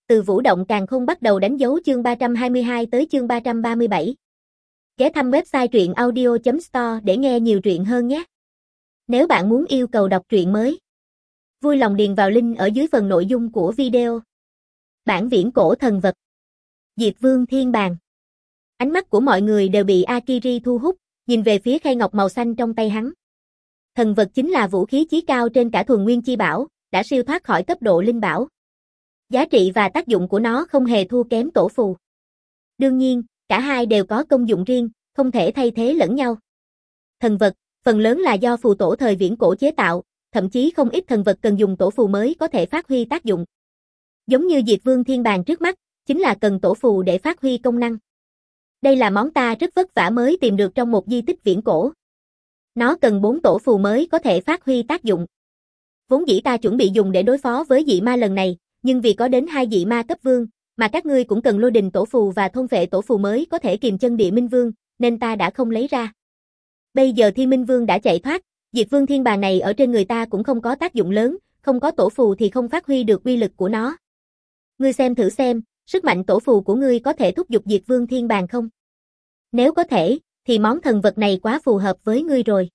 Từ Vũ Động Càn Khôn bắt đầu đánh dấu chương 322 tới chương 337. Ghé thăm website truyện audio.store để nghe nhiều truyện hơn nhé. Nếu bạn muốn yêu cầu đọc truyện mới, vui lòng điền vào link ở dưới phần nội dung của video. Bản viễn cổ thần vật Diệt Vương Thiên Bàng. Ánh mắt của mọi người đều bị Akiri thu hút, nhìn về phía khay ngọc màu xanh trong tay hắn. Thần vật chính là vũ khí chí cao trên cả thuần nguyên chi bảo, đã siêu thoát khỏi cấp độ linh bảo. Giá trị và tác dụng của nó không hề thua kém tổ phù. Đương nhiên, cả hai đều có công dụng riêng, không thể thay thế lẫn nhau. Thần vật, phần lớn là do phù tổ thời viễn cổ chế tạo, thậm chí không ít thần vật cần dùng tổ phù mới có thể phát huy tác dụng. Giống như Diệt Vương Thiên Bàng trước mắt, chính là cần tổ phù để phát huy công năng. Đây là món ta rất vất vả mới tìm được trong một di tích viễn cổ. Nó cần 4 tổ phù mới có thể phát huy tác dụng. Vốn dĩ ta chuẩn bị dùng để đối phó với dị ma lần này, nhưng vì có đến 2 dị ma cấp vương, mà các ngươi cũng cần lôi đình tổ phù và thôn phệ tổ phù mới có thể kìm chân địa minh vương, nên ta đã không lấy ra. Bây giờ Thiên Minh Vương đã chạy thoát, Diệt Vương Thiên Bàng này ở trên người ta cũng không có tác dụng lớn, không có tổ phù thì không phát huy được uy lực của nó. Ngươi xem thử xem, sức mạnh tổ phù của ngươi có thể thúc giục Diệt Vương Thiên Bàng không? Nếu có thể, thì món thần vật này quá phù hợp với ngươi rồi.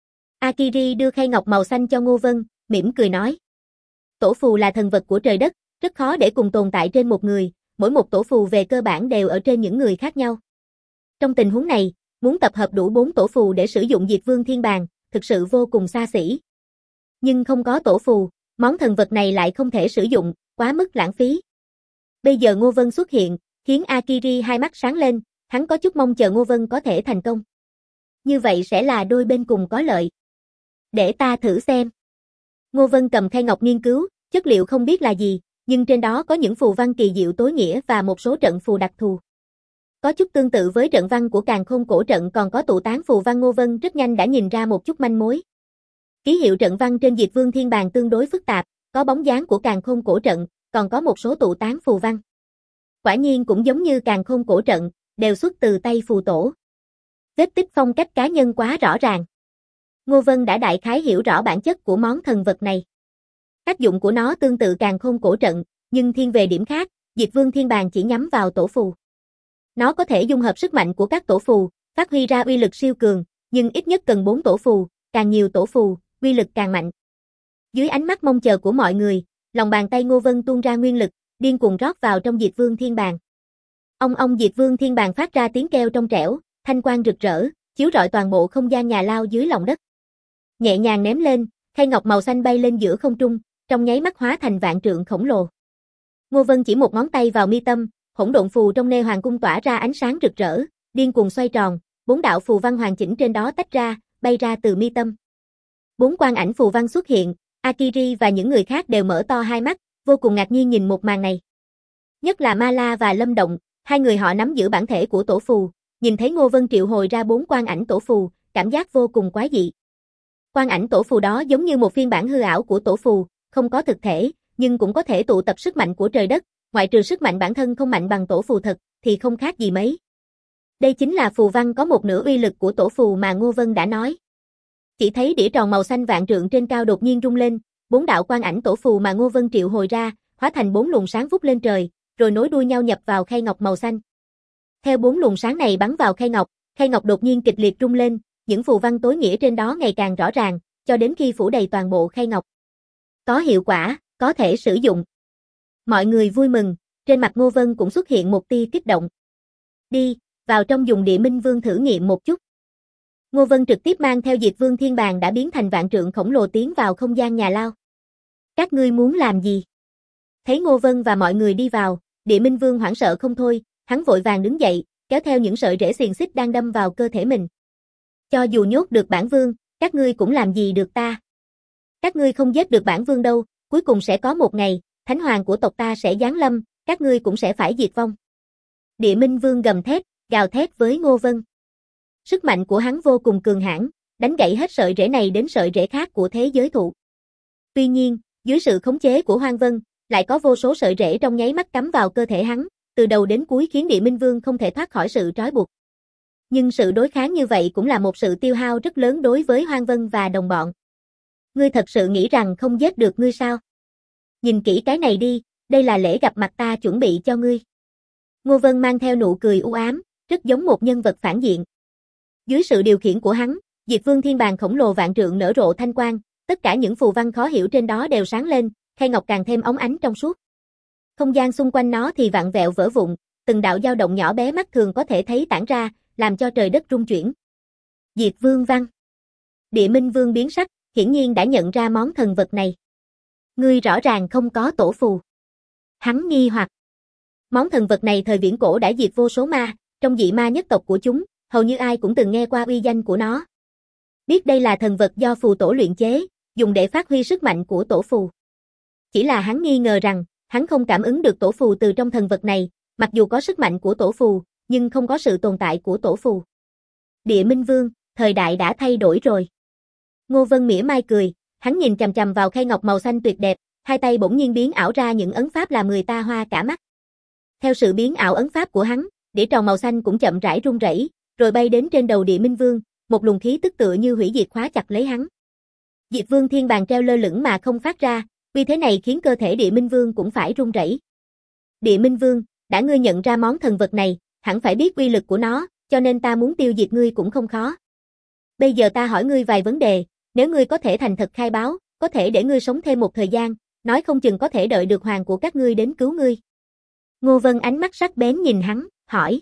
Akiri đưa khay ngọc màu xanh cho Ngô Vân, mỉm cười nói. Tổ phù là thần vật của trời đất, rất khó để cùng tồn tại trên một người, mỗi một tổ phù về cơ bản đều ở trên những người khác nhau. Trong tình huống này, muốn tập hợp đủ 4 tổ phù để sử dụng Diệt Vương Thiên Bàng, thực sự vô cùng xa xỉ. Nhưng không có tổ phù, món thần vật này lại không thể sử dụng, quá mức lãng phí. Bây giờ Ngô Vân xuất hiện, khiến Akiri hai mắt sáng lên, hắn có chút mong chờ Ngô Vân có thể thành công. Như vậy sẽ là đôi bên cùng có lợi. Để ta thử xem. Ngô Vân cầm khay ngọc nghiên cứu, chất liệu không biết là gì, nhưng trên đó có những phù văn kỳ diệu tối nghĩa và một số trận phù đặc thù. Có chút tương tự với trận văn của Càn Khôn cổ trận, còn có tụ tán phù văn. Ngô Vân rất nhanh đã nhìn ra một chút manh mối. Ký hiệu trận văn trên Diệt Vương Thiên Bàng tương đối phức tạp, có bóng dáng của Càn Khôn cổ trận, còn có một số tụ tán phù văn. Quả nhiên cũng giống như Càn Khôn cổ trận, đều xuất từ tay phù tổ. Vết tích phong cách cá nhân quá rõ ràng. Ngô Vân đã đại khái hiểu rõ bản chất của món thần vật này. Tác dụng của nó tương tự Càn Khôn cổ trận, nhưng thiên về điểm khác, Diệt Vương Thiên Bàng chỉ nhắm vào tổ phù. Nó có thể dung hợp sức mạnh của các tổ phù, phát huy ra uy lực siêu cường, nhưng ít nhất cần 4 tổ phù, càng nhiều tổ phù, uy lực càng mạnh. Dưới ánh mắt mong chờ của mọi người, lòng bàn tay Ngô Vân tuôn ra nguyên lực, điên cuồng rót vào trong Diệt Vương Thiên Bàng. Ông Diệt Vương Thiên Bàng phát ra tiếng kêu trong trẻo, thanh quang rực rỡ, chiếu rọi toàn bộ không gian nhà lao dưới lòng đất. Nhẹ nhàng ném lên, khay ngọc màu xanh bay lên giữa không trung, trong nháy mắt hóa thành vạn trượng khổng lồ. Ngô Vân chỉ một ngón tay vào mi tâm, hỗn độn phù trong Nê Hoàng cung tỏa ra ánh sáng rực rỡ, điên cuồng xoay tròn, 4 đạo phù văn hoàn chỉnh trên đó tách ra, bay ra từ mi tâm. 4 quang ảnh phù văn xuất hiện, Akiri và những người khác đều mở to hai mắt, vô cùng ngạc nhiên nhìn một màn này. Nhất là Mala và Lâm Động, hai người họ nắm giữ bản thể của tổ phù, nhìn thấy Ngô Vân triệu hồi ra 4 quang ảnh tổ phù, cảm giác vô cùng quái dị. Quang ảnh tổ phù đó giống như một phiên bản hư ảo của tổ phù, không có thực thể, nhưng cũng có thể tụ tập sức mạnh của trời đất, ngoại trừ sức mạnh bản thân không mạnh bằng tổ phù thật, thì không khác gì mấy. Đây chính là phù văn có một nửa uy lực của tổ phù mà Ngô Vân đã nói. Chỉ thấy đĩa tròn màu xanh vạn trượng trên cao đột nhiên rung lên, 4 đạo quang ảnh tổ phù mà Ngô Vân triệu hồi ra, hóa thành 4 luồng sáng vút lên trời, rồi nối đuôi nhau nhập vào khay ngọc màu xanh. Theo 4 luồng sáng này bắn vào khay ngọc đột nhiên kịch liệt rung lên, những phù văn tối nghĩa trên đó ngày càng rõ ràng, cho đến khi phủ đầy toàn bộ khay ngọc. Có hiệu quả, có thể sử dụng. Mọi người vui mừng, trên mặt Ngô Vân cũng xuất hiện một tia kích động. Đi, vào trong dùng Địa Minh Vương thử nghiệm một chút. Ngô Vân trực tiếp mang theo Diệt Vương Thiên Bàng đã biến thành vạn trượng khổng lồ tiến vào không gian nhà lao. Các ngươi muốn làm gì? Thấy Ngô Vân và mọi người đi vào, Địa Minh Vương hoảng sợ không thôi, hắn vội vàng đứng dậy, kéo theo những sợi rễ xiềng xích đang đâm vào cơ thể mình. Cho dù nhốt được bản vương, các ngươi cũng làm gì được ta? Các ngươi không giết được bản vương đâu, cuối cùng sẽ có một ngày, thánh hoàng của tộc ta sẽ giáng lâm, các ngươi cũng sẽ phải diệt vong. Địa Minh Vương gầm thét, gào thét với Ngô Vân. Sức mạnh của hắn vô cùng cường hãn, đánh gãy hết sợi rễ này đến sợi rễ khác của thế giới thụ. Tuy nhiên, dưới sự khống chế của Hoang Vân, lại có vô số sợi rễ trong nháy mắt cắm vào cơ thể hắn, từ đầu đến cuối khiến Địa Minh Vương không thể thoát khỏi sự trói buộc. Nhưng sự đối kháng như vậy cũng là một sự tiêu hao rất lớn đối với Hoang Vân và đồng bọn. Ngươi thật sự nghĩ rằng không giết được ngươi sao? Nhìn kỹ cái này đi, đây là lễ gặp mặt ta chuẩn bị cho ngươi. Ngô Vân mang theo nụ cười u ám, rất giống một nhân vật phản diện. Dưới sự điều khiển của hắn, Diệt Vương Thiên Bàn khổng lồ vạn trượng nở rộ thanh quang, tất cả những phù văn khó hiểu trên đó đều sáng lên, khay ngọc càng thêm óng ánh trong suốt. Không gian xung quanh nó thì vặn vẹo vỡ vụn, từng đạo dao động nhỏ bé mắt thường có thể thấy tản ra, làm cho trời đất rung chuyển. Diệt Vương văn. Địa Minh Vương biến sắc, hiển nhiên đã nhận ra món thần vật này. Ngươi rõ ràng không có tổ phù. Hắn nghi hoặc. Món thần vật này thời viễn cổ đã diệt vô số ma, trong dị ma nhất tộc của chúng, hầu như ai cũng từng nghe qua uy danh của nó. Biết đây là thần vật do phù tổ luyện chế, dùng để phát huy sức mạnh của tổ phù. Chỉ là hắn nghi ngờ rằng, hắn không cảm ứng được tổ phù từ trong thần vật này, mặc dù có sức mạnh của tổ phù, nhưng không có sự tồn tại của tổ phù. Địa Minh Vương, thời đại đã thay đổi rồi. Ngô Vân mỉa mai cười, hắn nhìn chằm chằm vào khay ngọc màu xanh tuyệt đẹp, hai tay bỗng nhiên biến ảo ra những ấn pháp làm người ta hoa cả mắt. Theo sự biến ảo ấn pháp của hắn, đĩa tròn màu xanh cũng chậm rãi rung rẩy, rồi bay đến trên đầu Địa Minh Vương, một luồng khí tức tựa như hủy diệt khóa chặt lấy hắn. Diệt Vương Thiên Bàn treo lơ lửng mà không phát ra, uy thế này khiến cơ thể Địa Minh Vương cũng phải rung rẩy. Địa Minh Vương, đã ngươi nhận ra món thần vật này, hẳn phải biết uy lực của nó, cho nên ta muốn tiêu diệt ngươi cũng không khó. Bây giờ ta hỏi ngươi vài vấn đề, nếu ngươi có thể thành thật khai báo, có thể để ngươi sống thêm một thời gian, nói không chừng có thể đợi được hoàng của các ngươi đến cứu ngươi. Ngô Vân ánh mắt sắc bén nhìn hắn, hỏi.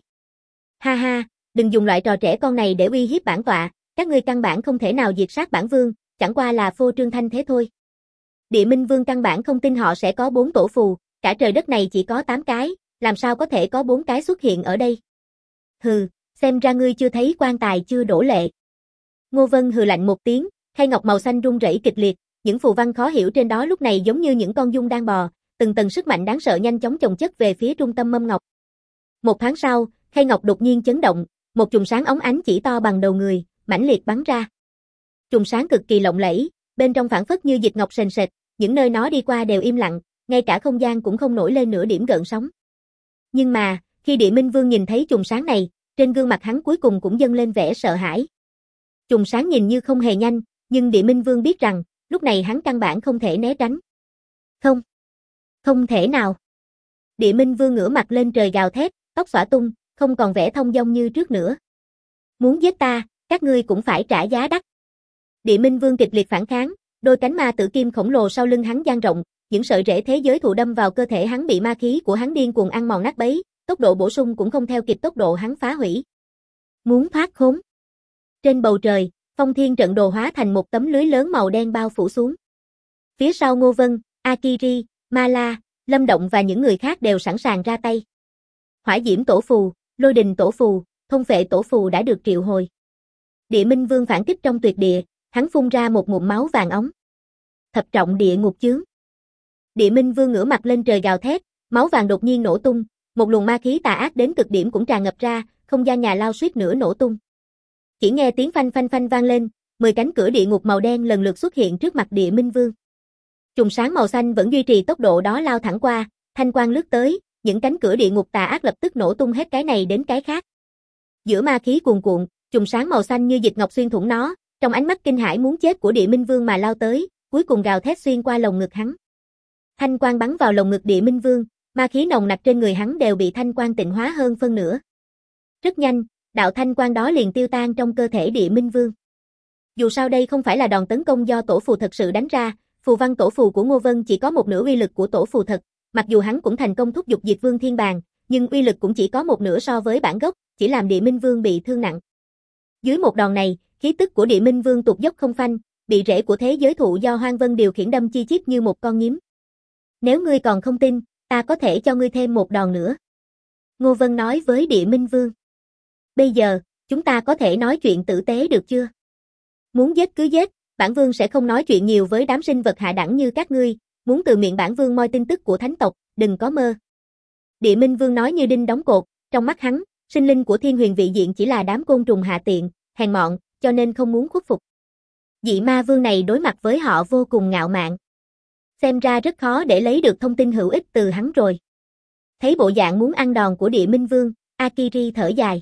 Ha ha, đừng dùng loại trò trẻ con này để uy hiếp bản tọa, các ngươi căn bản không thể nào diệt sát bản vương, chẳng qua là phô trương thanh thế thôi. Địa Minh Vương căn bản không tin họ sẽ có 4 tổ phù, cả trời đất này chỉ có 8 cái, làm sao có thể có 4 cái xuất hiện ở đây. Hừ, xem ra ngươi chưa thấy quan tài chưa đổ lệ. Ngô Vân hừ lạnh một tiếng, khay ngọc màu xanh rung rẩy kịch liệt, những phù văn khó hiểu trên đó lúc này giống như những con giun đang bò, từng tầng sức mạnh đáng sợ nhanh chóng chồng chất về phía trung tâm mâm ngọc. Một tháng sau, khay ngọc đột nhiên chấn động, một chùm sáng óng ánh chỉ to bằng đầu người, mãnh liệt bắn ra. Chùm sáng cực kỳ lộng lẫy, bên trong phảng phất như dịch ngọc sền sệt, những nơi nó đi qua đều im lặng, ngay cả không gian cũng không nổi lên nửa điểm gợn sóng. Nhưng mà, khi Địa Minh Vương nhìn thấy chùm sáng này, trên gương mặt hắn cuối cùng cũng dâng lên vẻ sợ hãi. Chùm sáng nhìn như không hề nhanh, nhưng Địa Minh Vương biết rằng, lúc này hắn căn bản không thể né tránh. Không thể nào. Địa Minh Vương ngửa mặt lên trời gào thét, tóc xõa tung, không còn vẻ thông dong như trước nữa. Muốn giết ta, các ngươi cũng phải trả giá đắt. Địa Minh Vương kịch liệt phản kháng, đôi cánh ma tử kim khổng lồ sau lưng hắn dang rộng, những sợi rễ thế giới thụ đâm vào cơ thể hắn bị ma khí của hắn điên cuồng ăn mòn nát bấy, tốc độ bổ sung cũng không theo kịp tốc độ hắn phá hủy. Muốn thoát khốn. Trên bầu trời, Phong Thiên trận đồ hóa thành một tấm lưới lớn màu đen bao phủ xuống. Phía sau Ngô Vân, Akiri, Mala, Lâm Động và những người khác đều sẵn sàng ra tay. Hỏa Diễm Tổ Phù, Lôi Đình Tổ Phù, Thôn Phệ Tổ Phù đã được triệu hồi. Địa Minh Vương phản kích trong tuyệt địa, hắn phun ra một ngụm máu vàng óng. Thập trọng địa ngục chướng. Địa Minh Vương ngửa mặt lên trời gào thét, máu vàng đột nhiên nổ tung, một luồng ma khí tà ác đến cực điểm cũng tràn ngập ra, không gian nhà lao suýt nữa nổ tung. Chỉ nghe tiếng phanh phanh phanh vang lên, 10 cánh cửa địa ngục màu đen lần lượt xuất hiện trước mặt Địa Minh Vương. Chùm sáng màu xanh vẫn duy trì tốc độ đó lao thẳng qua, thanh quang lướt tới, những cánh cửa địa ngục tà ác lập tức nổ tung hết cái này đến cái khác. Giữa ma khí cuồn cuộn, chùm sáng màu xanh như dịch ngọc xuyên thủng nó, trong ánh mắt kinh hãi muốn chết của Địa Minh Vương mà lao tới, cuối cùng gào thét xuyên qua lồng ngực hắn. Thanh quang bắn vào lồng ngực Địa Minh Vương, ma khí nồng nặc trên người hắn đều bị thanh quang tịnh hóa hơn phân nửa. Rất nhanh, đạo thanh quang đó liền tiêu tan trong cơ thể Địa Minh Vương. Dù sao đây không phải là đòn tấn công do tổ phù thật sự đánh ra, phù văn tổ phù của Ngô Vân chỉ có một nửa uy lực của tổ phù thật, mặc dù hắn cũng thành công thúc giục Diệt Vương Thiên Bàn, nhưng uy lực cũng chỉ có một nửa so với bản gốc, chỉ làm Địa Minh Vương bị thương nặng. Dưới một đòn này, khí tức của Địa Minh Vương tụt dốc không phanh, bị rễ của thế giới thụ do Hoang Vân điều khiển đâm chi chít như một con nhím. Nếu ngươi còn không tin, ta có thể cho ngươi thêm một đòn nữa. Ngô Vân nói với Địa Minh Vương. Bây giờ, chúng ta có thể nói chuyện tử tế được chưa? Muốn giết cứ giết, bản vương sẽ không nói chuyện nhiều với đám sinh vật hạ đẳng như các ngươi, muốn từ miệng bản vương moi tin tức của thánh tộc, đừng có mơ. Địa Minh Vương nói như đinh đóng cột, trong mắt hắn, sinh linh của Thiên Huyền vị diện chỉ là đám côn trùng hạ tiện, hèn mọn, cho nên không muốn khuất phục. Dị ma vương này đối mặt với họ vô cùng ngạo mạn. Xem ra rất khó để lấy được thông tin hữu ích từ hắn rồi. Thấy bộ dạng muốn ăn đòn của Địa Minh Vương, Akiri thở dài.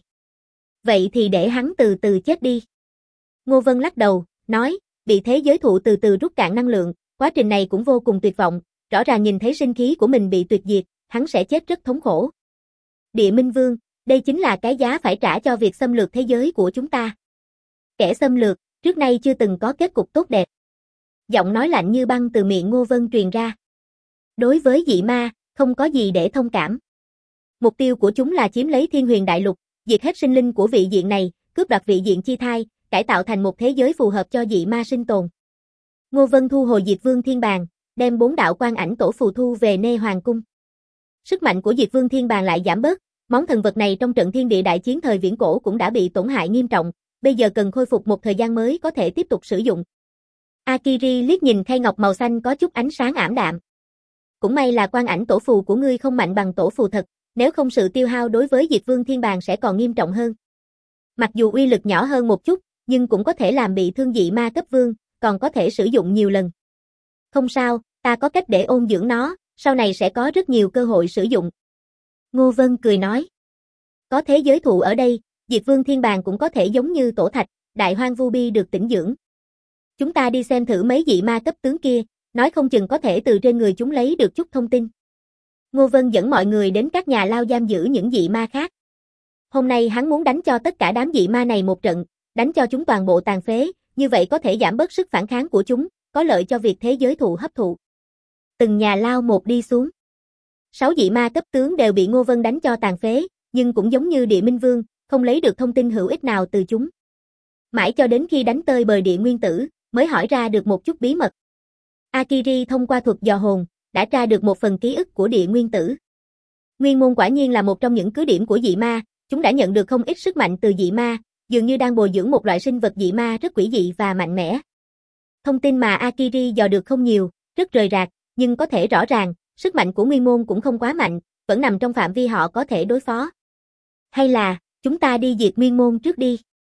Vậy thì để hắn từ từ chết đi. Ngô Vân lắc đầu, nói, bị thế giới thụ từ từ rút cạn năng lượng, quá trình này cũng vô cùng tuyệt vọng, rõ ràng nhìn thấy sinh khí của mình bị tuyệt diệt, hắn sẽ chết rất thống khổ. Địa Minh Vương, đây chính là cái giá phải trả cho việc xâm lược thế giới của chúng ta. Kẻ xâm lược, trước nay chưa từng có kết cục tốt đẹp. Giọng nói lạnh như băng từ miệng Ngô Vân truyền ra. Đối với dị ma, không có gì để thông cảm. Mục tiêu của chúng là chiếm lấy Thiên Huyền Đại Lục, diệt hết sinh linh của vị diện này, cướp đoạt vị diện chi thai, cải tạo thành một thế giới phù hợp cho dị ma sinh tồn. Ngô Vân thu hồi Diệt Vương Thiên Bàng, đem 4 đạo quan ảnh tổ phù thu về Nê Hoàng cung. Sức mạnh của Diệt Vương Thiên Bàng lại giảm bớt, món thần vật này trong trận thiên địa đại chiến thời viễn cổ cũng đã bị tổn hại nghiêm trọng, bây giờ cần khôi phục một thời gian mới có thể tiếp tục sử dụng. Akiri liếc nhìn khay ngọc màu xanh có chút ánh sáng ảm đạm. Cũng may là quan ảnh tổ phù của ngươi không mạnh bằng tổ phù thật, nếu không sự tiêu hao đối với Diệt Vương Thiên Bàng sẽ còn nghiêm trọng hơn. Mặc dù uy lực nhỏ hơn một chút, nhưng cũng có thể làm bị thương dị ma cấp vương, còn có thể sử dụng nhiều lần. Không sao, ta có cách để ôn dưỡng nó, sau này sẽ có rất nhiều cơ hội sử dụng. Ngô Vân cười nói. Có thế giới thụ ở đây, Diệt Vương Thiên Bàng cũng có thể giống như tổ thạch, đại hoang vu bi được tĩnh dưỡng. Chúng ta đi xem thử mấy dị ma cấp tướng kia, nói không chừng có thể từ trên người chúng lấy được chút thông tin. Ngô Vân dẫn mọi người đến các nhà lao giam giữ những dị ma khác. Hôm nay hắn muốn đánh cho tất cả đám dị ma này một trận, đánh cho chúng toàn bộ tàn phế, như vậy có thể giảm bớt sức phản kháng của chúng, có lợi cho việc thế giới thụ hấp thụ. Từng nhà lao một đi xuống. 6 dị ma cấp tướng đều bị Ngô Vân đánh cho tàn phế, nhưng cũng giống như Địa Minh Vương, không lấy được thông tin hữu ích nào từ chúng. Mãi cho đến khi đánh tơi bời Địa Nguyên Tử, mới hỏi ra được một chút bí mật. Akiri thông qua thuật dò hồn, đã tra được một phần ký ức của Địa Nguyên Tử. Nguyên môn quả nhiên là một trong những cứ điểm của dị ma, chúng đã nhận được không ít sức mạnh từ dị ma, dường như đang bồi dưỡng một loại sinh vật dị ma rất quỷ dị và mạnh mẽ. Thông tin mà Akiri dò được không nhiều, rất rời rạc, nhưng có thể rõ ràng, sức mạnh của Nguyên môn cũng không quá mạnh, vẫn nằm trong phạm vi họ có thể đối phó. Hay là, chúng ta đi diệt Nguyên môn trước đi.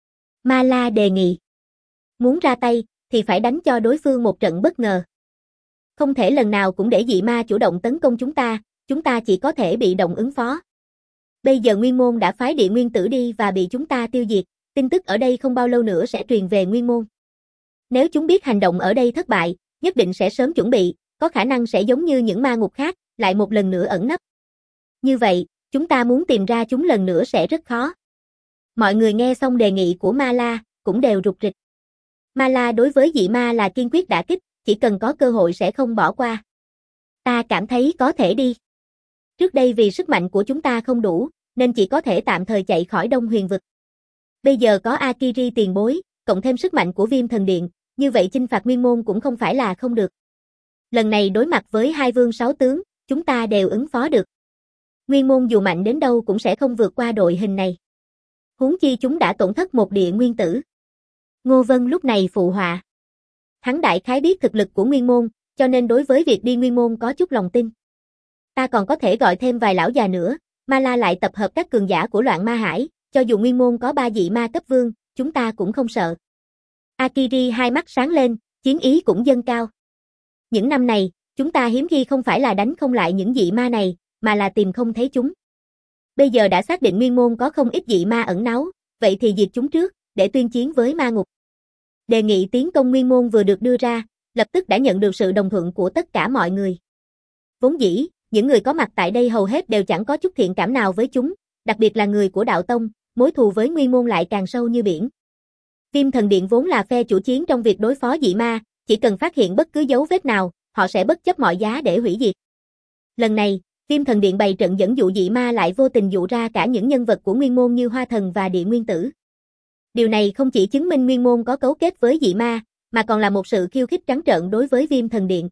Ma La đề nghị. Muốn ra tay, thì phải đánh cho đối phương một trận bất ngờ. Không thể lần nào cũng để dị ma chủ động tấn công chúng ta chỉ có thể bị động ứng phó. Bây giờ Nguyên môn đã phái Địa Nguyên Tử đi và bị chúng ta tiêu diệt, tin tức ở đây không bao lâu nữa sẽ truyền về Nguyên môn. Nếu chúng biết hành động ở đây thất bại, nhất định sẽ sớm chuẩn bị, có khả năng sẽ giống như những ma ngục khác, lại một lần nữa ẩn nấp. Như vậy, chúng ta muốn tìm ra chúng lần nữa sẽ rất khó. Mọi người nghe xong đề nghị của Ma La, cũng đều rục rịch. Ma La đối với dị ma là kiên quyết đả kích, chỉ cần có cơ hội sẽ không bỏ qua. Ta cảm thấy có thể đi. Trước đây vì sức mạnh của chúng ta không đủ, nên chỉ có thể tạm thời chạy khỏi Đông Huyền vực. Bây giờ có Akiri tiền bối, cộng thêm sức mạnh của Viêm Thần Điện, như vậy chinh phạt Nguyên môn cũng không phải là không được. Lần này đối mặt với 2 vương 6 tướng, chúng ta đều ứng phó được. Nguyên môn dù mạnh đến đâu cũng sẽ không vượt qua đội hình này. Huống chi chúng đã tổn thất một Địa Nguyên Tử. Ngô Vân lúc này phụ họa. Hắn đại khái biết thực lực của Nguyên môn, cho nên đối với việc đi Nguyên môn có chút lòng tin. Ta còn có thể gọi thêm vài lão già nữa, Ma La lại tập hợp các cường giả của Loạn Ma Hải, cho dù Nguyên môn có 3 dị ma cấp vương, chúng ta cũng không sợ. Akiri hai mắt sáng lên, chiến ý cũng dâng cao. Những năm này, chúng ta hiếm khi không phải là đánh không lại những dị ma này, mà là tìm không thấy chúng. Bây giờ đã xác định Nguyên môn có không ít dị ma ẩn náu, vậy thì diệt chúng trước, để tuyên chiến với ma ngục. Đề nghị tiến công Nguyên môn vừa được đưa ra, lập tức đã nhận được sự đồng thuận của tất cả mọi người. Vốn dĩ, những người có mặt tại đây hầu hết đều chẳng có chút thiện cảm nào với chúng, đặc biệt là người của đạo tông, mối thù với Nguyên môn lại càng sâu như biển. Viêm Thần Điện vốn là phe chủ chiến trong việc đối phó dị ma, chỉ cần phát hiện bất cứ dấu vết nào, họ sẽ bất chấp mọi giá để hủy diệt. Lần này, Viêm Thần Điện bày trận dẫn dụ dị ma lại vô tình dụ ra cả những nhân vật của Nguyên môn như Hoa Thần và Địa Nguyên Tử. Điều này không chỉ chứng minh Nguyên môn có cấu kết với dị ma, mà còn là một sự khiêu khích trắng trợn đối với Viêm Thần Điện.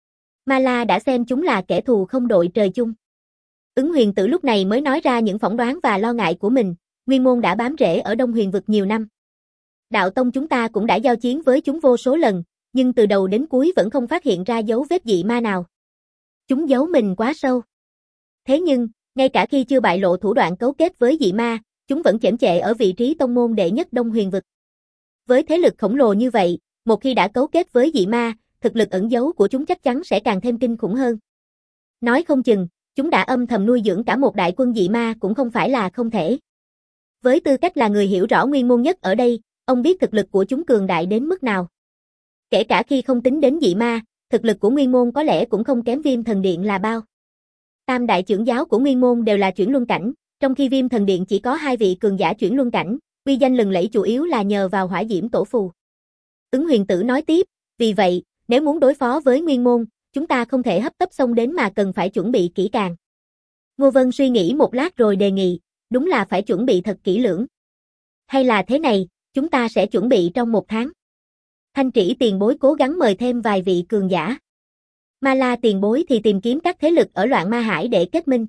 Ma La đã xem chúng là kẻ thù không đội trời chung. Ứng Huyền Tử lúc này mới nói ra những phỏng đoán và lo ngại của mình, Nguyên môn đã bám rễ ở Đông Huyền vực nhiều năm. Đạo tông chúng ta cũng đã giao chiến với chúng vô số lần, nhưng từ đầu đến cuối vẫn không phát hiện ra dấu vết dị ma nào. Chúng giấu mình quá sâu. Thế nhưng, ngay cả khi chưa bại lộ thủ đoạn cấu kết với dị ma, chúng vẫn chễm chệ ở vị trí tông môn đệ nhất Đông Huyền vực. Với thế lực khổng lồ như vậy, một khi đã cấu kết với dị ma, thực lực ẩn giấu của chúng chắc chắn sẽ càng thêm kinh khủng hơn. Nói không chừng, chúng đã âm thầm nuôi dưỡng cả một đại quân dị ma cũng không phải là không thể. Với tư cách là người hiểu rõ Nguyên môn nhất ở đây, ông biết thực lực của chúng cường đại đến mức nào. Kể cả khi không tính đến dị ma, thực lực của Nguyên Môn có lẽ cũng không kém Viêm Thần Điện là bao. Tam đại trưởng giáo của Nguyên Môn đều là chuyển luân cảnh, trong khi Viêm Thần Điện chỉ có 2 vị cường giả chuyển luân cảnh, uy danh lừng lẫy chủ yếu là nhờ vào Hỏa Diễm Tổ Phù. Ứng Huyền Tử nói tiếp, vì vậy, nếu muốn đối phó với Nguyên Môn, chúng ta không thể hấp tấp xông đến mà cần phải chuẩn bị kỹ càng. Ngô Vân suy nghĩ một lát rồi đề nghị, đúng là phải chuẩn bị thật kỹ lưỡng. Hay là thế này, chúng ta sẽ chuẩn bị trong 1 tháng. Thanh Trĩ tiền bối cố gắng mời thêm vài vị cường giả. Ma La tiền bối thì tìm kiếm các thế lực ở Loạn Ma Hải để kết minh.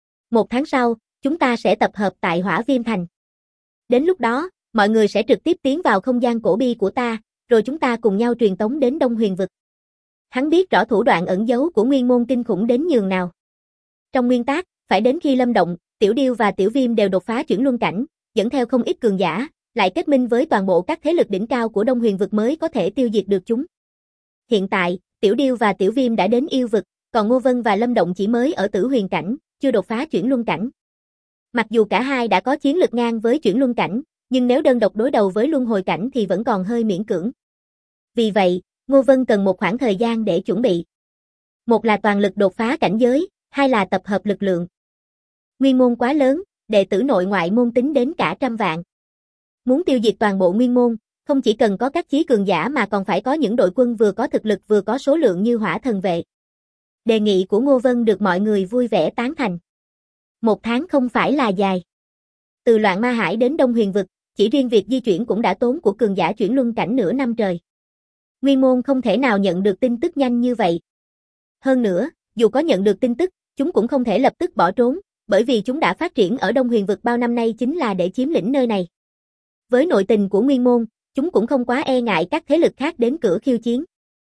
1 tháng sau, chúng ta sẽ tập hợp tại Hỏa Viêm Thành. Đến lúc đó, mọi người sẽ trực tiếp tiến vào không gian cổ bi của ta, rồi chúng ta cùng nhau truyền tống đến Đông Huyền Vực. Hắn biết rõ thủ đoạn ẩn giấu của Nguyên Môn kinh khủng đến nhường nào. Trong nguyên tắc, phải đến khi Lâm Động, Tiểu Điêu và Tiểu Viêm đều đột phá chuyển luân cảnh, dẫn theo không ít cường giả, lại kết minh với toàn bộ các thế lực đỉnh cao của Đông Huyền Vực mới có thể tiêu diệt được chúng. Hiện tại, Tiểu Điêu và Tiểu Viêm đã đến yêu vực, còn Ngô Vân và Lâm Động chỉ mới ở Tử Huyền cảnh, chưa đột phá chuyển luân cảnh. Mặc dù cả hai đã có chiến lực ngang với chuyển luân cảnh, nhưng nếu đơn độc đối đầu với luân hồi cảnh thì vẫn còn hơi miễn cưỡng. Vì vậy, Ngô Vân cần một khoảng thời gian để chuẩn bị. Một là toàn lực đột phá cảnh giới, hai là tập hợp lực lượng. Nguyên môn quá lớn, đệ tử nội ngoại môn tính đến cả 100 vạn. Muốn tiêu diệt toàn bộ Nguyên môn, không chỉ cần có các chí cường giả mà còn phải có những đội quân vừa có thực lực vừa có số lượng như Hỏa Thần Vệ. Đề nghị của Ngô Vân được mọi người vui vẻ tán thành. 1 tháng không phải là dài. Từ Loạn Ma Hải đến Đông Huyền Vực, chỉ riêng việc di chuyển cũng đã tốn của cường giả chuyển luân cảnh nửa năm trời. Nguyên môn không thể nào nhận được tin tức nhanh như vậy. Hơn nữa, dù có nhận được tin tức, chúng cũng không thể lập tức bỏ trốn, bởi vì chúng đã phát triển ở Đông Huyền Vực bao năm nay chính là để chiếm lĩnh nơi này. Với nội tình của Nguyên môn, chúng cũng không quá e ngại các thế lực khác đến cửa khiêu chiến.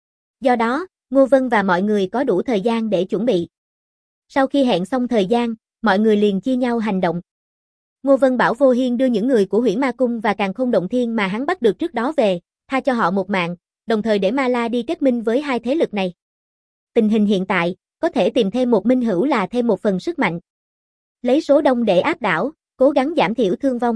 Do đó, Ngô Vân và mọi người có đủ thời gian để chuẩn bị. Sau khi hẹn xong thời gian, mọi người liền chia nhau hành động. Ngô Vân bảo Vô Hiên đưa những người của Huyễn Ma Cung và Càn Khôn Động Thiên mà hắn bắt được trước đó về, tha cho họ một mạng, đồng thời để Ma La đi kết minh với hai thế lực này. Tình hình hiện tại, có thể tìm thêm một minh hữu là thêm một phần sức mạnh. Lấy số đông để áp đảo, cố gắng giảm thiểu thương vong.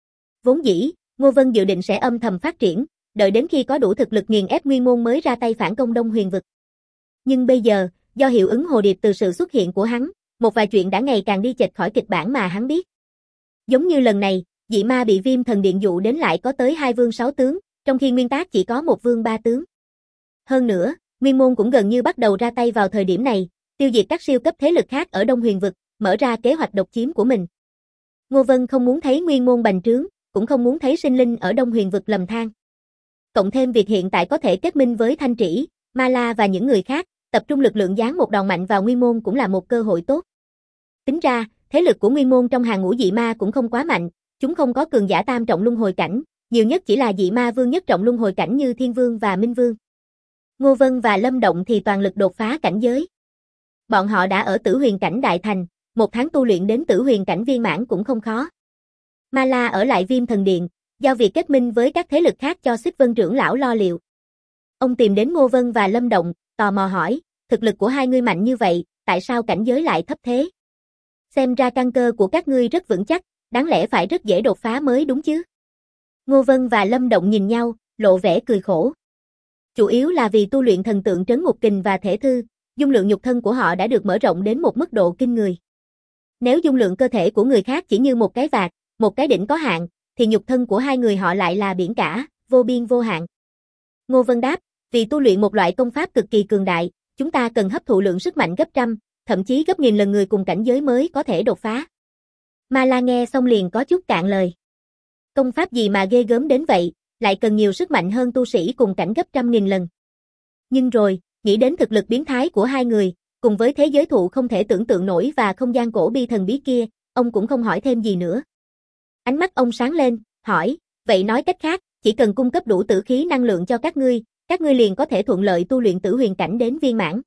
Vốn dĩ, Ngô Vân dự định sẽ âm thầm phát triển, đợi đến khi có đủ thực lực nghiền ép Nguyên môn mới ra tay phản công Đông Huyền Vực. Nhưng bây giờ, do hiệu ứng hồ điệp từ sự xuất hiện của hắn, một vài chuyện đã ngày càng đi chệch khỏi kịch bản mà hắn biết. Giống như lần này, dị ma bị Viêm Thần Điện dụ đến lại có tới 2 vương 6 tướng, trong khi nguyên tác chỉ có 1 vương 3 tướng. Hơn nữa, Nguyên môn cũng gần như bắt đầu ra tay vào thời điểm này, tiêu diệt các siêu cấp thế lực khác ở Đông Huyền Vực, mở ra kế hoạch độc chiếm của mình. Ngô Vân không muốn thấy Nguyên môn bành trướng, cũng không muốn thấy sinh linh ở Đông Huyền Vực lầm than. Cộng thêm việc hiện tại có thể kết minh với Thanh Trĩ, Ma La và những người khác, tập trung lực lượng giáng một đòn mạnh vào Nguyên môn cũng là một cơ hội tốt. Tính ra, thế lực của Nguyên môn trong hàng ngũ dị ma cũng không quá mạnh, chúng không có cường giả tam trọng luân hồi cảnh, nhiều nhất chỉ là dị ma vương nhất trọng luân hồi cảnh như Thiên Vương và Minh Vương. Ngô Vân và Lâm Động thì toàn lực đột phá cảnh giới. Bọn họ đã ở Tử Huyền cảnh đại thành, 1 tháng tu luyện đến Tử Huyền cảnh viên mãn cũng không khó. Ma La ở lại Viêm Thần Điện, giao việc kết minh với các thế lực khác cho Xích Vân trưởng lão lo liệu. Ông tìm đến Ngô Vân và Lâm Động, tò mò hỏi, thực lực của hai ngươi mạnh như vậy, tại sao cảnh giới lại thấp thế? Xem ra căn cơ của các ngươi rất vững chắc, đáng lẽ phải rất dễ đột phá mới đúng chứ? Ngô Vân và Lâm Động nhìn nhau, lộ vẻ cười khổ. Chủ yếu là vì tu luyện thần tượng trấn ngục kình và thể thư, dung lượng nhục thân của họ đã được mở rộng đến một mức độ kinh người. Nếu dung lượng cơ thể của người khác chỉ như một cái vạc, một cái đỉnh có hạn, thì nhục thân của hai người họ lại là biển cả, vô biên vô hạn. Ngô Vân đáp, vì tu luyện một loại công pháp cực kỳ cường đại, chúng ta cần hấp thụ lượng sức mạnh gấp trăm, thậm chí gấp nghìn lần người cùng cảnh giới mới có thể đột phá. Ma La nghe xong liền có chút cạn lời. Công pháp gì mà ghê gớm đến vậy, lại cần nhiều sức mạnh hơn tu sĩ cùng cảnh gấp trăm nghìn lần. Nhưng rồi, nghĩ đến thực lực biến thái của hai người, cùng với thế giới thụ không thể tưởng tượng nổi và không gian cổ bi thần bí kia, ông cũng không hỏi thêm gì nữa. Ánh mắt ông sáng lên, hỏi, vậy nói cách khác, chỉ cần cung cấp đủ tử khí năng lượng cho các ngươi liền có thể thuận lợi tu luyện Tử Huyền cảnh đến viên mãn.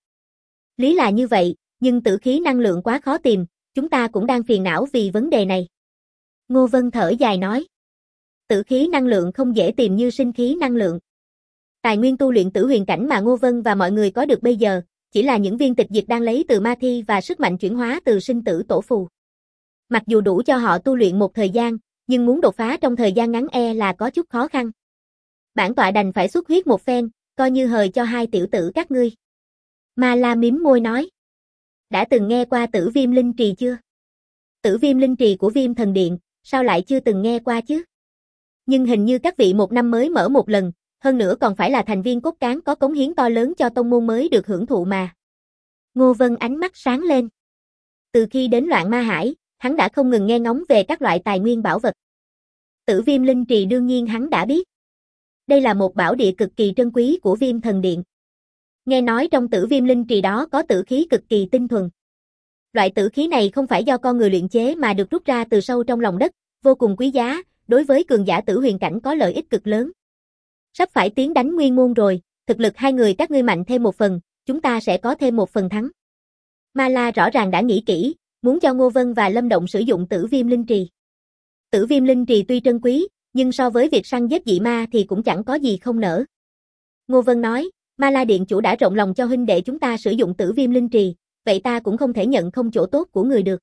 Lý là như vậy, nhưng tử khí năng lượng quá khó tìm, chúng ta cũng đang phiền não vì vấn đề này. Ngô Vân thở dài nói, tử khí năng lượng không dễ tìm như sinh khí năng lượng. Tài nguyên tu luyện Tử Huyền cảnh mà Ngô Vân và mọi người có được bây giờ, chỉ là những viên tịch diệt đang lấy từ ma thi và sức mạnh chuyển hóa từ sinh tử tổ phù. Mặc dù đủ cho họ tu luyện một thời gian, nhưng muốn đột phá trong thời gian ngắn là có chút khó khăn. Bản tọa đành phải xuất huyết một phen, coi như hời cho hai tiểu tử các ngươi. Ma La mím môi nói. Đã từng nghe qua Tử Viêm Linh Trì chưa? Tử Viêm Linh Trì của Viêm Thần Điện, sao lại chưa từng nghe qua chứ? Nhưng hình như các vị một năm mới mở một lần, hơn nữa còn phải là thành viên cốt cán có cống hiến to lớn cho tông môn mới được hưởng thụ mà. Ngô Vân ánh mắt sáng lên. Từ khi đến Loạn Ma Hải, hắn đã không ngừng nghe ngóng về các loại tài nguyên bảo vật. Tử Viêm Linh Trì đương nhiên hắn đã biết. Đây là một bảo địa cực kỳ trân quý của Viêm Thần Điện. Nghe nói trong Tử Viêm Linh Trì đó có tử khí cực kỳ tinh thuần. Loại tử khí này không phải do con người luyện chế mà được rút ra từ sâu trong lòng đất, vô cùng quý giá, đối với cường giả tử huyền cảnh có lợi ích cực lớn. Sắp phải tiến đánh Nguyên Môn rồi, thực lực hai người các ngươi mạnh thêm một phần, chúng ta sẽ có thêm một phần thắng. Ma La rõ ràng đã nghĩ kỹ, muốn cho Ngô Vân và Lâm Động sử dụng Tử Viêm Linh Trì. Tử Viêm Linh Trì tuy trân quý, nhưng so với việc săn giết dị ma thì cũng chẳng có gì không nỡ. Ngô Vân nói, Ma La Điện chủ đã rộng lòng cho huynh đệ chúng ta sử dụng Tử Viêm Linh Trì, vậy ta cũng không thể nhận không chỗ tốt của người được.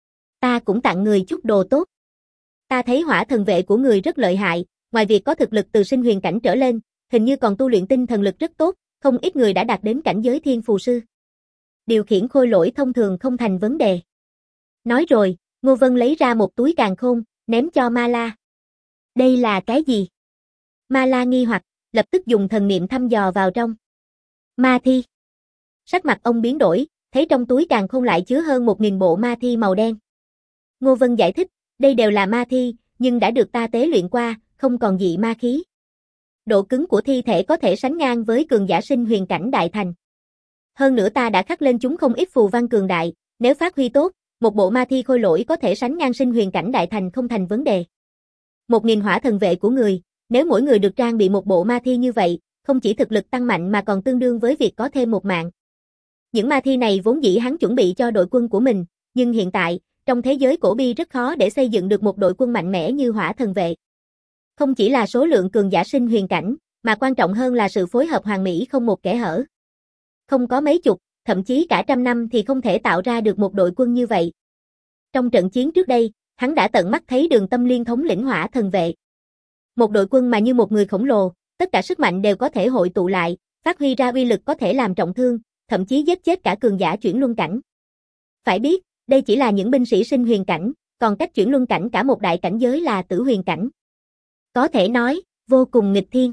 Ta cũng tặng người chút đồ tốt. Ta thấy Hỏa Thần Vệ của người rất lợi hại, ngoài việc có thực lực từ sinh huyền cảnh trở lên, hình như còn tu luyện tinh thần lực rất tốt, không ít người đã đạt đến cảnh giới thiên phù sư. Điều khiển khôi lỗi thông thường không thành vấn đề. Nói rồi, Ngô Vân lấy ra một túi càn khôn, ném cho Ma La. Đây là cái gì? Ma La nghi hoặc, lập tức dùng thần niệm thăm dò vào trong. Ma thi. Sắc mặt ông biến đổi, thấy trong túi càn khôn lại chứa hơn 1000 bộ ma thi màu đen. Ngô Vân giải thích, đây đều là ma thi, nhưng đã được ta tế luyện qua, không còn dị ma khí. Độ cứng của thi thể có thể sánh ngang với cường giả sinh huyền cảnh đại thành. Hơn nữa ta đã khắc lên chúng không ít phù văn cường đại, nếu phát huy tốt, một bộ ma thi khôi lỗi có thể sánh ngang sinh huyền cảnh đại thành không thành vấn đề. 1000 hỏa thần vệ của người, nếu mỗi người được trang bị một bộ ma thi như vậy, không chỉ thực lực tăng mạnh mà còn tương đương với việc có thêm một mạng. Những ma thi này vốn dĩ hắn chuẩn bị cho đội quân của mình, nhưng hiện tại, trong thế giới cổ bi rất khó để xây dựng được một đội quân mạnh mẽ như hỏa thần vệ. Không chỉ là số lượng cường giả sinh huyền cảnh, mà quan trọng hơn là sự phối hợp hoàn mỹ không một kẽ hở. Không có mấy chục, thậm chí cả trăm năm thì không thể tạo ra được một đội quân như vậy. Trong trận chiến trước đây, hắn đã tận mắt thấy Đường Tâm Liên thống lĩnh hỏa thần vệ. Một đội quân mà như một người khổng lồ, tất cả sức mạnh đều có thể hội tụ lại, phát huy ra uy lực có thể làm trọng thương, thậm chí giết chết cả cường giả chuyển luân cảnh. Phải biết, đây chỉ là những binh sĩ sinh huyền cảnh, còn cách chuyển luân cảnh cả một đại cảnh giới là tử huyền cảnh. Có thể nói, vô cùng nghịch thiên.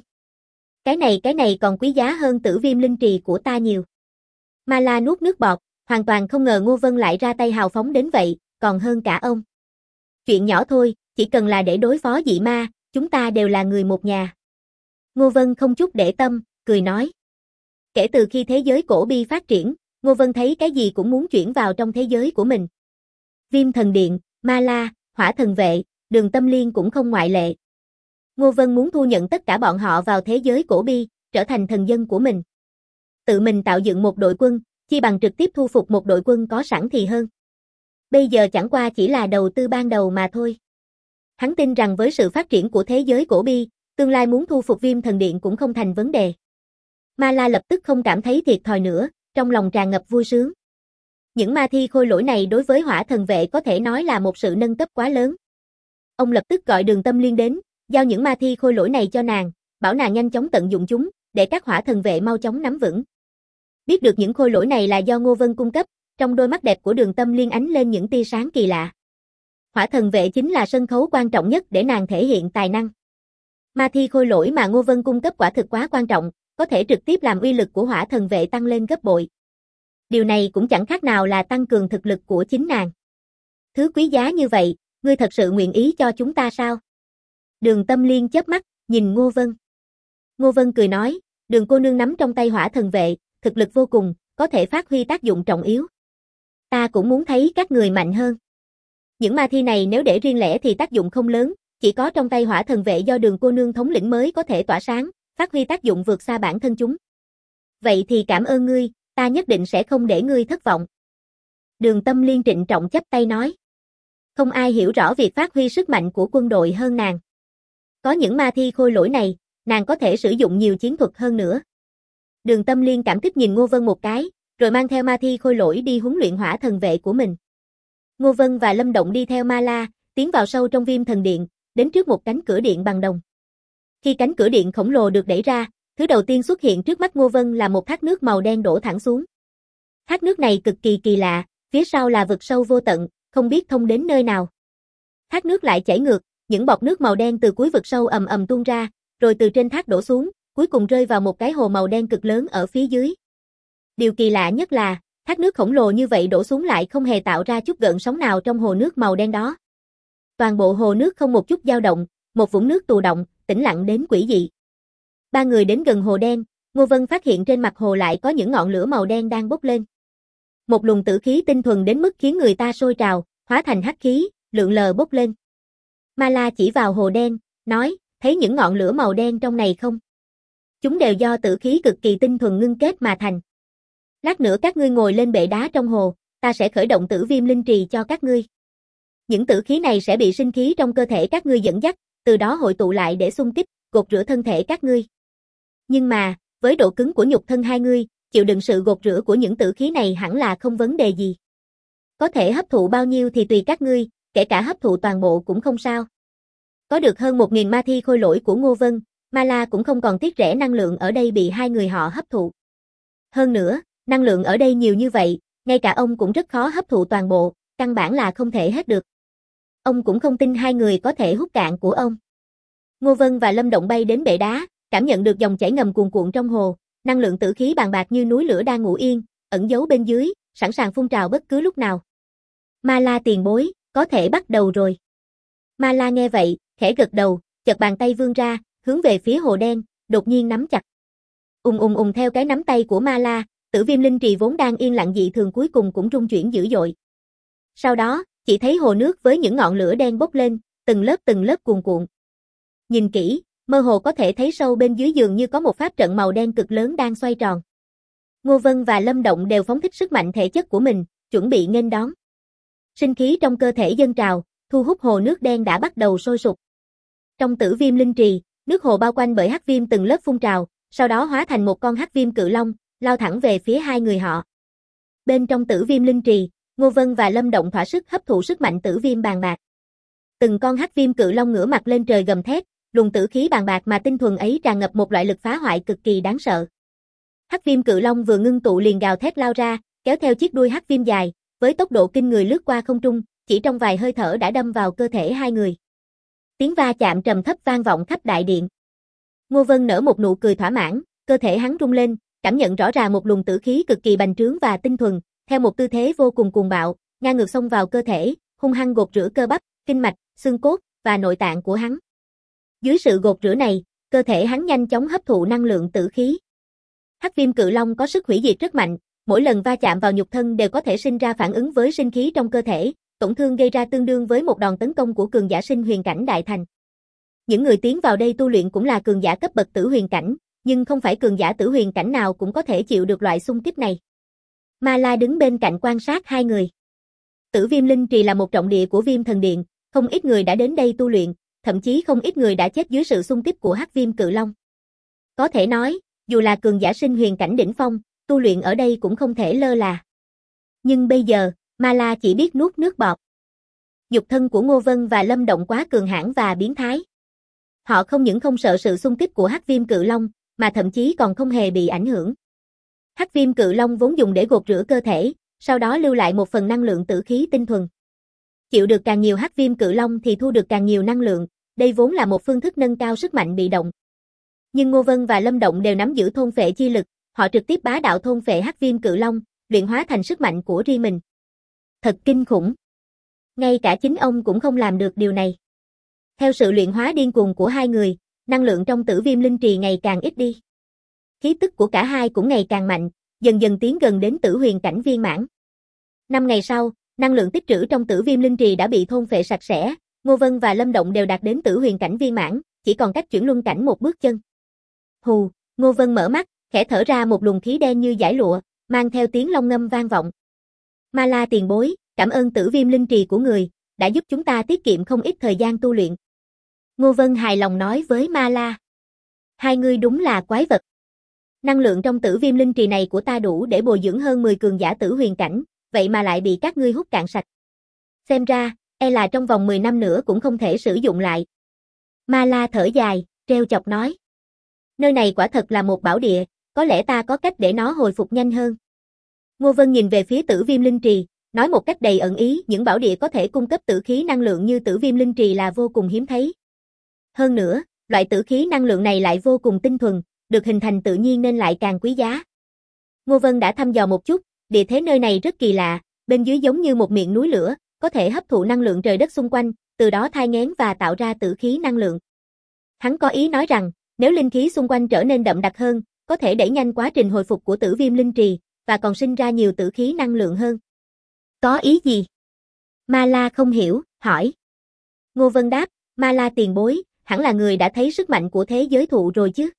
Cái này còn quý giá hơn Tử Viêm Linh Trì của ta nhiều. Ma La nuốt nước bọt, hoàn toàn không ngờ Ngô Vân lại ra tay hào phóng đến vậy, còn hơn cả ông. Chuyện nhỏ thôi, chỉ cần là để đối phó dị ma, chúng ta đều là người một nhà. Ngô Vân không chút để tâm, cười nói. Kể từ khi thế giới cổ bi phát triển, Ngô Vân thấy cái gì cũng muốn chuyển vào trong thế giới của mình. Viêm Thần Điện, Ma La, Hỏa Thần Vệ, Đường Tâm Liên cũng không ngoại lệ. Ngô Vân muốn thu nhận tất cả bọn họ vào thế giới cổ bi, trở thành thần dân của mình. Tự mình tạo dựng một đội quân, chi bằng trực tiếp thu phục một đội quân có sẵn thì hơn. Bây giờ chẳng qua chỉ là đầu tư ban đầu mà thôi. Hắn tin rằng với sự phát triển của thế giới cổ bi, tương lai muốn thu phục Viêm Thần Điện cũng không thành vấn đề. Ma La lập tức không cảm thấy thiệt thòi nữa, trong lòng tràn ngập vui sướng. Những ma thi khôi lỗi này đối với hỏa thần vệ có thể nói là một sự nâng cấp quá lớn. Ông lập tức gọi Đường Tâm Liên đến, giao những ma thi khôi lỗi này cho nàng, bảo nàng nhanh chóng tận dụng chúng, để các hỏa thần vệ mau chóng nắm vững. Biết được những khôi lỗi này là do Ngô Vân cung cấp, trong đôi mắt đẹp của Đường Tâm Liên ánh lên những tia sáng kỳ lạ. Hỏa thần vệ chính là sân khấu quan trọng nhất để nàng thể hiện tài năng. Ma thi khôi lỗi mà Ngô Vân cung cấp quả thực quá quan trọng, có thể trực tiếp làm uy lực của hỏa thần vệ tăng lên gấp bội. Điều này cũng chẳng khác nào là tăng cường thực lực của chính nàng. Thứ quý giá như vậy, ngươi thật sự nguyện ý cho chúng ta sao? Đường Tâm Liên chớp mắt, nhìn Ngô Vân. Ngô Vân cười nói, Đường cô nương nắm trong tay hỏa thần vệ, thực lực vô cùng, có thể phát huy tác dụng trọng yếu. Ta cũng muốn thấy các người mạnh hơn. Những ma thi này nếu để riêng lẻ thì tác dụng không lớn, chỉ có trong tay hỏa thần vệ do Đường cô nương thống lĩnh mới có thể tỏa sáng, phát huy tác dụng vượt xa bản thân chúng. Vậy thì cảm ơn ngươi, ta nhất định sẽ không để ngươi thất vọng. Đường Tâm Liên trịnh trọng chắp tay nói. Không ai hiểu rõ việc phát huy sức mạnh của quân đội hơn nàng. Có những ma thi khôi lỗi này, nàng có thể sử dụng nhiều chiến thuật hơn nữa. Đường Tâm Liên cảm kích nhìn Ngô Vân một cái, rồi mang theo ma thi khôi lỗi đi huấn luyện hỏa thần vệ của mình. Ngô Vân và Lâm Động đi theo Ma La, tiến vào sâu trong Viêm Thần Điện, đến trước một cánh cửa điện bằng đồng. Khi cánh cửa điện khổng lồ được đẩy ra, thứ đầu tiên xuất hiện trước mắt Ngô Vân là một thác nước màu đen đổ thẳng xuống. Thác nước này cực kỳ kỳ lạ, phía sau là vực sâu vô tận, không biết thông đến nơi nào. Thác nước lại chảy ngược, những bọt nước màu đen từ cuối vực sâu ầm ầm tuôn ra, rồi từ trên thác đổ xuống, cuối cùng rơi vào một cái hồ màu đen cực lớn ở phía dưới. Điều kỳ lạ nhất là, thác nước khổng lồ như vậy đổ xuống lại không hề tạo ra chút gợn sóng nào trong hồ nước màu đen đó. Toàn bộ hồ nước không một chút dao động, một vũng nước tù động, tĩnh lặng đến quỷ dị. Ba người đến gần hồ đen, Ngô Vân phát hiện trên mặt hồ lại có những ngọn lửa màu đen đang bốc lên. Một luồng tử khí tinh thuần đến mức khiến người ta sôi trào, hóa thành hắc khí, lượn lờ bốc lên. Ma La chỉ vào hồ đen, nói, thấy những ngọn lửa màu đen trong này không? Chúng đều do tử khí cực kỳ tinh thuần ngưng kết mà thành. Lát nữa các ngươi ngồi lên bệ đá trong hồ, ta sẽ khởi động tử viêm linh trì cho các ngươi. Những tử khí này sẽ bị sinh khí trong cơ thể các ngươi dẫn dắt, từ đó hội tụ lại để xung kích, gột rửa thân thể các ngươi. Nhưng mà, với độ cứng của nhục thân hai ngươi, chịu đựng sự gột rửa của những tử khí này hẳn là không vấn đề gì. Có thể hấp thụ bao nhiêu thì tùy các ngươi, kể cả hấp thụ toàn bộ cũng không sao. Có được hơn 1000 ma thi khôi lỗi của Ngô Vân, Ma La cũng không còn tiếc rẻ năng lượng ở đây bị hai người họ hấp thụ. Hơn nữa, năng lượng ở đây nhiều như vậy, ngay cả ông cũng rất khó hấp thụ toàn bộ, căn bản là không thể hết được. Ông cũng không tin hai người có thể hút cạn của ông. Ngô Vân và Lâm Động bay đến bệ đá, cảm nhận được dòng chảy ngầm cuồn cuộn trong hồ, năng lượng tử khí bàn bạc như núi lửa đang ngủ yên, ẩn giấu bên dưới, sẵn sàng phun trào bất cứ lúc nào. Ma La tiền bối, có thể bắt đầu rồi. Ma La nghe vậy, khẽ gật đầu, chợt bàn tay vươn ra, hướng về phía hồ đen, đột nhiên nắm chặt. Theo cái nắm tay của Ma La, tử viêm linh trì vốn đang yên lặng dị thường cuối cùng cũng rung chuyển dữ dội. Sau đó, chỉ thấy hồ nước với những ngọn lửa đen bốc lên, từng lớp cuồn cuộn. Nhìn kỹ, mơ hồ có thể thấy sâu bên dưới dường như có một pháp trận màu đen cực lớn đang xoay tròn. Ngô Vân và Lâm Động đều phóng thích sức mạnh thể chất của mình, chuẩn bị nghênh đón. Sinh khí trong cơ thể dâng trào, thu hút hồ nước đen đã bắt đầu sôi sục. Trong tử viêm linh trì, nước hồ bao quanh bởi hắc viêm từng lớp phun trào, sau đó hóa thành một con hắc viêm cự long, lao thẳng về phía hai người họ. Bên trong tử viêm linh trì, Ngô Vân và Lâm Động thỏa sức hấp thụ sức mạnh tử viêm bàn bạc. Từng con hắc viêm cự long ngửa mặt lên trời gầm thét, luồng tử khí bàn bạc mà tinh thuần ấy tràn ngập một loại lực phá hoại cực kỳ đáng sợ. Hắc viêm cự long vừa ngưng tụ liền gào thét lao ra, kéo theo chiếc đuôi hắc viêm dài, với tốc độ kinh người lướt qua không trung, chỉ trong vài hơi thở đã đâm vào cơ thể hai người. Tiếng va chạm trầm thấp vang vọng khắp đại điện. Ngô Vân nở một nụ cười thỏa mãn, cơ thể hắn rung lên, cảm nhận rõ ràng một luồng tử khí cực kỳ bành trướng và tinh thuần, theo một tư thế vô cùng cuồng bạo, ngang ngược xông vào cơ thể, hung hăng gột rửa cơ bắp, kinh mạch, xương cốt và nội tạng của hắn. Dưới sự gột rửa này, cơ thể hắn nhanh chóng hấp thụ năng lượng tử khí. Hắc viêm cự long có sức hủy diệt rất mạnh, mỗi lần va chạm vào nhục thân đều có thể sinh ra phản ứng với sinh khí trong cơ thể, tổn thương gây ra tương đương với một đòn tấn công của cường giả sinh huyền cảnh đại thành. Những người tiến vào đây tu luyện cũng là cường giả cấp bậc tử huyền cảnh, nhưng không phải cường giả tử huyền cảnh nào cũng có thể chịu được loại xung kích này. Ma La đứng bên cạnh quan sát hai người. Tử viêm linh trì là một trọng địa của Viêm Thần Điện, không ít người đã đến đây tu luyện, thậm chí không ít người đã chết dưới sự xung kích của hắc viêm cự long. Có thể nói, dù là cường giả sinh huyền cảnh đỉnh phong, tu luyện ở đây cũng không thể lơ là. Nhưng bây giờ, Ma La chỉ biết nuốt nước bọt. Nhục thân của Ngô Vân và Lâm Động quá cường hãn và biến thái. Họ không những không sợ sự xung kích của hắc viêm cự long, mà thậm chí còn không hề bị ảnh hưởng. Hắc viêm cự long vốn dùng để gột rửa cơ thể, sau đó lưu lại một phần năng lượng tử khí tinh thuần. Chịu được càng nhiều hắc viêm cự long thì thu được càng nhiều năng lượng, đây vốn là một phương thức nâng cao sức mạnh bị động. Nhưng Ngô Vân và Lâm Động đều nắm giữ thôn phệ chi lực, họ trực tiếp bá đạo thôn phệ hắc viêm cự long, luyện hóa thành sức mạnh của riêng mình. Thật kinh khủng. Ngay cả chính ông cũng không làm được điều này. Theo sự luyện hóa điên cuồng của hai người, năng lượng trong tử viêm linh trì ngày càng ít đi. Khí tức của cả hai cũng ngày càng mạnh, dần dần tiến gần đến tử huyền cảnh viên mãn. 5 ngày sau, năng lượng tích trữ trong tử viêm linh trì đã bị thôn phệ sạch sẽ, Ngô Vân và Lâm Động đều đạt đến tử huyền cảnh viên mãn, chỉ còn cách chuyển luân cảnh một bước chân. Hù, Ngô Vân mở mắt, khẽ thở ra một luồng khí đen như dải lụa, mang theo tiếng long ngâm vang vọng. Ma La tiền bối, cảm ơn tử viêm linh trì của người, đã giúp chúng ta tiết kiệm không ít thời gian tu luyện. Ngô Vân hài lòng nói với Ma La. Hai người đúng là quái vật. Năng lượng trong tử viêm linh trì này của ta đủ để bồi dưỡng hơn 10 cường giả tử huyền cảnh, vậy mà lại bị các ngươi hút cạn sạch. Xem ra, e là trong vòng 10 năm nữa cũng không thể sử dụng lại. Ma La thở dài, trêu chọc nói. Nơi này quả thật là một bảo địa, có lẽ ta có cách để nó hồi phục nhanh hơn. Ngô Vân nhìn về phía Tử Viêm Linh Trì, nói một cách đầy ẩn ý, những bảo địa có thể cung cấp tử khí năng lượng như Tử Viêm Linh Trì là vô cùng hiếm thấy. Hơn nữa, loại tử khí năng lượng này lại vô cùng tinh thuần, được hình thành tự nhiên nên lại càng quý giá. Ngô Vân đã thăm dò một chút, địa thế nơi này rất kỳ lạ, bên dưới giống như một miệng núi lửa, có thể hấp thụ năng lượng trời đất xung quanh, từ đó thai nghén và tạo ra tử khí năng lượng. Hắn có ý nói rằng, nếu linh khí xung quanh trở nên đậm đặc hơn, có thể đẩy nhanh quá trình hồi phục của Tử Viêm Linh Trì, và còn sinh ra nhiều tử khí năng lượng hơn. Có ý gì? Ma La không hiểu, hỏi. Ngô Vân đáp, Ma La tiền bối, hẳn là người đã thấy sức mạnh của thế giới thụ rồi chứ.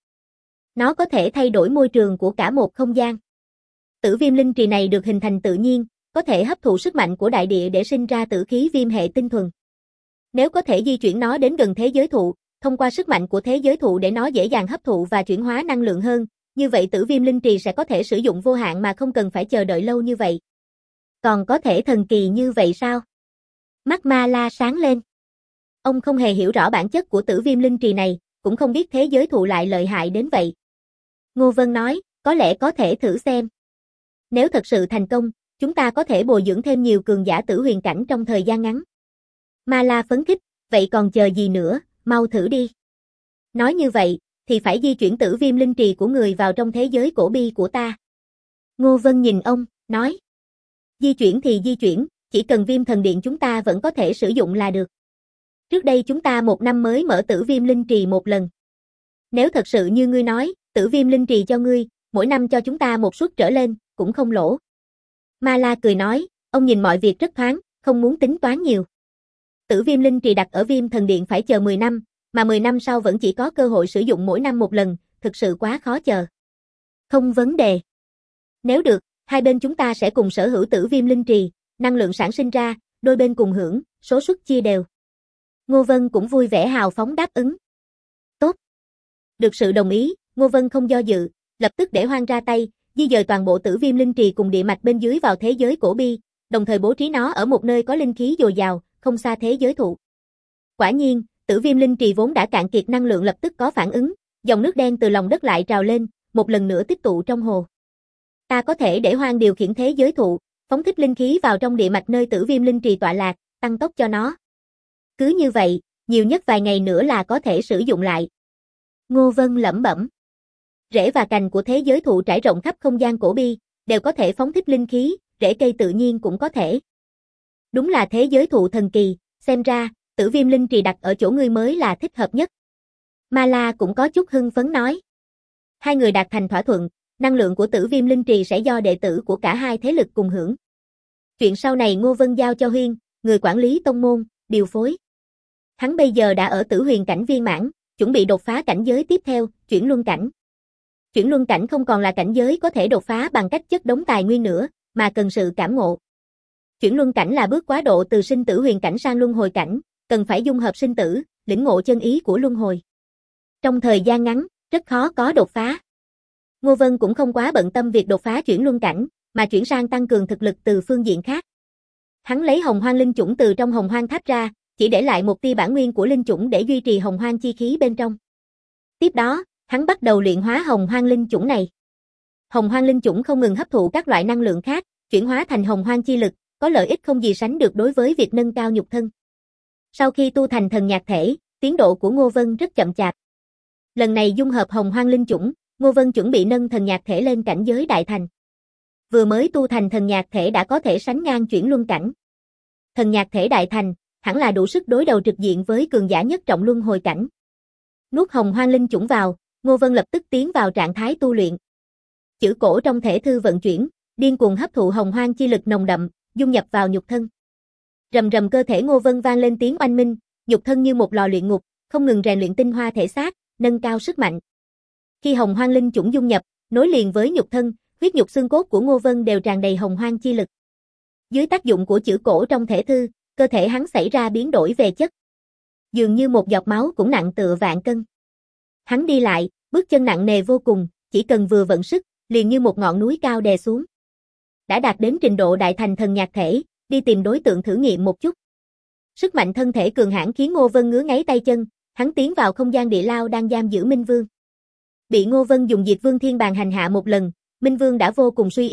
Nó có thể thay đổi môi trường của cả một không gian. Tử Viêm Linh Trì này được hình thành tự nhiên, có thể hấp thụ sức mạnh của đại địa để sinh ra tử khí viêm hệ tinh thuần. Nếu có thể di chuyển nó đến gần thế giới thụ, thông qua sức mạnh của thế giới thụ để nó dễ dàng hấp thụ và chuyển hóa năng lượng hơn, như vậy Tử Viêm Linh Trì sẽ có thể sử dụng vô hạn mà không cần phải chờ đợi lâu như vậy. Còn có thể thần kỳ như vậy sao? Mắt Ma La sáng lên. Ông không hề hiểu rõ bản chất của Tử Viêm Linh Trì này, cũng không biết thế giới thụ lại lợi hại đến vậy. Ngô Vân nói, có lẽ có thể thử xem. Nếu thật sự thành công, chúng ta có thể bồi dưỡng thêm nhiều cường giả tử huyền cảnh trong thời gian ngắn. Ma La phấn khích, vậy còn chờ gì nữa, mau thử đi. Nói như vậy, thì phải di chuyển Tử Viêm Linh Trì của người vào trong thế giới cổ bi của ta. Ngô Vân nhìn ông, nói. Di chuyển thì di chuyển, chỉ cần Viêm Thần Điện chúng ta vẫn có thể sử dụng là được. Trước đây chúng ta 1 năm mới mở Tử Viêm Linh Trì một lần. Nếu thật sự như ngươi nói, Tử Viêm Linh Trì cho ngươi, mỗi năm cho chúng ta một suất trở lên, cũng không lỗ. Ma La cười nói, ông nhìn mọi việc rất thoáng, không muốn tính toán nhiều. Tử Viêm Linh Trì đặt ở Viêm Thần Điện phải chờ 10 năm, mà 10 năm sau vẫn chỉ có cơ hội sử dụng mỗi năm một lần, thực sự quá khó chờ. Không vấn đề. Nếu được, hai bên chúng ta sẽ cùng sở hữu Tử Viêm Linh Trì, năng lượng sản sinh ra, đôi bên cùng hưởng, số suất chia đều. Ngô Vân cũng vui vẻ hào phóng đáp ứng. Tốt. Được sự đồng ý, Ngô Vân không do dự, lập tức để Hoang ra tay, di dời toàn bộ Tử Viêm Linh Trì cùng địa mạch bên dưới vào thế giới cổ bi, đồng thời bố trí nó ở một nơi có linh khí dồi dào, không xa thế giới thụ. Quả nhiên, Tử Viêm Linh Trì vốn đã cạn kiệt năng lượng lập tức có phản ứng, dòng nước đen từ lòng đất lại trào lên, một lần nữa tích tụ trong hồ. Ta có thể để Hoang điều khiển thế giới thụ, phóng thích linh khí vào trong địa mạch nơi Tử Viêm Linh Trì tọa lạc, tăng tốc cho nó. Cứ như vậy, nhiều nhất vài ngày nữa là có thể sử dụng lại. Ngô Vân lẩm bẩm. Rễ và cành của thế giới thụ trải rộng khắp không gian cổ bi, đều có thể phóng thích linh khí, rễ cây tự nhiên cũng có thể. Đúng là thế giới thụ thần kỳ, xem ra, Tử Viêm Linh Trì đặt ở chỗ ngươi mới là thích hợp nhất. Ma La cũng có chút hưng phấn nói. Hai người đạt thành thỏa thuận, năng lượng của Tử Viêm Linh Trì sẽ do đệ tử của cả hai thế lực cùng hưởng. Chuyện sau này Ngô Vân giao cho Huyên, người quản lý tông môn, điều phối. Hắn bây giờ đã ở Tử Huyền cảnh viên mãn, chuẩn bị đột phá cảnh giới tiếp theo, chuyển luân cảnh. Chuyển luân cảnh không còn là cảnh giới có thể đột phá bằng cách chất đống tài nguyên nữa, mà cần sự cảm ngộ. Chuyển luân cảnh là bước quá độ từ sinh tử huyền cảnh sang luân hồi cảnh, cần phải dung hợp sinh tử, lĩnh ngộ chân ý của luân hồi. Trong thời gian ngắn, rất khó có đột phá. Ngô Vân cũng không quá bận tâm việc đột phá chuyển luân cảnh, mà chuyển sang tăng cường thực lực từ phương diện khác. Hắn lấy Hồng Hoang linh chủng từ trong Hồng Hoang tháp ra, chỉ để lại một tia bản nguyên của linh chủng để duy trì Hồng Hoang chi khí bên trong. Tiếp đó, hắn bắt đầu luyện hóa Hồng Hoang linh chủng này. Hồng Hoang linh chủng không ngừng hấp thụ các loại năng lượng khác, chuyển hóa thành Hồng Hoang chi lực, có lợi ích không gì sánh được đối với việc nâng cao nhục thân. Sau khi tu thành thần nhạc thể, tiến độ của Ngô Vân rất chậm chạp. Lần này dung hợp Hồng Hoang linh chủng, Ngô Vân chuẩn bị nâng thần nhạc thể lên cảnh giới đại thành. Vừa mới tu thành thần nhạc thể đã có thể sánh ngang chuyển luân cảnh. Thần nhạc thể đại thành, hẳn là đủ sức đối đầu trực diện với cường giả nhất trọng luân hồi cảnh. Nuốt Hồng Hoang linh chủng vào, Ngô Vân lập tức tiến vào trạng thái tu luyện. Chữ cổ trong thể thư vận chuyển, điên cuồng hấp thụ Hồng Hoang chi lực nồng đậm, dung nhập vào nhục thân. Rầm rầm cơ thể Ngô Vân vang lên tiếng oanh minh, nhục thân như một lò luyện ngục, không ngừng rèn luyện tinh hoa thể xác, nâng cao sức mạnh. Khi Hồng Hoang linh chủng dung nhập, nối liền với nhục thân, huyết nhục xương cốt của Ngô Vân đều tràn đầy Hồng Hoang chi lực. Dưới tác dụng của chữ cổ trong thể thư, cơ thể hắn xảy ra biến đổi về chất. Dường như một giọt máu cũng nặng tựa vạn cân. Hắn đi lại, bước chân nặng nề vô cùng, chỉ cần vừa vận sức, liền như một ngọn núi cao đè xuống. Đã đạt đến trình độ đại thành thần nhạc thể, đi tìm đối tượng thử nghiệm một chút. Sức mạnh thân thể cường hãn khiến Ngô Vân ngứa ngáy tay chân, hắn tiến vào không gian địa lao đang giam giữ Minh Vương. Bị Ngô Vân dùng Diệt Vương Thiên Bàng hành hạ một lần, Minh Vương đã vô cùng suy yếu,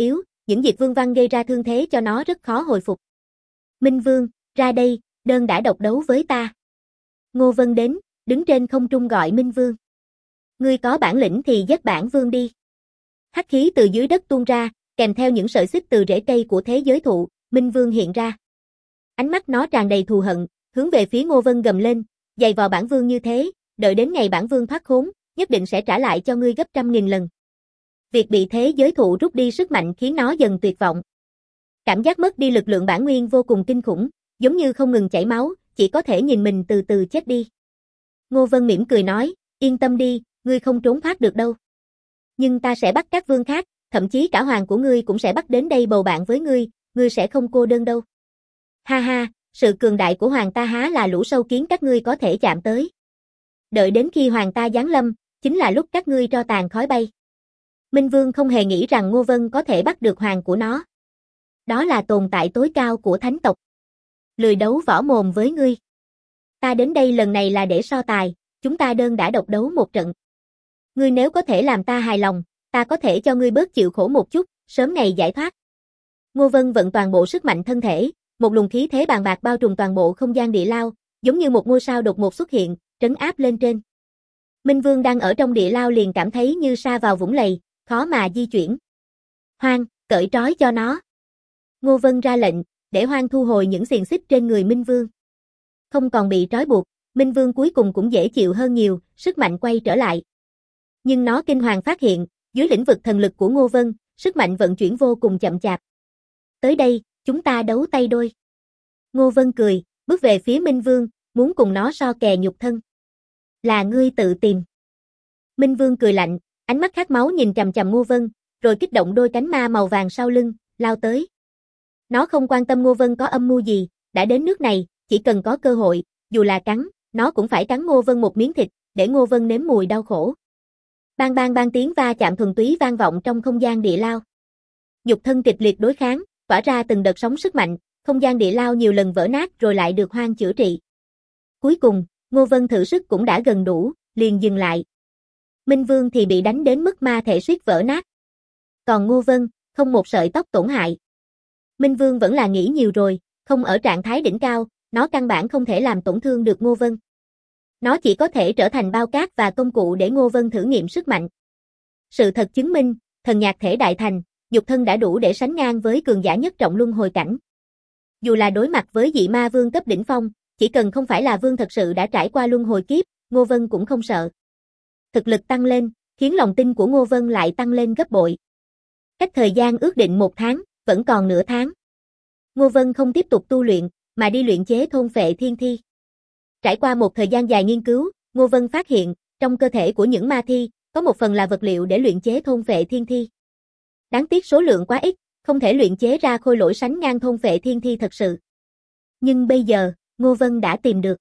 những diệt vương văn gây ra thương thế cho nó rất khó hồi phục. Minh Vương, ra đây, đơn đã độc đấu với ta. Ngô Vân đến, đứng trên không trung gọi Minh Vương. Ngươi có bản lĩnh thì giết bản vương đi. Hắc khí từ dưới đất tuôn ra, kèm theo những sợi xích từ rễ cây của thế giới thụ, Minh Vương hiện ra. Ánh mắt nó tràn đầy thù hận, hướng về phía Ngô Vân gầm lên, giày vò bản vương như thế, đợi đến ngày bản vương thoát khốn, nhất định sẽ trả lại cho ngươi gấp 100.000 lần. Việc bị thế giới thụ rút đi sức mạnh khiến nó dần tuyệt vọng. Cảm giác mất đi lực lượng bản nguyên vô cùng kinh khủng, giống như không ngừng chảy máu, chỉ có thể nhìn mình từ từ chết đi. Ngô Vân mỉm cười nói, yên tâm đi, ngươi không trốn thoát được đâu. Nhưng ta sẽ bắt các vương khác, thậm chí cả hoàng của ngươi cũng sẽ bắt đến đây bầu bạn với ngươi sẽ không cô đơn đâu. Ha ha, sự cường đại của hoàng ta há là lũ sâu kiến các ngươi có thể chạm tới. Đợi đến khi hoàng ta giáng lâm, chính là lúc các ngươi tro tàn khói bay. Minh Vương không hề nghĩ rằng Ngô Vân có thể bắt được hoàng của nó. Đó là tồn tại tối cao của thánh tộc. Lười đấu võ mồm với ngươi. Ta đến đây lần này là để so tài, chúng ta đơn đã độc đấu một trận. Ngươi nếu có thể làm ta hài lòng, ta có thể cho ngươi bớt chịu khổ một chút, sớm ngày giải thoát. Ngô Vân vận toàn bộ sức mạnh thân thể, một luồng khí thế bàng bạc bao trùm toàn bộ không gian địa lao, giống như một ngôi sao đột ngột xuất hiện, trấn áp lên trên. Minh Vương đang ở trong địa lao liền cảm thấy như sa vào vũng lầy, khó mà di chuyển. Hoang, cởi trói cho nó. Ngô Vân ra lệnh, để Hoang thu hồi những xiềng xích trên người Minh Vương. Không còn bị trói buộc, Minh Vương cuối cùng cũng dễ chịu hơn nhiều, sức mạnh quay trở lại. Nhưng nó kinh hoàng phát hiện, dưới lĩnh vực thần lực của Ngô Vân, sức mạnh vận chuyển vô cùng chậm chạp. Tới đây, chúng ta đấu tay đôi. Ngô Vân cười, bước về phía Minh Vương, muốn cùng nó so kè nhục thân. Là ngươi tự tìm. Minh Vương cười lạnh, ánh mắt khát máu nhìn chằm chằm Ngô Vân, rồi kích động đôi cánh ma màu vàng sau lưng, lao tới. Nó không quan tâm Ngô Vân có âm mưu gì, đã đến nước này, chỉ cần có cơ hội, dù là cắn, nó cũng phải cắn Ngô Vân một miếng thịt, để Ngô Vân nếm mùi đau khổ. Bang bang bang tiếng va chạm thuần túy vang vọng trong không gian địa lao. Nhục thân kịch liệt đối kháng, tỏa ra từng đợt sóng sức mạnh, không gian địa lao nhiều lần vỡ nát rồi lại được Hoang chữa trị. Cuối cùng, Ngô Vân thử sức cũng đã gần đủ, liền dừng lại. Minh Vương thì bị đánh đến mức ma thể suýt vỡ nát. Còn Ngô Vân, không một sợi tóc tổn hại. Minh Vương vẫn là nghĩ nhiều rồi, không ở trạng thái đỉnh cao, nó căn bản không thể làm tổn thương được Ngô Vân. Nó chỉ có thể trở thành bao cát và công cụ để Ngô Vân thử nghiệm sức mạnh. Sự thật chứng minh, thần nhạc thể đại thành, nhục thân đã đủ để sánh ngang với cường giả nhất trọng luân hồi cảnh. Dù là đối mặt với dị ma vương cấp đỉnh phong, chỉ cần không phải là vương thật sự đã trải qua luân hồi kiếp, Ngô Vân cũng không sợ. Thực lực tăng lên, khiến lòng tin của Ngô Vân lại tăng lên gấp bội. Cách thời gian ước định 1 tháng, vẫn còn nửa tháng. Ngô Vân không tiếp tục tu luyện, mà đi luyện chế thôn phệ thiên thi. Trải qua một thời gian dài nghiên cứu, Ngô Vân phát hiện, trong cơ thể của những ma thi, có một phần là vật liệu để luyện chế thôn phệ thiên thi. Đáng tiếc số lượng quá ít, không thể luyện chế ra khôi lỗi sánh ngang thôn phệ thiên thi thật sự. Nhưng bây giờ, Ngô Vân đã tìm được.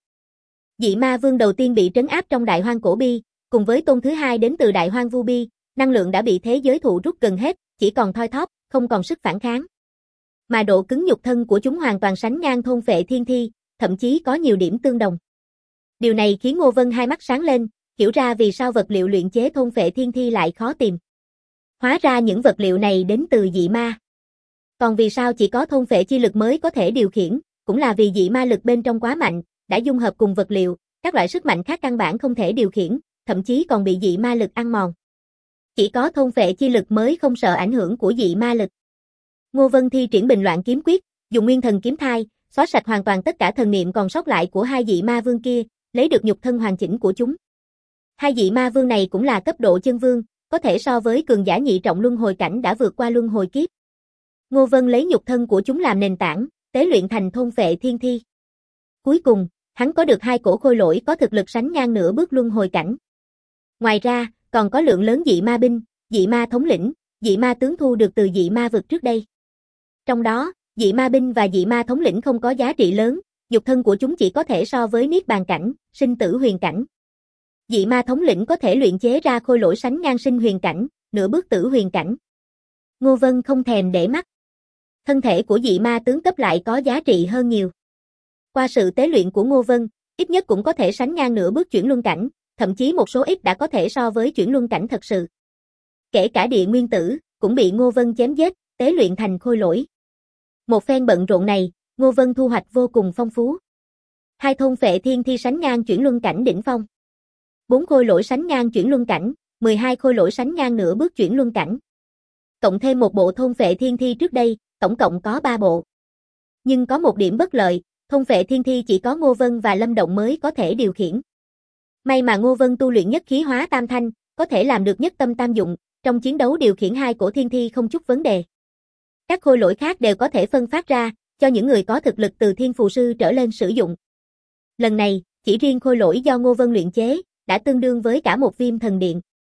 Dị ma vương đầu tiên bị trấn áp trong đại hoang cổ bi, cùng với tôn thứ hai đến từ đại hoang vu bi, năng lượng đã bị thế giới thụ rút gần hết, chỉ còn thoi thóp, không còn sức phản kháng. Mà độ cứng nhục thân của chúng hoàn toàn sánh ngang thôn phệ thiên thi, thậm chí có nhiều điểm tương đồng. Điều này khiến Ngô Vân hai mắt sáng lên, hiểu ra vì sao vật liệu luyện chế thôn phệ thiên thi lại khó tìm. Hóa ra những vật liệu này đến từ dị ma. Còn vì sao chỉ có thôn phệ chi lực mới có thể điều khiển, cũng là vì dị ma lực bên trong quá mạnh, đã dung hợp cùng vật liệu, các loại sức mạnh khác căn bản không thể điều khiển, thậm chí còn bị dị ma lực ăn mòn. Chỉ có thôn phệ chi lực mới không sợ ảnh hưởng của dị ma lực. Ngô Vân thi triển Bình Loạn kiếm quyết, dùng Nguyên Thần kiếm thai, xóa sạch hoàn toàn tất cả thần niệm còn sót lại của hai dị ma vương kia, lấy được nhục thân hoàn chỉnh của chúng. Hai dị ma vương này cũng là cấp độ chân vương, có thể so với cường giả nhị trọng luân hồi cảnh đã vượt qua luân hồi kiếp. Ngô Vân lấy nhục thân của chúng làm nền tảng, tế luyện thành thôn phệ thiên thi. Cuối cùng, hắn có được hai cổ khôi lỗi có thực lực sánh ngang nửa bước luân hồi cảnh. Ngoài ra, còn có lượng lớn dị ma binh, dị ma thống lĩnh, dị ma tướng thu được từ dị ma vực trước đây. Trong đó, dị ma binh và dị ma thống lĩnh không có giá trị lớn, nhục thân của chúng chỉ có thể so với niết bàn cảnh, sinh tử huyền cảnh. Dị ma thống lĩnh có thể luyện chế ra khôi lỗi sánh ngang sinh huyền cảnh, nửa bước tử huyền cảnh. Ngô Vân không thèm để mắt. Thân thể của dị ma tướng cấp lại có giá trị hơn nhiều. Qua sự tế luyện của Ngô Vân, ít nhất cũng có thể sánh ngang nửa bước chuyển luân cảnh, thậm chí một số ít đã có thể so với chuyển luân cảnh thật sự. Kể cả địa nguyên tử, cũng bị Ngô Vân chém giết, tế luyện thành khôi lỗi. Một phen bận rộn này, Ngô Vân thu hoạch vô cùng phong phú. 2 thôn phệ thiên thi sánh ngang chuyển luân cảnh đỉnh phong. 4 khôi lỗi sánh ngang chuyển luân cảnh, 12 khôi lỗi sánh ngang nửa bước chuyển luân cảnh. Cộng thêm một bộ thôn phệ thiên thi trước đây, tổng cộng có 3 bộ. Nhưng có một điểm bất lợi, thôn phệ thiên thi chỉ có Ngô Vân và Lâm Động mới có thể điều khiển. May mà Ngô Vân tu luyện nhất khí hóa tam thanh, có thể làm được nhất tâm tam dụng, trong chiến đấu điều khiển 2 cổ thiên thi không chút vấn đề. Các khôi lỗi khác đều có thể phân phát ra, cho những người có thực lực từ thiên phù sư trở lên sử dụng. Lần này, chỉ riêng khôi lỗi do Ngô Vân luyện chế, đã tương đương với cả một Viêm Thần Điện.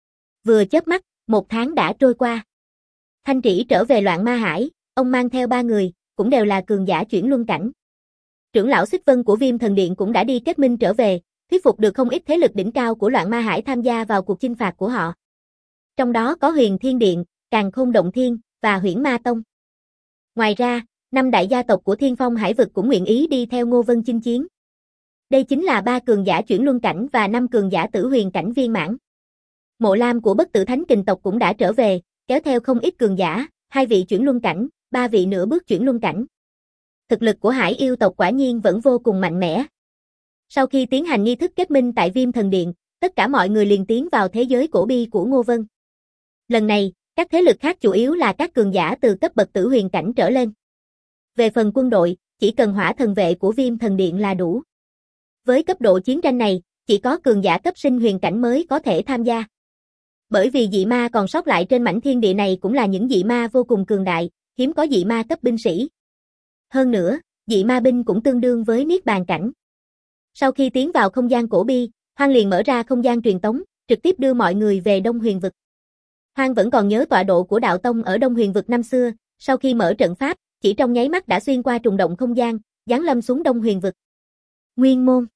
Vừa chớp mắt, 1 tháng đã trôi qua. Thanh Trĩ trở về Loạn Ma Hải, ông mang theo 3 người, cũng đều là cường giả chuyển luân cảnh. Trưởng lão Xích Vân của Viêm Thần Điện cũng đã đi kết minh trở về, thuyết phục được không ít thế lực đỉnh cao của Loạn Ma Hải tham gia vào cuộc chinh phạt của họ. Trong đó có Huyền Thiên Điện, Càn Khôn Động Thiên và Huyễn Ma Tông. Ngoài ra, 5 đại gia tộc của Thiên Phong Hải vực cũng nguyện ý đi theo Ngô Vân chinh chiến. Đây chính là 3 cường giả chuyển luân cảnh và 5 cường giả tử huyền cảnh viên mãn. Mộ Lam của Bất Tử Thánh Kình tộc cũng đã trở về, kéo theo không ít cường giả, 2 vị chuyển luân cảnh, 3 vị nửa bước chuyển luân cảnh. Thực lực của Hải yêu tộc quả nhiên vẫn vô cùng mạnh mẽ. Sau khi tiến hành nghi thức kết minh tại Viêm Thần Điện, tất cả mọi người liền tiến vào thế giới cổ bi của Ngô Vân. Lần này, các thế lực khác chủ yếu là các cường giả từ cấp bậc tử huyền cảnh trở lên. Về phần quân đội, chỉ cần Hỏa Thần vệ của Viêm Thần Điện là đủ. Với cấp độ chiến tranh này, chỉ có cường giả cấp sinh huyền cảnh mới có thể tham gia. Bởi vì dị ma còn sót lại trên mảnh thiên địa này cũng là những dị ma vô cùng cường đại, hiếm có dị ma cấp binh sĩ. Hơn nữa, dị ma binh cũng tương đương với Niết Bàn cảnh. Sau khi tiến vào không gian cổ bi, Hoang liền mở ra không gian truyền tống, trực tiếp đưa mọi người về Đông Huyền vực. Hoang vẫn còn nhớ tọa độ của đạo tông ở Đông Huyền vực năm xưa, sau khi mở trận pháp, chỉ trong nháy mắt đã xuyên qua trùng động không gian, giáng lâm xuống Đông Huyền vực. Nguyên môn.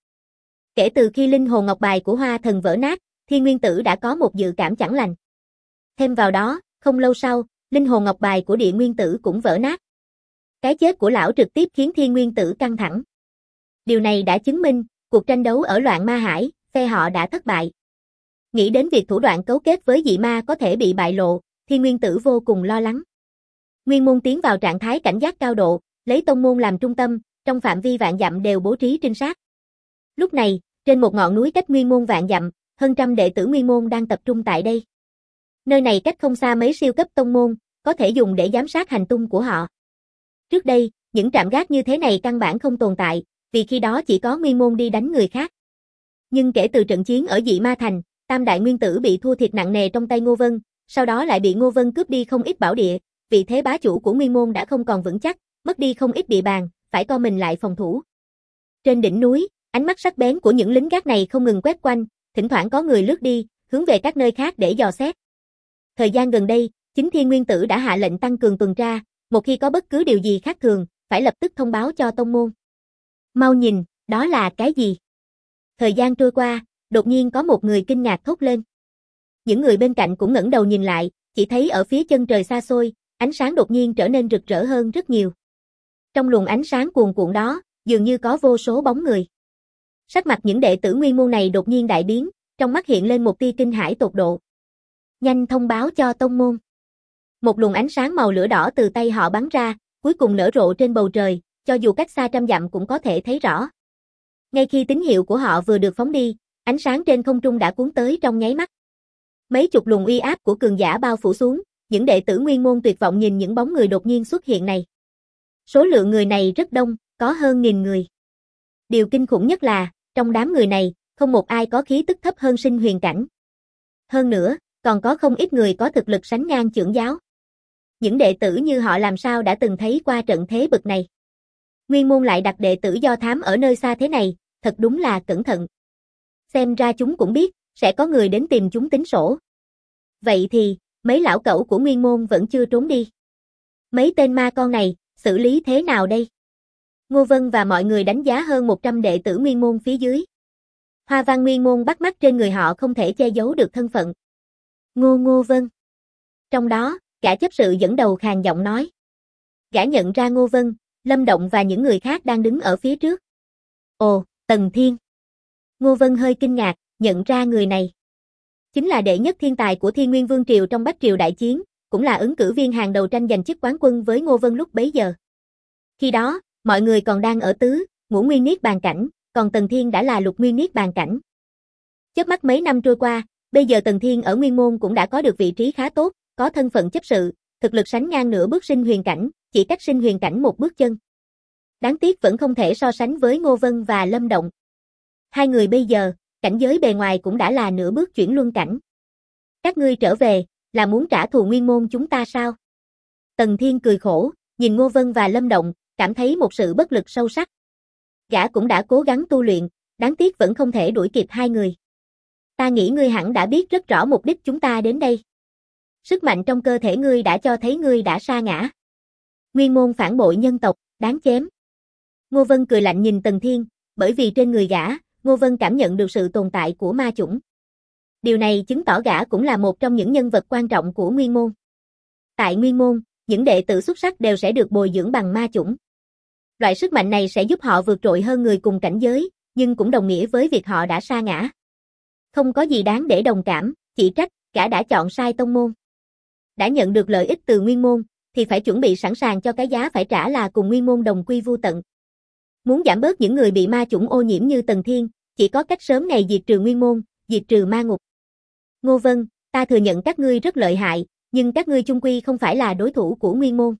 Kể từ khi linh hồn ngọc bài của Hoa Thần vỡ nát, Thiên Nguyên Tử đã có một dự cảm chẳng lành. Thêm vào đó, không lâu sau, linh hồn ngọc bài của Địa Nguyên Tử cũng vỡ nát. Cái chết của lão trực tiếp khiến Thiên Nguyên Tử căng thẳng. Điều này đã chứng minh, cuộc tranh đấu ở Loạn Ma Hải, phe họ đã thất bại. Nghĩ đến việc thủ đoạn cấu kết với dị ma có thể bị bại lộ, Thiên Nguyên Tử vô cùng lo lắng. Nguyên môn tiến vào trạng thái cảnh giác cao độ, lấy tông môn làm trung tâm, trong phạm vi vạn dặm đều bố trí trinh sát. Lúc này, trên một ngọn núi cách Nguyên môn vạn dặm, hơn trăm đệ tử Nguyên môn đang tập trung tại đây. Nơi này cách không xa mấy siêu cấp tông môn, có thể dùng để giám sát hành tung của họ. Trước đây, những trạm gác như thế này căn bản không tồn tại, vì khi đó chỉ có Nguyên môn đi đánh người khác. Nhưng kể từ trận chiến ở Dị Ma Thành, Tam Đại Nguyên Tử bị thua thiệt nặng nề trong tay Ngô Vân, sau đó lại bị Ngô Vân cướp đi không ít bảo địa, vị thế bá chủ của Nguyên môn đã không còn vững chắc, mất đi không ít địa bàn, phải co mình lại phòng thủ. Trên đỉnh núi, ánh mắt sắc bén của những lính gác này không ngừng quét quanh, thỉnh thoảng có người lướt đi, hướng về các nơi khác để dò xét. Thời gian gần đây, chính Thiên Nguyên Tử đã hạ lệnh tăng cường tuần tra, một khi có bất cứ điều gì khác thường, phải lập tức thông báo cho tông môn. Mau nhìn, đó là cái gì? Thời gian trôi qua, đột nhiên có một người kinh ngạc thốt lên. Những người bên cạnh cũng ngẩng đầu nhìn lại, chỉ thấy ở phía chân trời xa xôi, ánh sáng đột nhiên trở nên rực rỡ hơn rất nhiều. Trong luồng ánh sáng cuồn cuộn đó, dường như có vô số bóng người. Sắc mặt những đệ tử Nguyên môn này đột nhiên đại biến, trong mắt hiện lên một tia kinh hãi tột độ. Nhanh thông báo cho tông môn. Một luồng ánh sáng màu lửa đỏ từ tay họ bắn ra, cuối cùng nở rộ trên bầu trời, cho dù cách xa trăm dặm cũng có thể thấy rõ. Ngay khi tín hiệu của họ vừa được phóng đi, ánh sáng trên không trung đã cuốn tới trong nháy mắt. Mấy chục luồng uy áp của cường giả bao phủ xuống, những đệ tử Nguyên môn tuyệt vọng nhìn những bóng người đột nhiên xuất hiện này. Số lượng người này rất đông, có hơn 1000 người. Điều kinh khủng nhất là, trong đám người này, không một ai có khí tức thấp hơn sinh huyền cảnh. Hơn nữa, còn có không ít người có thực lực sánh ngang chưởng giáo. Những đệ tử như họ làm sao đã từng thấy qua trận thế bực này. Nguyên môn lại đặt đệ tử do thám ở nơi xa thế này, thật đúng là cẩn thận. Xem ra chúng cũng biết, sẽ có người đến tìm chúng tính sổ. Vậy thì, mấy lão cẩu của Nguyên môn vẫn chưa trốn đi. Mấy tên ma con này, xử lý thế nào đây? Ngô Vân và mọi người đánh giá hơn 100 đệ tử Nguyên môn phía dưới. Hoa văn Nguyên môn bắt mắt trên người họ không thể che giấu được thân phận. Ngô Vân. Trong đó, gã chấp sự dẫn đầu khàn giọng nói. Gã nhận ra Ngô Vân, Lâm Động và những người khác đang đứng ở phía trước. Ồ, Tần Thiên. Ngô Vân hơi kinh ngạc, nhận ra người này. Chính là đệ nhất thiên tài của Thiên Nguyên Vương Triều trong Bách Triều đại chiến, cũng là ứng cử viên hàng đầu tranh giành chức quán quân với Ngô Vân lúc bấy giờ. Khi đó, mọi người còn đang ở tứ, ngũ nguyên niết bàn cảnh, còn Tần Thiên đã là lục nguyên niết bàn cảnh. Chớp mắt mấy năm trôi qua, bây giờ Tần Thiên ở Nguyên Môn cũng đã có được vị trí khá tốt, có thân phận chấp sự, thực lực sánh ngang nửa bước sinh huyền cảnh, chỉ cách sinh huyền cảnh một bước chân. Đáng tiếc vẫn không thể so sánh với Ngô Vân và Lâm Động. Hai người bây giờ, cảnh giới bề ngoài cũng đã là nửa bước chuyển luân cảnh. Các ngươi trở về, là muốn trả thù Nguyên Môn chúng ta sao? Tần Thiên cười khổ, nhìn Ngô Vân và Lâm Động, cảm thấy một sự bất lực sâu sắc. Gã cũng đã cố gắng tu luyện, đáng tiếc vẫn không thể đuổi kịp hai người. Ta nghĩ ngươi hẳn đã biết rất rõ mục đích chúng ta đến đây. Sức mạnh trong cơ thể ngươi đã cho thấy ngươi đã sa ngã. Nguyên Môn phản bội nhân tộc, đáng chém. Ngô Vân cười lạnh nhìn Tần Thiên, bởi vì trên người gã, Ngô Vân cảm nhận được sự tồn tại của ma chủng. Điều này chứng tỏ gã cũng là một trong những nhân vật quan trọng của Nguyên Môn. Tại Nguyên Môn, những đệ tử xuất sắc đều sẽ được bồi dưỡng bằng ma chủng. Loại sức mạnh này sẽ giúp họ vượt trội hơn người cùng cảnh giới, nhưng cũng đồng nghĩa với việc họ đã sa ngã. Không có gì đáng để đồng cảm, chỉ trách, gã đã chọn sai tông môn. Đã nhận được lợi ích từ Nguyên Môn, thì phải chuẩn bị sẵn sàng cho cái giá phải trả là cùng Nguyên Môn đồng quy vu tận. Muốn giảm bớt những người bị ma chủng ô nhiễm như Tần Thiên, chỉ có cách sớm ngày diệt trừ Nguyên Môn, diệt trừ ma ngục. Ngô Vân, ta thừa nhận các ngươi rất lợi hại, nhưng các ngươi chung quy không phải là đối thủ của Nguyên Môn.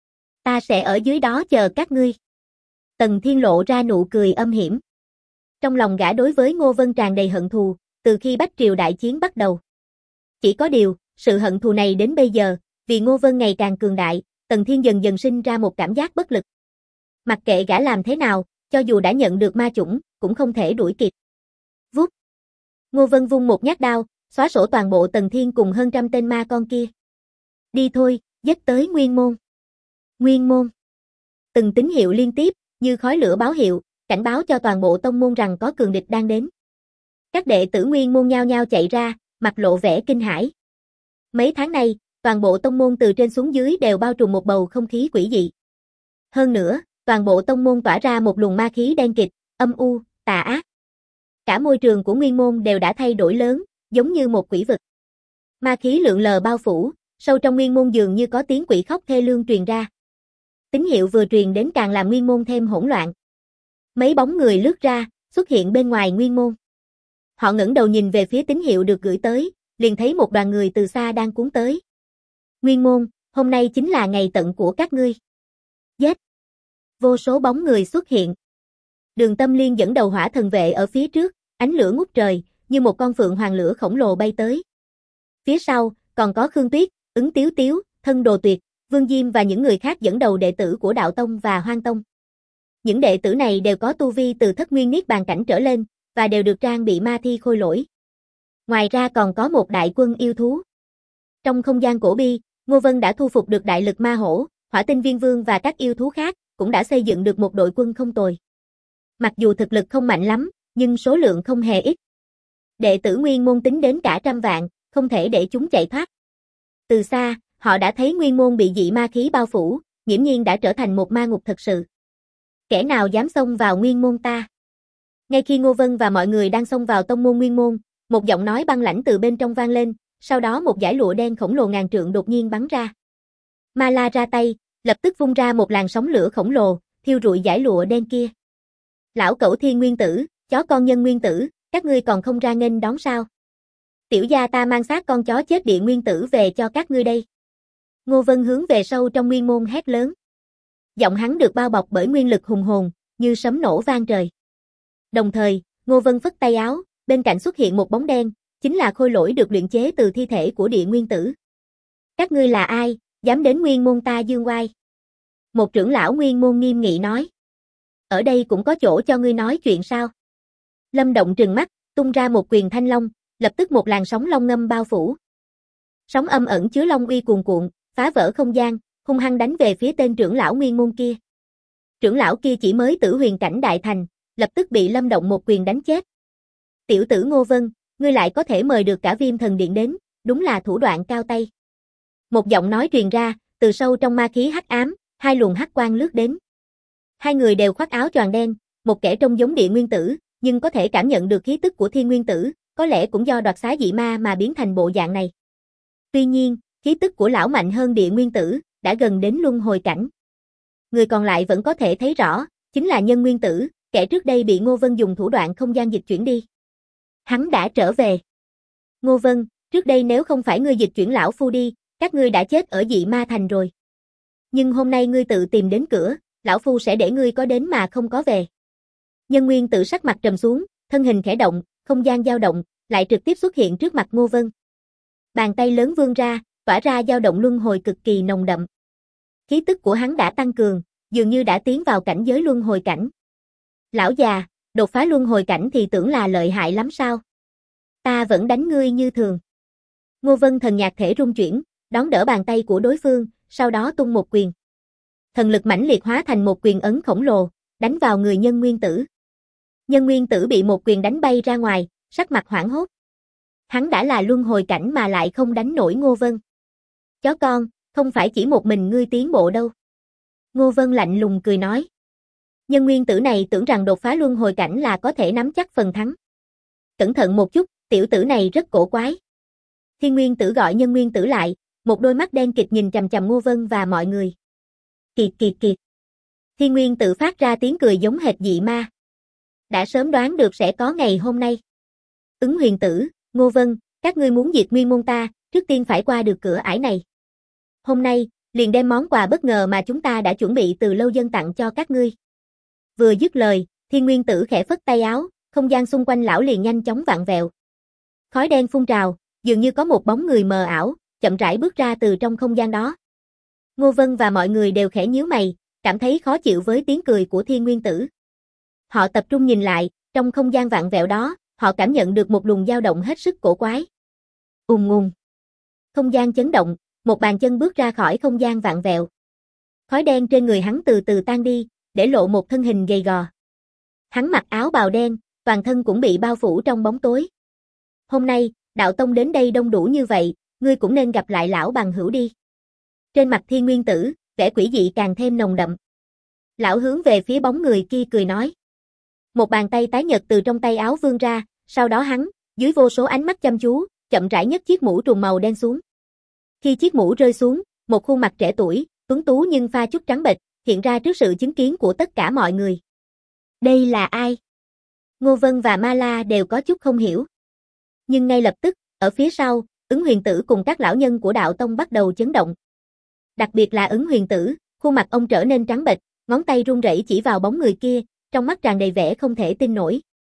Ta sẽ ở dưới đó chờ các ngươi. Tần Thiên lộ ra nụ cười âm hiểm. Trong lòng gã đối với Ngô Vân tràn đầy hận thù, từ khi Bách Triều đại chiến bắt đầu. Chỉ có điều, sự hận thù này đến bây giờ, vì Ngô Vân ngày càng cường đại, Tần Thiên dần dần sinh ra một cảm giác bất lực. Mặc kệ gã làm thế nào, cho dù đã nhận được ma chủng, cũng không thể đuổi kịp. Vút. Ngô Vân vung một nhát đao, xóa sổ toàn bộ Tần Thiên cùng hơn trăm tên ma con kia. Đi thôi, giết tới Nguyên Môn. Nguyên Môn. Từng tín hiệu liên tiếp, như khói lửa báo hiệu, cảnh báo cho toàn bộ tông môn rằng có cường địch đang đến. Các đệ tử Nguyên Môn nhao nhao chạy ra, mặt lộ vẻ kinh hãi. Mấy tháng nay, toàn bộ tông môn từ trên xuống dưới đều bao trùm một bầu không khí quỷ dị. Hơn nữa, toàn bộ tông môn tỏa ra một luồng ma khí đen kịt, âm u, tà ác. Cả môi trường của Nguyên Môn đều đã thay đổi lớn, giống như một quỷ vực. Ma khí lượn lờ bao phủ, sâu trong Nguyên Môn dường như có tiếng quỷ khóc thê lương truyền ra. Tín hiệu vừa truyền đến càng làm Nguyên Môn thêm hỗn loạn. Mấy bóng người lướt ra, xuất hiện bên ngoài Nguyên Môn. Họ ngẩng đầu nhìn về phía tín hiệu được gửi tới, liền thấy một đoàn người từ xa đang cuốn tới. Nguyên Môn, hôm nay chính là ngày tận của các ngươi. Giết! Vô số bóng người xuất hiện. Đường Tâm Liên dẫn đầu hỏa thần vệ ở phía trước, ánh lửa ngút trời, như một con phượng hoàng lửa khổng lồ bay tới. Phía sau, còn có Khương Tuyết, Ứng Tiếu Tiếu, Thân Đồ Tuyệt, Vương Diêm và những người khác dẫn đầu đệ tử của Đạo Tông và Hoang Tông. Những đệ tử này đều có tu vi từ thất nguyên niết bàn cảnh trở lên, và đều được trang bị ma thi khôi lỗi. Ngoài ra còn có một đại quân yêu thú. Trong không gian cổ bi, Ngô Vân đã thu phục được đại lực ma hổ, Hỏa Tinh Viên Vương và các yêu thú khác, cũng đã xây dựng được một đội quân không tồi. Mặc dù thực lực không mạnh lắm, nhưng số lượng không hề ít. Đệ tử Nguyên Môn tính đến cả 100 vạn, không thể để chúng chạy thoát. Từ xa, họ đã thấy Nguyên Môn bị dị ma khí bao phủ, nghiễm nhiên đã trở thành một ma ngục thật sự. Kẻ nào dám xông vào Nguyên Môn ta? Ngay khi Ngô Vân và mọi người đang xông vào tông môn Nguyên Môn, một giọng nói băng lãnh từ bên trong vang lên, sau đó một dải lụa đen khổng lồ ngàn trượng đột nhiên bắn ra. Ma La ra tay, lập tức vung ra một làn sóng lửa khổng lồ, thiêu rụi dải lụa đen kia. Lão cẩu Thiên Nguyên Tử, chó con Nhân Nguyên Tử, các ngươi còn không ra nghênh đón sao? Tiểu gia ta mang xác con chó chết Địa Nguyên Tử về cho các ngươi đây. Ngô Vân hướng về sâu trong Nguyên Môn hét lớn. Giọng hắn được bao bọc bởi nguyên lực hùng hồn, như sấm nổ vang trời. Đồng thời, Ngô Vân phất tay áo, bên cạnh xuất hiện một bóng đen, chính là khôi lỗi được luyện chế từ thi thể của Địa Nguyên Tử. Các ngươi là ai, dám đến Nguyên Môn ta dương oai? Một trưởng lão Nguyên Môn nghiêm nghị nói. Ở đây cũng có chỗ cho ngươi nói chuyện sao? Lâm Động trừng mắt, tung ra một quyền thanh long, lập tức một làn sóng long ngâm bao phủ. Sóng âm ẩn chứa long uy cuồn cuộn, phá vỡ không gian, hung hăng đánh về phía tên trưởng lão Nguyên Môn kia. Trưởng lão kia chỉ mới tử huyền cảnh đại thành, lập tức bị Lâm Động một quyền đánh chết. Tiểu tử Ngô Vân, ngươi lại có thể mời được cả Viêm Thần Điện đến, đúng là thủ đoạn cao tay. Một giọng nói truyền ra, từ sâu trong ma khí hắc ám, hai luồng hắc quang lướt đến. Hai người đều khoác áo choàng đen, một kẻ trông giống Địa Nguyên Tử, nhưng có thể cảm nhận được khí tức của Thiên Nguyên Tử, có lẽ cũng do đoạt xá dị ma mà biến thành bộ dạng này. Tuy nhiên, Khí tức của lão mạnh hơn địa nguyên tử, đã gần đến luân hồi cảnh. Người còn lại vẫn có thể thấy rõ, chính là nhân nguyên tử, kẻ trước đây bị Ngô Vân dùng thủ đoạn không gian dịch chuyển đi. Hắn đã trở về. Ngô Vân, trước đây nếu không phải ngươi dịch chuyển lão phu đi, các ngươi đã chết ở dị ma thành rồi. Nhưng hôm nay ngươi tự tìm đến cửa, lão phu sẽ để ngươi có đến mà không có về. Nhân nguyên tử sắc mặt trầm xuống, thân hình khẽ động, không gian dao động, lại trực tiếp xuất hiện trước mặt Ngô Vân. Bàn tay lớn vươn ra, tỏa ra dao động luân hồi cực kỳ nồng đậm. Khí tức của hắn đã tăng cường, dường như đã tiến vào cảnh giới luân hồi cảnh. Lão già, đột phá luân hồi cảnh thì tưởng là lợi hại lắm sao? Ta vẫn đánh ngươi như thường. Ngô Vân thần nhạc thể rung chuyển, đón đỡ bàn tay của đối phương, sau đó tung một quyền. Thần lực mãnh liệt hóa thành một quyền ấn khổng lồ, đánh vào người nhân nguyên tử. Nhân nguyên tử bị một quyền đánh bay ra ngoài, sắc mặt hoảng hốt. Hắn đã là luân hồi cảnh mà lại không đánh nổi Ngô Vân. Chó con, không phải chỉ một mình ngươi tiến bộ đâu. Ngô Vân lạnh lùng cười nói. Nhân nguyên tử này tưởng rằng đột phá luân hồi cảnh là có thể nắm chắc phần thắng. Cẩn thận một chút, tiểu tử này rất cổ quái. Thiên nguyên tử gọi nhân nguyên tử lại, một đôi mắt đen kịt nhìn chằm chằm Ngô Vân và mọi người. Kiệt kiệt kiệt. Thiên nguyên tử phát ra tiếng cười giống hệt dị ma. Đã sớm đoán được sẽ có ngày hôm nay. Ứng huyền tử, Ngô Vân, các ngươi muốn diệt nguyên môn ta, trước tiên phải qua được cửa ải này. Hôm nay, liền đem món quà bất ngờ mà chúng ta đã chuẩn bị từ lâu dâng tặng cho các ngươi. Vừa dứt lời, thiên nguyên tử khẽ phất tay áo, không gian xung quanh lão liền nhanh chóng vặn vẹo. Khói đen phun trào, dường như có một bóng người mờ ảo, chậm rãi bước ra từ trong không gian đó. Ngô Vân và mọi người đều khẽ nhíu mày, cảm thấy khó chịu với tiếng cười của thiên nguyên tử. Họ tập trung nhìn lại, trong không gian vặn vẹo đó, họ cảm nhận được một luồng dao động hết sức cổ quái. Ùng ùng. Không gian chấn động, một bàn chân bước ra khỏi không gian vặn vẹo. Khói đen trên người hắn từ từ tan đi, để lộ một thân hình gầy gò. Hắn mặc áo bào đen, toàn thân cũng bị bao phủ trong bóng tối. Hôm nay, đạo tông đến đây đông đủ như vậy, ngươi cũng nên gặp lại lão bằng hữu đi. Trên mặt thiên nguyên tử, vẻ quỷ dị càng thêm nồng đậm. Lão hướng về phía bóng người kia cười nói. Một bàn tay tái nhợt từ trong tay áo vươn ra, sau đó hắn, dưới vô số ánh mắt chăm chú, chậm rãi nhấc chiếc mũ trùm màu đen xuống. Khi chiếc mũ rơi xuống, một khuôn mặt trẻ tuổi, tuấn tú nhưng pha chút trắng bệch, hiện ra trước sự chứng kiến của tất cả mọi người. Đây là ai? Ngô Vân và Ma La đều có chút không hiểu. Nhưng ngay lập tức, ở phía sau, Ứng Huyền Tử cùng các lão nhân của đạo tông bắt đầu chấn động. Đặc biệt là Ứng Huyền Tử, khuôn mặt ông trở nên trắng bệch, ngón tay run rẩy chỉ vào bóng người kia, trong mắt tràn đầy vẻ không thể tin nổi.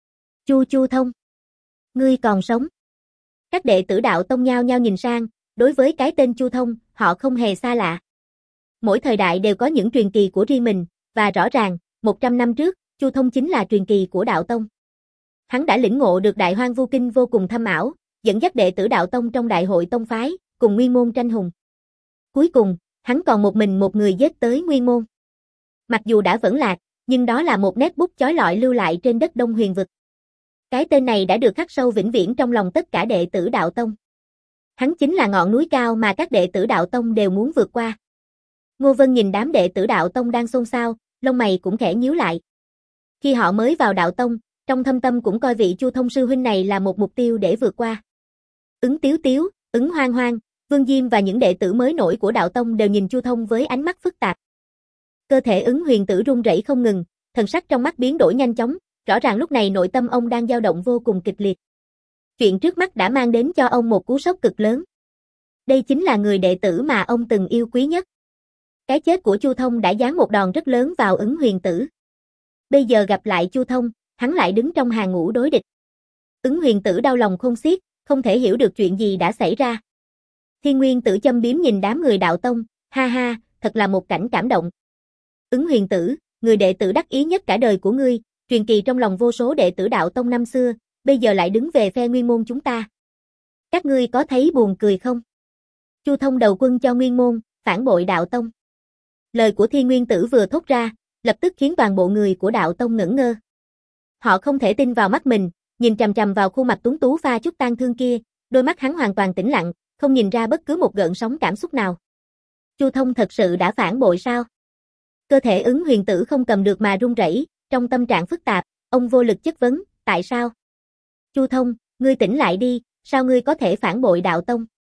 Chu Thông, ngươi còn sống? Các đệ tử đạo tông nhao nhao nhìn sang, đối với cái tên Chu Thông, họ không hề xa lạ. Mỗi thời đại đều có những truyền kỳ của riêng mình, và rõ ràng, 100 năm trước, Chu Thông chính là truyền kỳ của đạo tông. Hắn đã lĩnh ngộ được Đại Hoang Vu Kinh vô cùng thâm ảo, dẫn dắt đệ tử đạo tông trong đại hội tông phái, cùng nguyên môn tranh hùng. Cuối cùng, hắn còn một mình một người giết tới nguyên môn. Mặc dù đã vẫn lạc, nhưng đó là một nét bút chói lọi lưu lại trên đất Đông Huyền vực. Cái tên này đã được khắc sâu vĩnh viễn trong lòng tất cả đệ tử đạo tông. Hắn chính là ngọn núi cao mà các đệ tử đạo tông đều muốn vượt qua. Ngô Vân nhìn đám đệ tử đạo tông đang xôn xao, lông mày cũng khẽ nhíu lại. Khi họ mới vào đạo tông, trong thâm tâm cũng coi vị Chu Thông sư huynh này là một mục tiêu để vượt qua. Ứng Tiếu Tiếu, Ứng Hoang Hoang, Vương Diêm và những đệ tử mới nổi của đạo tông đều nhìn Chu Thông với ánh mắt phức tạp. Cơ thể Ứng Huyền Tử run rẩy không ngừng, thần sắc trong mắt biến đổi nhanh chóng, rõ ràng lúc này nội tâm ông đang dao động vô cùng kịch liệt. Chuyện trước mắt đã mang đến cho ông một cú sốc cực lớn. Đây chính là người đệ tử mà ông từng yêu quý nhất. Cái chết của Chu Thông đã giáng một đòn rất lớn vào Ứng Huyền Tử. Bây giờ gặp lại Chu Thông, hắn lại đứng trong hàng ngũ đối địch. Ứng Huyền Tử đau lòng khôn xiết, không thể hiểu được chuyện gì đã xảy ra. Thiên Nguyên Tử châm biếm nhìn đám người đạo tông, ha ha, thật là một cảnh cảm động. Ứng Huyền Tử, người đệ tử đắc ý nhất cả đời của ngươi, truyền kỳ trong lòng vô số đệ tử đạo tông năm xưa, bây giờ lại đứng về phe nguyên môn chúng ta. Các ngươi có thấy buồn cười không? Chu Thông đầu quân cho nguyên môn, phản bội đạo tông. Lời của Thiên Nguyên Tử vừa thốt ra, lập tức khiến toàn bộ người của đạo tông ngẩn ngơ. Họ không thể tin vào mắt mình, nhìn chằm chằm vào khuôn mặt tuấn tú pha chút tang thương kia, đôi mắt hắn hoàn toàn tĩnh lặng, không nhìn ra bất cứ một gợn sóng cảm xúc nào. Chu Thông thật sự đã phản bội sao? Cơ thể Ứng Huyền Tử không cầm được mà run rẩy, trong tâm trạng phức tạp, ông vô lực chất vấn, tại sao? Chu Thông, ngươi tỉnh lại đi, sao ngươi có thể phản bội đạo tông?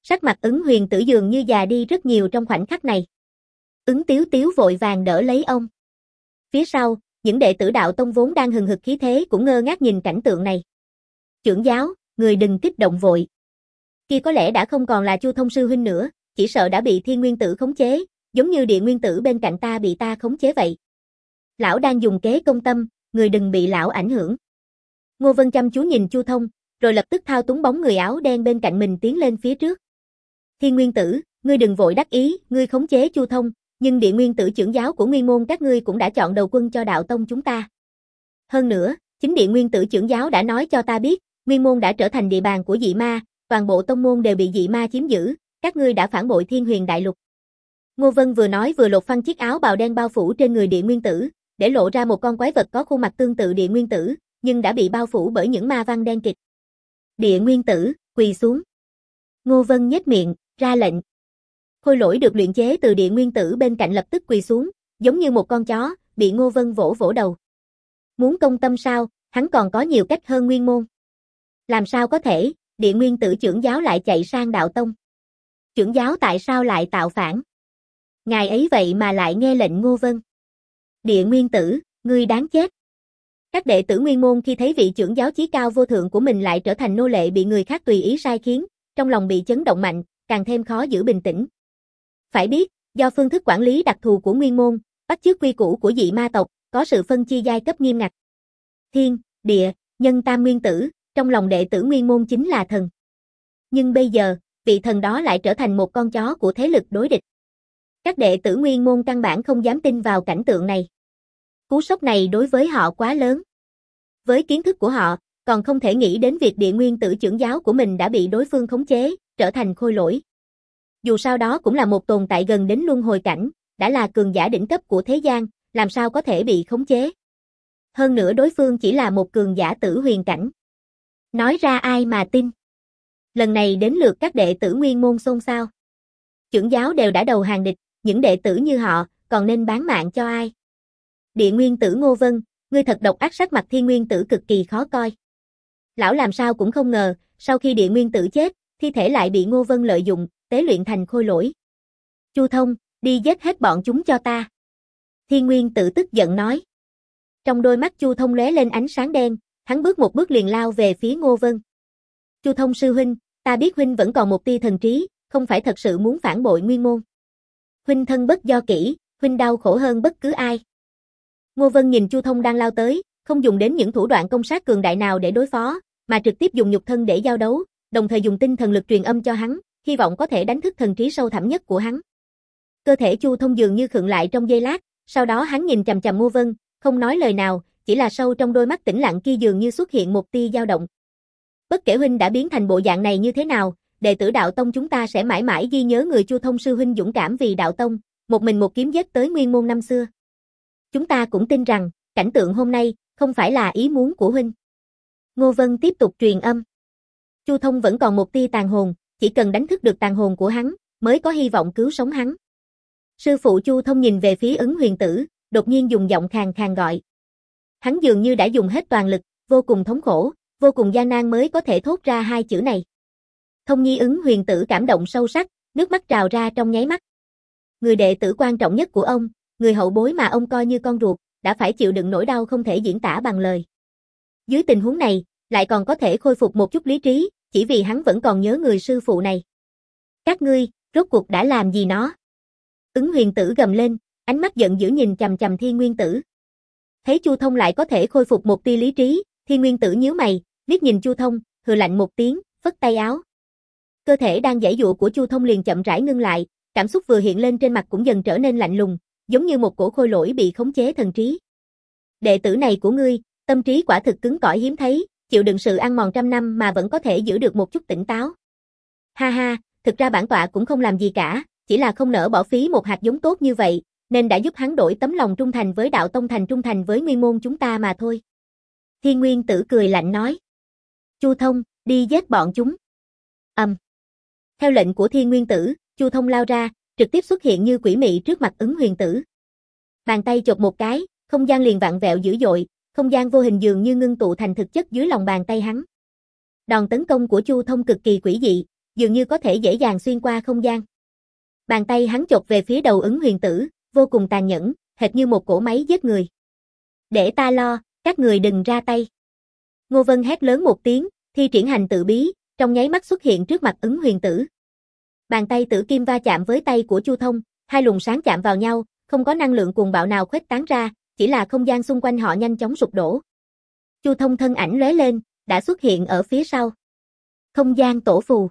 Sắc mặt Ứng Huyền Tử dường như già đi rất nhiều trong khoảnh khắc này. Ứng Tiếu Tiếu vội vàng đỡ lấy ông. Phía sau, những đệ tử đạo tông vốn đang hừng hực khí thế cũng ngơ ngác nhìn cảnh tượng này. Trưởng giáo, người đừng kích động vội. Kia có lẽ đã không còn là Chu Thông sư huynh nữa, chỉ sợ đã bị Thiên Nguyên Tử khống chế, giống như Địa Nguyên Tử bên cạnh ta bị ta khống chế vậy. Lão đang dùng kế công tâm, người đừng bị lão ảnh hưởng. Ngô Vân chăm chú nhìn Chu Thông, rồi lập tức thao túng bóng người áo đen bên cạnh mình tiến lên phía trước. Thiên Nguyên Tử, ngươi đừng vội đắc ý, ngươi khống chế Chu Thông, nhưng Địa Nguyên Tử trưởng giáo của Nguyên môn các ngươi cũng đã chọn đầu quân cho đạo tông chúng ta. Hơn nữa, chính Địa Nguyên Tử trưởng giáo đã nói cho ta biết, Nguyên môn đã trở thành địa bàn của dị ma, toàn bộ tông môn đều bị dị ma chiếm giữ, các ngươi đã phản bội Thiên Huyền Đại Lục. Ngô Vân vừa nói vừa lột phăng chiếc áo bào đen bao phủ trên người Địa Nguyên Tử, để lộ ra một con quái vật có khuôn mặt tương tự Địa Nguyên Tử, nhưng đã bị bao phủ bởi những ma văn đen kịt. Địa Nguyên Tử, quỳ xuống. Ngô Vân nhếch miệng, ra lệnh. Khôi lỗi được luyện chế từ Địa Nguyên Tử bên cạnh lập tức quỳ xuống, giống như một con chó, bị Ngô Vân vỗ vỗ đầu. Muốn công tâm sao, hắn còn có nhiều cách hơn Nguyên môn. Làm sao có thể, Địa Nguyên Tử trưởng giáo lại chạy sang đạo tông. Trưởng giáo tại sao lại tạo phản? Ngài ấy vậy mà lại nghe lệnh Ngô Vân. Địa Nguyên Tử, ngươi đáng chết. Các đệ tử Nguyên môn khi thấy vị trưởng giáo chí cao vô thượng của mình lại trở thành nô lệ bị người khác tùy ý sai khiến, trong lòng bị chấn động mạnh, càng thêm khó giữ bình tĩnh. Phải biết, do phương thức quản lý đặc thù của Nguyên môn, bắt chước quy củ của dị ma tộc, có sự phân chia giai cấp nghiêm ngặt. Thiên, địa, nhân tam nguyên tử, trong lòng đệ tử Nguyên môn chính là thần. Nhưng bây giờ, vị thần đó lại trở thành một con chó của thế lực đối địch. Các đệ tử Nguyên môn căn bản không dám tin vào cảnh tượng này. Cú sốc này đối với họ quá lớn. Với kiến thức của họ, còn không thể nghĩ đến việc Địa Nguyên Tử trưởng giáo của mình đã bị đối phương khống chế, trở thành khôi lỗi. Dù sao đó cũng là một tồn tại gần đến luân hồi cảnh, đã là cường giả đỉnh cấp của thế gian, làm sao có thể bị khống chế. Hơn nữa đối phương chỉ là một cường giả tử huyền cảnh. Nói ra ai mà tin. Lần này đến lượt các đệ tử Nguyên môn xôn xao. Trưởng giáo đều đã đầu hàng địch, những đệ tử như họ, còn nên bán mạng cho ai? Địa Nguyên Tử Ngô Vân, ngươi thật độc ác, sắc mặt Thiên Nguyên Tử cực kỳ khó coi. Lão làm sao cũng không ngờ, sau khi Địa Nguyên Tử chết, thi thể lại bị Ngô Vân lợi dụng, tế luyện thành khôi lỗi. Chu Thông, đi giết hết bọn chúng cho ta. Thiên Nguyên Tử tức giận nói. Trong đôi mắt Chu Thông lóe lên ánh sáng đen, hắn bước một bước liền lao về phía Ngô Vân. Chu Thông sư huynh, ta biết huynh vẫn còn một tia thần trí, không phải thật sự muốn phản bội Nguyên môn. Huynh thân bất do kỷ, huynh đau khổ hơn bất cứ ai. Ngô Vân nhìn Chu Thông đang lao tới, không dùng đến những thủ đoạn công sát cường đại nào để đối phó, mà trực tiếp dùng nhục thân để giao đấu, đồng thời dùng tinh thần lực truyền âm cho hắn, hy vọng có thể đánh thức thần trí sâu thẳm nhất của hắn. Cơ thể Chu Thông dường như khựng lại trong giây lát, sau đó hắn nhìn chằm chằm Ngô Vân, không nói lời nào, chỉ là sâu trong đôi mắt tĩnh lặng kia dường như xuất hiện một tia dao động. Bất kể huynh đã biến thành bộ dạng này như thế nào, đệ tử đạo tông chúng ta sẽ mãi mãi ghi nhớ người Chu Thông sư huynh dũng cảm vì đạo tông, một mình một kiếm giết tới Nguyên môn năm xưa. Chúng ta cũng tin rằng, cảnh tượng hôm nay, không phải là ý muốn của huynh. Ngô Vân tiếp tục truyền âm. Chu Thông vẫn còn một tia tàn hồn, chỉ cần đánh thức được tàn hồn của hắn, mới có hy vọng cứu sống hắn. Sư phụ Chu Thông nhìn về phía Ứng Huyền Tử, đột nhiên dùng giọng khàn khàn gọi. Hắn dường như đã dùng hết toàn lực, vô cùng thống khổ, vô cùng gian nan mới có thể thốt ra hai chữ này. Thông Nhi Ứng Huyền Tử cảm động sâu sắc, nước mắt trào ra trong nháy mắt. Người đệ tử quan trọng nhất của ông, người hậu bối mà ông coi như con ruột, đã phải chịu đựng nỗi đau không thể diễn tả bằng lời. Dưới tình huống này, lại còn có thể khôi phục một chút lý trí, chỉ vì hắn vẫn còn nhớ người sư phụ này. Các ngươi, rốt cuộc đã làm gì nó? Ứng Huyền Tử gầm lên, ánh mắt giận dữ nhìn chằm chằm Thiên Nguyên Tử. Thấy Chu Thông lại có thể khôi phục một tia lý trí, Thiên Nguyên Tử nhíu mày, liếc nhìn Chu Thông, hừ lạnh một tiếng, phất tay áo. Cơ thể đang giãy giụa của Chu Thông liền chậm rãi ngưng lại, cảm xúc vừa hiện lên trên mặt cũng dần trở nên lạnh lùng, giống như một cổ khôi lỗi bị khống chế thần trí. Đệ tử này của ngươi, tâm trí quả thực cứng cỏi hiếm thấy, chịu đựng sự ăn mòn trăm năm mà vẫn có thể giữ được một chút tỉnh táo. Ha ha, thực ra bản tọa cũng không làm gì cả, chỉ là không nỡ bỏ phí một hạt giống tốt như vậy, nên đã giúp hắn đổi tấm lòng trung thành với đạo tông thành trung thành với Nguyên môn chúng ta mà thôi. Thiên Nguyên Tử cười lạnh nói. Chu Thông, đi giết bọn chúng. Theo lệnh của Thiên Nguyên Tử, Chu Thông lao ra, trực tiếp xuất hiện như quỷ mị trước mặt Ứng Huyền Tử. Bàn tay chộp một cái, không gian liền vặn vẹo dữ dội, không gian vô hình dường như ngưng tụ thành thực chất dưới lòng bàn tay hắn. Đòn tấn công của Chu Thông cực kỳ quỷ dị, dường như có thể dễ dàng xuyên qua không gian. Bàn tay hắn chộp về phía đầu Ứng Huyền Tử, vô cùng tàn nhẫn, hệt như một cỗ máy giết người. Để ta lo, các người đừng ra tay. Ngô Vân hét lớn một tiếng, thi triển hành tự bí, trong nháy mắt xuất hiện trước mặt Ứng Huyền Tử. Bàn tay tử kim va chạm với tay của Chu Thông, hai luồng sáng chạm vào nhau, không có năng lượng cuồng bạo nào khuếch tán ra, chỉ là không gian xung quanh họ nhanh chóng sụp đổ. Chu Thông thân ảnh lóe lên, đã xuất hiện ở phía sau. Không gian tổ phù.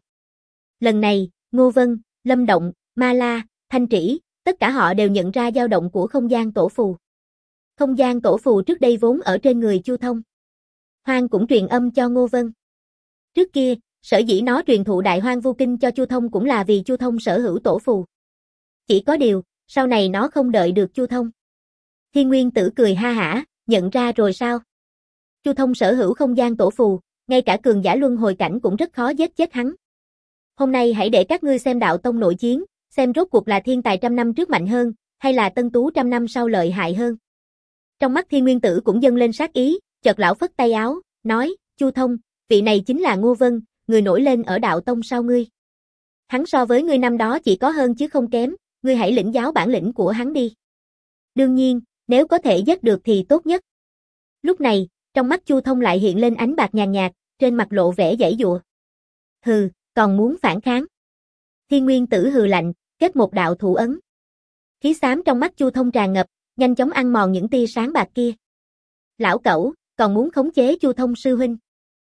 Lần này, Ngô Vân, Lâm Động, Ma La, Thanh Trĩ, tất cả họ đều nhận ra dao động của không gian tổ phù. Không gian tổ phù trước đây vốn ở trên người Chu Thông. Hoang cũng truyền âm cho Ngô Vân. Trước kia, sở dĩ nó truyền thụ Đại Hoang Vu Kinh cho Chu Thông cũng là vì Chu Thông sở hữu tổ phù. Chỉ có điều, sau này nó không đợi được Chu Thông. Thiên Nguyên Tử cười ha hả, nhận ra rồi sao? Chu Thông sở hữu không gian tổ phù, ngay cả cường giả luân hồi cảnh cũng rất khó giết chết hắn. Hôm nay hãy để các ngươi xem đạo tông nội chiến, xem rốt cuộc là thiên tài trăm năm trước mạnh hơn, hay là tân tú trăm năm sau lợi hại hơn. Trong mắt Thiên Nguyên Tử cũng dâng lên sát ý, chợt lão phất tay áo, nói, Chu Thông, vị này chính là Ngô Vân, người nổi lên ở đạo tông sau ngươi. Hắn so với ngươi năm đó chỉ có hơn chứ không kém, ngươi hãy lĩnh giáo bản lĩnh của hắn đi. Đương nhiên, nếu có thể giết được thì tốt nhất. Lúc này, trong mắt Chu Thông lại hiện lên ánh bạc nhàn nhạt, trên mặt lộ vẻ giãy giụa. Hừ, còn muốn phản kháng. Thiên Nguyên Tử hừ lạnh, kết một đạo thủ ấn. Khí xám trong mắt Chu Thông tràn ngập, nhanh chóng ăn mòn những tia sáng bạc kia. Lão cẩu, còn muốn khống chế Chu Thông sư huynh.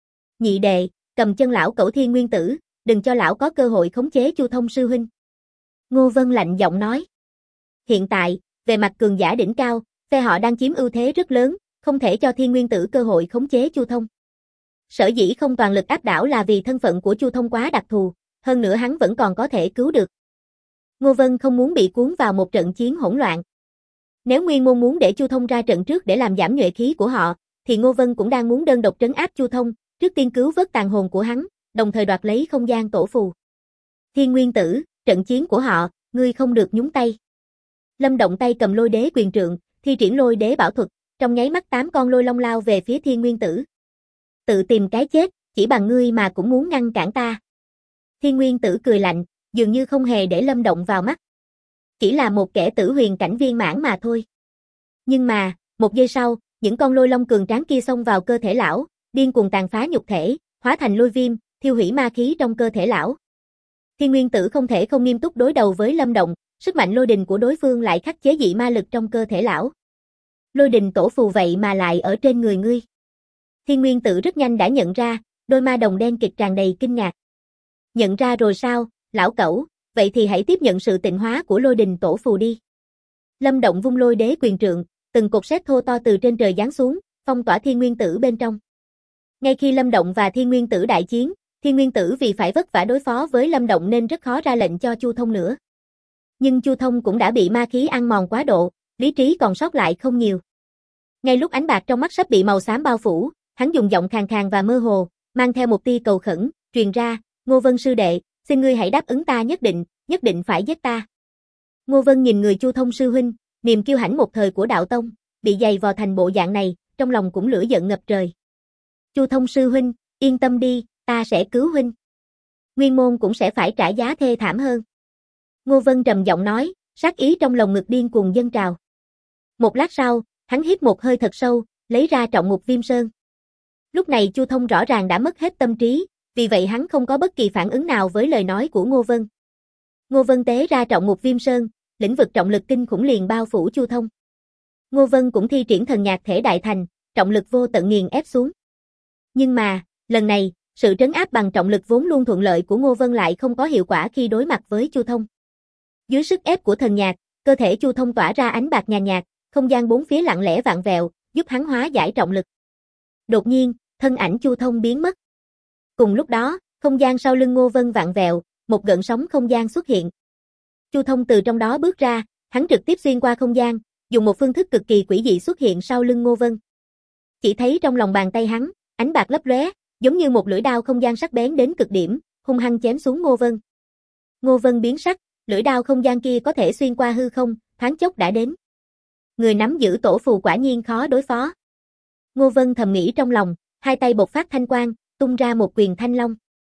Nhị đệ, cầm chân lão cẩu Thiên Nguyên Tử, đừng cho lão có cơ hội khống chế Chu Thông sư huynh. Ngô Vân lạnh giọng nói. Hiện tại, về mặt cường giả đỉnh cao, phe họ đang chiếm ưu thế rất lớn, không thể cho Thiên Nguyên Tử cơ hội khống chế Chu Thông. Sở dĩ không toàn lực áp đảo là vì thân phận của Chu Thông quá đặc thù, hơn nữa hắn vẫn còn có thể cứu được. Ngô Vân không muốn bị cuốn vào một trận chiến hỗn loạn. Nếu Nguyên Môn muốn để Chu Thông ra trận trước để làm giảm nhuệ khí của họ, thì Ngô Vân cũng đang muốn đơn độc trấn áp Chu Thông, trước tiên cứu vớt tàn hồn của hắn, đồng thời đoạt lấy không gian tổ phù. Thiên Nguyên Tử, trận chiến của họ, ngươi không được nhúng tay. Lâm Động tay cầm lôi đế quyền trượng, thi triển lôi đế bảo thuật, trong nháy mắt 8 con lôi long lao về phía Thiên Nguyên Tử. Tự tìm cái chết, chỉ bằng ngươi mà cũng muốn ngăn cản ta. Thiên Nguyên Tử cười lạnh, dường như không hề để Lâm Động vào mắt. Chỉ là một kẻ tử huyền cảnh viên mãn mà thôi. Nhưng mà, một giây sau, những con lôi long cường tráng kia xông vào cơ thể lão, điên cuồng tàn phá nhục thể, hóa thành lôi viêm, thiêu hủy ma khí trong cơ thể lão. Thiên Nguyên Tử không thể không nghiêm túc đối đầu với Lâm Động, sức mạnh lôi đình của đối phương lại khắc chế dị ma lực trong cơ thể lão. Lôi đình tổ phù vậy mà lại ở trên người ngươi. Thiên Nguyên Tử rất nhanh đã nhận ra, đôi ma đồng đen kịt tràn đầy kinh ngạc. Nhận ra rồi sao, lão cẩu, vậy thì hãy tiếp nhận sự tịnh hóa của lôi đình tổ phù đi. Lâm Động vung lôi đế quyền trượng, từng cột sét thô to từ trên trời giáng xuống, phong tỏa Thiên Nguyên Tử bên trong. Ngay khi Lâm Động và Thiên Nguyên Tử đại chiến, Thiên Nguyên Tử vì phải vất vả đối phó với Lâm Động nên rất khó ra lệnh cho Chu Thông nữa. Nhưng Chu Thông cũng đã bị ma khí ăn mòn quá độ, lý trí còn sót lại không nhiều. Ngay lúc ánh bạc trong mắt sắp bị màu xám bao phủ, hắn dùng giọng khàn khàn và mơ hồ, mang theo một tia cầu khẩn, truyền ra, Ngô Vân sư đệ, xin ngươi hãy đáp ứng ta nhất định phải giết ta. Ngô Vân nhìn người Chu Thông sư huynh, niềm kiêu hãnh một thời của đạo tông, bị dày vò thành bộ dạng này, trong lòng cũng lửa giận ngập trời. Chu Thông sư huynh, yên tâm đi, ta sẽ cứu huynh. Nguyên môn cũng sẽ phải trả giá thê thảm hơn. Ngô Vân trầm giọng nói, sát ý trong lồng ngực điên cuồng dâng trào. Một lát sau, hắn hít một hơi thật sâu, lấy ra trọng ngục viêm sơn. Lúc này Chu Thông rõ ràng đã mất hết tâm trí, vì vậy hắn không có bất kỳ phản ứng nào với lời nói của Ngô Vân. Ngô Vân tế ra trọng ngục viêm sơn, lĩnh vực trọng lực kinh khủng liền bao phủ Chu Thông. Ngô Vân cũng thi triển thần nhạc thể đại thành, trọng lực vô tận nghiền ép xuống. Nhưng mà, lần này, sự trấn áp bằng trọng lực vốn luôn thuận lợi của Ngô Vân lại không có hiệu quả khi đối mặt với Chu Thông. Dưới sức ép của thần nhạc, cơ thể Chu Thông tỏa ra ánh bạc nhàn nhạt, không gian bốn phía lặng lẽ vặn vẹo, giúp hắn hóa giải trọng lực. Đột nhiên, thân ảnh Chu Thông biến mất. Cùng lúc đó, không gian sau lưng Ngô Vân vặn vẹo, một gợn sóng không gian xuất hiện. Chu Thông từ trong đó bước ra, hắn trực tiếp xuyên qua không gian, dùng một phương thức cực kỳ quỷ dị xuất hiện sau lưng Ngô Vân. Chỉ thấy trong lòng bàn tay hắn, ánh bạc lấp lóe, giống như một lưỡi đao không gian sắc bén đến cực điểm, hung hăng chém xuống Ngô Vân. Ngô Vân biến sắc, lưỡi đao không gian kia có thể xuyên qua hư không, thoáng chốc đã đến. Người nắm giữ tổ phù quả nhiên khó đối phó. Ngô Vân thầm nghĩ trong lòng, hai tay bộc phát thanh quang, tung ra một quyền thanh long.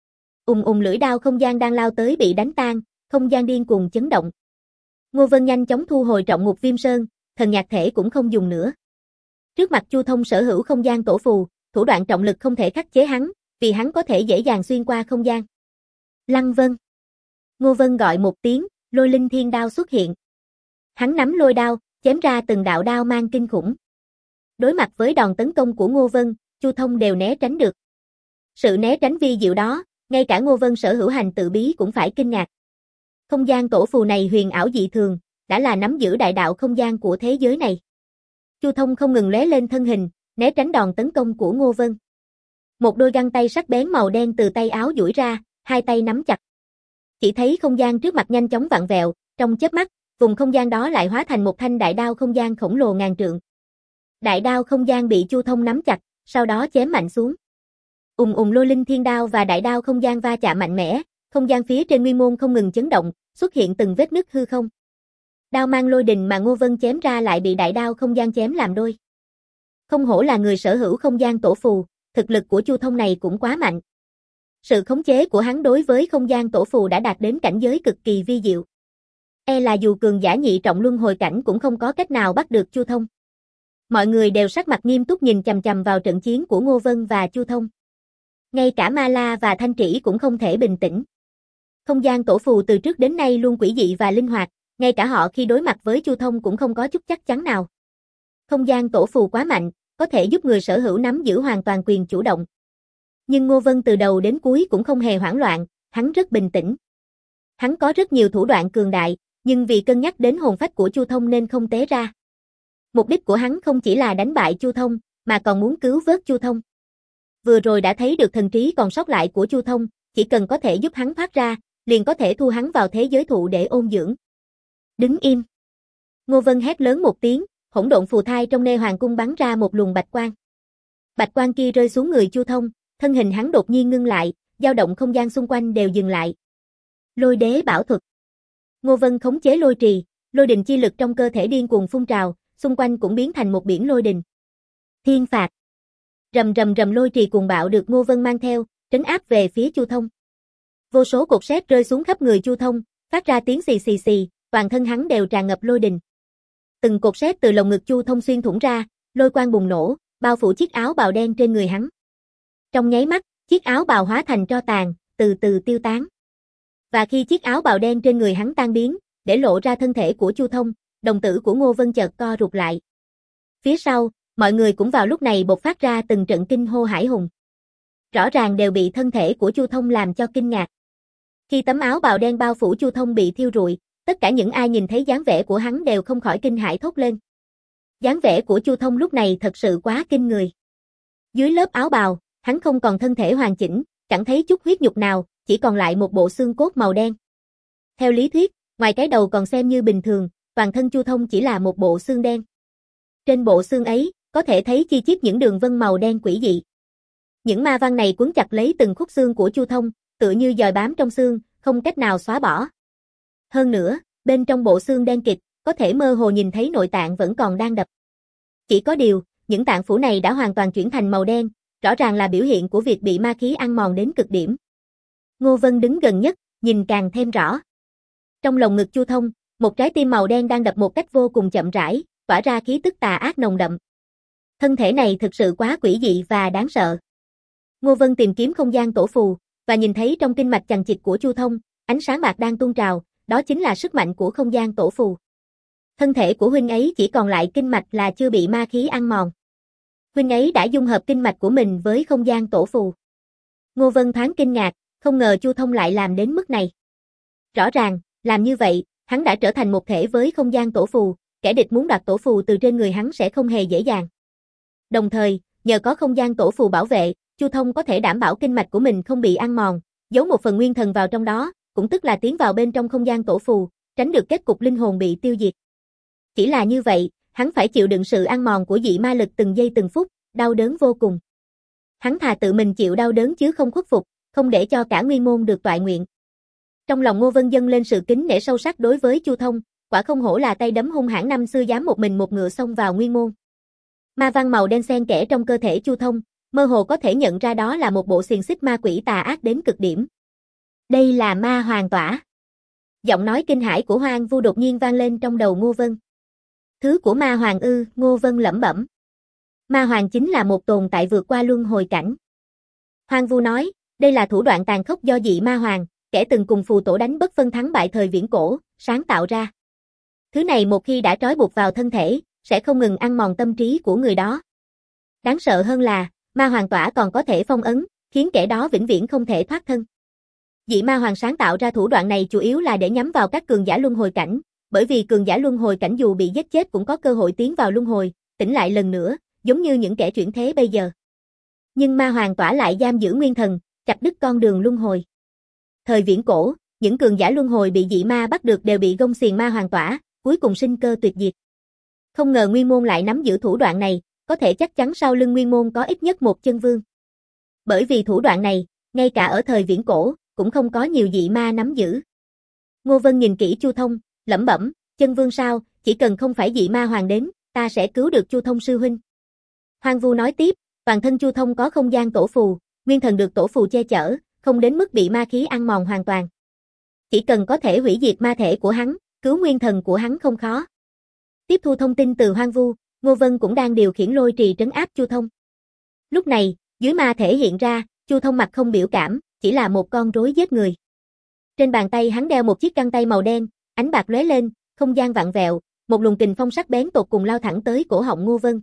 Lưỡi đao không gian đang lao tới bị đánh tan, không gian điên cuồng chấn động. Ngô Vân nhanh chóng thu hồi trọng ngục viêm sơn, thần nhạc thể cũng không dùng nữa. Trước mặt Chu Thông sở hữu không gian tổ phù, thủ đoạn trọng lực không thể khắc chế hắn, vì hắn có thể dễ dàng xuyên qua không gian. Lăng Vân. Ngô Vân gọi một tiếng, lôi linh thiên đao xuất hiện. Hắn nắm lôi đao, chém ra từng đạo đao mang kinh khủng. Đối mặt với đòn tấn công của Ngô Vân, Chu Thông đều né tránh được. Sự né tránh vi diệu đó, ngay cả Ngô Vân sở hữu hành tự bí cũng phải kinh ngạc. Không gian tổ phù này huyền ảo dị thường, đã là nắm giữ đại đạo không gian của thế giới này. Chu Thông không ngừng lóe lên thân hình, né tránh đòn tấn công của Ngô Vân. Một đôi găng tay sắc bén màu đen từ tay áo duỗi ra, hai tay nắm chặt. Chỉ thấy không gian trước mặt nhanh chóng vặn vẹo, trong chớp mắt, vùng không gian đó lại hóa thành một thanh đại đao không gian khổng lồ ngàn trượng. Đại đao không gian bị Chu Thông nắm chặt, sau đó chém mạnh xuống. Lôi linh thiên đao và đại đao không gian va chạm mạnh mẽ, không gian phía trên nguyên môn không ngừng chấn động, xuất hiện từng vết nứt hư không. Đao mang lôi đình mà Ngô Vân chém ra lại bị đại đao không gian chém làm đôi. Không hổ là người sở hữu không gian tổ phù, thực lực của Chu Thông này cũng quá mạnh. Sự khống chế của hắn đối với không gian tổ phù đã đạt đến cảnh giới cực kỳ vi diệu. E là dù cường giả nhị trọng luân hồi cảnh cũng không có cách nào bắt được Chu Thông. Mọi người đều sắc mặt nghiêm túc nhìn chằm chằm vào trận chiến của Ngô Vân và Chu Thông. Ngay cả Ma La và Thanh Trĩ cũng không thể bình tĩnh. Không gian tổ phù từ trước đến nay luôn quỷ dị và linh hoạt, ngay cả họ khi đối mặt với Chu Thông cũng không có chút chắc chắn nào. Không gian tổ phù quá mạnh, có thể giúp người sở hữu nắm giữ hoàn toàn quyền chủ động. Nhưng Ngô Vân từ đầu đến cuối cũng không hề hoảng loạn, hắn rất bình tĩnh. Hắn có rất nhiều thủ đoạn cường đại, nhưng vì cân nhắc đến hồn phách của Chu Thông nên không tế ra. Mục đích của hắn không chỉ là đánh bại Chu Thông, mà còn muốn cứu vớt Chu Thông. Vừa rồi đã thấy được thần trí còn sót lại của Chu Thông, chỉ cần có thể giúp hắn thoát ra, liền có thể thu hắn vào thế giới thụ để ôn dưỡng. Đứng im. Ngô Vân hét lớn một tiếng, hỗn độn phù thai trong Nê Hoàng cung bắn ra một luồng bạch quang. Bạch quang kia rơi xuống người Chu Thông, thân hình hắn đột nhiên ngưng lại, dao động không gian xung quanh đều dừng lại. Lôi đế bảo thuật. Ngô Vân khống chế lôi trì, lôi đình chi lực trong cơ thể điên cuồng phun trào, xung quanh cũng biến thành một biển lôi đình. Thiên phạt. Rầm rầm rầm lôi trì cuồng bạo được Ngô Vân mang theo, trấn áp về phía Chu Thông. Vô số cột sét rơi xuống khắp người Chu Thông, phát ra tiếng xì xì xì, toàn thân hắn đều tràn ngập lôi đình. Từng cột sét từ lồng ngực Chu Thông xuyên thủng ra, lôi quang bùng nổ, bao phủ chiếc áo bào đen trên người hắn. Trong nháy mắt, chiếc áo bào hóa thành tro tàn, từ từ tiêu tán. Và khi chiếc áo bào đen trên người hắn tan biến, để lộ ra thân thể của Chu Thông, đồng tử của Ngô Vân chợt co rụt lại. Phía sau, mọi người cũng vào lúc này bộc phát ra từng trận kinh hô hải hùng. Rõ ràng đều bị thân thể của Chu Thông làm cho kinh ngạc. Khi tấm áo bào đen bao phủ Chu Thông bị thiêu rụi, tất cả những ai nhìn thấy dáng vẻ của hắn đều không khỏi kinh hãi thốt lên. Dáng vẻ của Chu Thông lúc này thật sự quá kinh người. Dưới lớp áo bào, hắn không còn thân thể hoàn chỉnh, chẳng thấy chút huyết nhục nào, chỉ còn lại một bộ xương cốt màu đen. Theo lý thuyết, ngoài cái đầu còn xem như bình thường, toàn thân Chu Thông chỉ là một bộ xương đen. Trên bộ xương ấy, có thể thấy chi chít những đường vân màu đen quỷ dị. Những ma văn này quấn chặt lấy từng khúc xương của Chu Thông, tựa như giòi bám trong xương, không cách nào xóa bỏ. Hơn nữa, bên trong bộ xương đen kịt, có thể mơ hồ nhìn thấy nội tạng vẫn còn đang đập. Chỉ có điều, những tạng phủ này đã hoàn toàn chuyển thành màu đen, rõ ràng là biểu hiện của việc bị ma khí ăn mòn đến cực điểm. Ngô Vân đứng gần nhất, nhìn càng thêm rõ. Trong lồng ngực Chu Thông, một trái tim màu đen đang đập một cách vô cùng chậm rãi, tỏa ra khí tức tà ác nồng đậm. Thân thể này thực sự quá quỷ dị và đáng sợ. Ngô Vân tìm kiếm không gian tổ phù, và nhìn thấy trong kinh mạch chằng chịt của Chu Thông, ánh sáng bạc đang tuôn trào, đó chính là sức mạnh của không gian tổ phù. Thân thể của huynh ấy chỉ còn lại kinh mạch là chưa bị ma khí ăn mòn. Huynh ấy đã dung hợp kinh mạch của mình với không gian tổ phù. Ngô Vân thoáng kinh ngạc, không ngờ Chu Thông lại làm đến mức này. Rõ ràng, làm như vậy, hắn đã trở thành một thể với không gian tổ phù, kẻ địch muốn đoạt tổ phù từ trên người hắn sẽ không hề dễ dàng. Đồng thời, nhờ có không gian tổ phù bảo vệ, Chu Thông có thể đảm bảo kinh mạch của mình không bị ăn mòn, giấu một phần nguyên thần vào trong đó, cũng tức là tiến vào bên trong không gian tổ phù, tránh được kết cục linh hồn bị tiêu diệt. Chỉ là như vậy, hắn phải chịu đựng sự ăn mòn của dị ma lực từng giây từng phút, đau đớn vô cùng. Hắn thà tự mình chịu đau đớn chứ không khuất phục, không để cho cả nguyên môn được toại nguyện. Trong lòng Ngô Vân dâng lên sự kính nể sâu sắc đối với Chu Thông, quả không hổ là tay đấm hung hãn năm xưa dám một mình một ngựa xông vào nguyên môn. Ma văn màu đen xen kẽ trong cơ thể Chu Thông, mơ hồ có thể nhận ra đó là một bộ xiềng xích ma quỷ tà ác đến cực điểm. Đây là ma hoàng tỏa. Giọng nói kinh hãi của Hoang Vu đột nhiên vang lên trong đầu Ngô Vân. Thứ của ma hoàng ư? Ngô Vân lẩm bẩm. Ma hoàng chính là một tồn tại vượt qua luân hồi cảnh. Hoang Vu nói, đây là thủ đoạn tàn khốc do dị ma hoàng, kẻ từng cùng phù tổ đánh bất phân thắng bại thời viễn cổ, sáng tạo ra. Thứ này một khi đã trói buộc vào thân thể, sẽ không ngừng ăn mòn tâm trí của người đó. Đáng sợ hơn là, ma hoàng tỏa còn có thể phong ấn, khiến kẻ đó vĩnh viễn không thể thoát thân. Dị ma hoàng sáng tạo ra thủ đoạn này chủ yếu là để nhắm vào các cường giả luân hồi cảnh, bởi vì cường giả luân hồi cảnh dù bị giết chết cũng có cơ hội tiến vào luân hồi, tỉnh lại lần nữa, giống như những kẻ chuyển thế bây giờ. Nhưng ma hoàng tỏa lại giam giữ nguyên thần, chặt đứt con đường luân hồi. Thời viễn cổ, những cường giả luân hồi bị dị ma bắt được đều bị gông xiềng ma hoàng tỏa, cuối cùng sinh cơ tuyệt diệt. Không ngờ Nguyên Môn lại nắm giữ thủ đoạn này, có thể chắc chắn sau lưng Nguyên Môn có ít nhất một chân vương. Bởi vì thủ đoạn này, ngay cả ở thời viễn cổ, cũng không có nhiều dị ma nắm giữ. Ngô Vân nhìn kỹ Chu Thông, lẩm bẩm, chân vương sao, chỉ cần không phải dị ma hoàng đến, ta sẽ cứu được Chu Thông sư huynh. Hoang Vu nói tiếp, toàn thân Chu Thông có không gian tổ phù, nguyên thần được tổ phù che chở, không đến mức bị ma khí ăn mòn hoàn toàn. Chỉ cần có thể hủy diệt ma thể của hắn, cứu nguyên thần của hắn không khó. Tiếp thu thông tin từ Hoang Vu, Ngô Vân cũng đang điều khiển lôi trì trấn áp Chu Thông. Lúc này, dưới ma thể hiện ra, Chu Thông mặt không biểu cảm, chỉ là một con rối giết người. Trên bàn tay hắn đeo một chiếc găng tay màu đen, ánh bạc lóe lên, không gian vặn vẹo, một luồng kình phong sắc bén tột cùng lao thẳng tới cổ họng Ngô Vân.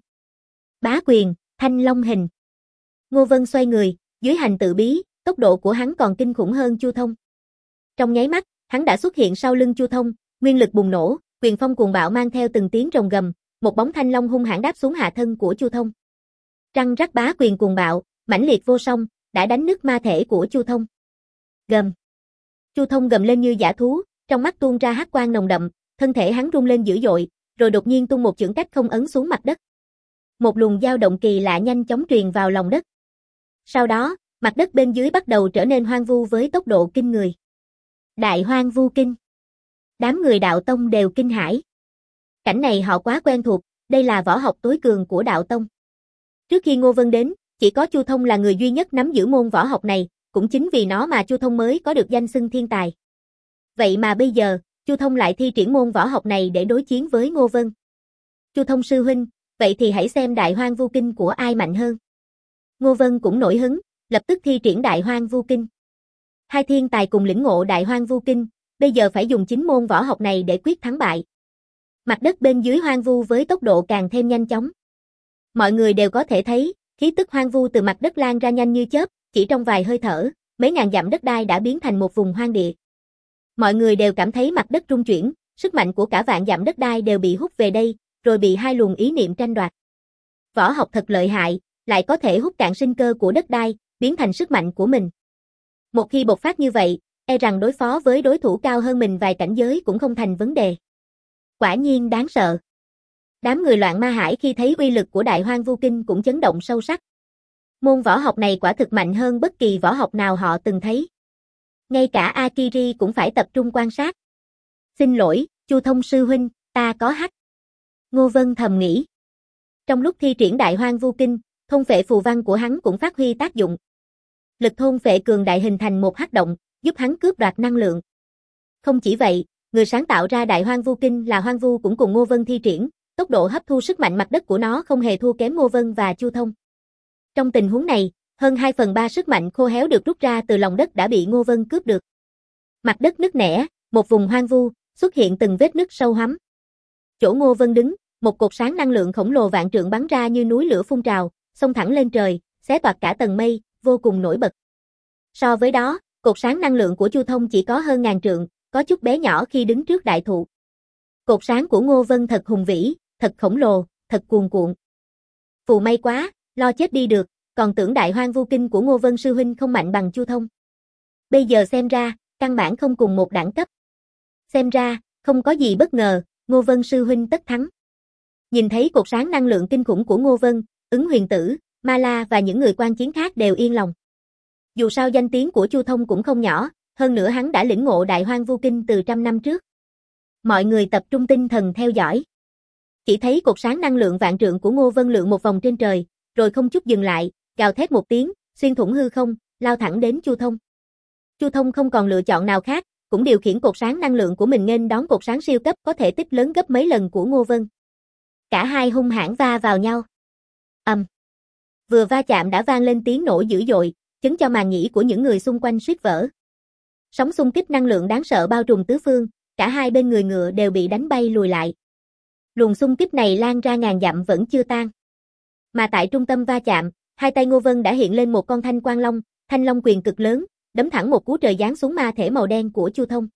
Bá quyền, Thanh Long hình. Ngô Vân xoay người, dưới hành tự bí, tốc độ của hắn còn kinh khủng hơn Chu Thông. Trong nháy mắt, hắn đã xuất hiện sau lưng Chu Thông, nguyên lực bùng nổ, quyền phong cuồng bạo mang theo từng tiếng rồng gầm, một bóng thanh long hung hãn đáp xuống hạ thân của Chu Thông. Răng rắc bá quyền cuồng bạo, mãnh liệt vô song, đã đánh nứt ma thể của Chu Thông. Gầm. Chu Thông gầm lên như dã thú, trong mắt tuôn ra hắc quang nồng đậm, thân thể hắn rung lên dữ dội, rồi đột nhiên tung một chưởng cách không ấn xuống mặt đất. Một luồng dao động kỳ lạ nhanh chóng truyền vào lòng đất. Sau đó, mặt đất bên dưới bắt đầu trở nên hoang vu với tốc độ kinh người. Đại Hoang Vu Kinh. Đám người đạo tông đều kinh hãi. Cảnh này họ quá quen thuộc, đây là võ học tối cường của đạo tông. Trước khi Ngô Vân đến, chỉ có Chu Thông là người duy nhất nắm giữ môn võ học này, cũng chính vì nó mà Chu Thông mới có được danh xưng thiên tài. Vậy mà bây giờ, Chu Thông lại thi triển môn võ học này để đối chiến với Ngô Vân. Chu Thông sư huynh, vậy thì hãy xem Đại Hoang Vu Kinh của ai mạnh hơn. Ngô Vân cũng nổi hứng, lập tức thi triển Đại Hoang Vu Kinh. Hai thiên tài cùng lĩnh ngộ Đại Hoang Vu Kinh, bây giờ phải dùng chính môn võ học này để quyết thắng bại. Mặt đất bên dưới hoang vu với tốc độ càng thêm nhanh chóng. Mọi người đều có thể thấy, khí tức hoang vu từ mặt đất lan ra nhanh như chớp, chỉ trong vài hơi thở, mấy ngàn dặm đất đai đã biến thành một vùng hoang địa. Mọi người đều cảm thấy mặt đất rung chuyển, sức mạnh của cả vạn dặm đất đai đều bị hút về đây, rồi bị hai luồng ý niệm tranh đoạt. Võ học thật lợi hại, lại có thể hút cạn sinh cơ của đất đai, biến thành sức mạnh của mình. Một khi bộc phát như vậy, e rằng đối phó với đối thủ cao hơn mình vài cảnh giới cũng không thành vấn đề. Quả nhiên đáng sợ. Đám người Loạn Ma Hải khi thấy uy lực của Đại Hoang Vu Kinh cũng chấn động sâu sắc. Môn võ học này quả thực mạnh hơn bất kỳ võ học nào họ từng thấy. Ngay cả Akiri cũng phải tập trung quan sát. Xin lỗi, Chu Thông sư huynh, ta có hách. Ngô Vân thầm nghĩ. Trong lúc thi triển Đại Hoang Vu Kinh, thôn phệ phù văn của hắn cũng phát huy tác dụng. Lực thôn phệ cường đại hình thành một hắc động, giúp hắn cướp đoạt năng lượng. Không chỉ vậy, người sáng tạo ra Đại Hoang Vu Kinh là Hoang Vu cũng cùng Ngô Vân thi triển, tốc độ hấp thu sức mạnh mặt đất của nó không hề thua kém Ngô Vân và Chu Thông. Trong tình huống này, hơn 2/3 sức mạnh khô héo được rút ra từ lòng đất đã bị Ngô Vân cướp được. Mặt đất nứt nẻ, một vùng hoang vu, xuất hiện từng vết nứt sâu hoắm. Chỗ Ngô Vân đứng, một cột sáng năng lượng khổng lồ vạn trượng bắn ra như núi lửa phun trào, xông thẳng lên trời, xé toạc cả tầng mây, vô cùng nổi bật. So với đó, cột sáng năng lượng của Chu Thông chỉ có hơn ngàn trượng, có chút bé nhỏ khi đứng trước đại thụ. Cột sáng của Ngô Vân thật hùng vĩ, thật khổng lồ, thật cuồn cuộn. Phù may quá, lo chết đi được, còn tưởng Đại Hoang Vu Kinh của Ngô Vân sư huynh không mạnh bằng Chu Thông. Bây giờ xem ra, căn bản không cùng một đẳng cấp. Xem ra, không có gì bất ngờ, Ngô Vân sư huynh tất thắng. Nhìn thấy cột sáng năng lượng kinh khủng của Ngô Vân, Ứng Huyền Tử, Ma La và những người quan chiến khác đều yên lòng. Dù sao danh tiếng của Chu Thông cũng không nhỏ, hơn nữa hắn đã lĩnh ngộ Đại Hoang Vu Kinh từ trăm năm trước. Mọi người tập trung tinh thần theo dõi. Chỉ thấy cột sáng năng lượng vạn trượng của Ngô Vân lượn một vòng trên trời, rồi không chút dừng lại, gào thét một tiếng, xuyên thủng hư không, lao thẳng đến Chu Thông. Chu Thông không còn lựa chọn nào khác, cũng điều khiển cột sáng năng lượng của mình nghênh đón cột sáng siêu cấp có thể tích lớn gấp mấy lần của Ngô Vân. Cả hai hung hãn va vào nhau. Vừa va chạm đã vang lên tiếng nổ dữ dội, chấn cho màng nhĩ của những người xung quanh suýt vỡ. Sóng xung kích năng lượng đáng sợ bao trùm tứ phương, cả hai bên người ngựa đều bị đánh bay lùi lại. Luồng xung kích này lan ra ngàn dặm vẫn chưa tan. Mà tại trung tâm va chạm, hai tay Ngô Vân đã hiện lên một con thanh long quyền cực lớn, đấm thẳng một cú trời giáng xuống ma thể màu đen của Chu Thông.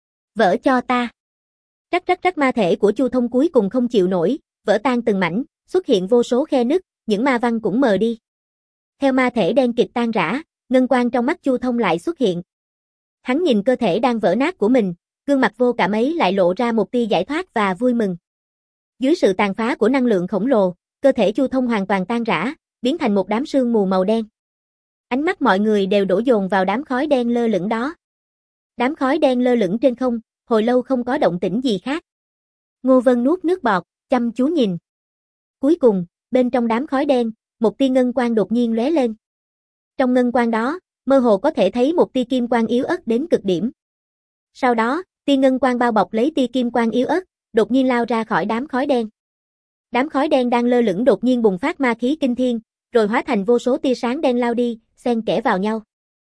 Vỡ cho ta. Rắc rắc rắc, ma thể của Chu Thông cuối cùng không chịu nổi, vỡ tan từng mảnh, xuất hiện vô số khe nứt, những ma văn cũng mờ đi. Theo ma thể đen kịt tan rã, ngân quang trong mắt Chu Thông lại xuất hiện. Hắn nhìn cơ thể đang vỡ nát của mình, gương mặt vô cảm ấy lại lộ ra một tia giải thoát và vui mừng. Dưới sự tàn phá của năng lượng khổng lồ, cơ thể Chu Thông hoàn toàn tan rã, biến thành một đám sương mù màu đen. Ánh mắt mọi người đều đổ dồn vào đám khói đen lơ lửng đó. Đám khói đen lơ lửng trên không, hồi lâu không có động tĩnh gì khác. Ngô Vân nuốt nước bọt, chăm chú nhìn. Cuối cùng, bên trong đám khói đen, một tia ngân quang đột nhiên lóe lên. Trong ngân quang đó, mơ hồ có thể thấy một tia kim quang yếu ớt đến cực điểm. Sau đó, tia ngân quang bao bọc lấy tia kim quang yếu ớt, đột nhiên lao ra khỏi đám khói đen. Đám khói đen đang lơ lửng đột nhiên bùng phát ma khí kinh thiên, rồi hóa thành vô số tia sáng đen lao đi, xen kẽ vào nhau.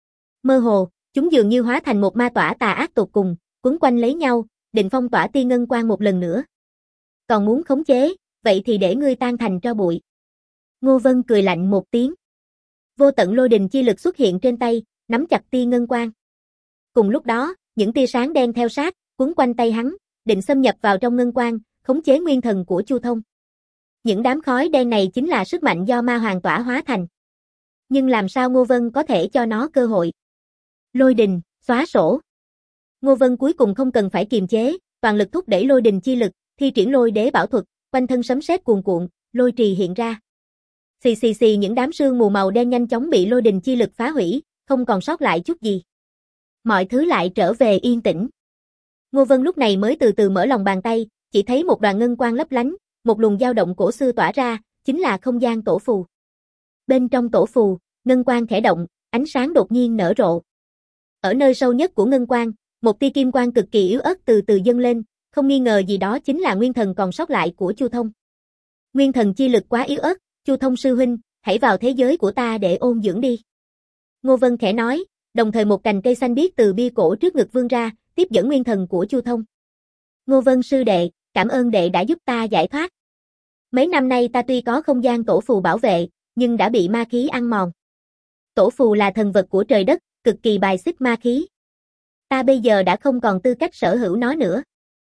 Mơ hồ, chúng dường như hóa thành một ma tỏa tà ác tột cùng, quấn quanh lấy nhau, định phong tỏa tia ngân quang một lần nữa. Còn muốn khống chế, vậy thì để ngươi tan thành tro bụi. Ngô Vân cười lạnh một tiếng. Vô tận lôi đình chi lực xuất hiện trên tay, nắm chặt tia ngân quang. Cùng lúc đó, những tia sáng đen theo sát, quấn quanh tay hắn, định xâm nhập vào trong ngân quang, khống chế nguyên thần của Chu Thông. Những đám khói đen này chính là sức mạnh do ma hoàng tỏa hóa thành. Nhưng làm sao Ngô Vân có thể cho nó cơ hội? Lôi đình, xóa sổ. Ngô Vân cuối cùng không cần phải kiềm chế, toàn lực thúc đẩy lôi đình chi lực, thi triển lôi đế bảo thuật, quanh thân sấm sét cuồn cuộn, lôi trì hiện ra. Xì xì xì, những đám sương mù màu đen nhanh chóng bị lôi đình chi lực phá hủy, không còn sót lại chút gì. Mọi thứ lại trở về yên tĩnh. Ngô Vân lúc này mới từ từ mở lòng bàn tay, chỉ thấy một đoàn ngân quang lấp lánh, một luồng dao động cổ xưa tỏa ra, chính là không gian tổ phù. Bên trong tổ phù, ngân quang khẽ động, ánh sáng đột nhiên nở rộ. Ở nơi sâu nhất của ngân quang, một tia kim quang cực kỳ yếu ớt từ từ dâng lên, không nghi ngờ gì đó chính là nguyên thần còn sót lại của Chu Thông. Nguyên thần chi lực quá yếu ớt, Chu Thông sư huynh, hãy vào thế giới của ta để ôn dưỡng đi. Ngô Vân khẽ nói, đồng thời một cành cây xanh biếc từ bia cổ trước ngực vươn ra, tiếp dẫn nguyên thần của Chu Thông. Ngô Vân sư đệ, cảm ơn đệ đã giúp ta giải thoát. Mấy năm nay ta tuy có không gian tổ phù bảo vệ, nhưng đã bị ma khí ăn mòn. Tổ phù là thần vật của trời đất, cực kỳ bài xích ma khí. Ta bây giờ đã không còn tư cách sở hữu nó nữa.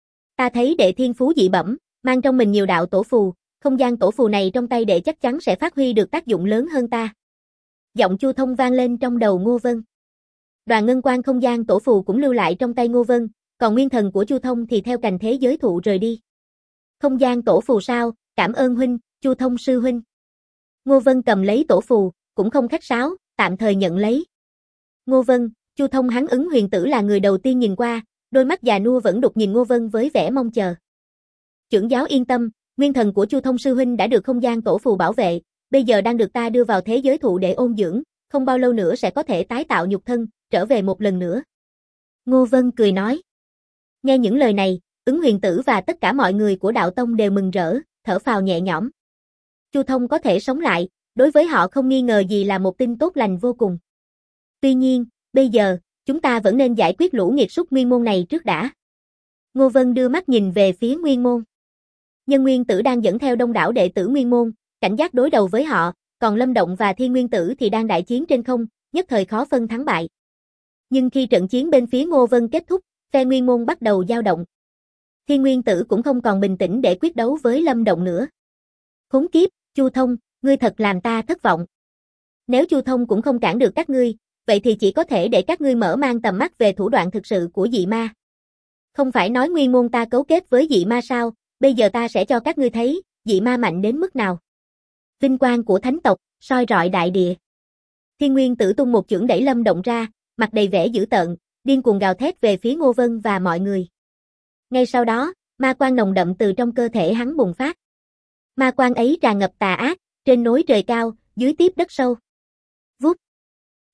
Ta thấy đệ thiên phú dị bẩm, mang trong mình nhiều đạo tổ phù, không gian tổ phù này trong tay đệ chắc chắn sẽ phát huy được tác dụng lớn hơn ta. Giọng Chu Thông vang lên trong đầu Ngô Vân. Đoàn ngân quang không gian tổ phù cũng lưu lại trong tay Ngô Vân, còn nguyên thần của Chu Thông thì theo cành thế giới thụ rời đi. Không gian tổ phù sao, cảm ơn huynh, Chu Thông sư huynh. Ngô Vân cầm lấy tổ phù, cũng không khách sáo, tạm thời nhận lấy. Ngô Vân, Chu Thông hắn ứng huyền tử là người đầu tiên nhìn qua, đôi mắt già nua vẫn đục nhìn Ngô Vân với vẻ mong chờ. Trưởng giáo yên tâm, nguyên thần của Chu Thông sư huynh đã được không gian tổ phù bảo vệ, bây giờ đang được ta đưa vào thế giới thụ để ôn dưỡng, không bao lâu nữa sẽ có thể tái tạo nhục thân, trở về một lần nữa. Ngô Vân cười nói. Nghe những lời này, ứng huyền tử và tất cả mọi người của đạo tông đều mừng rỡ, thở phào nhẹ nhõm. Chu Thông có thể sống lại, đối với họ không nghi ngờ gì là một tin tốt lành vô cùng. Tuy nhiên, bây giờ, chúng ta vẫn nên giải quyết lũ nghiệt súc Nguyên Môn này trước đã. Ngô Vân đưa mắt nhìn về phía Nguyên Môn. Nhân Nguyên Tử đang dẫn theo đông đảo đệ tử Nguyên Môn, cảnh giác đối đầu với họ, còn Lâm Động và Thiên Nguyên Tử thì đang đại chiến trên không, nhất thời khó phân thắng bại. Nhưng khi trận chiến bên phía Ngô Vân kết thúc, phe Nguyên Môn bắt đầu dao động. Thiên Nguyên Tử cũng không còn bình tĩnh để quyết đấu với Lâm Động nữa. Khốn kiếp, Chu Thông, ngươi thật làm ta thất vọng. Nếu Chu Thông cũng không cản được các ngươi, vậy thì chỉ có thể để các ngươi mở mang tầm mắt về thủ đoạn thực sự của dị ma. Không phải nói Nguyên Môn ta cấu kết với dị ma sao, bây giờ ta sẽ cho các ngươi thấy, dị ma mạnh đến mức nào. Vinh quang của thánh tộc, soi rọi đại địa. Thiên Nguyên Tử tung một chưởng đẩy Lâm Động ra, mặt đầy vẻ dữ tợn, điên cuồng gào thét về phía Ngô Vân và mọi người. Ngay sau đó, ma quang nồng đậm từ trong cơ thể hắn bùng phát. Ma quang ấy tràn ngập tà ác, trên nối trời cao, dưới tiếp đất sâu. Vút.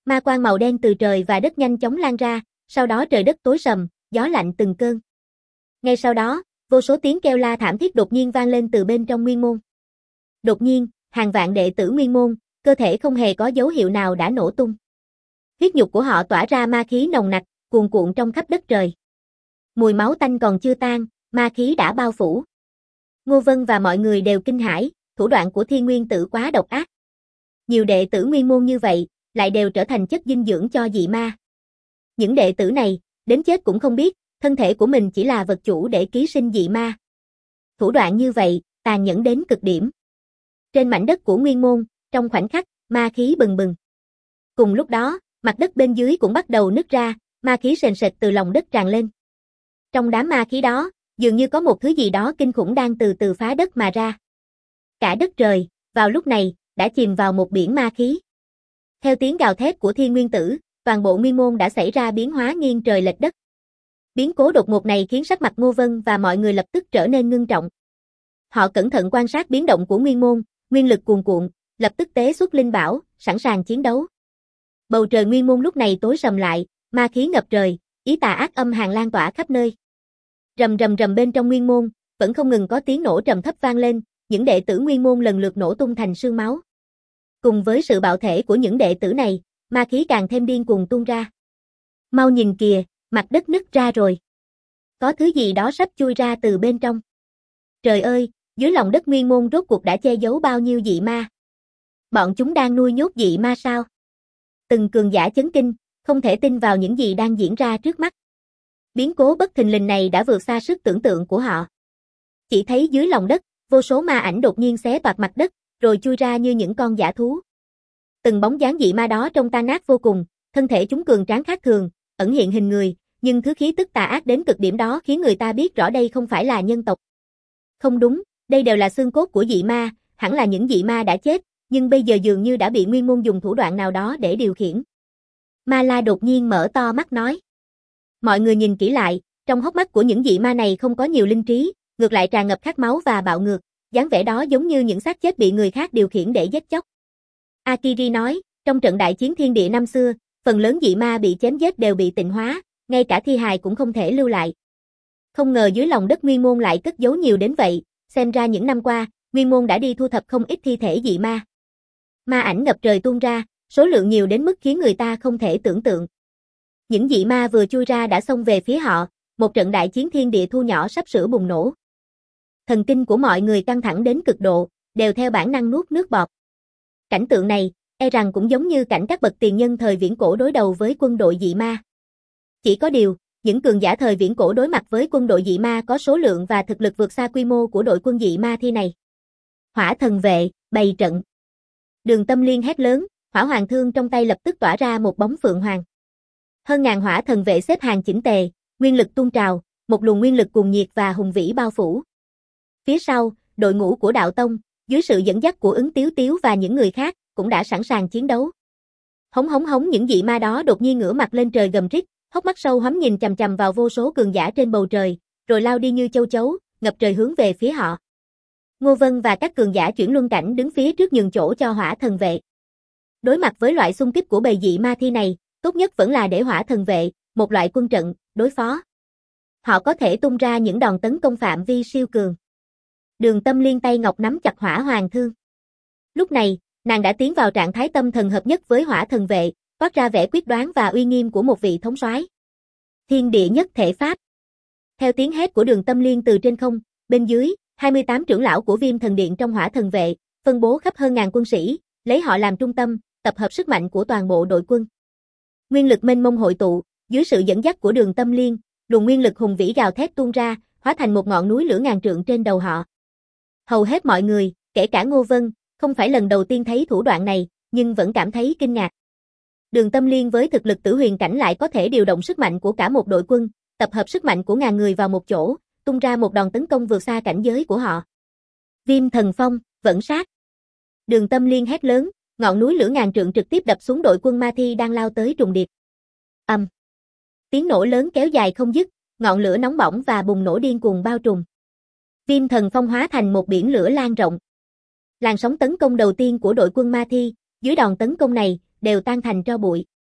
Ma quang màu đen từ trời và đất nhanh chóng lan ra, sau đó trời đất tối sầm, gió lạnh từng cơn. Ngay sau đó, vô số tiếng kêu la thảm thiết đột nhiên vang lên từ bên trong nguyên môn. Đột nhiên, hàng vạn đệ tử nguyên môn, cơ thể không hề có dấu hiệu nào đã nổ tung. Huyết nhục của họ tỏa ra ma khí nồng nặc, cuồn cuộn trong khắp đất trời. Mùi máu tanh còn chưa tan, ma khí đã bao phủ. Ngô Vân và mọi người đều kinh hãi, thủ đoạn của Thiên Nguyên Tử quá độc ác. Nhiều đệ tử nguyên môn như vậy, lại đều trở thành chất dinh dưỡng cho dị ma. Những đệ tử này, đến chết cũng không biết, thân thể của mình chỉ là vật chủ để ký sinh dị ma. Thủ đoạn như vậy, tàn nhẫn đến cực điểm. Trên mảnh đất của nguyên môn, trong khoảnh khắc, ma khí bừng bừng. Cùng lúc đó, mặt đất bên dưới cũng bắt đầu nứt ra, ma khí sền sệt từ lòng đất tràn lên. Trong đám ma khí đó, dường như có một thứ gì đó kinh khủng đang từ từ phá đất mà ra. Cả đất trời, vào lúc này, đã chìm vào một biển ma khí. Theo tiếng gào thét của Thiên Nguyên Tử, toàn bộ nguyên môn đã xảy ra biến hóa nghiêng trời lệch đất. Biến cố đột ngột này khiến sắc mặt Ngô Vân và mọi người lập tức trở nên ngưng trọng. Họ cẩn thận quan sát biến động của nguyên môn, nguyên lực cuồn cuộn, lập tức tế xuất linh bảo, sẵn sàng chiến đấu. Bầu trời nguyên môn lúc này tối sầm lại, ma khí ngập trời, ý tà ác âm hàn lan tỏa khắp nơi. Rầm rầm rầm bên trong nguyên môn, vẫn không ngừng có tiếng nổ trầm thấp vang lên, những đệ tử nguyên môn lần lượt nổ tung thành sương máu. Cùng với sự bạo thể của những đệ tử này, ma khí càng thêm điên cuồng tuôn ra. Mau nhìn kìa, mặt đất nứt ra rồi. Có thứ gì đó sắp chui ra từ bên trong. Trời ơi, dưới lòng đất nguyên môn rốt cuộc đã che giấu bao nhiêu dị ma. Bọn chúng đang nuôi nhốt dị ma sao? Từng cường giả chấn kinh, không thể tin vào những gì đang diễn ra trước mắt. Biến cố bất thình lình này đã vượt xa sức tưởng tượng của họ. Chỉ thấy dưới lòng đất, vô số ma ảnh đột nhiên xé toạc mặt đất, rồi chui ra như những con dã thú. Từng bóng dáng dị ma đó trông tan nát vô cùng, thân thể chúng cường tráng khác thường, ẩn hiện hình người, nhưng thứ khí tức tà ác đến cực điểm đó khiến người ta biết rõ đây không phải là nhân tộc. Không đúng, đây đều là xương cốt của dị ma, hẳn là những dị ma đã chết, nhưng bây giờ dường như đã bị nguyên môn dùng thủ đoạn nào đó để điều khiển. Ma La đột nhiên mở to mắt nói. Mọi người nhìn kỹ lại, trong hốc mắt của những dị ma này không có nhiều linh trí, ngược lại tràn ngập khát máu và bạo ngược, dáng vẻ đó giống như những xác chết bị người khác điều khiển để giết chóc. Akiri nói, trong trận đại chiến thiên địa năm xưa, phần lớn dị ma bị chém giết đều bị tịnh hóa, ngay cả thi hài cũng không thể lưu lại. Không ngờ dưới lòng đất nguyên môn lại cất giấu nhiều đến vậy, xem ra những năm qua, nguyên môn đã đi thu thập không ít thi thể dị ma. Ma ảnh ngập trời tuôn ra, số lượng nhiều đến mức khiến người ta không thể tưởng tượng. Những dị ma vừa chui ra đã xông về phía họ, một trận đại chiến thiên địa thu nhỏ sắp sửa bùng nổ. Thần kinh của mọi người căng thẳng đến cực độ, đều theo bản năng nuốt nước bọt. Cảnh tượng này, e rằng cũng giống như cảnh các bậc tiền nhân thời viễn cổ đối đầu với quân đội dị ma. Chỉ có điều, những cường giả thời viễn cổ đối mặt với quân đội dị ma có số lượng và thực lực vượt xa quy mô của đội quân dị ma thi này. Hỏa thần vệ, bày trận. Đường Tâm Liên hét lớn, hỏa hoàng thương trong tay lập tức tỏa ra một bóng phượng hoàng. Hơn ngàn hỏa thần vệ xếp hàng chỉnh tề, nguyên lực tuôn trào, một luồng nguyên lực cuồng nhiệt và hùng vĩ bao phủ. Phía sau, đội ngũ của đạo tông, dưới sự dẫn dắt của Ứng Tiếu Tiếu và những người khác, cũng đã sẵn sàng chiến đấu. Hống hống hống, những dị ma đó đột nhiên ngửa mặt lên trời gầm rít, hốc mắt sâu hoắm nhìn chằm chằm vào vô số cường giả trên bầu trời, rồi lao đi như châu chấu, ngập trời hướng về phía họ. Ngô Vân và các cường giả chuyển luân cảnh đứng phía trước nhường chỗ cho hỏa thần vệ. Đối mặt với loại xung kích của bầy dị ma thi này, tốt nhất vẫn là để hỏa thần vệ, một loại quân trận, đối phó. Họ có thể tung ra những đòn tấn công phạm vi siêu cường. Đường Tâm Liên tay ngọc nắm chặt hỏa hoàng thương. Lúc này, nàng đã tiến vào trạng thái tâm thần hợp nhất với hỏa thần vệ, toát ra vẻ quyết đoán và uy nghiêm của một vị thống soái. Thiên địa nhất thể pháp. Theo tiếng hét của Đường Tâm Liên từ trên không, bên dưới, 28 trưởng lão của Viêm Thần Điện trong hỏa thần vệ, phân bố khắp hơn ngàn quân sĩ, lấy họ làm trung tâm, tập hợp sức mạnh của toàn bộ đội quân. Nguyên lực mênh mông hội tụ, dưới sự dẫn dắt của Đường Tâm Liên, luồng nguyên lực hùng vĩ gào thét tuôn ra, hóa thành một ngọn núi lửa ngàn trượng trên đầu họ. Hầu hết mọi người, kể cả Ngô Vân, không phải lần đầu tiên thấy thủ đoạn này, nhưng vẫn cảm thấy kinh ngạc. Đường Tâm Liên với thực lực tử huyền cảnh lại có thể điều động sức mạnh của cả một đội quân, tập hợp sức mạnh của ngàn người vào một chỗ, tung ra một đòn tấn công vượt xa cảnh giới của họ. Viêm thần phong, vẫn sát. Đường Tâm Liên hét lớn, ngọn núi lửa ngàn trượng trực tiếp đập xuống đội quân ma thi đang lao tới trùng điệp. Tiếng nổ lớn kéo dài không dứt, ngọn lửa nóng bỏng và bùng nổ điên cuồng bao trùm. Viêm thần phong hóa thành một biển lửa lan rộng. Làn sóng tấn công đầu tiên của đội quân ma thi, dưới đòn tấn công này, đều tan thành tro bụi.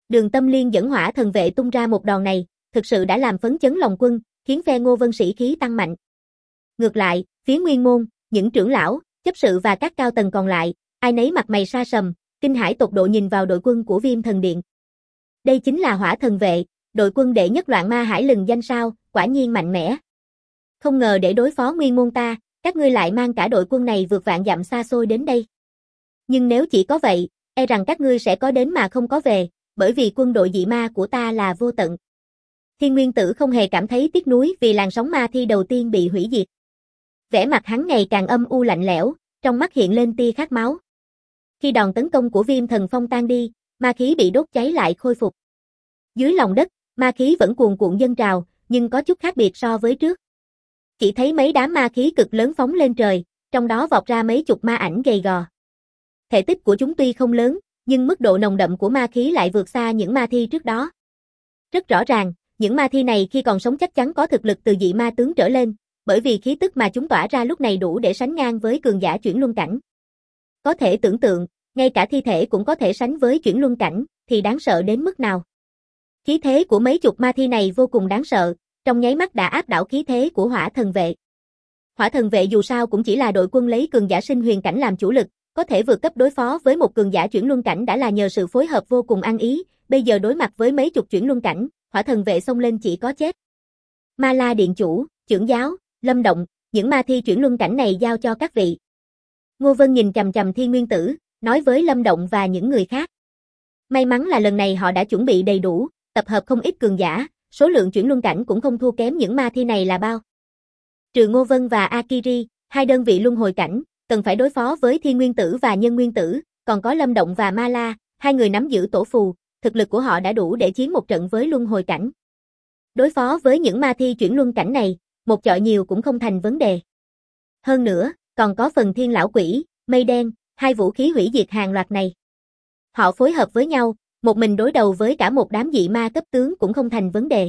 Đường Tâm Liên dẫn hỏa thần vệ tung ra một đòn này, thực sự đã làm phấn chấn lòng quân, khiến phe Ngô Vân sĩ khí tăng mạnh. Ngược lại, phía Nguyên Môn, những trưởng lão, chấp sự và các cao tầng còn lại, ai nấy mặt mày sa sầm, kinh hãi tột độ nhìn vào đội quân của Viêm Thần Điện. Đây chính là hỏa thần vệ, đội quân đệ nhất loạn ma hải lừng danh sao, quả nhiên mạnh mẽ. Không ngờ để đối phó Nguyên Môn ta, các ngươi lại mang cả đội quân này vượt vạn dặm xa xôi đến đây. Nhưng nếu chỉ có vậy, e rằng các ngươi sẽ có đến mà không có về, bởi vì quân đội dị ma của ta là vô tận. Thiên Nguyên Tử không hề cảm thấy tiếc nuối vì làn sóng ma thi đầu tiên bị hủy diệt. Vẻ mặt hắn ngày càng âm u lạnh lẽo, trong mắt hiện lên tia khát máu. Khi đòn tấn công của Viêm Thần Phong tan đi, ma khí bị đốt cháy lại khôi phục. Dưới lòng đất, ma khí vẫn cuồn cuộn dâng trào, nhưng có chút khác biệt so với trước. Chỉ thấy mấy đám ma khí cực lớn phóng lên trời, trong đó vọt ra mấy chục ma ảnh gầy gò. Thể tích của chúng tuy không lớn, nhưng mức độ nồng đậm của ma khí lại vượt xa những ma thi trước đó. Rất rõ ràng, những ma thi này khi còn sống chắc chắn có thực lực từ dị ma tướng trở lên, bởi vì khí tức mà chúng tỏa ra lúc này đủ để sánh ngang với cường giả chuyển luân cảnh. Có thể tưởng tượng, ngay cả thi thể cũng có thể sánh với chuyển luân cảnh, thì đáng sợ đến mức nào. Khí thế của mấy chục ma thi này vô cùng đáng sợ, trong nháy mắt đã áp đảo khí thế của hỏa thần vệ. Hỏa thần vệ dù sao cũng chỉ là đội quân lấy cường giả sinh huyền cảnh làm chủ lực, có thể vượt cấp đối phó với một cường giả chuyển luân cảnh đã là nhờ sự phối hợp vô cùng ăn ý, bây giờ đối mặt với mấy chục chuyển luân cảnh, hỏa thần vệ xông lên chỉ có chết. Ma La Điện Chủ, trưởng giáo, Lâm Động, những ma thi chuyển luân cảnh này giao cho các vị. Ngô Vân nhìn chằm chằm Thiên Nguyên Tử, nói với Lâm Động và những người khác. May mắn là lần này họ đã chuẩn bị đầy đủ, tập hợp không ít cường giả, số lượng chuyển luân cảnh cũng không thua kém những ma thi này là bao. Trừ Ngô Vân và Akiri, hai đơn vị luân hồi cảnh, cần phải đối phó với Thiên Nguyên Tử và Nhân Nguyên Tử, còn có Lâm Động và Ma La, hai người nắm giữ tổ phù, thực lực của họ đã đủ để chiến một trận với luân hồi cảnh. Đối phó với những ma thi chuyển luân cảnh này, một chọi nhiều cũng không thành vấn đề. Hơn nữa, còn có phần Thiên Lão Quỷ, Mây Đen, hai vũ khí hủy diệt hàng loạt này. Họ phối hợp với nhau, một mình đối đầu với cả một đám dị ma cấp tướng cũng không thành vấn đề.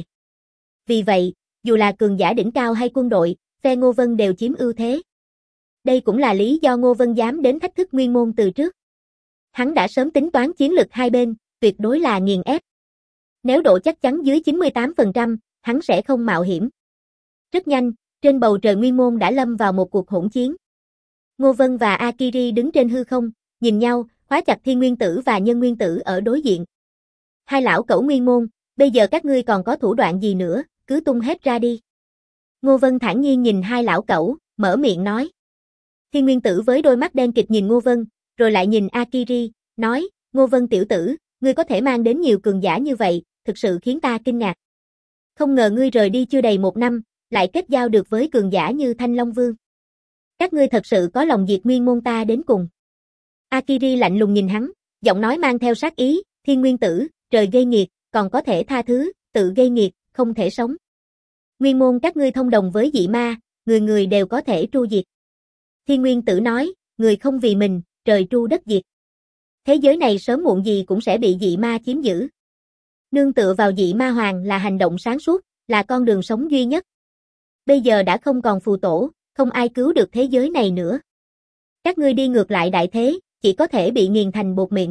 Vì vậy, dù là cường giả đỉnh cao hay quân đội, phe Ngô Vân đều chiếm ưu thế. Đây cũng là lý do Ngô Vân dám đến thách thức Nguyên Môn từ trước. Hắn đã sớm tính toán chiến lực hai bên, tuyệt đối là nghiền ép. Nếu độ chắc chắn dưới 98%, hắn sẽ không mạo hiểm. Rất nhanh, trên bầu trời Nguyên Môn đã lâm vào một cuộc hỗn chiến. Ngô Vân và Akiri đứng trên hư không, nhìn nhau, khóa chặt Thiên Nguyên Tử và Nhân Nguyên Tử ở đối diện. Hai lão cẩu Nguyên Môn, bây giờ các ngươi còn có thủ đoạn gì nữa, cứ tung hết ra đi. Ngô Vân thản nhiên nhìn hai lão cẩu, mở miệng nói. Thiên Nguyên Tử với đôi mắt đen kịt nhìn Ngô Vân, rồi lại nhìn Akiri, nói, Ngô Vân tiểu tử, ngươi có thể mang đến nhiều cường giả như vậy, thực sự khiến ta kinh ngạc. Không ngờ ngươi rời đi chưa đầy một năm, lại kết giao được với cường giả như Thanh Long Vương. Các ngươi thật sự có lòng diệt Nguyên Môn ta đến cùng. Akiri lạnh lùng nhìn hắn, giọng nói mang theo sát ý, Thiên Nguyên Tử, trời gây nghiệt, còn có thể tha thứ, tự gây nghiệt, không thể sống. Nguyên Môn các ngươi thông đồng với dị ma, người người đều có thể tru diệt. Thiên Nguyên Tử nói, người không vì mình, trời tru đất diệt. Thế giới này sớm muộn gì cũng sẽ bị dị ma chiếm giữ. Nương tựa vào dị ma hoàng là hành động sáng suốt, là con đường sống duy nhất. Bây giờ đã không còn phù tổ, không ai cứu được thế giới này nữa. Các ngươi đi ngược lại đại thế, chỉ có thể bị nghiền thành bột mịn.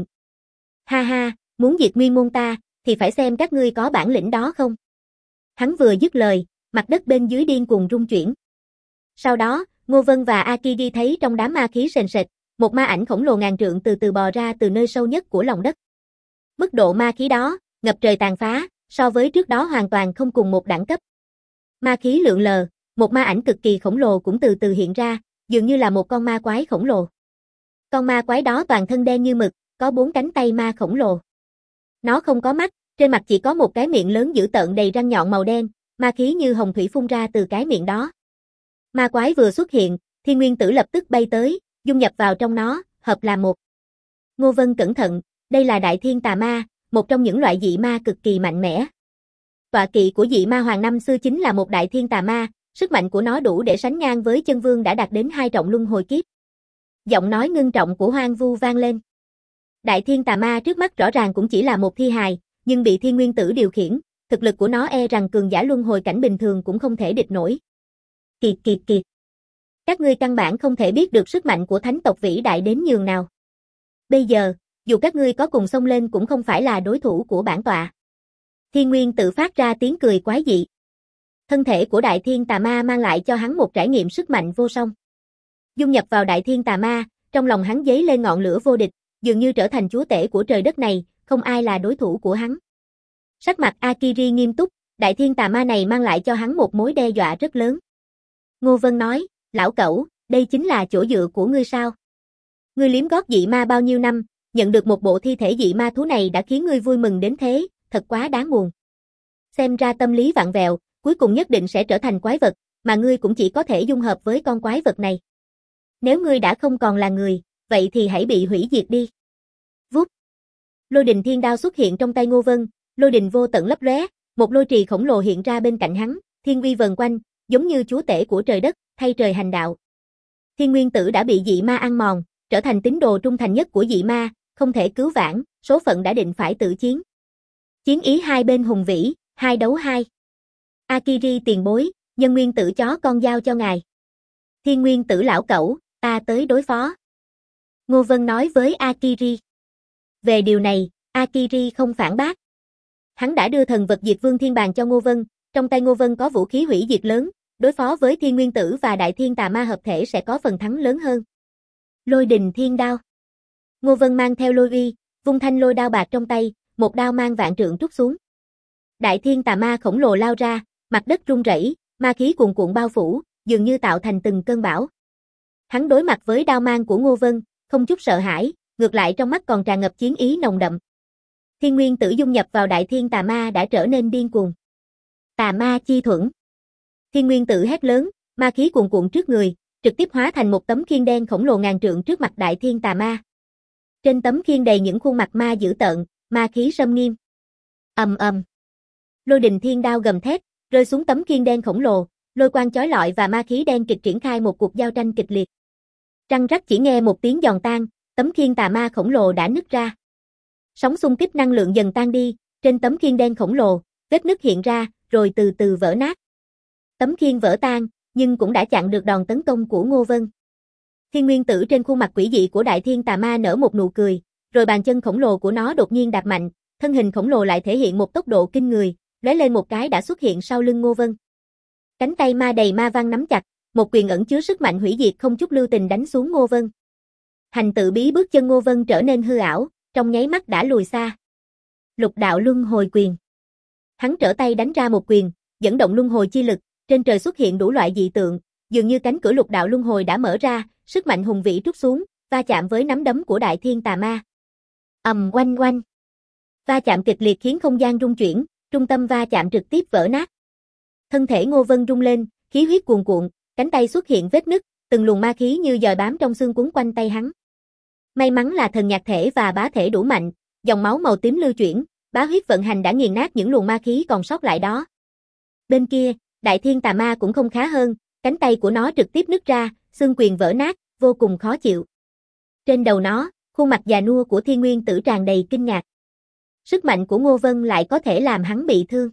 Ha ha, muốn diệt Nguyên Môn ta, thì phải xem các ngươi có bản lĩnh đó không. Hắn vừa dứt lời, mặt đất bên dưới điên cuồng rung chuyển. Sau đó, Ngô Vân và Akiri thấy trong đám ma khí sền sệt, một ma ảnh khổng lồ ngàn trượng từ từ bò ra từ nơi sâu nhất của lòng đất. Mức độ ma khí đó, ngập trời tàn phá, so với trước đó hoàn toàn không cùng một đẳng cấp. Ma khí lượn lờ, một ma ảnh cực kỳ khổng lồ cũng từ từ hiện ra, dường như là một con ma quái khổng lồ. Con ma quái đó toàn thân đen như mực, có 4 cánh tay ma khổng lồ. Nó không có mắt, trên mặt chỉ có một cái miệng lớn dữ tợn đầy răng nhọn màu đen, ma khí như hồng thủy phun ra từ cái miệng đó. Ma quái vừa xuất hiện, Thiên Nguyên Tử lập tức bay tới, dung nhập vào trong nó, hợp làm một. Ngô Vân cẩn thận, đây là Đại Thiên Tà Ma, một trong những loại dị ma cực kỳ mạnh mẽ. Tọa kỵ của dị ma hoàng năm xưa chính là một Đại Thiên Tà Ma, sức mạnh của nó đủ để sánh ngang với chân vương đã đạt đến 2 trọng luân hồi kiếp. Giọng nói ngưng trọng của Hoang Vu vang lên. Đại Thiên Tà Ma trước mắt rõ ràng cũng chỉ là một thi hài, nhưng bị Thiên Nguyên Tử điều khiển, thực lực của nó e rằng cường giả luân hồi cảnh bình thường cũng không thể địch nổi. Kiệt kiệt kiệt. Các ngươi căn bản không thể biết được sức mạnh của thánh tộc vĩ đại đến nhường nào. Bây giờ, dù các ngươi có cùng xông lên cũng không phải là đối thủ của bản tọa. Thiên Nguyên Tử phát ra tiếng cười quái dị. Thân thể của Đại Thiên Tà Ma mang lại cho hắn một trải nghiệm sức mạnh vô song. Dung nhập vào Đại Thiên Tà Ma, trong lòng hắn dấy lên ngọn lửa vô địch, dường như trở thành chúa tể của trời đất này, không ai là đối thủ của hắn. Sắc mặt Akiri nghiêm túc, Đại Thiên Tà Ma này mang lại cho hắn một mối đe dọa rất lớn. Ngô Vân nói, lão cẩu, đây chính là chỗ dựa của ngươi sao? Ngươi liếm gót dị ma bao nhiêu năm, nhận được một bộ thi thể dị ma thú này đã khiến ngươi vui mừng đến thế, thật quá đáng buồn. Xem ra tâm lý vặn vẹo, cuối cùng nhất định sẽ trở thành quái vật, mà ngươi cũng chỉ có thể dung hợp với con quái vật này. Nếu ngươi đã không còn là người, vậy thì hãy bị hủy diệt đi. Vút. Lôi đình thiên đao xuất hiện trong tay Ngô Vân, lôi đình vô tận lấp lóe, một lôi trì khổng lồ hiện ra bên cạnh hắn, thiên uy vần quanh, giống như chúa tể của trời đất, thay trời hành đạo. Thiên Nguyên Tử đã bị dị ma ăn mòn, trở thành tín đồ trung thành nhất của dị ma, không thể cứu vãn, số phận đã định phải tự chiến. Chiến ý hai bên hùng vĩ, 2 đấu 2. Akiri tiền bối, nhân nguyên tử chó con giao cho ngài. Thiên Nguyên Tử lão cẩu, ta tới đối phó. Ngô Vân nói với Akiri. Về điều này, Akiri không phản bác. Hắn đã đưa thần vật diệt vương thiên bàn cho Ngô Vân, trong tay Ngô Vân có vũ khí hủy diệt lớn, đối phó với Thiên Nguyên Tử và Đại Thiên Tà Ma hợp thể sẽ có phần thắng lớn hơn. Lôi đình thiên đao. Ngô Vân mang theo lôi uy, vung thanh lôi đao bạc trong tay, một đao mang vạn trượng trút xuống. Đại Thiên Tà Ma khổng lồ lao ra, mặt đất rung rẩy, ma khí cuồn cuộn bao phủ, dường như tạo thành từng cơn bão. Hắn đối mặt với đao mang của Ngô Vân, không chút sợ hãi, ngược lại trong mắt còn tràn ngập chiến ý nồng đậm. Thiên Nguyên Tử dung nhập vào Đại Thiên Tà Ma đã trở nên điên cuồng. Tà Ma chi thuẫn. Thiên Nguyên Tử hét lớn, ma khí cuồn cuộn trước người, trực tiếp hóa thành một tấm khiên đen khổng lồ ngàn trượng trước mặt Đại Thiên Tà Ma. Trên tấm khiên đầy những khuôn mặt ma dữ tợn, ma khí sâm nghiêm. Ầm ầm. Lôi đình thiên đao gầm thét, rơi xuống tấm khiên đen khổng lồ, lôi quang chói lọi và ma khí đen kịch triển khai một cuộc giao tranh kịch liệt. Răng rắc chỉ nghe một tiếng giòn tan, tấm khiên tà ma khổng lồ đã nứt ra. Sóng xung kích năng lượng dần tan đi, trên tấm khiên đen khổng lồ, vết nứt hiện ra, rồi từ từ vỡ nát. Tấm khiên vỡ tan, nhưng cũng đã chặn được đòn tấn công của Ngô Vân. Thiên Nguyên Tử trên khuôn mặt quỷ dị của Đại Thiên Tà Ma nở một nụ cười, rồi bàn chân khổng lồ của nó đột nhiên đạp mạnh, thân hình khổng lồ lại thể hiện một tốc độ kinh người, lóe lên một cái đã xuất hiện sau lưng Ngô Vân. Cánh tay ma đầy ma văn nắm chặt, một quyền ẩn chứa sức mạnh hủy diệt không chút lưu tình đánh xuống Ngô Vân. Hành tự bí bước chân Ngô Vân trở nên hư ảo, trong nháy mắt đã lùi xa. Lục đạo luân hồi quyền. Hắn trở tay đánh ra một quyền, dẫn động luân hồi chi lực, trên trời xuất hiện đủ loại dị tượng, dường như cánh cửa lục đạo luân hồi đã mở ra, sức mạnh hùng vĩ trút xuống, va chạm với nắm đấm của Đại Thiên Tà Ma. Ầm oanh oanh. Va chạm kịch liệt khiến không gian rung chuyển, trung tâm va chạm trực tiếp vỡ nát. Thân thể Ngô Vân rung lên, khí huyết cuồn cuộn, cánh tay xuất hiện vết nứt, từng luồng ma khí như giòi bám trong xương quấn quanh tay hắn. May mắn là thần nhạc thể và bá thể đủ mạnh, dòng máu màu tím lưu chuyển, bá huyết vận hành đã nghiền nát những luồng ma khí còn sót lại đó. Bên kia, Đại Thiên Tà Ma cũng không khá hơn, cánh tay của nó trực tiếp nứt ra, xương quyền vỡ nát, vô cùng khó chịu. Trên đầu nó, khuôn mặt già nua của Thiên Nguyên Tử tràn đầy kinh ngạc. Sức mạnh của Ngô Vân lại có thể làm hắn bị thương.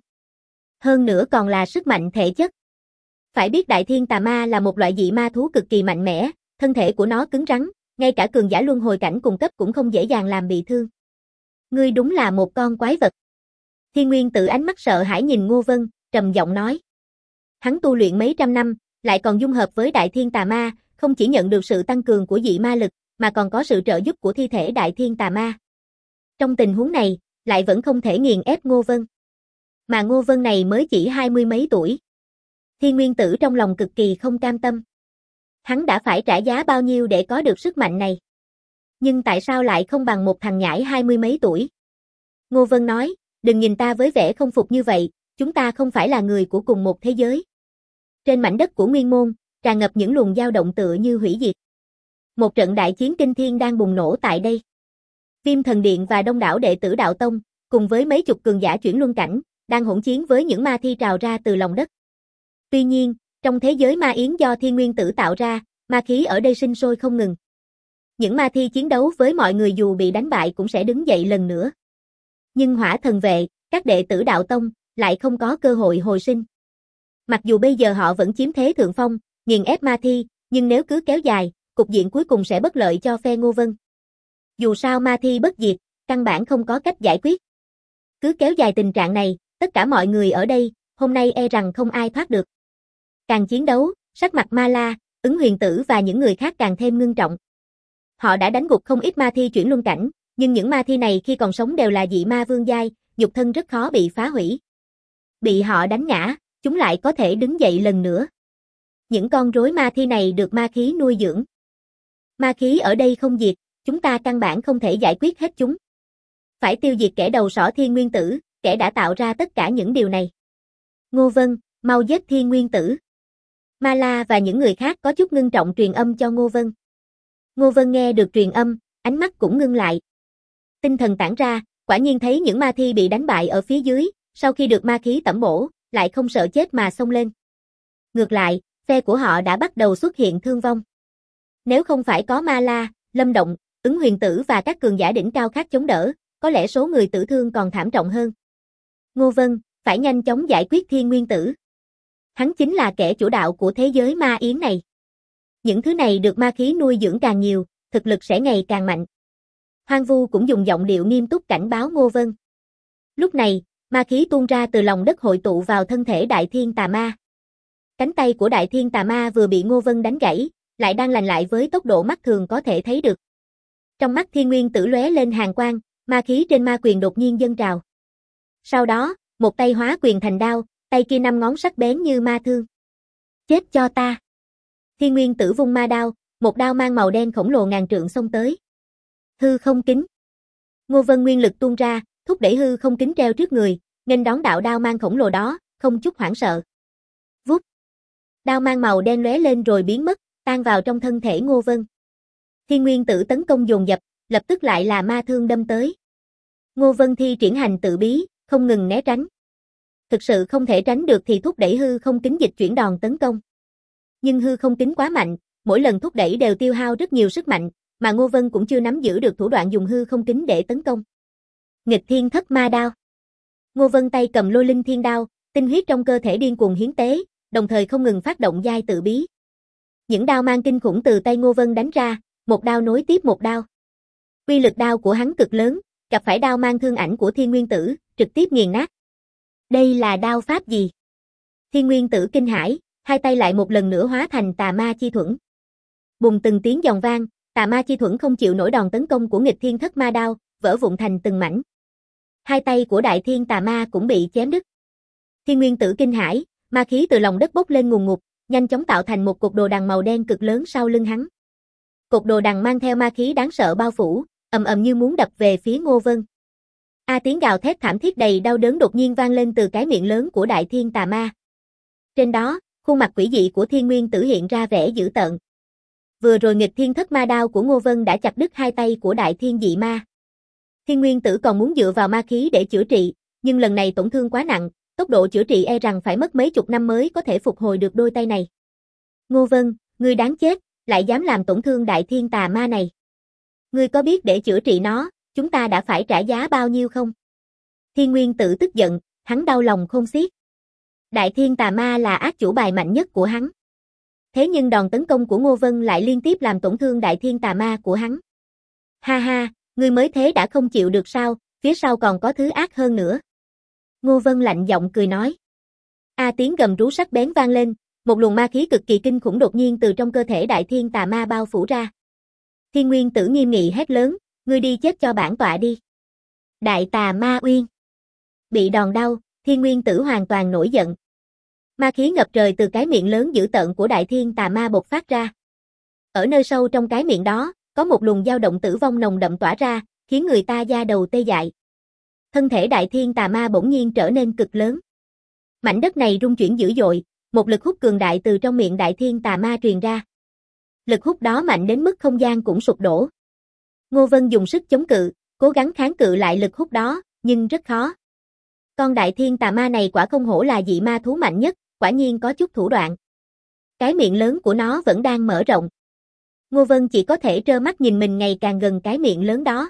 Hơn nữa còn là sức mạnh thể chất. Phải biết Đại Thiên Tà Ma là một loại dị ma thú cực kỳ mạnh mẽ, thân thể của nó cứng rắn, ngay cả cường giả luân hồi cảnh cùng cấp cũng không dễ dàng làm bị thương. Ngươi đúng là một con quái vật. Thiên Nguyên Tử ánh mắt sợ hãi nhìn Ngô Vân, trầm giọng nói. Hắn tu luyện mấy trăm năm, lại còn dung hợp với Đại Thiên Tà Ma, không chỉ nhận được sự tăng cường của dị ma lực, mà còn có sự trợ giúp của thi thể Đại Thiên Tà Ma. Trong tình huống này, lại vẫn không thể nghiền ép Ngô Vân. Mà Ngô Vân này mới chỉ 20 mấy tuổi. Thiên Nguyên Tử trong lòng cực kỳ không cam tâm. Hắn đã phải trả giá bao nhiêu để có được sức mạnh này? Nhưng tại sao lại không bằng một thằng nhãi 20 mấy tuổi? Ngô Vân nói, đừng nhìn ta với vẻ không phục như vậy, chúng ta không phải là người của cùng một thế giới. Trên mảnh đất của Nguyên Môn, tràn ngập những luồng dao động tựa như hủy diệt. Một trận đại chiến kinh thiên đang bùng nổ tại đây. Viêm Thần Điện và đông đảo đệ tử Đạo Tông, cùng với mấy chục cường giả chuyển luân cảnh, đang hỗn chiến với những ma thi trào ra từ lòng đất. Tuy nhiên, trong thế giới ma yến do Thiên Nguyên Tử tạo ra, ma khí ở đây sinh sôi không ngừng. Những ma thi chiến đấu với mọi người dù bị đánh bại cũng sẽ đứng dậy lần nữa. Nhưng Hỏa Thần Vệ, các đệ tử Đạo Tông, lại không có cơ hội hồi sinh. Mặc dù bây giờ họ vẫn chiếm thế thượng phong, nghiền ép ma thi, nhưng nếu cứ kéo dài, cục diện cuối cùng sẽ bất lợi cho phe Ngô Vân. Dù sao ma thi bất diệt, căn bản không có cách giải quyết. Cứ kéo dài tình trạng này, tất cả mọi người ở đây, hôm nay e rằng không ai thoát được. Càng chiến đấu, sắc mặt Ma La, Ứng Huyền Tử và những người khác càng thêm ngưng trọng. Họ đã đánh gục không ít ma thi chuyển luân cảnh, nhưng những ma thi này khi còn sống đều là dị ma vương giai, nhục thân rất khó bị phá hủy. Bị họ đánh ngã, chúng lại có thể đứng dậy lần nữa. Những con rối ma thi này được ma khí nuôi dưỡng. Ma khí ở đây không diệt, chúng ta căn bản không thể giải quyết hết chúng. Phải tiêu diệt kẻ đầu sỏ Thiên Nguyên Tử, kẻ đã tạo ra tất cả những điều này. Ngô Vân, mau giết Thiên Nguyên Tử. Ma La và những người khác có chút ngưng trọng truyền âm cho Ngô Vân. Ngô Vân nghe được truyền âm, ánh mắt cũng ngưng lại. Tinh thần tản ra, quả nhiên thấy những ma thi bị đánh bại ở phía dưới, sau khi được ma khí tẩm bổ, lại không sợ chết mà xông lên. Ngược lại, phe của họ đã bắt đầu xuất hiện thương vong. Nếu không phải có Ma La, Lâm Động, Ứng Huyền Tử và các cường giả đỉnh cao khác chống đỡ, có lẽ số người tử thương còn thảm trọng hơn. Ngô Vân, phải nhanh chóng giải quyết Thiên Nguyên Tử. Hắn chính là kẻ chủ đạo của thế giới ma yến này. Những thứ này được ma khí nuôi dưỡng càng nhiều, thực lực sẽ ngày càng mạnh. Hoang Vu cũng dùng giọng điệu nghiêm túc cảnh báo Ngô Vân. Lúc này, ma khí tuôn ra từ lòng đất hội tụ vào thân thể Đại Thiên Tà Ma. Cánh tay của Đại Thiên Tà Ma vừa bị Ngô Vân đánh gãy, lại đang lành lại với tốc độ mắt thường có thể thấy được. Trong mắt Thiên Nguyên Tử lóe lên hàn quang, ma khí trên ma quyền đột nhiên dâng trào. Sau đó, một tay hóa quyền thành đao, tay kia 5 ngón sắc bén như ma thương. Chết cho ta! Thiên Nguyên Tử vung ma đao, một đao mang màu đen khổng lồ ngàn trượng xông tới. Hư không kính. Ngô Vân nguyên lực tuôn ra, thúc đẩy hư không kính treo trước người, nghênh đón đạo đao mang khổng lồ đó, không chút hoảng sợ. Vút. Đao mang màu đen lóe lên rồi biến mất, tan vào trong thân thể Ngô Vân. Thiên Nguyên Tử tấn công dồn dập, lập tức lại là ma thương đâm tới. Ngô Vân thi triển hành tự bí, không ngừng né tránh. Thực sự không thể tránh được thì thúc đẩy hư không kính dịch chuyển đòn tấn công. Nhưng hư không kính quá mạnh, mỗi lần thúc đẩy đều tiêu hao rất nhiều sức mạnh, mà Ngô Vân cũng chưa nắm giữ được thủ đoạn dùng hư không kính để tấn công. Nghịch Thiên Thất Ma Đao. Ngô Vân tay cầm Lôi Linh Thiên Đao, tinh huyết trong cơ thể điên cuồng hiến tế, đồng thời không ngừng phát động giai tự bí. Những đao mang kinh khủng từ tay Ngô Vân đánh ra, một đao nối tiếp một đao. Uy lực đao của hắn cực lớn, gặp phải đao mang thương ảnh của Thiên Nguyên Tử, trực tiếp nghiền nát. Đây là đao pháp gì? Thiên Nguyên Tử kinh hãi, hai tay lại một lần nữa hóa thành Tà Ma Chi Thuẫn. Bùng từng tiếng giòn vang, Tà Ma Chi Thuẫn không chịu nổi đòn tấn công của Nghịch Thiên Thất Ma Đao, vỡ vụn thành từng mảnh. Hai tay của Đại Thiên Tà Ma cũng bị chém đứt. Thiên Nguyên Tử kinh hãi, ma khí từ lòng đất bốc lên ngùn ngụt, nhanh chóng tạo thành một cột đồ đằng màu đen cực lớn sau lưng hắn. Cột đồ đằng mang theo ma khí đáng sợ bao phủ, ầm ầm như muốn đập về phía Ngô Vân. Tiếng gào thét thảm thiết đầy đau đớn đột nhiên vang lên từ cái miệng lớn của Đại Thiên Tà Ma. Trên đó, khuôn mặt quỷ dị của Thiên Nguyên Tử hiện ra vẻ dữ tợn. Vừa rồi Nghịch Thiên Thất Ma Đao của Ngô Vân đã chặt đứt hai tay của Đại Thiên dị ma. Thiên Nguyên Tử còn muốn dựa vào ma khí để chữa trị, nhưng lần này tổn thương quá nặng, tốc độ chữa trị e rằng phải mất mấy chục năm mới có thể phục hồi được đôi tay này. Ngô Vân, ngươi đáng chết, lại dám làm tổn thương Đại Thiên Tà Ma này. Ngươi có biết để chữa trị nó, chúng ta đã phải trả giá bao nhiêu không? Thiên Nguyên Tử tức giận, hắn đau lòng khôn xiết. Đại Thiên Tà Ma là ác chủ bài mạnh nhất của hắn. Thế nhưng đòn tấn công của Ngô Vân lại liên tiếp làm tổn thương Đại Thiên Tà Ma của hắn. Ha ha, ngươi mới thế đã không chịu được sao, phía sau còn có thứ ác hơn nữa. Ngô Vân lạnh giọng cười nói. Tiếng gầm rú sắc bén vang lên, một luồng ma khí cực kỳ kinh khủng đột nhiên từ trong cơ thể Đại Thiên Tà Ma bao phủ ra. Thiên Nguyên Tử nghiêm nghị hét lớn, ngươi đi chết cho bản tọa đi. Đại Tà Ma Uyên. Bị đòn đau, Thiên Nguyên Tử hoàn toàn nổi giận. Ma khí ngập trời từ cái miệng lớn dữ tợn của Đại Thiên Tà Ma bộc phát ra. Ở nơi sâu trong cái miệng đó, có một luồng dao động tử vong nồng đậm tỏa ra, khiến người ta da đầu tê dại. Thân thể Đại Thiên Tà Ma bỗng nhiên trở nên cực lớn. Mảnh đất này rung chuyển dữ dội, một lực hút cường đại từ trong miệng Đại Thiên Tà Ma truyền ra. Lực hút đó mạnh đến mức không gian cũng sụp đổ. Ngô Vân dùng sức chống cự, cố gắng kháng cự lại lực hút đó, nhưng rất khó. Con Đại Thiên Tà Ma này quả không hổ là dị ma thú mạnh nhất, quả nhiên có chút thủ đoạn. Cái miệng lớn của nó vẫn đang mở rộng. Ngô Vân chỉ có thể trơ mắt nhìn mình ngày càng gần cái miệng lớn đó.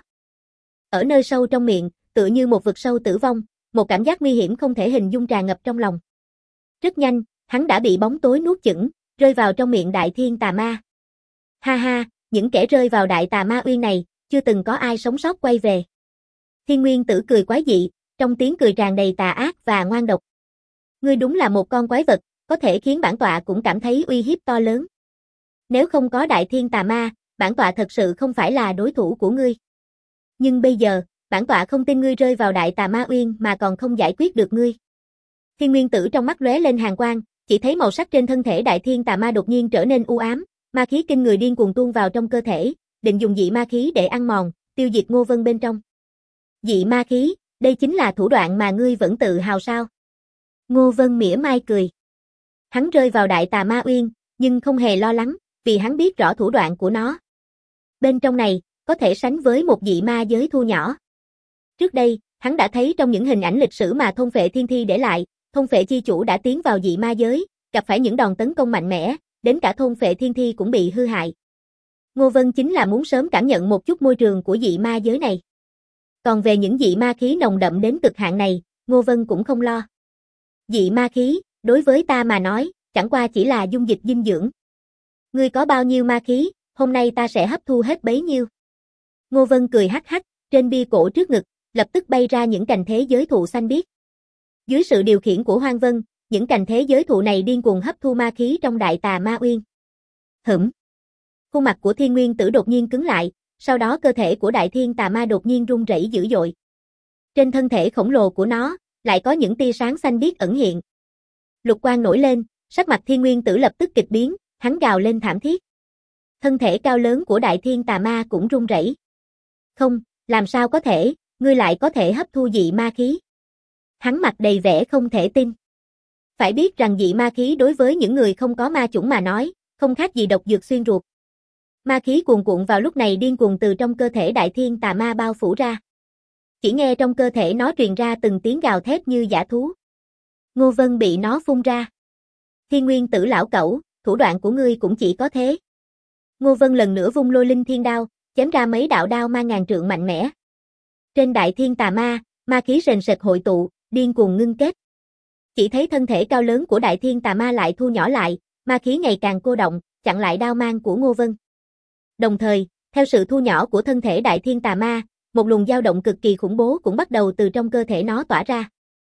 Ở nơi sâu trong miệng, tựa như một vực sâu tử vong, một cảm giác nguy hiểm không thể hình dung tràn ngập trong lòng. Rất nhanh, hắn đã bị bóng tối nuốt chửng, rơi vào trong miệng Đại Thiên Tà Ma. Ha ha, những kẻ rơi vào Đại Tà Ma Uyên này, chưa từng có ai sống sót quay về. Thiên Nguyên Tử cười quái dị, trong tiếng cười tràn đầy tà ác và ngoan độc. Ngươi đúng là một con quái vật, có thể khiến bản tọa cũng cảm thấy uy hiếp to lớn. Nếu không có Đại Thiên Tà Ma, bản tọa thật sự không phải là đối thủ của ngươi. Nhưng bây giờ, bản tọa không tin ngươi rơi vào Đại Tà Ma Uyên mà còn không giải quyết được ngươi. Thiên Nguyên Tử trong mắt lóe lên hàn quang, chỉ thấy màu sắc trên thân thể Đại Thiên Tà Ma đột nhiên trở nên u ám, ma khí kinh người điên cuồng tuôn vào trong cơ thể, định dùng dị ma khí để ăn mòn, tiêu diệt Ngô Vân bên trong. Dị ma khí, đây chính là thủ đoạn mà ngươi vẫn tự hào sao? Ngô Vân mỉa mai cười. Hắn rơi vào Đại Tà Ma Uyên, nhưng không hề lo lắng, vì hắn biết rõ thủ đoạn của nó. Bên trong này, có thể sánh với một dị ma giới thu nhỏ. Trước đây, hắn đã thấy trong những hình ảnh lịch sử mà thôn phệ thiên thi để lại, thôn phệ chi chủ đã tiến vào dị ma giới, gặp phải những đòn tấn công mạnh mẽ, đến cả thôn phệ thiên thi cũng bị hư hại. Ngô Vân chính là muốn sớm cảm nhận một chút môi trường của dị ma giới này. Còn về những dị ma khí nồng đậm đến cực hạn này, Ngô Vân cũng không lo. Dị ma khí, đối với ta mà nói, chẳng qua chỉ là dung dịch dinh dưỡng. Ngươi có bao nhiêu ma khí, hôm nay ta sẽ hấp thu hết bấy nhiêu. Ngô Vân cười hắc hắc, trên bia cổ trước ngực, lập tức bay ra những cành thế giới thụ xanh biếc. Dưới sự điều khiển của Hoang Vân, những cành thế giới thụ này điên cuồng hấp thu ma khí trong Đại Tà Ma Uyên. Khuôn mặt của Thiên Nguyên Tử đột nhiên cứng lại, sau đó cơ thể của Đại Thiên Tà Ma đột nhiên rung rẩy dữ dội. Trên thân thể khổng lồ của nó, lại có những tia sáng xanh biếc ẩn hiện. Lục quang nổi lên, sắc mặt Thiên Nguyên Tử lập tức kịch biến, hắn gào lên thảm thiết. Thân thể cao lớn của Đại Thiên Tà Ma cũng rung rẩy. Không, làm sao có thể, ngươi lại có thể hấp thu dị ma khí? Hắn mặt đầy vẻ không thể tin. Phải biết rằng dị ma khí đối với những người không có ma chủng mà nói, không khác gì độc dược xuyên ruột. Ma khí cuồn cuộn vào lúc này điên cuồng từ trong cơ thể Đại Thiên Tà Ma bao phủ ra. Chỉ nghe trong cơ thể nó truyền ra từng tiếng gào thét như dã thú. Ngô Vân bị nó phun ra. Thiên Nguyên Tử lão cẩu, thủ đoạn của ngươi cũng chỉ có thế. Ngô Vân lần nữa vung Lôi Linh Thiên Đao, chém ra mấy đạo đao mang ngàn trượng mạnh mẽ. Trên Đại Thiên Tà Ma, ma khí sền sệt hội tụ, điên cuồng ngưng kết. Chỉ thấy thân thể cao lớn của Đại Thiên Tà Ma lại thu nhỏ lại, ma khí ngày càng cô động, chặn lại đao mang của Ngô Vân. Đồng thời, theo sự thu nhỏ của thân thể Đại Thiên Tà Ma, một luồng dao động cực kỳ khủng bố cũng bắt đầu từ trong cơ thể nó tỏa ra.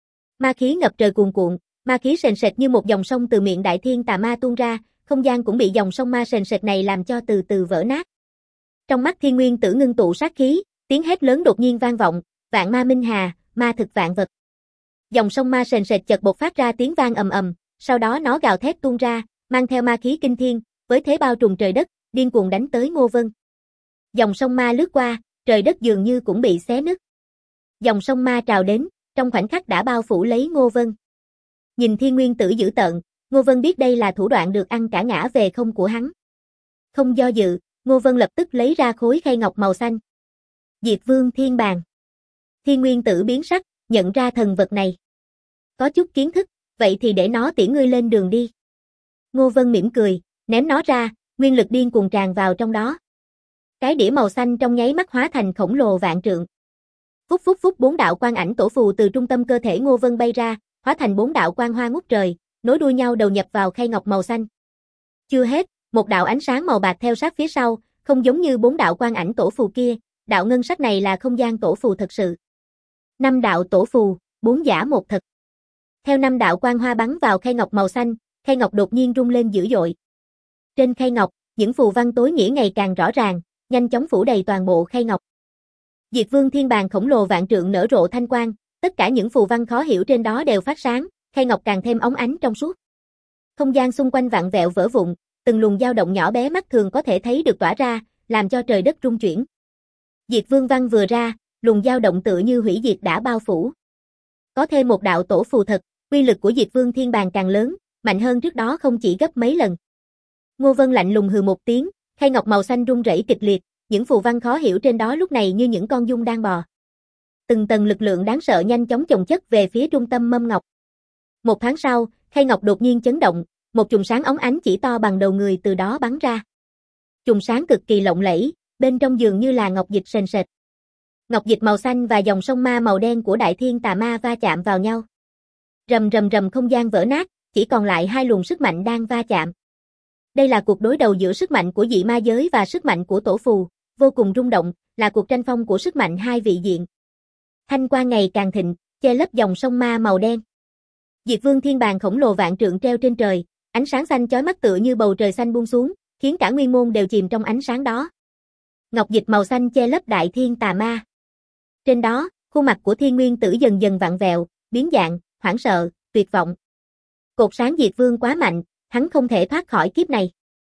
Ma khí ngập trời cuồn cuộn, ma khí sền sệt như một dòng sông từ miệng Đại Thiên Tà Ma tuôn ra, không gian cũng bị dòng sông ma sền sệt này làm cho từ từ vỡ nát. Trong mắt Thiên Nguyên Tử ngưng tụ sát khí, tiếng hét lớn đột nhiên vang vọng, vạn ma minh hà, ma thực vạn vật. Dòng sông ma sền sệt chợt bộc phát ra tiếng vang ầm ầm, sau đó nó gào thét tuôn ra, mang theo ma khí kinh thiên, với thế bao trùm trời đất, điên cuồng đánh tới Ngô Vân. Dòng sông ma lướt qua, trời đất dường như cũng bị xé nứt. Dòng sông ma trào đến, trong khoảnh khắc đã bao phủ lấy Ngô Vân. Nhìn Thiên Nguyên Tử dữ tợn, Ngô Vân biết đây là thủ đoạn được ăn cả ngã về không của hắn. Không do dự, Ngô Vân lập tức lấy ra khối khay ngọc màu xanh. Diệt Vương Thiên Bàn. Thiên Nguyên Tử biến sắc, nhận ra thần vật này. Có chút kiến thức, vậy thì để nó tiễn ngươi lên đường đi. Ngô Vân mỉm cười, ném nó ra, nguyên lực điên cuồng tràn vào trong đó. Cái đĩa màu xanh trong nháy mắt hóa thành khổng lồ vạn trượng. Phúc phúc phúc, 4 đạo quang ảnh tổ phù từ trung tâm cơ thể Ngô Vân bay ra, hóa thành 4 đạo quang hoa ngút trời, nối đuôi nhau đầu nhập vào khay ngọc màu xanh. Chưa hết, một đạo ánh sáng màu bạc theo sát phía sau, không giống như 4 đạo quang ảnh tổ phù kia, đạo ngân sắc này là không gian tổ phù thật sự. 5 đạo tổ phù, 4 giả một thật. Theo 5 đạo quang hoa bắn vào khay ngọc màu xanh, khay ngọc đột nhiên rung lên dữ dội. Trên khay ngọc, những phù văn tối nghĩa ngày càng rõ ràng, nhanh chóng phủ đầy toàn bộ khay ngọc. Diệt Vương Thiên Bàn khổng lồ vạn trượng nở rộ thanh quang, tất cả những phù văn khó hiểu trên đó đều phát sáng, khay ngọc càng thêm óng ánh trong suốt. Không gian xung quanh vặn vẹo vỡ vụn, từng luồng dao động nhỏ bé mắt thường có thể thấy được tỏa ra, làm cho trời đất rung chuyển. Diệt Vương văn vừa ra, luồng dao động tựa như hủy diệt đã bao phủ. Có thêm một đạo tổ phù thật, uy lực của Diệt Vương Thiên Bàn càng lớn, mạnh hơn trước đó không chỉ gấp mấy lần. Ngô Vân lạnh lùng hừ một tiếng, khay ngọc màu xanh rung rẩy kịch liệt, những phù văn khó hiểu trên đó lúc này như những con giun đang bò. Từng tầng lực lượng đáng sợ nhanh chóng chồng chất về phía trung tâm mâm ngọc. Một tháng sau, khay ngọc đột nhiên chấn động, một chùm sáng óng ánh chỉ to bằng đầu người từ đó bắn ra. Chùm sáng cực kỳ lộng lẫy, bên trong dường như là ngọc dịch sền sệt. Ngọc dịch màu xanh và dòng sông ma màu đen của Đại Thiên Tà Ma va chạm vào nhau. Rầm rầm rầm, không gian vỡ nát, chỉ còn lại hai luồng sức mạnh đang va chạm. Đây là cuộc đối đầu giữa sức mạnh của dị ma giới và sức mạnh của tổ phù, vô cùng rung động, là cuộc tranh phong của sức mạnh hai vị diện. Thanh quang ngày càng thịnh, che lấp dòng sông ma màu đen. Diệt Vương Thiên Bàng khổng lồ vạn trượng treo trên trời, ánh sáng xanh chói mắt tựa như bầu trời xanh buông xuống, khiến cả nguyên môn đều chìm trong ánh sáng đó. Ngọc dịch màu xanh che lấp đại thiên tà ma. Trên đó, khuôn mặt của Thiên Nguyên Tử dần dần vặn vẹo, biến dạng, hoảng sợ, tuyệt vọng. Cột sáng Diệt Vương quá mạnh, hắn không thể thoát khỏi kiếp này.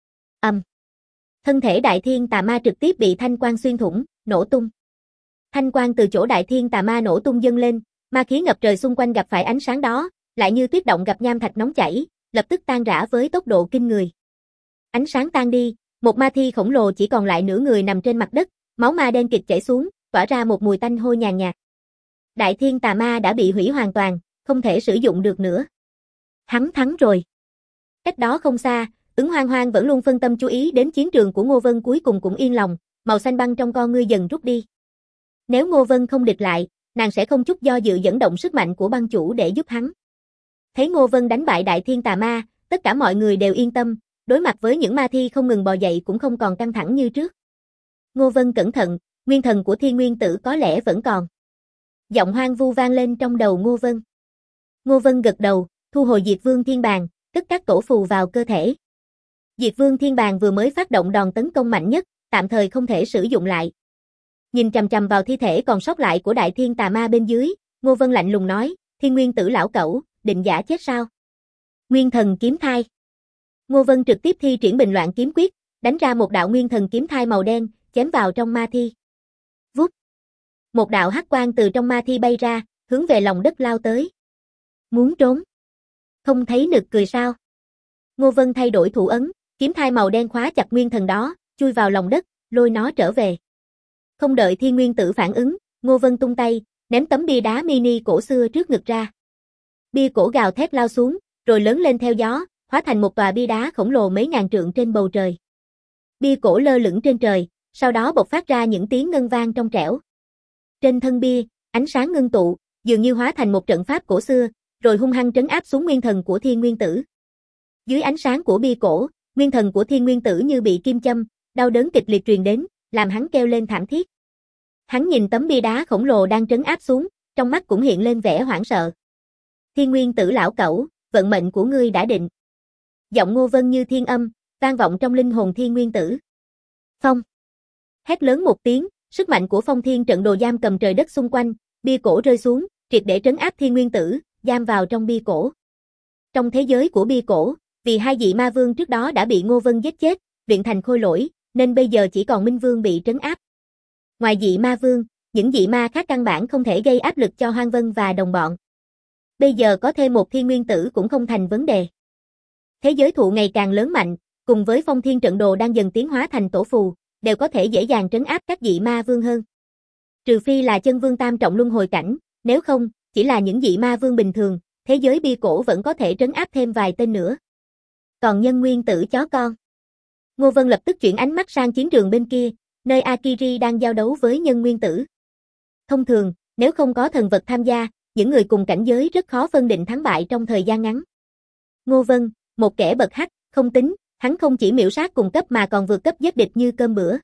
Thân thể đại thiên tà ma trực tiếp bị thanh quang xuyên thủng, nổ tung. Thanh quang từ chỗ đại thiên tà ma nổ tung dâng lên, ma khí ngập trời xung quanh gặp phải ánh sáng đó, lại như tuyết động gặp nham thạch nóng chảy, lập tức tan rã với tốc độ kinh người. Ánh sáng tan đi, một ma thi khổng lồ chỉ còn lại nửa người nằm trên mặt đất, máu ma đen kịt chảy xuống, tỏa ra một mùi tanh hôi nhàn nhạt. Đại thiên tà ma đã bị hủy hoàn toàn, không thể sử dụng được nữa. Hắn thắng rồi. Cách đó không xa, Ứng Hoang Hoang vẫn luôn phân tâm chú ý đến chiến trường của Ngô Vân cuối cùng cũng yên lòng, màu xanh băng trong con ngươi dần rút đi. Nếu Ngô Vân không địch lại, nàng sẽ không chút do dự dẫn động sức mạnh của băng chủ để giúp hắn. Thấy Ngô Vân đánh bại đại thiên tà ma, tất cả mọi người đều yên tâm, đối mặt với những ma thi không ngừng bò dậy cũng không còn căng thẳng như trước. Ngô Vân cẩn thận, nguyên thần của Thiên Nguyên Tử có lẽ vẫn còn. Giọng hoang vu vang lên trong đầu Ngô Vân. Ngô Vân gật đầu, thu hồi Diệt Vương Thiên Bàng, cất các tổ phù vào cơ thể. Diệt Vương Thiên Bàng vừa mới phát động đòn tấn công mạnh nhất, tạm thời không thể sử dụng lại. Nhìn chằm chằm vào thi thể còn sót lại của đại thiên tà ma bên dưới, Ngô Vân lạnh lùng nói, Thiên Nguyên Tử lão cẩu, định giả chết sao? Nguyên thần kiếm thai. Ngô Vân trực tiếp thi triển Bình Loạn kiếm quyết, đánh ra một đạo nguyên thần kiếm thai màu đen, chém vào trong ma thi. Vút. Một đạo hắc quang từ trong ma thi bay ra, hướng về lòng đất lao tới. Muốn trốn? Không thấy nực cười sao? Ngô Vân thay đổi thủ ấn, kiếm thai màu đen khóa chặt nguyên thần đó, chui vào lòng đất, lôi nó trở về. Không đợi Thiên Nguyên Tử phản ứng, Ngô Vân tung tay, ném tấm bia đá mini cổ xưa trước ngực ra. Bia cổ gào thét lao xuống, rồi lớn lên theo gió, hóa thành một tòa bia đá khổng lồ mấy ngàn trượng trên bầu trời. Bia cổ lơ lửng trên trời, sau đó bộc phát ra những tiếng ngân vang trong trẻo. Trên thân bia, ánh sáng ngưng tụ, dường như hóa thành một trận pháp cổ xưa, rồi hung hăng trấn áp xuống nguyên thần của Thiên Nguyên Tử. Dưới ánh sáng của bia cổ, nguyên thần của Thiên Nguyên Tử như bị kim châm, đau đớn kịch liệt truyền đến, làm hắn kêu lên thảm thiết. Hắn nhìn tấm bia đá khổng lồ đang trấn áp xuống, trong mắt cũng hiện lên vẻ hoảng sợ. Thiên Nguyên Tử lão cẩu, vận mệnh của ngươi đã định. Giọng Ngô Vân như thiên âm, vang vọng trong linh hồn Thiên Nguyên Tử. Phong. Hét lớn một tiếng, sức mạnh của phong thiên trận đồ giam cầm trời đất xung quanh, bia cổ rơi xuống, triệt để trấn áp Thiên Nguyên Tử, giam vào trong bia cổ. Trong thế giới của bia cổ, vì hai vị ma vương trước đó đã bị Ngô Vân giết chết, luyện thành khôi lỗi, nên bây giờ chỉ còn Minh Vương bị trấn áp. Ngoài vị ma vương, những vị ma khác căn bản không thể gây áp lực cho Hoang Vân và đồng bọn. Bây giờ có thêm một Thiên Nguyên Tử cũng không thành vấn đề. Thế giới thụ ngày càng lớn mạnh, cùng với phong thiên trận đồ đang dần tiến hóa thành tổ phù, đều có thể dễ dàng trấn áp các vị ma vương hơn. Trừ phi là chân vương tam trọng luân hồi cảnh, nếu không, chỉ là những vị ma vương bình thường, thế giới bia cổ vẫn có thể trấn áp thêm vài tên nữa. Còn Nhân Nguyên Tử chó con. Ngô Vân lập tức chuyển ánh mắt sang chiến trường bên kia, nơi Akiri đang giao đấu với Nhân Nguyên Tử. Thông thường, nếu không có thần vật tham gia, những người cùng cảnh giới rất khó phân định thắng bại trong thời gian ngắn. Ngô Vân, một kẻ bậc hắc, không tính, hắn không chỉ miểu sát cùng cấp mà còn vượt cấp giết địch như cơm bữa.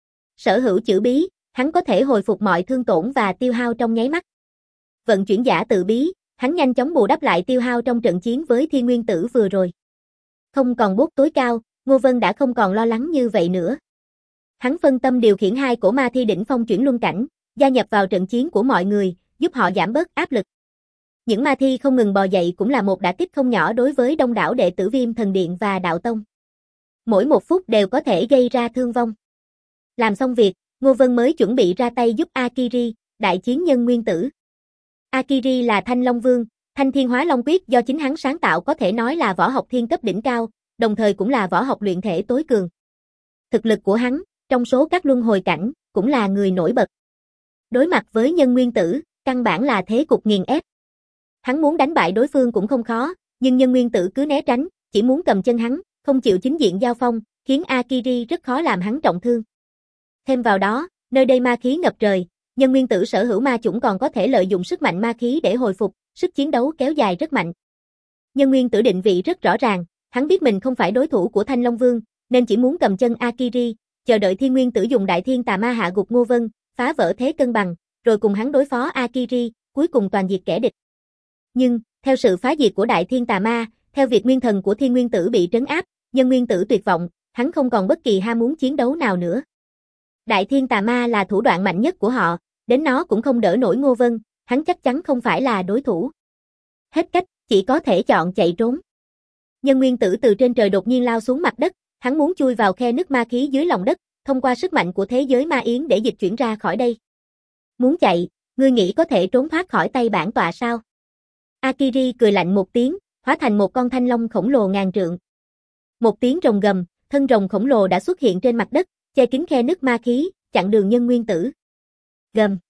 Sở hữu chữ bí, hắn có thể hồi phục mọi thương tổn và tiêu hao trong nháy mắt. Vận chuyển giả tự bí, hắn nhanh chóng bù đắp lại tiêu hao trong trận chiến với Thiên Nguyên Tử vừa rồi. Không còn bốt tối cao, Ngô Vân đã không còn lo lắng như vậy nữa. Hắn phân tâm điều khiển hai cổ ma thi đỉnh phong chuyển luân cảnh, gia nhập vào trận chiến của mọi người, giúp họ giảm bớt áp lực. Những ma thi không ngừng bò dậy cũng là một đả kích không nhỏ đối với đông đảo đệ tử Viêm Thần Điện và Đạo Tông. Mỗi một phút đều có thể gây ra thương vong. Làm xong việc, Ngô Vân mới chuẩn bị ra tay giúp Akiri, đại chiến Nhân Nguyên Tử. Akiri là Thanh Long Vương, Thanh Thiên Hóa Long Quyết do chính hắn sáng tạo có thể nói là võ học thiên cấp đỉnh cao, đồng thời cũng là võ học luyện thể tối cường. Thực lực của hắn, trong số các luân hồi cảnh, cũng là người nổi bật. Đối mặt với Nhân Nguyên Tử, căn bản là thế cục nghiền ép. Hắn muốn đánh bại đối phương cũng không khó, nhưng Nhân Nguyên Tử cứ né tránh, chỉ muốn cầm chân hắn, không chịu chính diện giao phong, khiến Akiri rất khó làm hắn trọng thương. Thêm vào đó, nơi đây ma khí ngập trời, Nhân Nguyên Tử sở hữu ma chủng còn có thể lợi dụng sức mạnh ma khí để hồi phục, sức chiến đấu kéo dài rất mạnh. Nhân Nguyên Tử định vị rất rõ ràng, hắn biết mình không phải đối thủ của Thanh Long Vương, nên chỉ muốn cầm chân Akiri, chờ đợi Thiên Nguyên Tử dùng Đại Thiên Tà Ma hạ gục Ngô Vân, phá vỡ thế cân bằng, rồi cùng hắn đối phó Akiri, cuối cùng toàn diệt kẻ địch. Nhưng, theo sự phá diệt của Đại Thiên Tà Ma, theo việc nguyên thần của Thiên Nguyên Tử bị trấn áp, Nhân Nguyên Tử tuyệt vọng, hắn không còn bất kỳ ham muốn chiến đấu nào nữa. Đại Thiên Tà Ma là thủ đoạn mạnh nhất của họ, đến nó cũng không đỡ nổi Ngô Vân, hắn chắc chắn không phải là đối thủ. Hết cách, chỉ có thể chọn chạy trốn. Nhân Nguyên Tử từ trên trời đột nhiên lao xuống mặt đất, hắn muốn chui vào khe nứt ma khí dưới lòng đất, thông qua sức mạnh của thế giới ma yến để dịch chuyển ra khỏi đây. Muốn chạy, ngươi nghĩ có thể trốn thoát khỏi tay bản tọa sao? Akiri cười lạnh một tiếng, hóa thành một con thanh long khổng lồ ngàn trượng. Một tiếng rồng gầm, thân rồng khổng lồ đã xuất hiện trên mặt đất, che kín khe nứt ma khí, chặn đường Nhân Nguyên Tử. Gầm.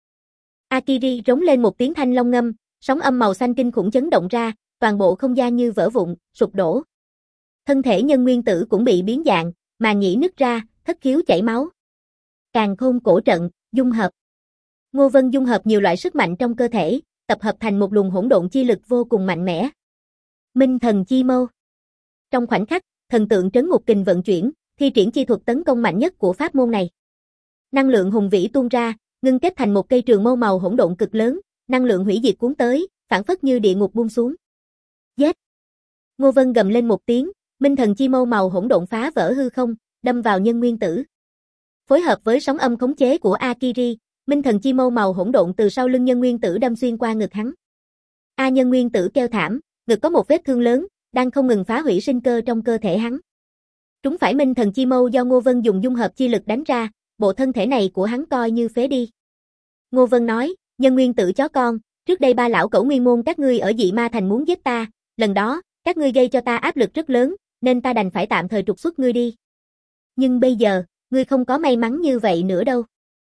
Akiri rống lên một tiếng thanh long ngâm, sóng âm màu xanh kinh khủng chấn động ra, toàn bộ không gian như vỡ vụn, sụp đổ. Thân thể Nhân Nguyên Tử cũng bị biến dạng, màng nhĩ nứt ra, thất khiếu chảy máu. Càn Khôn Cổ Trận, dung hợp. Ngô Vân dung hợp nhiều loại sức mạnh trong cơ thể, tập hợp thành một luồng hỗn độn chi lực vô cùng mạnh mẽ. Minh Thần Chi Mâu. Trong khoảnh khắc, thần tượng trấn ngục kình vận chuyển, thi triển chi thuật tấn công mạnh nhất của pháp môn này. Năng lượng hùng vĩ tuôn ra, ngưng kết thành một cây trường mâu màu hỗn độn cực lớn, năng lượng hủy diệt cuốn tới, phảng phất như địa ngục buông xuống. Giết! Ngô Vân gầm lên một tiếng, Minh Thần Chi Mâu màu hỗn độn phá vỡ hư không, đâm vào Nhân Nguyên Tử. Phối hợp với sóng âm khống chế của Akiri, Minh Thần Chi Mâu màu hỗn độn từ sau lưng Nhân Nguyên Tử đâm xuyên qua ngực hắn. Nhân Nguyên Tử kêu thảm, ngực có một vết thương lớn, đang không ngừng phá hủy sinh cơ trong cơ thể hắn. Trúng phải Minh Thần Chi Mâu do Ngô Vân dùng dung hợp chi lực đánh ra, bộ thân thể này của hắn coi như phế đi. Ngô Vân nói, Nhân Nguyên Tử chó con, trước đây ba lão cẩu nguyên môn các ngươi ở Dị Ma Thành muốn giết ta, lần đó, các ngươi gây cho ta áp lực rất lớn, nên ta đành phải tạm thời trục xuất ngươi đi. Nhưng bây giờ, ngươi không có may mắn như vậy nữa đâu.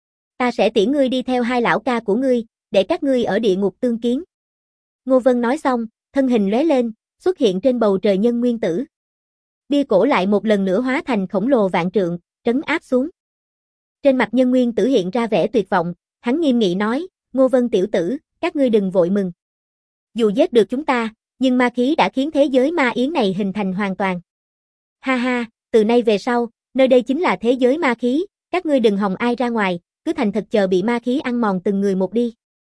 Ta sẽ tiễn ngươi đi theo hai lão ca của ngươi, để các ngươi ở địa ngục tương kiến. Ngô Vân nói xong, thân hình lóe lên, xuất hiện trên bầu trời Nhân Nguyên Tử. Bia cổ lại một lần nữa hóa thành khổng lồ vạn trượng, trấn áp xuống. Trên mặt Nhân Nguyên Tử hiện ra vẻ tuyệt vọng, hắn nghiêm nghị nói, Ngô Vân tiểu tử, các ngươi đừng vội mừng. Dù giết được chúng ta, nhưng ma khí đã khiến thế giới ma yến này hình thành hoàn toàn. Ha ha, từ nay về sau, nơi đây chính là thế giới ma khí, các ngươi đừng hòng ai ra ngoài, cứ thành thật chờ bị ma khí ăn mòn từng người một đi.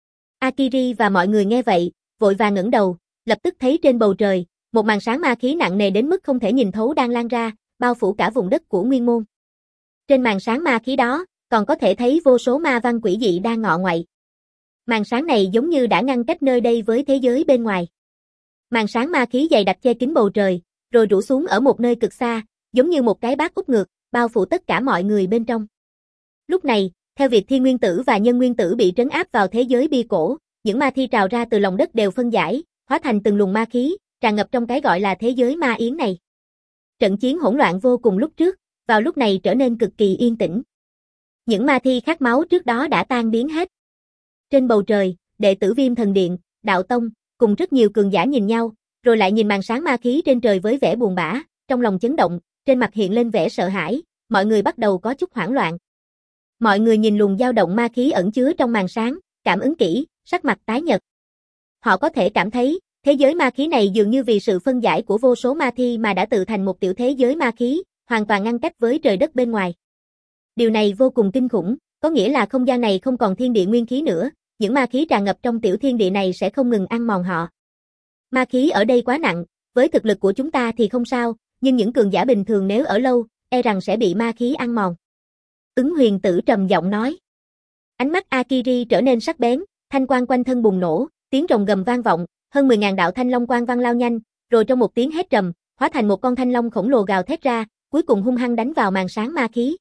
Akiri và mọi người nghe vậy, vội vàng ngẩng đầu, lập tức thấy trên bầu trời, một màn sáng ma khí nặng nề đến mức không thể nhìn thấu đang lan ra, bao phủ cả vùng đất của Nguyên Môn. Trên màn sáng ma khí đó, còn có thể thấy vô số ma văn quỷ dị đang ngọ ngoại. Màn sáng này giống như đã ngăn cách nơi đây với thế giới bên ngoài. Màn sáng ma khí dày đặc che kín bầu trời, rồi rủ xuống ở một nơi cực xa, giống như một cái bát úp ngược, bao phủ tất cả mọi người bên trong. Lúc này, theo việc Thiên Nguyên Tử và Nhân Nguyên Tử bị trấn áp vào thế giới bia cổ, những ma thi trào ra từ lòng đất đều phân giải, hóa thành từng luồng ma khí, tràn ngập trong cái gọi là thế giới ma yến này. Trận chiến hỗn loạn vô cùng lúc trước, vào lúc này trở nên cực kỳ yên tĩnh. Những ma thi khát máu trước đó đã tan biến hết. Trên bầu trời, đệ tử Viêm Thần Điện, Đạo Tông, cùng rất nhiều cường giả nhìn nhau, rồi lại nhìn màn sáng ma khí trên trời với vẻ buồn bã, trong lòng chấn động, trên mặt hiện lên vẻ sợ hãi, mọi người bắt đầu có chút hoảng loạn. Mọi người nhìn luồng dao động ma khí ẩn chứa trong màn sáng, cảm ứng kỹ, sắc mặt tái nhợt. Họ có thể cảm thấy, thế giới ma khí này dường như vì sự phân giải của vô số ma thi mà đã tự thành một tiểu thế giới ma khí, hoàn toàn ngăn cách với trời đất bên ngoài. Điều này vô cùng kinh khủng, có nghĩa là không gian này không còn thiên địa nguyên khí nữa, những ma khí tràn ngập trong tiểu thiên địa này sẽ không ngừng ăn mòn họ. Ma khí ở đây quá nặng, với thực lực của chúng ta thì không sao, nhưng những cường giả bình thường nếu ở lâu, e rằng sẽ bị ma khí ăn mòn. Ứng Huyền Tử trầm giọng nói. Ánh mắt Akiri trở nên sắc bén, thanh quang quanh thân bùng nổ, tiếng rồng gầm vang vọng, hơn 10.000 đạo thanh long quang vang lao nhanh, rồi trong một tiếng hét trầm, hóa thành một con thanh long khổng lồ gào thét ra, cuối cùng hung hăng đánh vào màn sáng ma khí.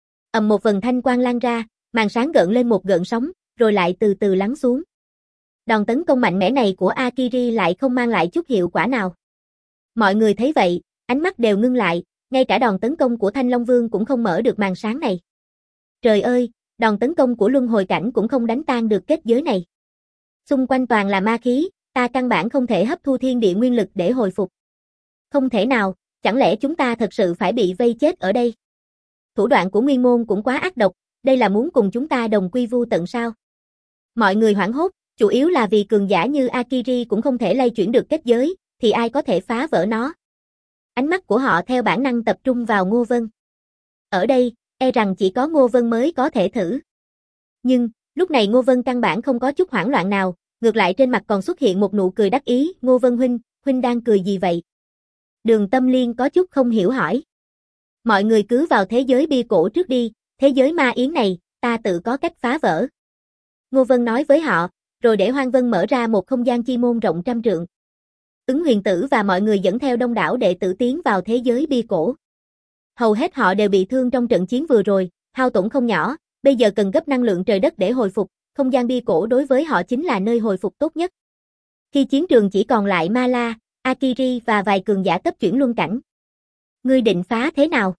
Ầm một vần thanh quang lan ra, màn sáng gợn lên một gợn sóng, rồi lại từ từ lắng xuống. Đòn tấn công mạnh mẽ này của Akiri lại không mang lại chút hiệu quả nào. Mọi người thấy vậy, ánh mắt đều ngưng lại, ngay cả đòn tấn công của Thanh Long Vương cũng không mở được màn sáng này. Trời ơi, đòn tấn công của Luân Hồi Cảnh cũng không đánh tan được kết giới này. Xung quanh toàn là ma khí, ta căn bản không thể hấp thu thiên địa nguyên lực để hồi phục. Không thể nào, chẳng lẽ chúng ta thật sự phải bị vây chết ở đây? Thủ đoạn của Nguyên Môn cũng quá ác độc, đây là muốn cùng chúng ta đồng quy vu tận sao? Mọi người hoảng hốt, chủ yếu là vì cường giả như Akiri cũng không thể lay chuyển được kết giới, thì ai có thể phá vỡ nó? Ánh mắt của họ theo bản năng tập trung vào Ngô Vân. Ở đây, e rằng chỉ có Ngô Vân mới có thể thử. Nhưng, lúc này Ngô Vân căn bản không có chút hoảng loạn nào, ngược lại trên mặt còn xuất hiện một nụ cười đắc ý. Ngô Vân huynh đang cười gì vậy? Đường Tâm Liên có chút không hiểu hỏi. Mọi người cứ vào thế giới bia cổ trước đi, thế giới ma yến này, ta tự có cách phá vỡ. Ngô Vân nói với họ, rồi để Hoang Vân mở ra một không gian chi môn rộng trăm trượng. Ứng Huyền Tử và mọi người dẫn theo đông đảo đệ tử tiến vào thế giới bia cổ. Hầu hết họ đều bị thương trong trận chiến vừa rồi, hao tổn không nhỏ, bây giờ cần gấp năng lượng trời đất để hồi phục, không gian bia cổ đối với họ chính là nơi hồi phục tốt nhất. Khi chiến trường chỉ còn lại Ma La, Akiri và vài cường giả cấp chuyển luân cảnh. Ngươi định phá thế nào?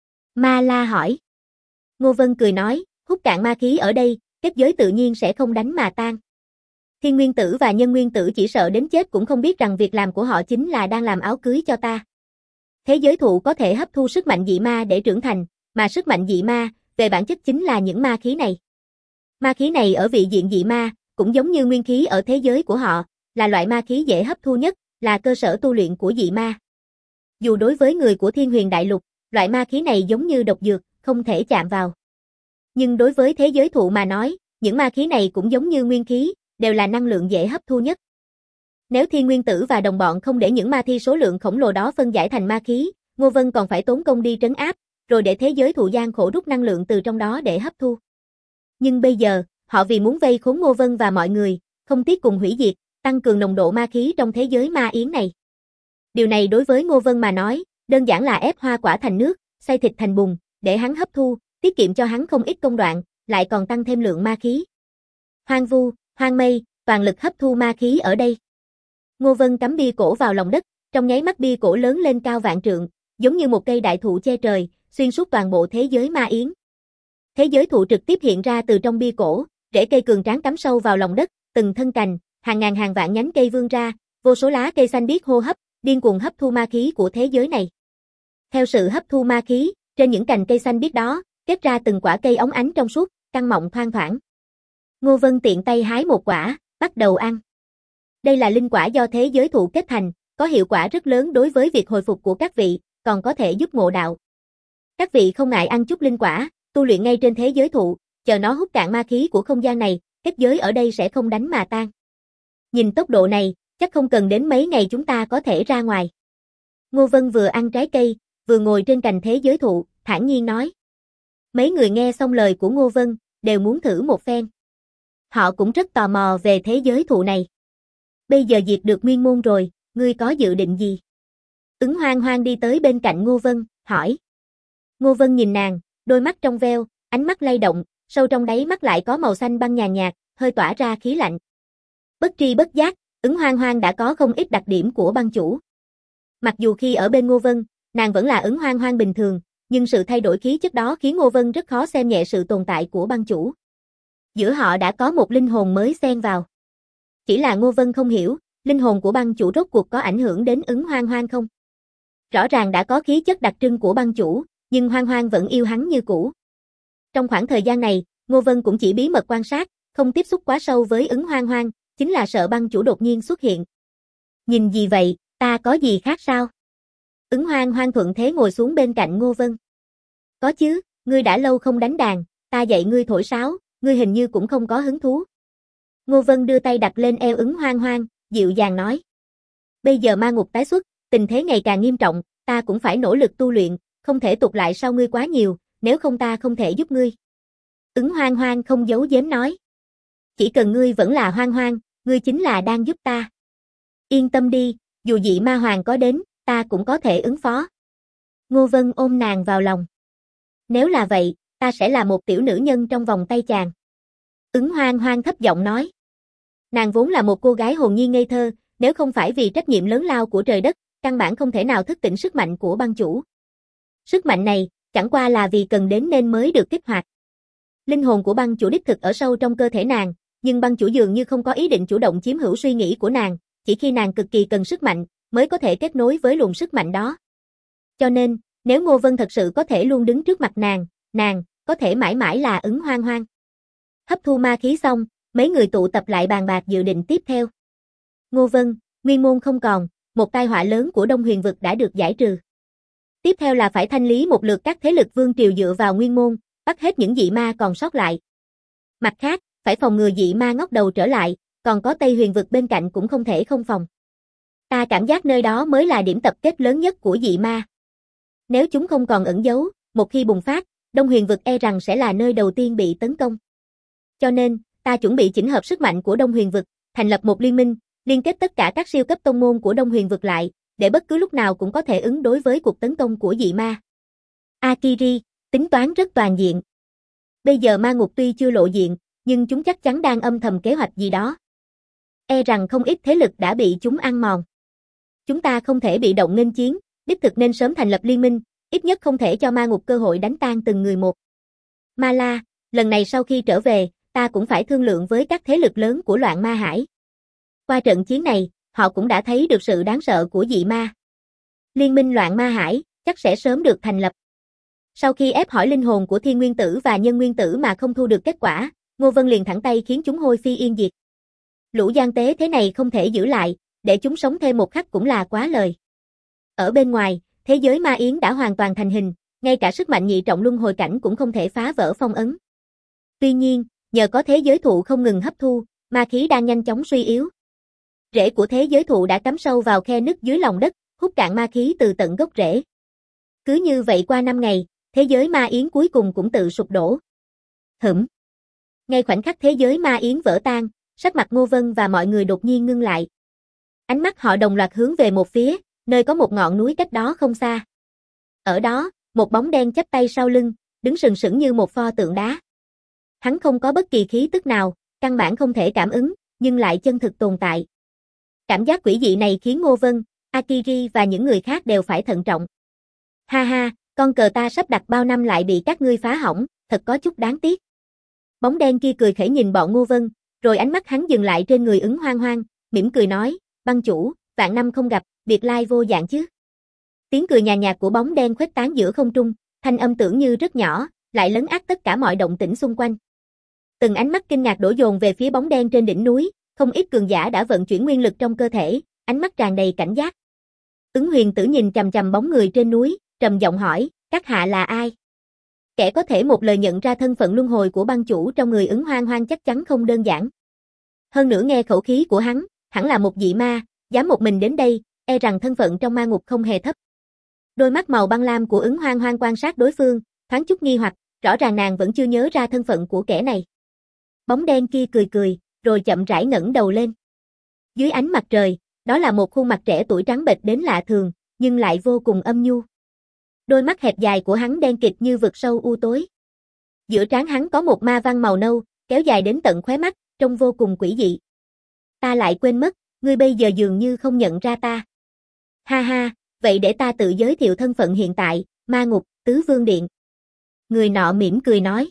Ma La hỏi. Ngô Vân cười nói, hút cạn ma khí ở đây, kết giới tự nhiên sẽ không đánh mà tan. Thiên Nguyên Tử và Nhân Nguyên Tử chỉ sợ đến chết cũng không biết rằng việc làm của họ chính là đang làm áo cưới cho ta. Thế giới thụ có thể hấp thu sức mạnh dị ma để trưởng thành, mà sức mạnh dị ma, về bản chất chính là những ma khí này. Ma khí này ở vị diện dị ma, cũng giống như nguyên khí ở thế giới của họ, là loại ma khí dễ hấp thu nhất, là cơ sở tu luyện của dị ma. Dù đối với người của Thiên Huyền Đại Lục, loại ma khí này giống như độc dược, không thể chạm vào. Nhưng đối với thế giới thụ mà nói, những ma khí này cũng giống như nguyên khí, đều là năng lượng dễ hấp thu nhất. Nếu Thiên Nguyên Tử và đồng bọn không để những ma thi số lượng khổng lồ đó phân giải thành ma khí, Ngô Vân còn phải tốn công đi trấn áp, rồi để thế giới thụ gian khổ rút năng lượng từ trong đó để hấp thu. Nhưng bây giờ, họ vì muốn vây khốn Ngô Vân và mọi người, không tiếc cùng hủy diệt, tăng cường nồng độ ma khí trong thế giới ma yến này. Điều này đối với Ngô Vân mà nói, đơn giản là ép hoa quả thành nước, xay thịt thành bùn, để hắn hấp thu, tiết kiệm cho hắn không ít công đoạn, lại còn tăng thêm lượng ma khí. Hoang vu, hoang mây, toàn lực hấp thu ma khí ở đây. Ngô Vân cắm bia cổ vào lòng đất, trong nháy mắt bia cổ lớn lên cao vạn trượng, giống như một cây đại thụ che trời, xuyên suốt toàn bộ thế giới ma yến. Thế giới thụ trực tiếp hiện ra từ trong bia cổ, rễ cây cường tráng cắm sâu vào lòng đất, từng thân cành, hàng ngàn hàng vạn nhánh cây vươn ra, vô số lá cây xanh biếc hô hấp, điên cuồng hấp thu ma khí của thế giới này. Theo sự hấp thu ma khí, trên những cành cây xanh biếc đó, kết ra từng quả cây óng ánh trong suốt, căng mọng thoang thoảng. Ngô Vân tiện tay hái một quả, bắt đầu ăn. Đây là linh quả do thế giới thụ kết thành, có hiệu quả rất lớn đối với việc hồi phục của các vị, còn có thể giúp ngộ đạo. Các vị không ngại ăn chút linh quả, tu luyện ngay trên thế giới thụ, chờ nó hút cạn ma khí của không gian này, kết giới ở đây sẽ không đánh mà tan. Nhìn tốc độ này, chắc không cần đến mấy ngày chúng ta có thể ra ngoài. Ngô Vân vừa ăn trái cây, vừa ngồi trên cành thế giới thụ, thản nhiên nói. Mấy người nghe xong lời của Ngô Vân, đều muốn thử một phen. Họ cũng rất tò mò về thế giới thụ này. Bây giờ diệt được Nguyên Môn rồi, ngươi có dự định gì? Ứng Hoang Hoang đi tới bên cạnh Ngô Vân, hỏi. Ngô Vân nhìn nàng, đôi mắt trong veo, ánh mắt lay động, sâu trong đáy mắt lại có màu xanh băng nhàn nhạt, hơi tỏa ra khí lạnh. Bất tri bất giác, Ứng Hoang Hoang đã có không ít đặc điểm của băng chủ. Mặc dù khi ở bên Ngô Vân, nàng vẫn là Ứng Hoang Hoang bình thường, nhưng sự thay đổi khí chất đó khiến Ngô Vân rất khó xem nhẹ sự tồn tại của băng chủ. Giữa họ đã có một linh hồn mới xen vào. Chỉ là Ngô Vân không hiểu, linh hồn của băng chủ rốt cuộc có ảnh hưởng đến Ứng Hoang Hoang không? Rõ ràng đã có khí chất đặc trưng của băng chủ, nhưng Hoang Hoang vẫn yêu hắn như cũ. Trong khoảng thời gian này, Ngô Vân cũng chỉ bí mật quan sát, không tiếp xúc quá sâu với Ứng Hoang Hoang, chính là sợ băng chủ đột nhiên xuất hiện. Nhìn gì vậy, ta có gì khác sao? Ứng Hoang Hoang thuận thế ngồi xuống bên cạnh Ngô Vân. Có chứ, ngươi đã lâu không đánh đàn, ta dạy ngươi thổi sáo, ngươi hình như cũng không có hứng thú. Ngô Vân đưa tay đặt lên eo Ứng Hoang Hoang, dịu dàng nói. Bây giờ ma ngục tái xuất, tình thế ngày càng nghiêm trọng, ta cũng phải nỗ lực tu luyện, không thể tụt lại sau ngươi quá nhiều, nếu không ta không thể giúp ngươi. Ứng Hoang Hoang không giấu giếm nói. Chỉ cần ngươi vẫn là Hoang Hoang, ngươi chính là đang giúp ta. Yên tâm đi, dù dị ma hoàng có đến, ta cũng có thể ứng phó. Ngô Vân ôm nàng vào lòng. Nếu là vậy, ta sẽ là một tiểu nữ nhân trong vòng tay chàng. Ứng Hoang Hoang thấp giọng nói. Nàng vốn là một cô gái hồn nhiên ngây thơ, nếu không phải vì trách nhiệm lớn lao của trời đất, căn bản không thể nào thức tỉnh sức mạnh của băng chủ. Sức mạnh này, chẳng qua là vì cần đến nên mới được kích hoạt. Linh hồn của băng chủ đích thực ở sâu trong cơ thể nàng, nhưng băng chủ dường như không có ý định chủ động chiếm hữu suy nghĩ của nàng, chỉ khi nàng cực kỳ cần sức mạnh, mới có thể kết nối với luồng sức mạnh đó. Cho nên, nếu Ngô Vân thật sự có thể luôn đứng trước mặt nàng, có thể mãi mãi là Ứng Hoang Hoang. Hấp thu ma khí xong, mấy người tụ tập lại bàn bạc dự định tiếp theo. Ngô Vân, Nguyên Môn không còn, một tai họa lớn của Đông Huyền vực đã được giải trừ. Tiếp theo là phải thanh lý một lượt các thế lực vương triều dựa vào nguyên môn, bắt hết những dị ma còn sót lại. Mặt khác, phải phòng ngừa dị ma ngóc đầu trở lại, còn có Tây Huyền vực bên cạnh cũng không thể không phòng. Ta cảm giác nơi đó mới là điểm tập kết lớn nhất của dị ma. Nếu chúng không còn ẩn giấu, một khi bùng phát, Đông Huyền vực e rằng sẽ là nơi đầu tiên bị tấn công. Cho nên, ta chuẩn bị chỉnh hợp sức mạnh của Đông Huyền vực, thành lập một liên minh, liên kết tất cả các siêu cấp tông môn của Đông Huyền vực lại, để bất cứ lúc nào cũng có thể ứng đối với cuộc tấn công của dị ma. Akiri, tính toán rất toàn diện. Bây giờ ma ngục tuy chưa lộ diện, nhưng chúng chắc chắn đang âm thầm kế hoạch gì đó. E rằng không ít thế lực đã bị chúng ăn mòn. Chúng ta không thể bị động nghênh chiến, đích thực nên sớm thành lập liên minh, ít nhất không thể cho ma ngục cơ hội đánh tan từng người một. Ma La, lần này sau khi trở về, ta cũng phải thương lượng với các thế lực lớn của loạn ma hải. Qua trận chiến này, họ cũng đã thấy được sự đáng sợ của dị ma. Liên minh loạn ma hải, chắc sẽ sớm được thành lập. Sau khi ép hỏi linh hồn của Thiên Nguyên Tử và Nhân Nguyên Tử mà không thu được kết quả, Ngô Vân liền thẳng tay khiến chúng hôi phi yên diệt. Lũ gian tế thế này không thể giữ lại, để chúng sống thêm một khắc cũng là quá lời. Ở bên ngoài, thế giới ma yến đã hoàn toàn thành hình, ngay cả sức mạnh nhị trọng luân hồi cảnh cũng không thể phá vỡ phong ấn. Tuy nhiên, nhờ có thế giới thụ không ngừng hấp thu, ma khí đang nhanh chóng suy yếu. Rễ của thế giới thụ đã cắm sâu vào khe nứt dưới lòng đất, hút cạn ma khí từ tận gốc rễ. Cứ như vậy qua 5 ngày, thế giới ma yến cuối cùng cũng tự sụp đổ. Ngay khoảnh khắc thế giới ma yến vỡ tan, sắc mặt Ngô Vân và mọi người đột nhiên ngưng lại. Ánh mắt họ đồng loạt hướng về một phía, nơi có một ngọn núi cách đó không xa. Ở đó, một bóng đen chắp tay sau lưng, đứng sừng sững như một pho tượng đá. Hắn không có bất kỳ khí tức nào, căn bản không thể cảm ứng, nhưng lại chân thực tồn tại. Cảm giác quỷ dị này khiến Ngô Vân, Akiri và những người khác đều phải thận trọng. Ha ha, con cờ ta sắp đặt bao năm lại bị các ngươi phá hỏng, thật có chút đáng tiếc. Bóng đen kia cười khẩy nhìn bọn Ngô Vân, rồi ánh mắt hắn dừng lại trên người Ứng Hoang Hoang, mỉm cười nói, băng chủ, vạn năm không gặp, biệt lai vô dạng chứ. Tiếng cười nhàn nhạt của bóng đen khuếch tán giữa không trung, thanh âm tưởng như rất nhỏ, lại lấn át tất cả mọi động tĩnh xung quanh. Từng ánh mắt kinh ngạc đổ dồn về phía bóng đen trên đỉnh núi, không ít cường giả đã vận chuyển nguyên lực trong cơ thể, ánh mắt tràn đầy cảnh giác. Ứng Huyền Tử nhìn chằm chằm bóng người trên núi, trầm giọng hỏi, các hạ là ai? Kẻ có thể một lời nhận ra thân phận luân hồi của băng chủ trong người Ứng Hoang Hoang chắc chắn không đơn giản. Hơn nữa nghe khẩu khí của hắn, hẳn là một dị ma, dám một mình đến đây, e rằng thân phận trong ma ngục không hề thấp. Đôi mắt màu băng lam của Ứng Hoang Hoang quan sát đối phương, thoáng chút nghi hoặc, rõ ràng nàng vẫn chưa nhớ ra thân phận của kẻ này. Bóng đen kia cười cười, rồi chậm rãi ngẩng đầu lên. Dưới ánh mặt trời, đó là một khuôn mặt trẻ tuổi trắng bệch đến lạ thường, nhưng lại vô cùng âm nhu. Đôi mắt hẹp dài của hắn đen kịt như vực sâu u tối. Giữa trán hắn có một ma văn màu nâu, kéo dài đến tận khóe mắt, trông vô cùng quỷ dị. Ta lại quên mất, ngươi bây giờ dường như không nhận ra ta. Ha ha, vậy để ta tự giới thiệu thân phận hiện tại, ma ngục, Tứ Vương Điện. Người nọ mỉm cười nói.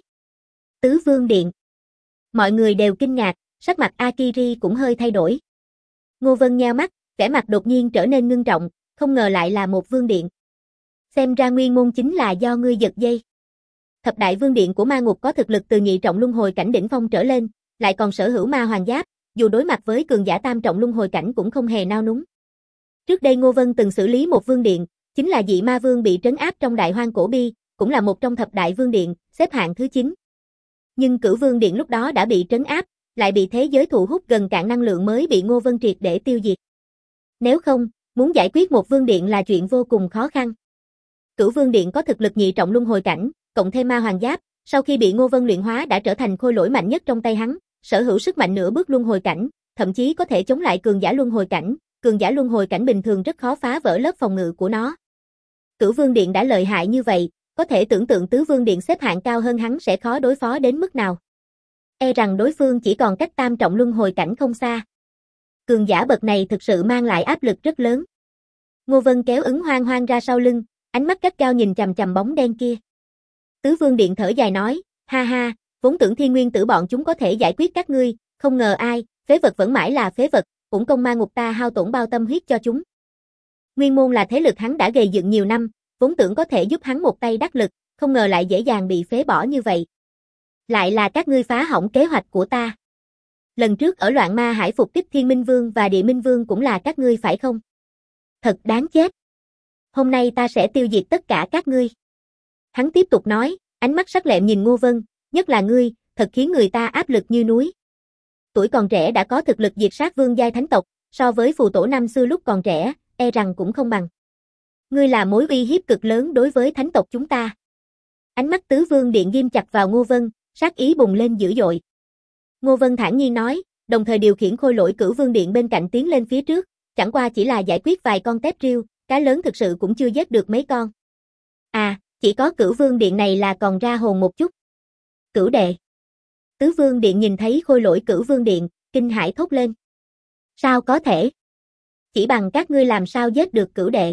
Tứ Vương Điện. Mọi người đều kinh ngạc, sắc mặt Akiri cũng hơi thay đổi. Ngô Vân nheo mắt, vẻ mặt đột nhiên trở nên ngưng trọng, không ngờ lại là một vương điện. Xem ra nguyên môn chính là do ngươi giật dây. Thập đại vương điện của ma ngục có thực lực từ nhị trọng luân hồi cảnh đỉnh phong trở lên, lại còn sở hữu ma hoàng giáp, dù đối mặt với cường giả tam trọng luân hồi cảnh cũng không hề nao núng. Trước đây Ngô Vân từng xử lý một vương điện, chính là dị ma vương bị trấn áp trong đại hoang cổ bi, cũng là một trong thập đại vương điện, xếp hạng thứ 9. Nhưng Cửu Vương Điện lúc đó đã bị trấn áp, lại bị thế giới thụ hút gần cạn năng lượng mới bị Ngô Vân triệt để tiêu diệt. Nếu không, muốn giải quyết một vương điện là chuyện vô cùng khó khăn. Cửu Vương Điện có thực lực nhị trọng luân hồi cảnh, cộng thêm ma hoàng giáp, sau khi bị Ngô Vân luyện hóa đã trở thành khôi lỗi mạnh nhất trong tay hắn, sở hữu sức mạnh nửa bước luân hồi cảnh, thậm chí có thể chống lại cường giả luân hồi cảnh bình thường rất khó phá vỡ lớp phòng ngự của nó. Cửu Vương Điện đã lợi hại như vậy, có thể tưởng tượng Tứ Vương Điện xếp hạng cao hơn hắn sẽ khó đối phó đến mức nào. E rằng đối phương chỉ còn cách tam trọng luân hồi cảnh không xa. Cường giả bậc này thực sự mang lại áp lực rất lớn. Ngô Vân kéo Ứng Hoang Hoang ra sau lưng, ánh mắt gắt gao nhìn chằm chằm bóng đen kia. Tứ Vương Điện thở dài nói, ha ha, vốn tưởng Thiên Nguyên Tử bọn chúng có thể giải quyết các ngươi, không ngờ ai, phế vật vẫn mãi là phế vật, uổng công ma ngục ta hao tổn bao tâm huyết cho chúng. Nguyên môn là thế lực hắn đã gầy dựng nhiều năm, vốn tưởng có thể giúp hắn một tay đắc lực, không ngờ lại dễ dàng bị phế bỏ như vậy. Lại là các ngươi phá hỏng kế hoạch của ta. Lần trước ở loạn ma hải phục kích Thiên Minh Vương và Địa Minh Vương cũng là các ngươi phải không? Thật đáng chết. Hôm nay ta sẽ tiêu diệt tất cả các ngươi. Hắn tiếp tục nói, ánh mắt sắc lẹm nhìn Ngô Vân, nhất là ngươi, thật khiến người ta áp lực như núi. Tuổi còn trẻ đã có thực lực diệt sát vương giai thánh tộc, so với phù tổ năm xưa lúc còn trẻ, e rằng cũng không bằng. Ngươi là mối uy hiếp cực lớn đối với thánh tộc chúng ta. Ánh mắt Tứ Vương Điện ghim chặt vào Ngô Vân, sát ý bùng lên dữ dội. Ngô Vân thản nhiên nói, đồng thời điều khiển khôi lỗi Cửu Vương Điện bên cạnh tiến lên phía trước, chẳng qua chỉ là giải quyết vài con tép riêu, cá lớn thực sự cũng chưa giết được mấy con. À, chỉ có Cửu Vương Điện này là còn ra hồn một chút. Cửu đệ. Tứ Vương Điện nhìn thấy khôi lỗi Cửu Vương Điện, kinh hãi thốt lên. Sao có thể? Chỉ bằng các ngươi làm sao giết được cửu đệ?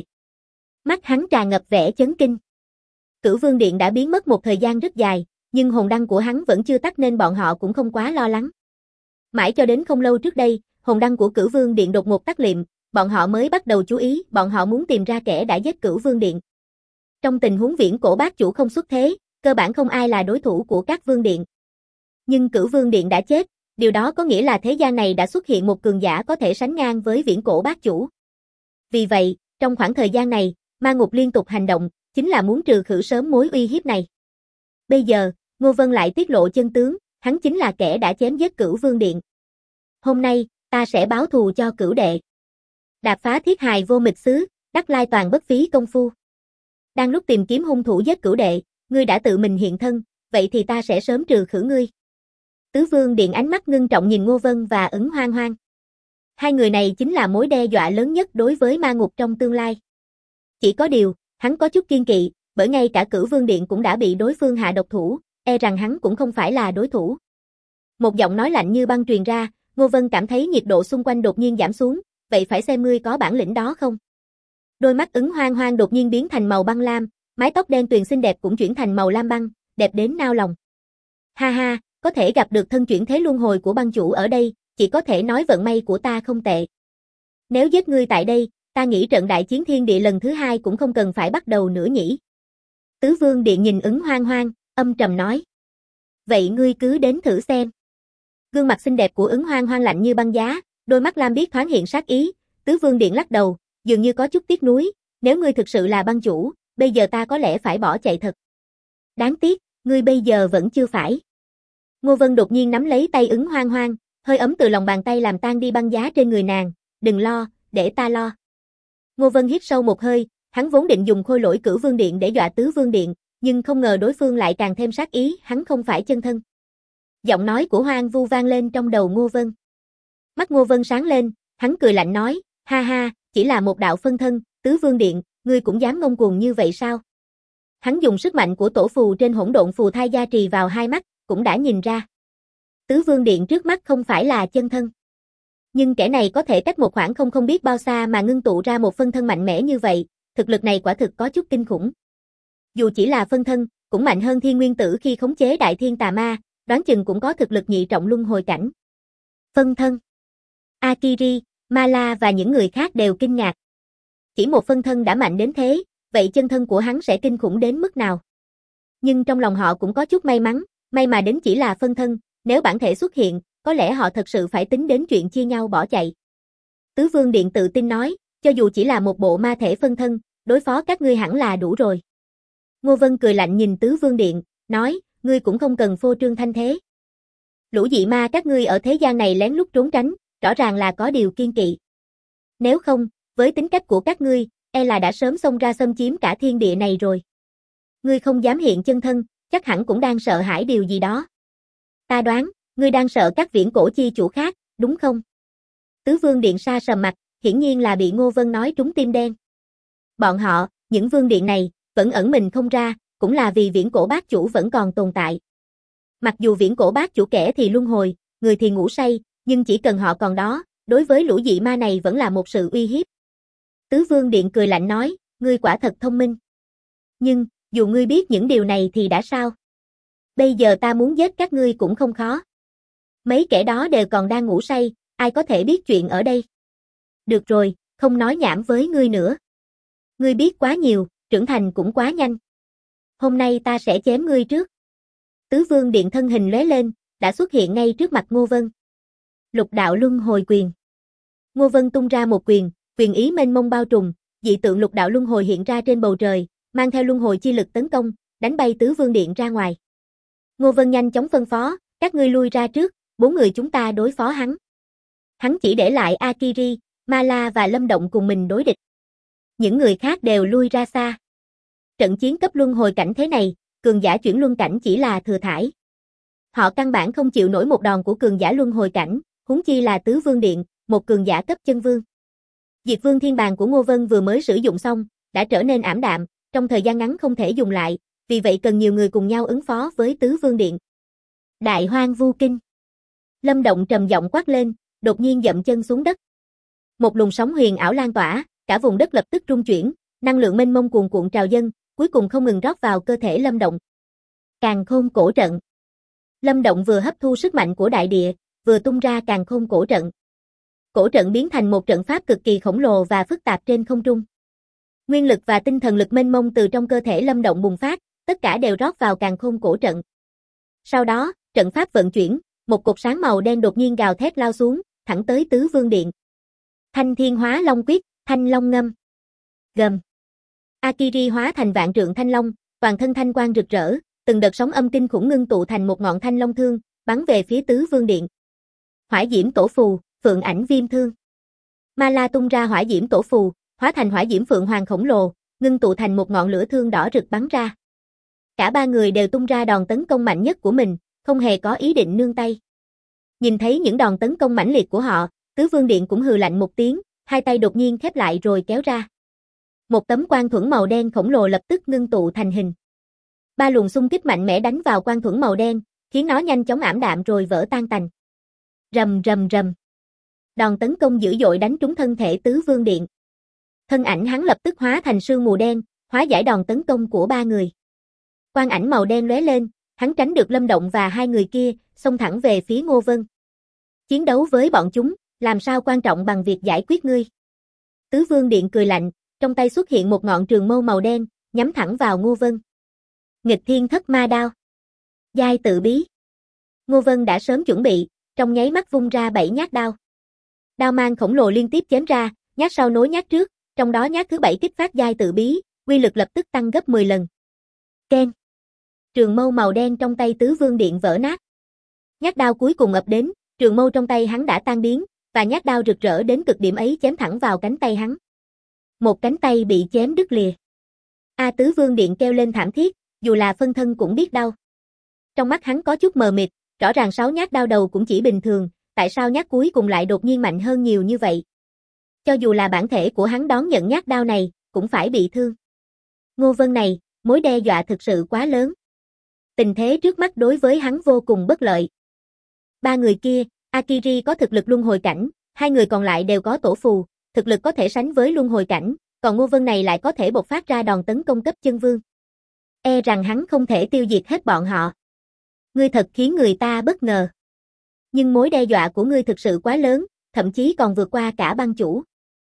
Mắt hắn tràn ngập vẻ chấn kinh. Cửu Vương Điện đã biến mất một thời gian rất dài, nhưng hồn đăng của hắn vẫn chưa tắt nên bọn họ cũng không quá lo lắng. Mãi cho đến không lâu trước đây, hồn đăng của Cửu Vương Điện đột ngột tắt liệm, bọn họ mới bắt đầu chú ý, bọn họ muốn tìm ra kẻ đã giết Cửu Vương Điện. Trong tình huống viễn cổ bát chủ không xuất thế, cơ bản không ai là đối thủ của các vương điện. Nhưng Cửu Vương Điện đã chết, điều đó có nghĩa là thế gian này đã xuất hiện một cường giả có thể sánh ngang với viễn cổ bát chủ. Vì vậy, trong khoảng thời gian này, ma ngục liên tục hành động, chính là muốn trừ khử sớm mối uy hiếp này. Bây giờ, Ngô Vân lại tiết lộ chân tướng, hắn chính là kẻ đã chém giết Cửu Vương Điện. Hôm nay, ta sẽ báo thù cho cửu đệ. Đạp phá thiết hài vô mịch xứ, đắc lai toàn bất phí công phu. Đang lúc tìm kiếm hung thủ giết cửu đệ, ngươi đã tự mình hiện thân, vậy thì ta sẽ sớm trừ khử ngươi. Tứ Vương Điện ánh mắt ngưng trọng nhìn Ngô Vân và Ứng Hoang Hoang. Hai người này chính là mối đe dọa lớn nhất đối với ma ngục trong tương lai. Chỉ có điều, hắn có chút kiên kỵ, bởi ngay cả Cửu Vương Điện cũng đã bị đối phương hạ độc thủ, e rằng hắn cũng không phải là đối thủ. Một giọng nói lạnh như băng truyền ra, Ngô Vân cảm thấy nhiệt độ xung quanh đột nhiên giảm xuống, vậy phải xem ngươi có bản lĩnh đó không? Đôi mắt Ứng Hoang Hoang đột nhiên biến thành màu băng lam, mái tóc đen tuyền xinh đẹp cũng chuyển thành màu lam băng, đẹp đến nao lòng. Ha ha, có thể gặp được thân chuyển thế luân hồi của băng chủ ở đây, chỉ có thể nói vận may của ta không tệ. Nếu giết ngươi tại đây, ta nghĩ trận đại chiến thiên địa lần thứ hai cũng không cần phải bắt đầu nữa nhỉ. Tứ Vương Điện nhìn Ứng Hoang Hoang, âm trầm nói. Vậy ngươi cứ đến thử xem. Gương mặt xinh đẹp của Ứng Hoang Hoang lạnh như băng giá, đôi mắt lam biếc thoáng hiện sát ý, Tứ Vương Điện lắc đầu, dường như có chút tiếc nuối, nếu ngươi thực sự là băng chủ, bây giờ ta có lẽ phải bỏ chạy thật. Đáng tiếc, ngươi bây giờ vẫn chưa phải. Ngô Vân đột nhiên nắm lấy tay Ứng Hoang Hoang, hơi ấm từ lòng bàn tay làm tan đi băng giá trên người nàng, đừng lo, để ta lo. Ngô Vân hít sâu một hơi, hắn vốn định dùng khôi lỗi Cửu Vương Điện để dọa Tứ Vương Điện, nhưng không ngờ đối phương lại càng thêm sát ý, hắn không phải chân thân. Giọng nói của Hoang Vu vang lên trong đầu Ngô Vân. Mắt Ngô Vân sáng lên, hắn cười lạnh nói, ha ha, chỉ là một đạo phân thân, Tứ Vương Điện, ngươi cũng dám ngông cuồng như vậy sao? Hắn dùng sức mạnh của tổ phù trên hỗn độn phù thai gia trì vào hai mắt, cũng đã nhìn ra. Tứ Vương Điện trước mắt không phải là chân thân. Nhưng kẻ này có thể cách một khoảng không biết bao xa mà ngưng tụ ra một phân thân mạnh mẽ như vậy, thực lực này quả thực có chút kinh khủng. Dù chỉ là phân thân, cũng mạnh hơn Thiên Nguyên Tử khi khống chế Đại Thiên Tà Ma, đoán chừng cũng có thực lực nhị trọng luân hồi cảnh. Phân thân. Akiri, Mala và những người khác đều kinh ngạc. Chỉ một phân thân đã mạnh đến thế, vậy chân thân của hắn sẽ kinh khủng đến mức nào? Nhưng trong lòng họ cũng có chút may mắn, may mà đến chỉ là phân thân, nếu bản thể xuất hiện, có lẽ họ thật sự phải tính đến chuyện chia nhau bỏ chạy. Tứ Vương Điện tự tin nói, cho dù chỉ là một bộ ma thể phân thân, đối phó các ngươi hẳn là đủ rồi. Ngô Vân cười lạnh nhìn Tứ Vương Điện, nói, ngươi cũng không cần phô trương thanh thế. Lũ dị ma các ngươi ở thế gian này lén lút trốn tránh, rõ ràng là có điều kiên kỵ. Nếu không, với tính cách của các ngươi, e là đã sớm xông ra xâm chiếm cả thiên địa này rồi. Ngươi không dám hiện chân thân, chắc hẳn cũng đang sợ hãi điều gì đó. Ta đoán, ngươi đang sợ các viễn cổ chi chủ khác, đúng không? Tứ Vương Điện sa sầm mặt, hiển nhiên là bị Ngô Vân nói trúng tim đen. Bọn họ, những vương điện này, vẫn ẩn mình không ra, cũng là vì viễn cổ bát chủ vẫn còn tồn tại. Mặc dù viễn cổ bát chủ kẻ thì luân hồi, người thì ngủ say, nhưng chỉ cần họ còn đó, đối với lũ dị ma này vẫn là một sự uy hiếp. Tứ Vương Điện cười lạnh nói, ngươi quả thật thông minh. Nhưng, dù ngươi biết những điều này thì đã sao? Bây giờ ta muốn giết các ngươi cũng không khó. Mấy kẻ đó đều còn đang ngủ say, ai có thể biết chuyện ở đây? Được rồi, không nói nhảm với ngươi nữa. Ngươi biết quá nhiều, trưởng thành cũng quá nhanh. Hôm nay ta sẽ chém ngươi trước. Tứ Vương Điện thân hình lóe lên, đã xuất hiện ngay trước mặt Ngô Vân. Lục đạo luân hồi quyền. Ngô Vân tung ra một quyền, quyền ý mênh mông bao trùm, dị tượng lục đạo luân hồi hiện ra trên bầu trời, mang theo luân hồi chi lực tấn công, đánh bay Tứ Vương Điện ra ngoài. Ngô Vân nhanh chóng phân phó, các ngươi lui ra trước, 4 người chúng ta đối phó hắn. Hắn chỉ để lại Akiri, Mala và Lâm Động cùng mình đối địch. Những người khác đều lui ra xa. Trận chiến cấp luân hồi cảnh thế này, cường giả chuyển luân cảnh chỉ là thừa thải. Họ căn bản không chịu nổi một đòn của cường giả luân hồi cảnh, huống chi là Tứ Vương Điện, một cường giả cấp chân vương. Diệt Vương Thiên Bàng của Ngô Vân vừa mới sử dụng xong, đã trở nên ảm đạm, trong thời gian ngắn không thể dùng lại, vì vậy cần nhiều người cùng nhau ứng phó với Tứ Vương Điện. Đại Hoang Vu Kinh. Lâm Động trầm giọng quát lên, đột nhiên dậm chân xuống đất. Một luồng sóng huyền ảo lan tỏa, cả vùng đất lập tức rung chuyển, năng lượng mênh mông cuồn cuộn trào dâng, cuối cùng không ngừng rót vào cơ thể Lâm Động. Càn Khôn Cổ Trận. Lâm Động vừa hấp thu sức mạnh của đại địa, vừa tung ra Càn Khôn Cổ Trận. Cổ trận biến thành một trận pháp cực kỳ khổng lồ và phức tạp trên không trung. Nguyên lực và tinh thần lực mênh mông từ trong cơ thể Lâm Động bùng phát, tất cả đều rót vào Càn Khôn Cổ Trận. Sau đó, trận pháp vận chuyển, một cột sáng màu đen đột nhiên gào thét lao xuống, thẳng tới Tứ Vương Điện. Thanh Thiên Hóa Long Quyết, Thanh Long Ngâm. Gầm. Akiri hóa thành vạn trượng thanh long, toàn thân thanh quang rực rỡ, từng đợt sóng âm kinh khủng ngưng tụ thành một ngọn thanh long thương, bắn về phía Tứ Vương Điện. Hỏa Diễm Tổ Phù, Phượng Ảnh Viêm Thương. Mala tung ra Hỏa Diễm Tổ Phù, hóa thành Hỏa Diễm Phượng Hoàng khổng lồ, ngưng tụ thành một ngọn lửa thương đỏ rực bắn ra. Cả ba người đều tung ra đòn tấn công mạnh nhất của mình, không hề có ý định nương tay. Nhìn thấy những đòn tấn công mãnh liệt của họ, Tứ Vương Điện cũng hừ lạnh một tiếng, hai tay đột nhiên khép lại rồi kéo ra. Một tấm quang thuẫn màu đen khổng lồ lập tức ngưng tụ thành hình. Ba luồng xung kích mạnh mẽ đánh vào quang thuẫn màu đen, khiến nó nhanh chóng ảm đạm rồi vỡ tan tành. Rầm rầm rầm. Đòn tấn công dữ dội đánh trúng thân thể Tứ Vương Điện. Thân ảnh hắn lập tức hóa thành sương mù đen, hóa giải đòn tấn công của ba người. Quang ảnh màu đen lóe lên, hắn tránh được Lâm Động và hai người kia, xông thẳng về phía Ngô Vân. Chiến đấu với bọn chúng, làm sao quan trọng bằng việc giải quyết ngươi. Tứ Vương Điện cười lạnh, trong tay xuất hiện một ngọn trường mâu màu đen, nhắm thẳng vào Ngô Vân. Nghịch Thiên Thất Ma Đao. Giai tự bí. Ngô Vân đã sớm chuẩn bị, trong nháy mắt vung ra 7 nhát đao. Đao mang khổng lồ liên tiếp chém ra, nhát sau nối nhát trước, trong đó nhát thứ 7 kích phát giai tự bí, uy lực lập tức tăng gấp 10 lần. Keng. Trường mâu màu đen trong tay Tứ Vương Điện vỡ nát. Nhát đao cuối cùng ập đến, trường mâu trong tay hắn đã tan biến, và nhát đao rực rỡ đến cực điểm ấy chém thẳng vào cánh tay hắn. Một cánh tay bị chém đứt lìa. Tứ Vương Điện kêu lên thảm thiết, dù là phân thân cũng biết đau. Trong mắt hắn có chút mờ mịt, rõ ràng 6 nhát đao đầu cũng chỉ bình thường, tại sao nhát cuối cùng lại đột nhiên mạnh hơn nhiều như vậy? Cho dù là bản thể của hắn đón nhận nhát đao này, cũng phải bị thương. Ngô Vân này, mối đe dọa thực sự quá lớn. Tình thế trước mắt đối với hắn vô cùng bất lợi. Ba người kia, Akiri có thực lực luân hồi cảnh, hai người còn lại đều có tổ phù, thực lực có thể sánh với luân hồi cảnh, còn Ngô Vân này lại có thể bộc phát ra đòn tấn công cấp chân vương. E rằng hắn không thể tiêu diệt hết bọn họ. Ngươi thật khiến người ta bất ngờ. Nhưng mối đe dọa của ngươi thực sự quá lớn, thậm chí còn vượt qua cả bang chủ.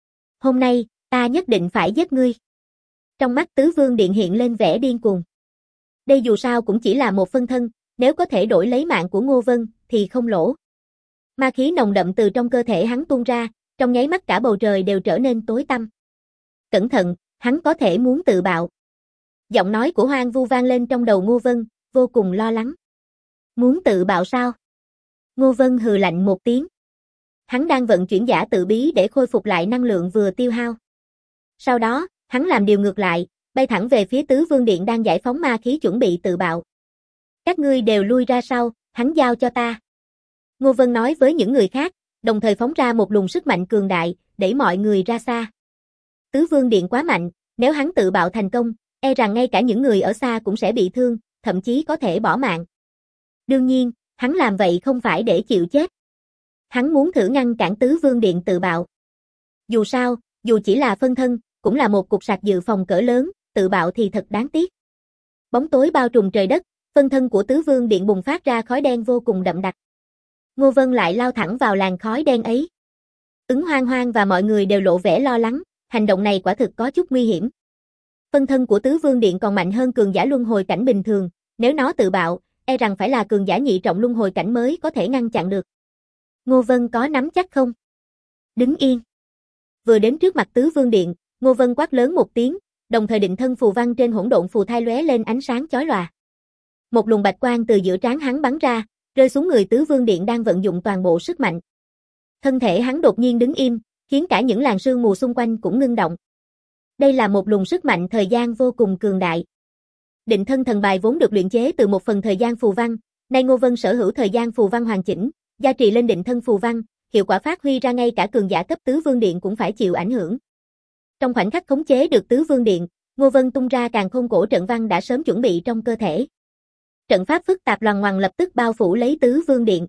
Hôm nay, ta nhất định phải giết ngươi. Trong mắt Tứ Vương Điện hiện lên vẻ điên cuồng. Đây dù sao cũng chỉ là một phân thân, nếu có thể đổi lấy mạng của Ngô Vân, thì không lỗ. Ma khí nồng đậm từ trong cơ thể hắn tuôn ra, trong nháy mắt cả bầu trời đều trở nên tối tăm. Cẩn thận, hắn có thể muốn tự bạo. Giọng nói của Hoang Vu vang lên trong đầu Ngô Vân, vô cùng lo lắng. Muốn tự bạo sao? Ngô Vân hừ lạnh một tiếng. Hắn đang vận chuyển giả tự bí để khôi phục lại năng lượng vừa tiêu hao. Sau đó, hắn làm điều ngược lại, bay thẳng về phía Tứ Vương Điện đang giải phóng ma khí chuẩn bị tự bạo. Các ngươi đều lui ra sau, hắn giao cho ta. Ngô Vân nói với những người khác, đồng thời phóng ra một luồng sức mạnh cường đại, đẩy mọi người ra xa. Tứ Vương Điện quá mạnh, nếu hắn tự bạo thành công, e rằng ngay cả những người ở xa cũng sẽ bị thương, thậm chí có thể bỏ mạng. Đương nhiên, hắn làm vậy không phải để chịu chết. Hắn muốn thử ngăn cản Tứ Vương Điện tự bạo. Dù sao, dù chỉ là phân thân, cũng là một cục sạc dự phòng cỡ lớn, tự bạo thì thật đáng tiếc. Bóng tối bao trùm trời đất, phân thân của Tứ Vương Điện bùng phát ra khói đen vô cùng đậm đặc. Ngô Vân lại lao thẳng vào làn khói đen ấy. Ứng Hoang Hoang và mọi người đều lộ vẻ lo lắng, hành động này quả thực có chút nguy hiểm. Phân thân của Tứ Vương Điện còn mạnh hơn cường giả luân hồi cảnh bình thường, nếu nó tự bạo, e rằng phải là cường giả nhị trọng luân hồi cảnh mới có thể ngăn chặn được. Ngô Vân có nắm chắc không? Đứng yên. Vừa đến trước mặt Tứ Vương Điện, Ngô Vân quát lớn một tiếng, đồng thời định thân phù văn trên hỗn độn phù thai lóe lên ánh sáng chói lòa. Một luồng bạch quang từ giữa trán hắn bắn ra, rơi xuống người Tứ Vương Điện đang vận dụng toàn bộ sức mạnh. Thân thể hắn đột nhiên đứng im, khiến cả những làn sương mù xung quanh cũng ngưng động. Đây là một luồng sức mạnh thời gian vô cùng cường đại. Định thân thần bài vốn được luyện chế từ một phần thời gian phù văn, nay Ngô Vân sở hữu thời gian phù văn hoàn chỉnh, gia trì lên định thân phù văn, hiệu quả phát huy ra ngay cả cường giả cấp Tứ Vương Điện cũng phải chịu ảnh hưởng. Trong khoảnh khắc khống chế được Tứ Vương Điện, Ngô Vân tung ra càn khôn cổ trận văn đã sớm chuẩn bị trong cơ thể. Trận pháp phức tạp loằng ngoằng lập tức bao phủ lấy Tứ Vương Điện.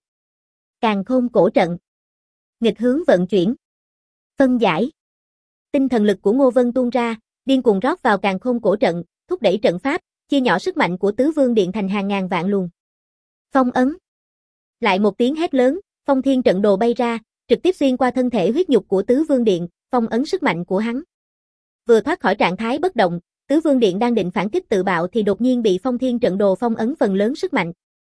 Càn khôn cổ trận. Nghịch hướng vận chuyển. Phân giải. Tinh thần lực của Ngô Vân tuôn ra, điên cuồng rót vào càn khôn cổ trận, thúc đẩy trận pháp, chia nhỏ sức mạnh của Tứ Vương Điện thành hàng ngàn vạn luồng. Phong ấn. Lại một tiếng hét lớn, phong thiên trận đồ bay ra, trực tiếp xuyên qua thân thể huyết nhục của Tứ Vương Điện, phong ấn sức mạnh của hắn. Vừa thoát khỏi trạng thái bất động, Tứ Vương Điện đang định phản kích tự bạo thì đột nhiên bị phong thiên trận đồ phong ấn phần lớn sức mạnh.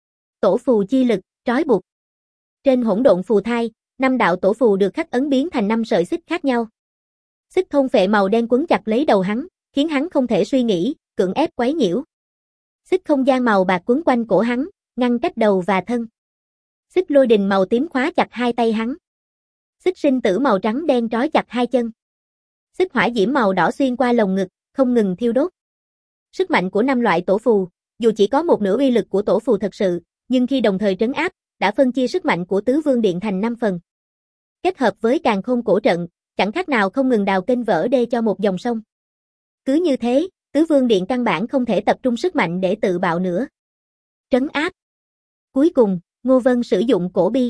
Tổ phù chi lực, trói buộc. Trên hỗn độn phù thai, 5 đạo tổ phù được khắc ấn biến thành 5 sợi xích khác nhau. Xích thôn phệ màu đen quấn chặt lấy đầu hắn, khiến hắn không thể suy nghĩ, cưỡng ép quấy nhiễu. Xích không gian màu bạc quấn quanh cổ hắn, ngăn cách đầu và thân. Xích lôi đình màu tím khóa chặt hai tay hắn. Xích sinh tử màu trắng đen trói chặt hai chân. Xích hỏa diễm màu đỏ xuyên qua lồng ngực, không ngừng thiêu đốt. Sức mạnh của 5 loại tổ phù, dù chỉ có một nửa uy lực của tổ phù thật sự, nhưng khi đồng thời trấn áp, đã phân chia sức mạnh của Tứ Vương Điện thành 5 phần. Kết hợp với càn khôn cổ trận, chẳng khác nào không ngừng đào kênh vỡ đê cho một dòng sông. Cứ như thế, Tứ Vương Điện căn bản không thể tập trung sức mạnh để tự bạo nữa. Trấn áp. Cuối cùng, Ngô Vân sử dụng cổ bi.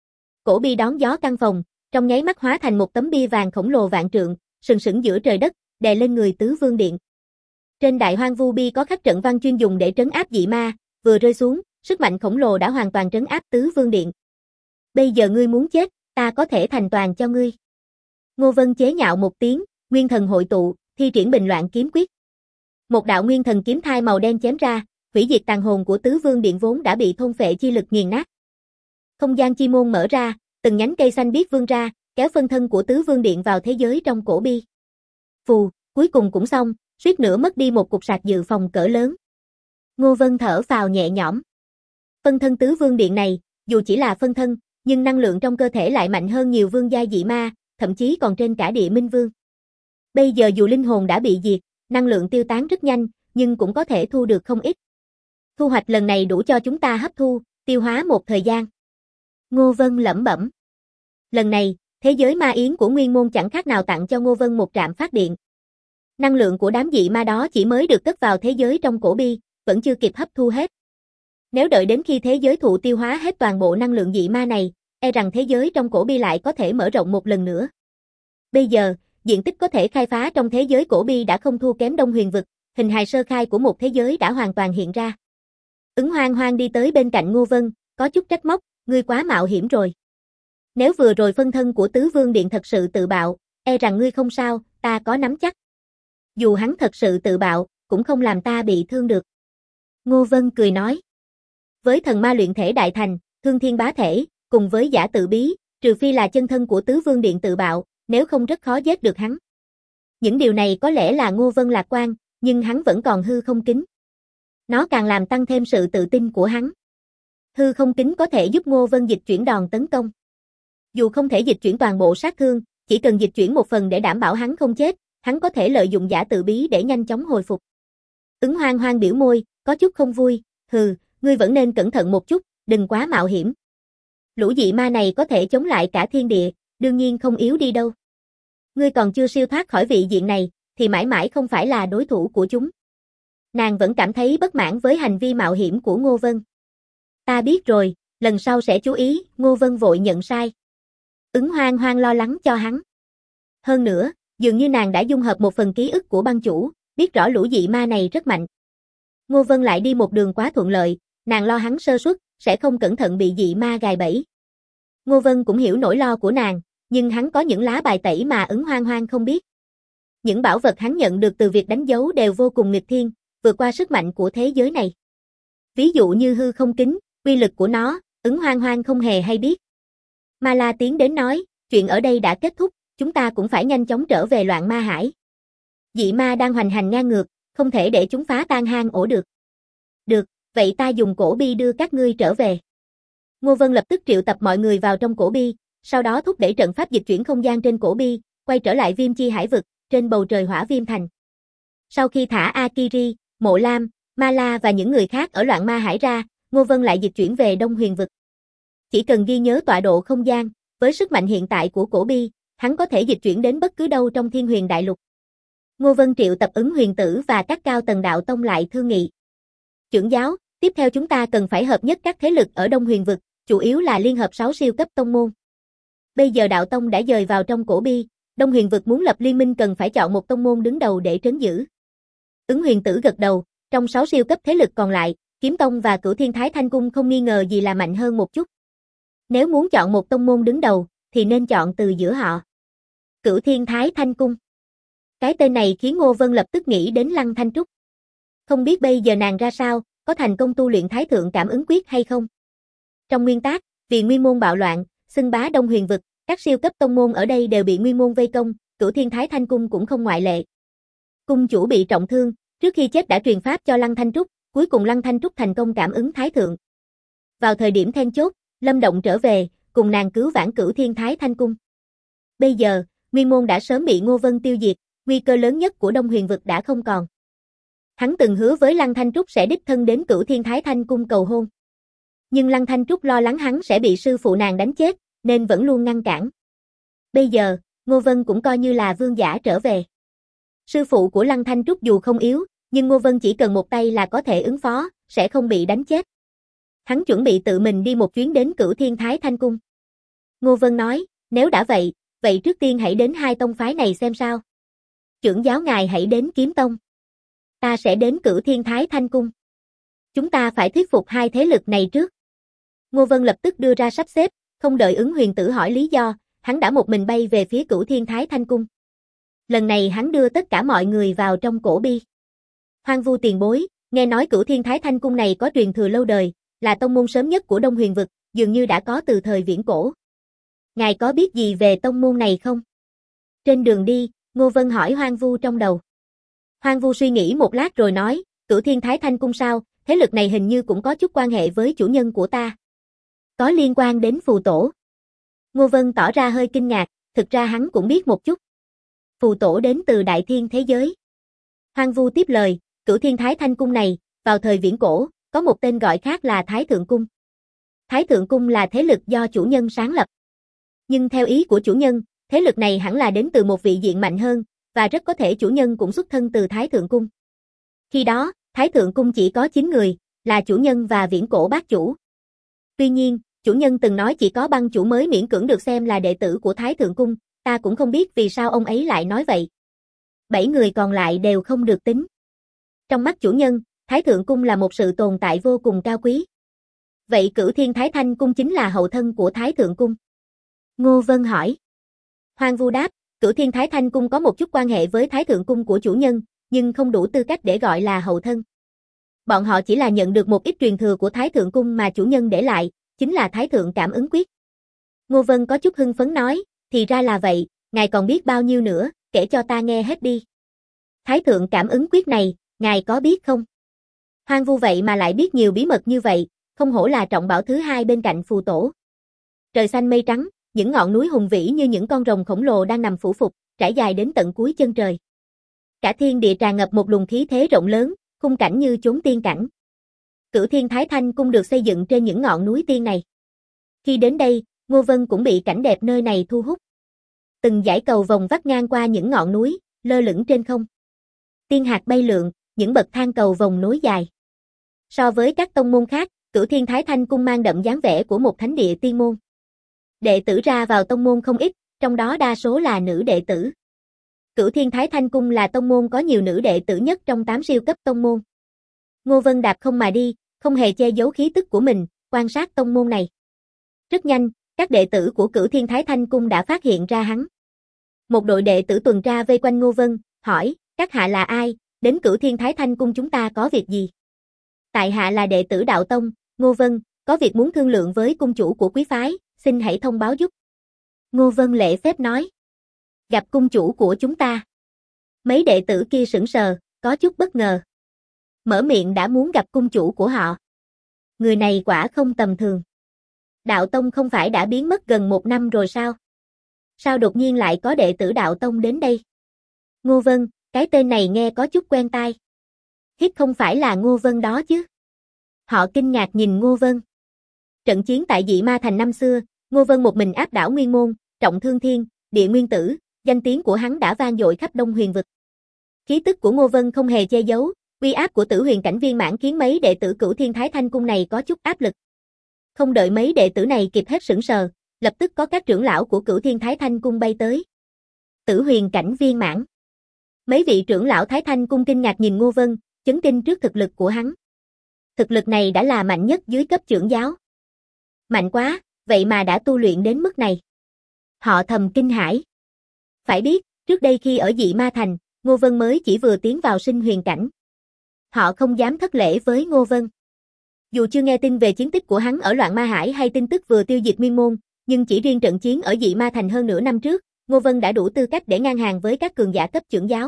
Cổ bi đón gió căn phòng, trong nháy mắt hóa thành một tấm bia vàng khổng lồ vạn trượng, sừng sững giữa trời đất, đè lên người Tứ Vương Điện. Trên đại hoang vu bi có khắc trận văn chuyên dùng để trấn áp dị ma, vừa rơi xuống, sức mạnh khổng lồ đã hoàn toàn trấn áp Tứ Vương Điện. Bây giờ ngươi muốn chết, ta có thể thành toàn cho ngươi. Ngô Vân chế nhạo một tiếng, nguyên thần hội tụ, thi triển bình loạn kiếm quyết. Một đạo nguyên thần kiếm thai màu đen chém ra, hủy diệt tàn hồn của Tứ Vương Điện vốn đã bị thôn phệ chi lực nghiền nát. Không gian chi môn mở ra, từng nhánh cây xanh biếc vươn ra, kéo phân thân của Tứ Vương Điện vào thế giới trong cổ bi. Phù, cuối cùng cũng xong, suýt nữa mất đi một cục sạc dự phòng cỡ lớn. Ngô Vân thở phào nhẹ nhõm. Phân thân Tứ Vương Điện này, dù chỉ là phân thân, nhưng năng lượng trong cơ thể lại mạnh hơn nhiều vương giai dị ma, thậm chí còn trên cả Địa Minh Vương. Bây giờ dù linh hồn đã bị diệt, năng lượng tiêu tán rất nhanh, nhưng cũng có thể thu được không ít. Thu hoạch lần này đủ cho chúng ta hấp thu, tiêu hóa một thời gian. Ngô Vân lẩm bẩm. Lần này, thế giới ma yến của Nguyên Môn chẳng khác nào tặng cho Ngô Vân một trạm phát điện. Năng lượng của đám dị ma đó chỉ mới được cất vào thế giới trong cổ bi, vẫn chưa kịp hấp thu hết. Nếu đợi đến khi thế giới thụ tiêu hóa hết toàn bộ năng lượng dị ma này, e rằng thế giới trong cổ bi lại có thể mở rộng một lần nữa. Bây giờ, diện tích có thể khai phá trong thế giới cổ bi đã không thua kém Đông Huyền vực, hình hài sơ khai của một thế giới đã hoàn toàn hiện ra. Ứng Hoang Hoang đi tới bên cạnh Ngô Vân, có chút trách móc, ngươi quá mạo hiểm rồi. Nếu vừa rồi phân thân của Tứ Vương Điện thật sự tự bạo, e rằng ngươi không sao, ta có nắm chắc. Dù hắn thật sự tự bạo, cũng không làm ta bị thương được. Ngô Vân cười nói. Với thần ma luyện thể đại thành, thương thiên bá thể, cùng với giả tự bí, trừ phi là chân thân của Tứ Vương Điện tự bạo, nếu không rất khó giết được hắn. Những điều này có lẽ là Ngô Vân lạc quan, nhưng hắn vẫn còn hư không kính. Nó càng làm tăng thêm sự tự tin của hắn. Hư không kính có thể giúp Ngô Vân dịch chuyển đòn tấn công. Dù không thể dịch chuyển toàn bộ sát thương, chỉ cần dịch chuyển một phần để đảm bảo hắn không chết, hắn có thể lợi dụng giả tự bí để nhanh chóng hồi phục. Ứng Hoang Hoang biểu môi, có chút không vui, hừ, ngươi vẫn nên cẩn thận một chút, đừng quá mạo hiểm. Lũ dị ma này có thể chống lại cả thiên địa, đương nhiên không yếu đi đâu. Ngươi còn chưa siêu thoát khỏi vị diện này, thì mãi mãi không phải là đối thủ của chúng. Nàng vẫn cảm thấy bất mãn với hành vi mạo hiểm của Ngô Vân. Ta biết rồi, lần sau sẽ chú ý, Ngô Vân vội nhận sai. Ứng Hoang Hoang lo lắng cho hắn. Hơn nữa, dường như nàng đã dung hợp một phần ký ức của băng chủ, biết rõ lũ dị ma này rất mạnh. Ngô Vân lại đi một đường quá thuận lợi, nàng lo hắn sơ suất, sẽ không cẩn thận bị dị ma gài bẫy. Ngô Vân cũng hiểu nỗi lo của nàng, nhưng hắn có những lá bài tẩy mà Ứng Hoang Hoang không biết. Những bảo vật hắn nhận được từ việc đánh dấu đều vô cùng nghịch thiên, vượt qua sức mạnh của thế giới này. Ví dụ như hư không kính, uy lực của nó, Ứng Hoang Hoang không hề hay biết. Ma La tiến đến nói, chuyện ở đây đã kết thúc, chúng ta cũng phải nhanh chóng trở về Loạn Ma Hải. Dị ma đang hoành hành ngang ngược, không thể để chúng phá tan hang ổ được. Được, vậy ta dùng cổ bi đưa các ngươi trở về. Ngô Vân lập tức triệu tập mọi người vào trong cổ bi, sau đó thúc đẩy trận pháp dịch chuyển không gian trên cổ bi, quay trở lại Viêm Chi Hải vực, trên bầu trời Hỏa Viêm Thành. Sau khi thả Akiri, Mộ Lam, Ma La và những người khác ở Loạn Ma Hải ra, Ngô Vân lại dịch chuyển về Đông Huyền vực. Chỉ cần ghi nhớ tọa độ không gian, với sức mạnh hiện tại của cổ bi, hắn có thể dịch chuyển đến bất cứ đâu trong Thiên Huyền Đại Lục. Ngô Vân triệu tập Ứng Huyền Tử và các cao tầng đạo tông lại thương nghị. Trưởng giáo, tiếp theo chúng ta cần phải hợp nhất các thế lực ở Đông Huyền vực, chủ yếu là liên hợp 6 siêu cấp tông môn. Bây giờ đạo tông đã dời vào trong cổ bi, Đông Huyền vực muốn lập liên minh cần phải chọn một tông môn đứng đầu để trấn giữ. Ứng Huyền Tử gật đầu, trong 6 siêu cấp thế lực còn lại, Kiếm Tông và Cửu Thiên Thái Thanh Cung không nghi ngờ gì là mạnh hơn một chút. Nếu muốn chọn một tông môn đứng đầu, thì nên chọn từ giữa họ. Cửu Thiên Thái Thanh Cung. Cái tên này khiến Ngô Vân lập tức nghĩ đến Lăng Thanh Trúc. Không biết bây giờ nàng ra sao, có thành công tu luyện Thái Thượng Cảm Ứng Quyết hay không? Trong nguyên tác, vì Nguyên Môn bạo loạn, xưng bá Đông Huyền vực, các siêu cấp tông môn ở đây đều bị Nguyên Môn vây công, Cửu Thiên Thái Thanh Cung cũng không ngoại lệ. Cung chủ bị trọng thương, trước khi chết đã truyền pháp cho Lăng Thanh Trúc, cuối cùng Lăng Thanh Trúc thành công cảm ứng Thái Thượng. Vào thời điểm then chốt, Lâm Động trở về, cùng nàng cứu vãn Cửu Thiên Thái Thanh Cung. Bây giờ, Nguyên Môn đã sớm bị Ngô Vân tiêu diệt, nguy cơ lớn nhất của Đông Huyền vực đã không còn. Hắn từng hứa với Lăng Thanh Trúc sẽ đích thân đến Cửu Thiên Thái Thanh Cung cầu hôn. Nhưng Lăng Thanh Trúc lo lắng hắn sẽ bị sư phụ nàng đánh chết, nên vẫn luôn ngăn cản. Bây giờ, Ngô Vân cũng coi như là vương giả trở về. Sư phụ của Lăng Thanh Trúc dù không yếu, nhưng Ngô Vân chỉ cần một tay là có thể ứng phó, sẽ không bị đánh chết. Hắn chuẩn bị tự mình đi một chuyến đến Cửu Thiên Thái Thanh Cung. Ngô Vân nói, nếu đã vậy, vậy trước tiên hãy đến hai tông phái này xem sao. Trưởng giáo ngài hãy đến Kiếm Tông. Ta sẽ đến Cửu Thiên Thái Thanh Cung. Chúng ta phải thuyết phục hai thế lực này trước. Ngô Vân lập tức đưa ra sắp xếp, không đợi Ứng Huyền Tử hỏi lý do, hắn đã một mình bay về phía Cửu Thiên Thái Thanh Cung. Lần này hắn đưa tất cả mọi người vào trong cổ bi. Hoang Vu tiền bối, nghe nói Cửu Thiên Thái Thanh Cung này có truyền thừa lâu đời, là tông môn sớm nhất của Đông Huyền vực, dường như đã có từ thời viễn cổ. Ngài có biết gì về tông môn này không? Trên đường đi, Ngô Vân hỏi Hoang Vu trong đầu. Hoang Vu suy nghĩ một lát rồi nói, Cửu Thiên Thái Thanh Cung sao, thế lực này hình như cũng có chút quan hệ với chủ nhân của ta. Có liên quan đến phù tổ. Ngô Vân tỏ ra hơi kinh ngạc, thực ra hắn cũng biết một chút. Phù tổ đến từ Đại Thiên thế giới. Hoang Vu tiếp lời, Cửu Thiên Thái Thanh Cung này, vào thời viễn cổ, có một tên gọi khác là Thái Thượng Cung. Thái Thượng Cung là thế lực do chủ nhân sáng lập. Nhưng theo ý của chủ nhân, thế lực này hẳn là đến từ một vị diện mạnh hơn, và rất có thể chủ nhân cũng xuất thân từ Thái Thượng Cung. Khi đó, Thái Thượng Cung chỉ có 9 người, là chủ nhân và viễn cổ bát chủ. Tuy nhiên, chủ nhân từng nói chỉ có băng chủ mới miễn cưỡng được xem là đệ tử của Thái Thượng Cung, ta cũng không biết vì sao ông ấy lại nói vậy. 7 người còn lại đều không được tính. Trong mắt chủ nhân, Thái Thượng Cung là một sự tồn tại vô cùng cao quý. Vậy Cửu Thiên Thái Thanh Cung chính là hậu thân của Thái Thượng Cung? Ngô Vân hỏi. Hoang Vu đáp, Cửu Thiên Thái Thanh Cung có một chút quan hệ với Thái Thượng Cung của chủ nhân, nhưng không đủ tư cách để gọi là hậu thân. Bọn họ chỉ là nhận được một ít truyền thừa của Thái Thượng Cung mà chủ nhân để lại, chính là Thái Thượng Cảm Ứng Quyết. Ngô Vân có chút hưng phấn nói, thì ra là vậy, ngài còn biết bao nhiêu nữa, kể cho ta nghe hết đi. Thái Thượng Cảm Ứng Quyết này, ngài có biết không? Hoang Vu vậy mà lại biết nhiều bí mật như vậy, không hổ là trọng bảo thứ hai bên cạnh phù tổ. Trời xanh mây trắng, những ngọn núi hùng vĩ như những con rồng khổng lồ đang nằm phủ phục, trải dài đến tận cuối chân trời. Cả thiên địa tràn ngập một luồng khí thế rộng lớn, khung cảnh như chốn tiên cảnh. Cửu Thiên Thái Thanh Cung được xây dựng trên những ngọn núi tiên này. Khi đến đây, Ngô Vân cũng bị cảnh đẹp nơi này thu hút. Từng dải cầu vồng vắt ngang qua những ngọn núi, lơ lửng trên không. Tiên hạt bay lượn, những bậc thang cầu vồng nối dài. So với các tông môn khác, Cửu Thiên Thái Thanh Cung mang đậm dáng vẻ của một thánh địa tiên môn. Đệ tử ra vào tông môn không ít, trong đó đa số là nữ đệ tử. Cửu Thiên Thái Thanh Cung là tông môn có nhiều nữ đệ tử nhất trong 8 siêu cấp tông môn. Ngô Vân đạp không mà đi, không hề che giấu khí tức của mình, quan sát tông môn này. Rất nhanh, các đệ tử của Cửu Thiên Thái Thanh Cung đã phát hiện ra hắn. Một đội đệ tử tuần tra vây quanh Ngô Vân, hỏi, các hạ là ai, đến Cửu Thiên Thái Thanh Cung chúng ta có việc gì? Tại hạ là đệ tử đạo tông, Ngô Vân, có việc muốn thương lượng với cung chủ của quý phái, xin hãy thông báo giúp. Ngô Vân lễ phép nói. Gặp cung chủ của chúng ta. Mấy đệ tử kia sững sờ, có chút bất ngờ. Mở miệng đã muốn gặp cung chủ của họ. Người này quả không tầm thường. Đạo Tông không phải đã biến mất gần 1 năm rồi sao? Sao đột nhiên lại có đệ tử Đạo Tông đến đây? Ngô Vân, cái tên này nghe có chút quen tai. Hít không phải là Ngô Vân đó chứ? Họ kinh ngạc nhìn Ngô Vân. Trận chiến tại Dị Ma Thành năm xưa, Ngô Vân một mình áp đảo Nguyên Môn, trọng thương thiên, địa nguyên tử, danh tiếng của hắn đã vang dội khắp Đông Huyền vực. Khí tức của Ngô Vân không hề che giấu, uy áp của Tử Huyền cảnh viên mãn khiến mấy đệ tử Cửu Thiên Thái Thanh cung này có chút áp lực. Không đợi mấy đệ tử này kịp hết sững sờ, lập tức có các trưởng lão của Cửu Thiên Thái Thanh cung bay tới. Tử Huyền cảnh viên mãn. Mấy vị trưởng lão Thái Thanh cung kinh ngạc nhìn Ngô Vân, chấn kinh trước thực lực của hắn. Thực lực này đã là mạnh nhất dưới cấp trưởng giáo. Mạnh quá, vậy mà đã tu luyện đến mức này. Họ thầm kinh hãi. Phải biết, trước đây khi ở Dị Ma Thành, Ngô Vân mới chỉ vừa tiến vào sinh huyền cảnh. Họ không dám thất lễ với Ngô Vân. Dù chưa nghe tin về chiến tích của hắn ở Loạn Ma Hải hay tin tức vừa tiêu diệt Nguyên Môn, nhưng chỉ riêng trận chiến ở Dị Ma Thành hơn nửa năm trước, Ngô Vân đã đủ tư cách để ngang hàng với các cường giả cấp trưởng giáo.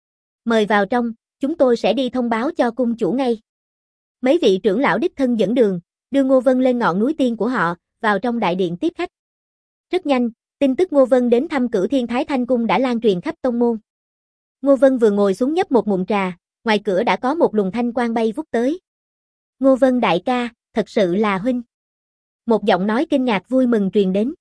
Mời vào trong, chúng tôi sẽ đi thông báo cho cung chủ ngay. Mấy vị trưởng lão đích thân dẫn đường, đưa Ngô Vân lên ngọn núi tiên của họ, vào trong đại điện tiếp khách. Rất nhanh, tin tức Ngô Vân đến thăm Cửu Thiên Thái Thanh cung đã lan truyền khắp tông môn. Ngô Vân vừa ngồi xuống nhấp một ngụm trà, ngoài cửa đã có một luồng thanh quang bay vút tới. Ngô Vân đại ca, thật sự là huynh. Một giọng nói kinh ngạc vui mừng truyền đến.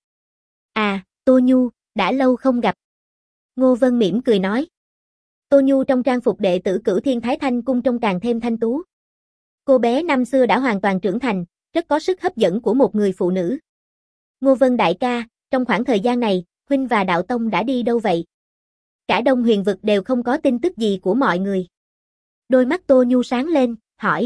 À, Tô Nhu, đã lâu không gặp. Ngô Vân mỉm cười nói. Tô Nhu trong trang phục đệ tử Cửu Thiên Thái Thanh cung trông càng thêm thanh tú. Cô bé năm xưa đã hoàn toàn trưởng thành, rất có sức hấp dẫn của một người phụ nữ. Ngô Vân đại ca, trong khoảng thời gian này, huynh và Đạo Tông đã đi đâu vậy? Cả Đông Huyền vực đều không có tin tức gì của mọi người. Đôi mắt Tô Nhu sáng lên, hỏi.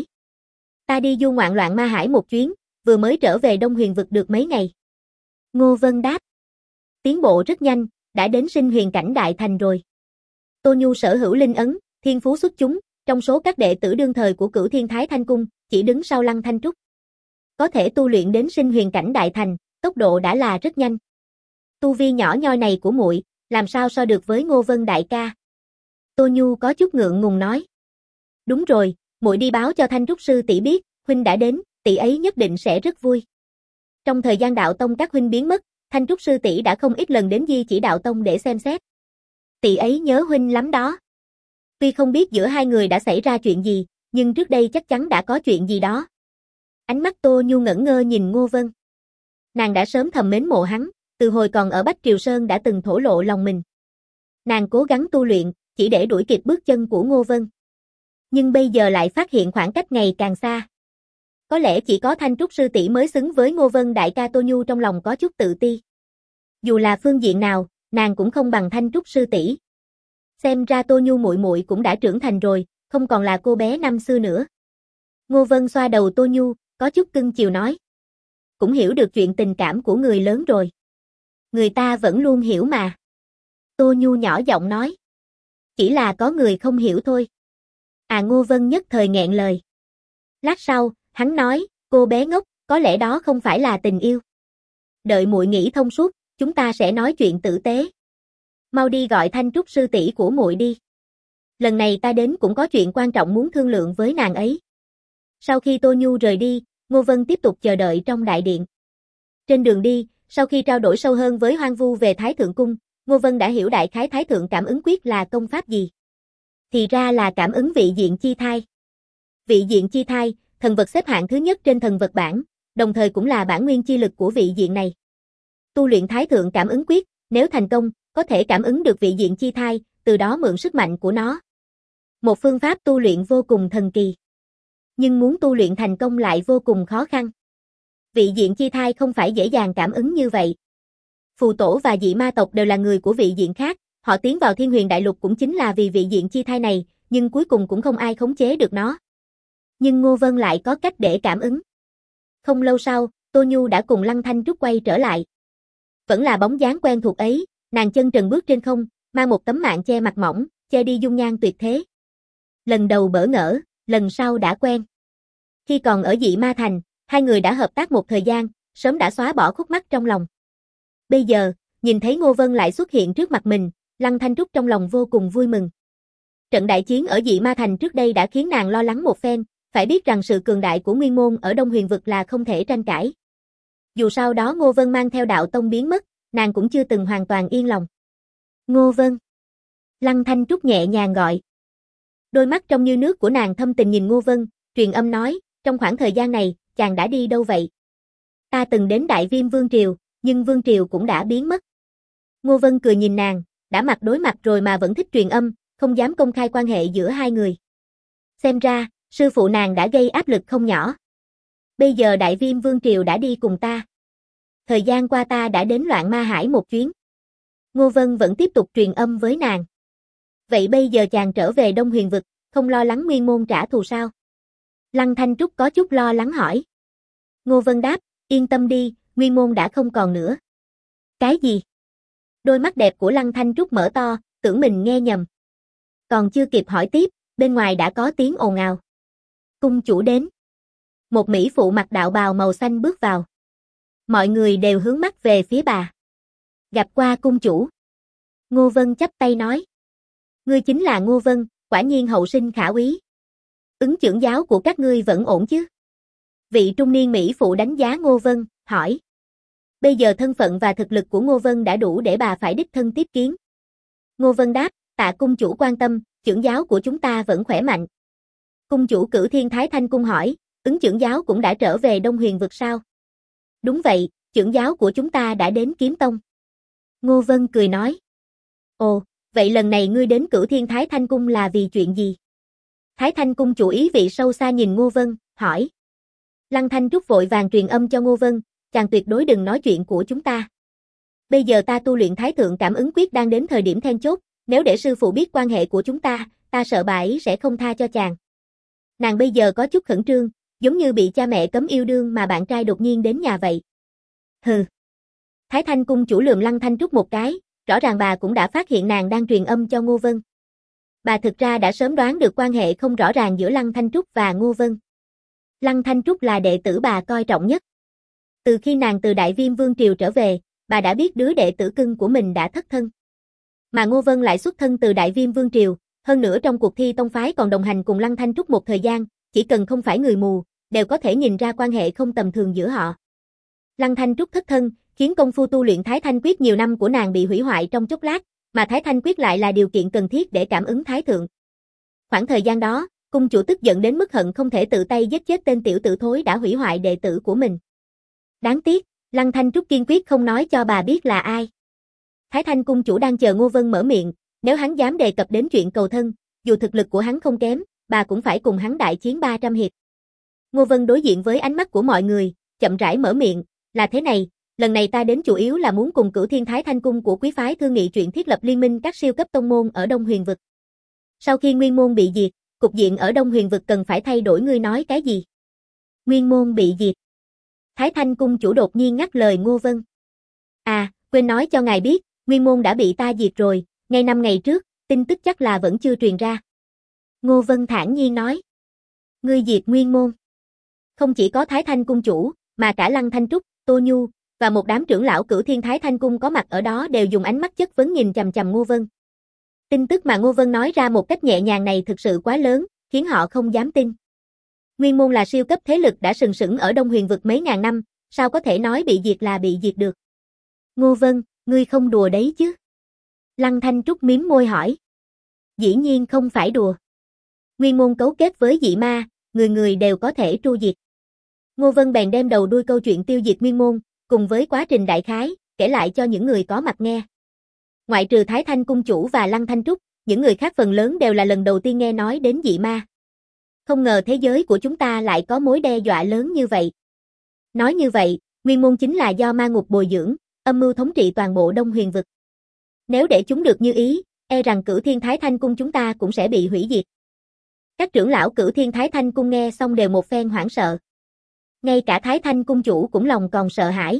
Ta đi du ngoạn Loạn Ma Hải một chuyến, vừa mới trở về Đông Huyền vực được mấy ngày. Ngô Vân đáp. Tiến bộ rất nhanh, đã đến sinh huyền cảnh đại thành rồi. Tô Nhu sở hữu linh ấn, thiên phú xuất chúng, trong số các đệ tử đương thời của Cửu Thiên Thái Thanh cung, chỉ đứng sau Lăng Thanh Trúc. Có thể tu luyện đến sinh huyền cảnh đại thành, tốc độ đã là rất nhanh. Tu vi nhỏ nhoi này của muội, làm sao so được với Ngô Vân đại ca? Tô Nhu có chút ngượng ngùng nói. Đúng rồi, muội đi báo cho Thanh Trúc sư tỷ biết, huynh đã đến, tỷ ấy nhất định sẽ rất vui. Trong thời gian Đạo Tông các huynh biến mất, Thanh Trúc sư tỷ đã không ít lần đến Di Chỉ Đạo Tông để xem xét. Tỷ ấy nhớ huynh lắm đó. Tuy không biết giữa hai người đã xảy ra chuyện gì, nhưng trước đây chắc chắn đã có chuyện gì đó. Ánh mắt Tô Nhu ngẩn ngơ nhìn Ngô Vân. Nàng đã sớm thầm mến mộ hắn, từ hồi còn ở Bách Triều Sơn đã từng thổ lộ lòng mình. Nàng cố gắng tu luyện, chỉ để đuổi kịp bước chân của Ngô Vân. Nhưng bây giờ lại phát hiện khoảng cách ngày càng xa. Có lẽ chỉ có Thanh Trúc sư tỷ mới xứng với Ngô Vân đại ca. Tô Nhu trong lòng có chút tự ti. Dù là phương diện nào, nàng cũng không bằng Thanh Trúc sư tỷ. Xem ra Tô Nhu muội muội cũng đã trưởng thành rồi, không còn là cô bé năm xưa nữa. Ngô Vân xoa đầu Tô Nhu, có chút cưng chiều nói. Cũng hiểu được chuyện tình cảm của người lớn rồi. Người ta vẫn luôn hiểu mà. Tô Nhu nhỏ giọng nói. Chỉ là có người không hiểu thôi. À, Ngô Vân nhất thời nghẹn lời. Lát sau, hắn nói, cô bé ngốc, có lẽ đó không phải là tình yêu. Đợi muội nghĩ thông suốt, chúng ta sẽ nói chuyện tử tế. Mau đi gọi Thanh Trúc sư tỷ của muội đi. Lần này ta đến cũng có chuyện quan trọng muốn thương lượng với nàng ấy. Sau khi Tô Nhu rời đi, Ngô Vân tiếp tục chờ đợi trong đại điện. Trên đường đi, sau khi trao đổi sâu hơn với Hoang Vu về Thái Thượng Cung, Ngô Vân đã hiểu đại khái Thái Thượng Cảm Ứng Quyết là công pháp gì. Thì ra là cảm ứng vị diện chi thai. Vị diện chi thai, thần vật xếp hạng thứ nhất trên thần vật bảng, đồng thời cũng là bản nguyên chi lực của vị diện này. Tu luyện Thái Thượng Cảm Ứng Quyết, nếu thành công, có thể cảm ứng được vị diện chi thai, từ đó mượn sức mạnh của nó. Một phương pháp tu luyện vô cùng thần kỳ. Nhưng muốn tu luyện thành công lại vô cùng khó khăn. Vị diện chi thai không phải dễ dàng cảm ứng như vậy. Phù tổ và dị ma tộc đều là người của vị diện khác, họ tiến vào Thiên Huyền Đại Lục cũng chính là vì vị diện chi thai này, nhưng cuối cùng cũng không ai khống chế được nó. Nhưng Ngô Vân lại có cách để cảm ứng. Không lâu sau, Tô Nhu đã cùng Lăng Thanh Trúc quay trở lại. Vẫn là bóng dáng quen thuộc ấy, nàng chân trần bước trên không, mang một tấm mạn che mặt mỏng, che đi dung nhan tuyệt thế. Lần đầu bỡ ngỡ, lần sau đã quen. Khi còn ở Dị Ma Thành, hai người đã hợp tác một thời gian, sớm đã xóa bỏ khúc mắc trong lòng. Bây giờ, nhìn thấy Ngô Vân lại xuất hiện trước mặt mình, Lăng Thanh Trúc trong lòng vô cùng vui mừng. Trận đại chiến ở Dị Ma Thành trước đây đã khiến nàng lo lắng một phen, phải biết rằng sự cường đại của Nguyên Môn ở Đông Huyền Vực là không thể tranh cãi. Dù sau đó Ngô Vân mang theo đạo tông biến mất, nàng cũng chưa từng hoàn toàn yên lòng. Ngô Vân. Lăng Thanh Trúc nhẹ nhàng gọi. Đôi mắt trong như nước của nàng thâm tình nhìn Ngô Vân, truyền âm nói, trong khoảng thời gian này, chàng đã đi đâu vậy? Ta từng đến Đại Viêm Vương Triều, nhưng Vương Triều cũng đã biến mất. Ngô Vân cười nhìn nàng, đã mặt đối mặt rồi mà vẫn thích truyền âm, không dám công khai quan hệ giữa hai người. Xem ra, sư phụ nàng đã gây áp lực không nhỏ. Bây giờ Đại Viêm Vương Triều đã đi cùng ta. Thời gian qua ta đã đến Loạn Ma Hải một chuyến. Ngô Vân vẫn tiếp tục truyền âm với nàng. Vậy bây giờ chàng trở về Đông Huyền Vực, không lo lắng Nguyên Môn trả thù sao? Lăng Thanh Trúc có chút lo lắng hỏi. Ngô Vân đáp, yên tâm đi, Nguyên Môn đã không còn nữa. Cái gì? Đôi mắt đẹp của Lăng Thanh Trúc mở to, tưởng mình nghe nhầm. Còn chưa kịp hỏi tiếp, bên ngoài đã có tiếng ồn ào. Cung chủ đến. Một mỹ phụ mặc đạo bào màu xanh bước vào. Mọi người đều hướng mắt về phía bà. Gặp qua cung chủ. Ngô Vân chắp tay nói. Ngươi chính là Ngô Vân, quả nhiên hậu sinh khả úy. Ứng trưởng giáo của các ngươi vẫn ổn chứ? Vị trung niên mỹ phụ đánh giá Ngô Vân, hỏi. Bây giờ thân phận và thực lực của Ngô Vân đã đủ để bà phải đích thân tiếp kiến. Ngô Vân đáp, tạ cung chủ quan tâm, trưởng giáo của chúng ta vẫn khỏe mạnh. Cung chủ Cửu Thiên Thái Thanh Cung hỏi, ứng trưởng giáo cũng đã trở về Đông Huyền Vực sao? Đúng vậy, trưởng giáo của chúng ta đã đến Kiếm Tông. Ngô Vân cười nói. Ồ, vậy lần này ngươi đến Cửu Thiên Thái Thanh Cung là vì chuyện gì? Thái Thanh Cung chủ ý vị sâu xa nhìn Ngô Vân, hỏi. Lăng Thanh Trúc vội vàng truyền âm cho Ngô Vân, chàng tuyệt đối đừng nói chuyện của chúng ta. Bây giờ ta tu luyện Thái Thượng Cảm Ứng Quyết đang đến thời điểm then chốt, nếu để sư phụ biết quan hệ của chúng ta, ta sợ bà ấy sẽ không tha cho chàng. Nàng bây giờ có chút khẩn trương, giống như bị cha mẹ cấm yêu đương mà bạn trai đột nhiên đến nhà vậy. Hừ. Thái Thanh Cung chủ lườm Lăng Thanh Trúc một cái, rõ ràng bà cũng đã phát hiện nàng đang truyền âm cho Ngô Vân. Bà thực ra đã sớm đoán được quan hệ không rõ ràng giữa Lăng Thanh Trúc và Ngô Vân. Lăng Thanh Trúc là đệ tử bà coi trọng nhất. Từ khi nàng từ Đại Viêm Vương Triều trở về, bà đã biết đứa đệ tử cưng của mình đã thất thân. Mà Ngô Vân lại xuất thân từ Đại Viêm Vương Triều, hơn nữa trong cuộc thi tông phái còn đồng hành cùng Lăng Thanh Trúc một thời gian, chỉ cần không phải người mù, đều có thể nhìn ra quan hệ không tầm thường giữa họ. Lăng Thanh Trúc thất thân, khiến công phu tu luyện Thái Thanh Quyết nhiều năm của nàng bị hủy hoại trong chốc lát, mà Thái Thanh Quyết lại là điều kiện cần thiết để cảm ứng Thái Thượng. Khoảng thời gian đó, cung chủ tức giận đến mức hận không thể tự tay giết chết tên tiểu tử thối đã hủy hoại đệ tử của mình. Đáng tiếc, Lăng Thanh Trúc kiên quyết không nói cho bà biết là ai. Thái Thanh cung chủ đang chờ Ngô Vân mở miệng, nếu hắn dám đề cập đến chuyện cầu thân, dù thực lực của hắn không kém, bà cũng phải cùng hắn đại chiến 300 hiệp. Ngô Vân đối diện với ánh mắt của mọi người, chậm rãi mở miệng, là thế này, lần này ta đến chủ yếu là muốn cùng Cửu Thiên Thái Thanh Cung của quý phái thương nghị chuyện thiết lập liên minh các siêu cấp tông môn ở Đông Huyền Vực. Sau khi Nguyên Môn bị diệt, cục diện ở Đông Huyền Vực cần phải thay đổi, ngươi nói cái gì? Nguyên Môn bị diệt. Thái Thanh Cung chủ đột nhiên ngắt lời Ngô Vân. À, quên nói cho ngài biết, Nguyên Môn đã bị ta diệt rồi, ngay 5 ngày trước, tin tức chắc là vẫn chưa truyền ra. Ngô Vân thản nhiên nói. Ngươi diệt Nguyên Môn. Không chỉ có Thái Thanh Cung chủ, mà cả Lăng Thanh Trúc, Tô Nhu, và một đám trưởng lão Cửu Thiên Thái Thanh Cung có mặt ở đó đều dùng ánh mắt chất vấn nhìn chằm chằm Ngô Vân. Tin tức mà Ngô Vân nói ra một cách nhẹ nhàng này thực sự quá lớn, khiến họ không dám tin. Nguyên Môn là siêu cấp thế lực đã sừng sững ở Đông Huyền Vực mấy ngàn năm, sao có thể nói bị diệt là bị diệt được? Ngô Vân, ngươi không đùa đấy chứ? Lăng Thanh Trúc mím môi hỏi. Dĩ nhiên không phải đùa. Nguyên Môn cấu kết với dị ma, người người đều có thể tru diệt. Ngô Vân bèn đem đầu đuôi câu chuyện tiêu diệt Nguyên Môn, cùng với quá trình đại khái, kể lại cho những người có mặt nghe. Ngoại trừ Thái Thanh Cung chủ và Lăng Thanh Trúc, những người khác phần lớn đều là lần đầu tiên nghe nói đến dị ma. Không ngờ thế giới của chúng ta lại có mối đe dọa lớn như vậy. Nói như vậy, Nguyên Môn chính là do ma ngục bồi dưỡng, âm mưu thống trị toàn bộ Đông Huyền Vực. Nếu để chúng được như ý, e rằng Cửu Thiên Thái Thanh Cung chúng ta cũng sẽ bị hủy diệt. Các trưởng lão Cửu Thiên Thái Thanh Cung nghe xong đều một phen hoảng sợ. Ngay cả Thái Thanh Cung chủ cũng lòng còn sợ hãi.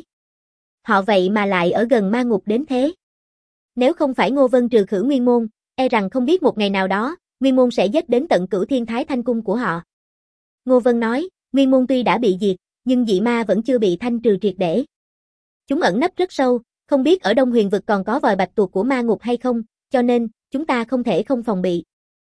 Họ vậy mà lại ở gần ma ngục đến thế. Nếu không phải Ngô Vân trừ khử Nguyên Môn, e rằng không biết một ngày nào đó, Nguyên Môn sẽ giết đến tận Cửu Thiên Thái Thanh Cung của họ. Ngô Vân nói, Nguyên Môn tuy đã bị diệt, nhưng dị ma vẫn chưa bị thanh trừ triệt để. Chúng ẩn nấp rất sâu, không biết ở Đông Huyền Vực còn có vòi bạch tuộc của ma ngục hay không, cho nên, chúng ta không thể không phòng bị.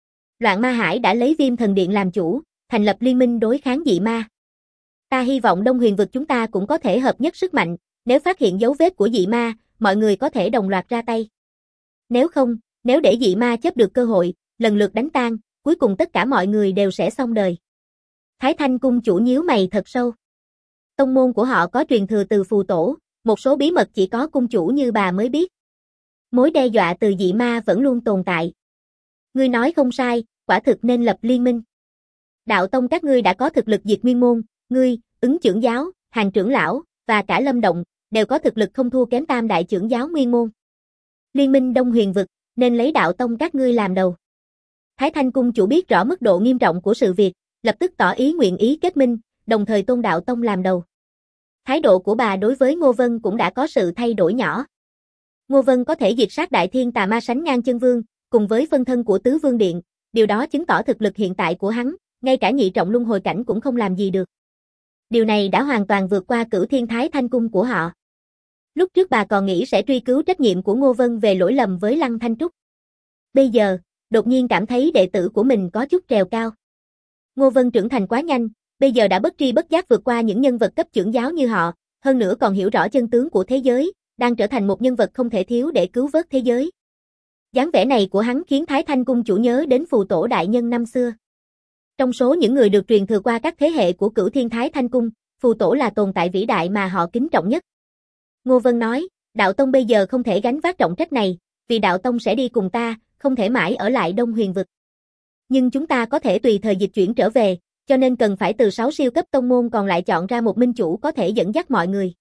Loạn Ma Hải đã lấy Viêm Thần Điện làm chủ, thành lập liên minh đối kháng dị ma. Ta hy vọng Đông Huyền vực chúng ta cũng có thể hợp nhất sức mạnh, nếu phát hiện dấu vết của dị ma, mọi người có thể đồng loạt ra tay. Nếu không, nếu để dị ma chấp được cơ hội, lần lượt đánh tan, cuối cùng tất cả mọi người đều sẽ xong đời. Thái Thanh cung chủ nhíu mày thật sâu. Tông môn của họ có truyền thừa từ phù tổ, một số bí mật chỉ có cung chủ như bà mới biết. Mối đe dọa từ dị ma vẫn luôn tồn tại. Ngươi nói không sai, quả thực nên lập liên minh. Đạo tông các ngươi đã có thực lực diệt nguyên môn, ngươi, Ứng trưởng giáo, Hàng trưởng lão, và cả Lâm Động, đều có thực lực không thua kém Tam đại trưởng giáo nguyên môn. Liên minh Đông Huyền vực, nên lấy đạo tông các ngươi làm đầu. Thái Thanh cung chủ biết rõ mức độ nghiêm trọng của sự việc, lập tức tỏ ý nguyện ý kết minh, đồng thời tôn đạo tông làm đầu. Thái độ của bà đối với Ngô Vân cũng đã có sự thay đổi nhỏ. Ngô Vân có thể diệt sát Đại Thiên Tà Ma sánh ngang chân vương, cùng với phân thân của Tứ Vương Điện, điều đó chứng tỏ thực lực hiện tại của hắn, ngay cả nhị trọng luân hồi cảnh cũng không làm gì được. Điều này đã hoàn toàn vượt qua Cửu Thiên Thái Thanh cung của họ. Lúc trước bà còn nghĩ sẽ truy cứu trách nhiệm của Ngô Vân về lỗi lầm với Lăng Thanh Trúc. Bây giờ, đột nhiên cảm thấy đệ tử của mình có chút trèo cao. Ngô Vân trưởng thành quá nhanh, bây giờ đã bất tri bất giác vượt qua những nhân vật cấp trưởng giáo như họ, hơn nữa còn hiểu rõ chân tướng của thế giới, đang trở thành một nhân vật không thể thiếu để cứu vớt thế giới. Dáng vẻ này của hắn khiến Thái Thanh cung chủ nhớ đến phù tổ đại nhân năm xưa. Trong số những người được truyền thừa qua các thế hệ của Cửu Thiên Thái Thanh cung, phù tổ là tồn tại vĩ đại mà họ kính trọng nhất. Ngô Vân nói, đạo tông bây giờ không thể gánh vác trọng trách này, vì đạo tông sẽ đi cùng ta, không thể mãi ở lại Đông Huyền vực. Nhưng chúng ta có thể tùy thời dịch chuyển trở về, cho nên cần phải từ 6 siêu cấp tông môn còn lại chọn ra một minh chủ có thể dẫn dắt mọi người.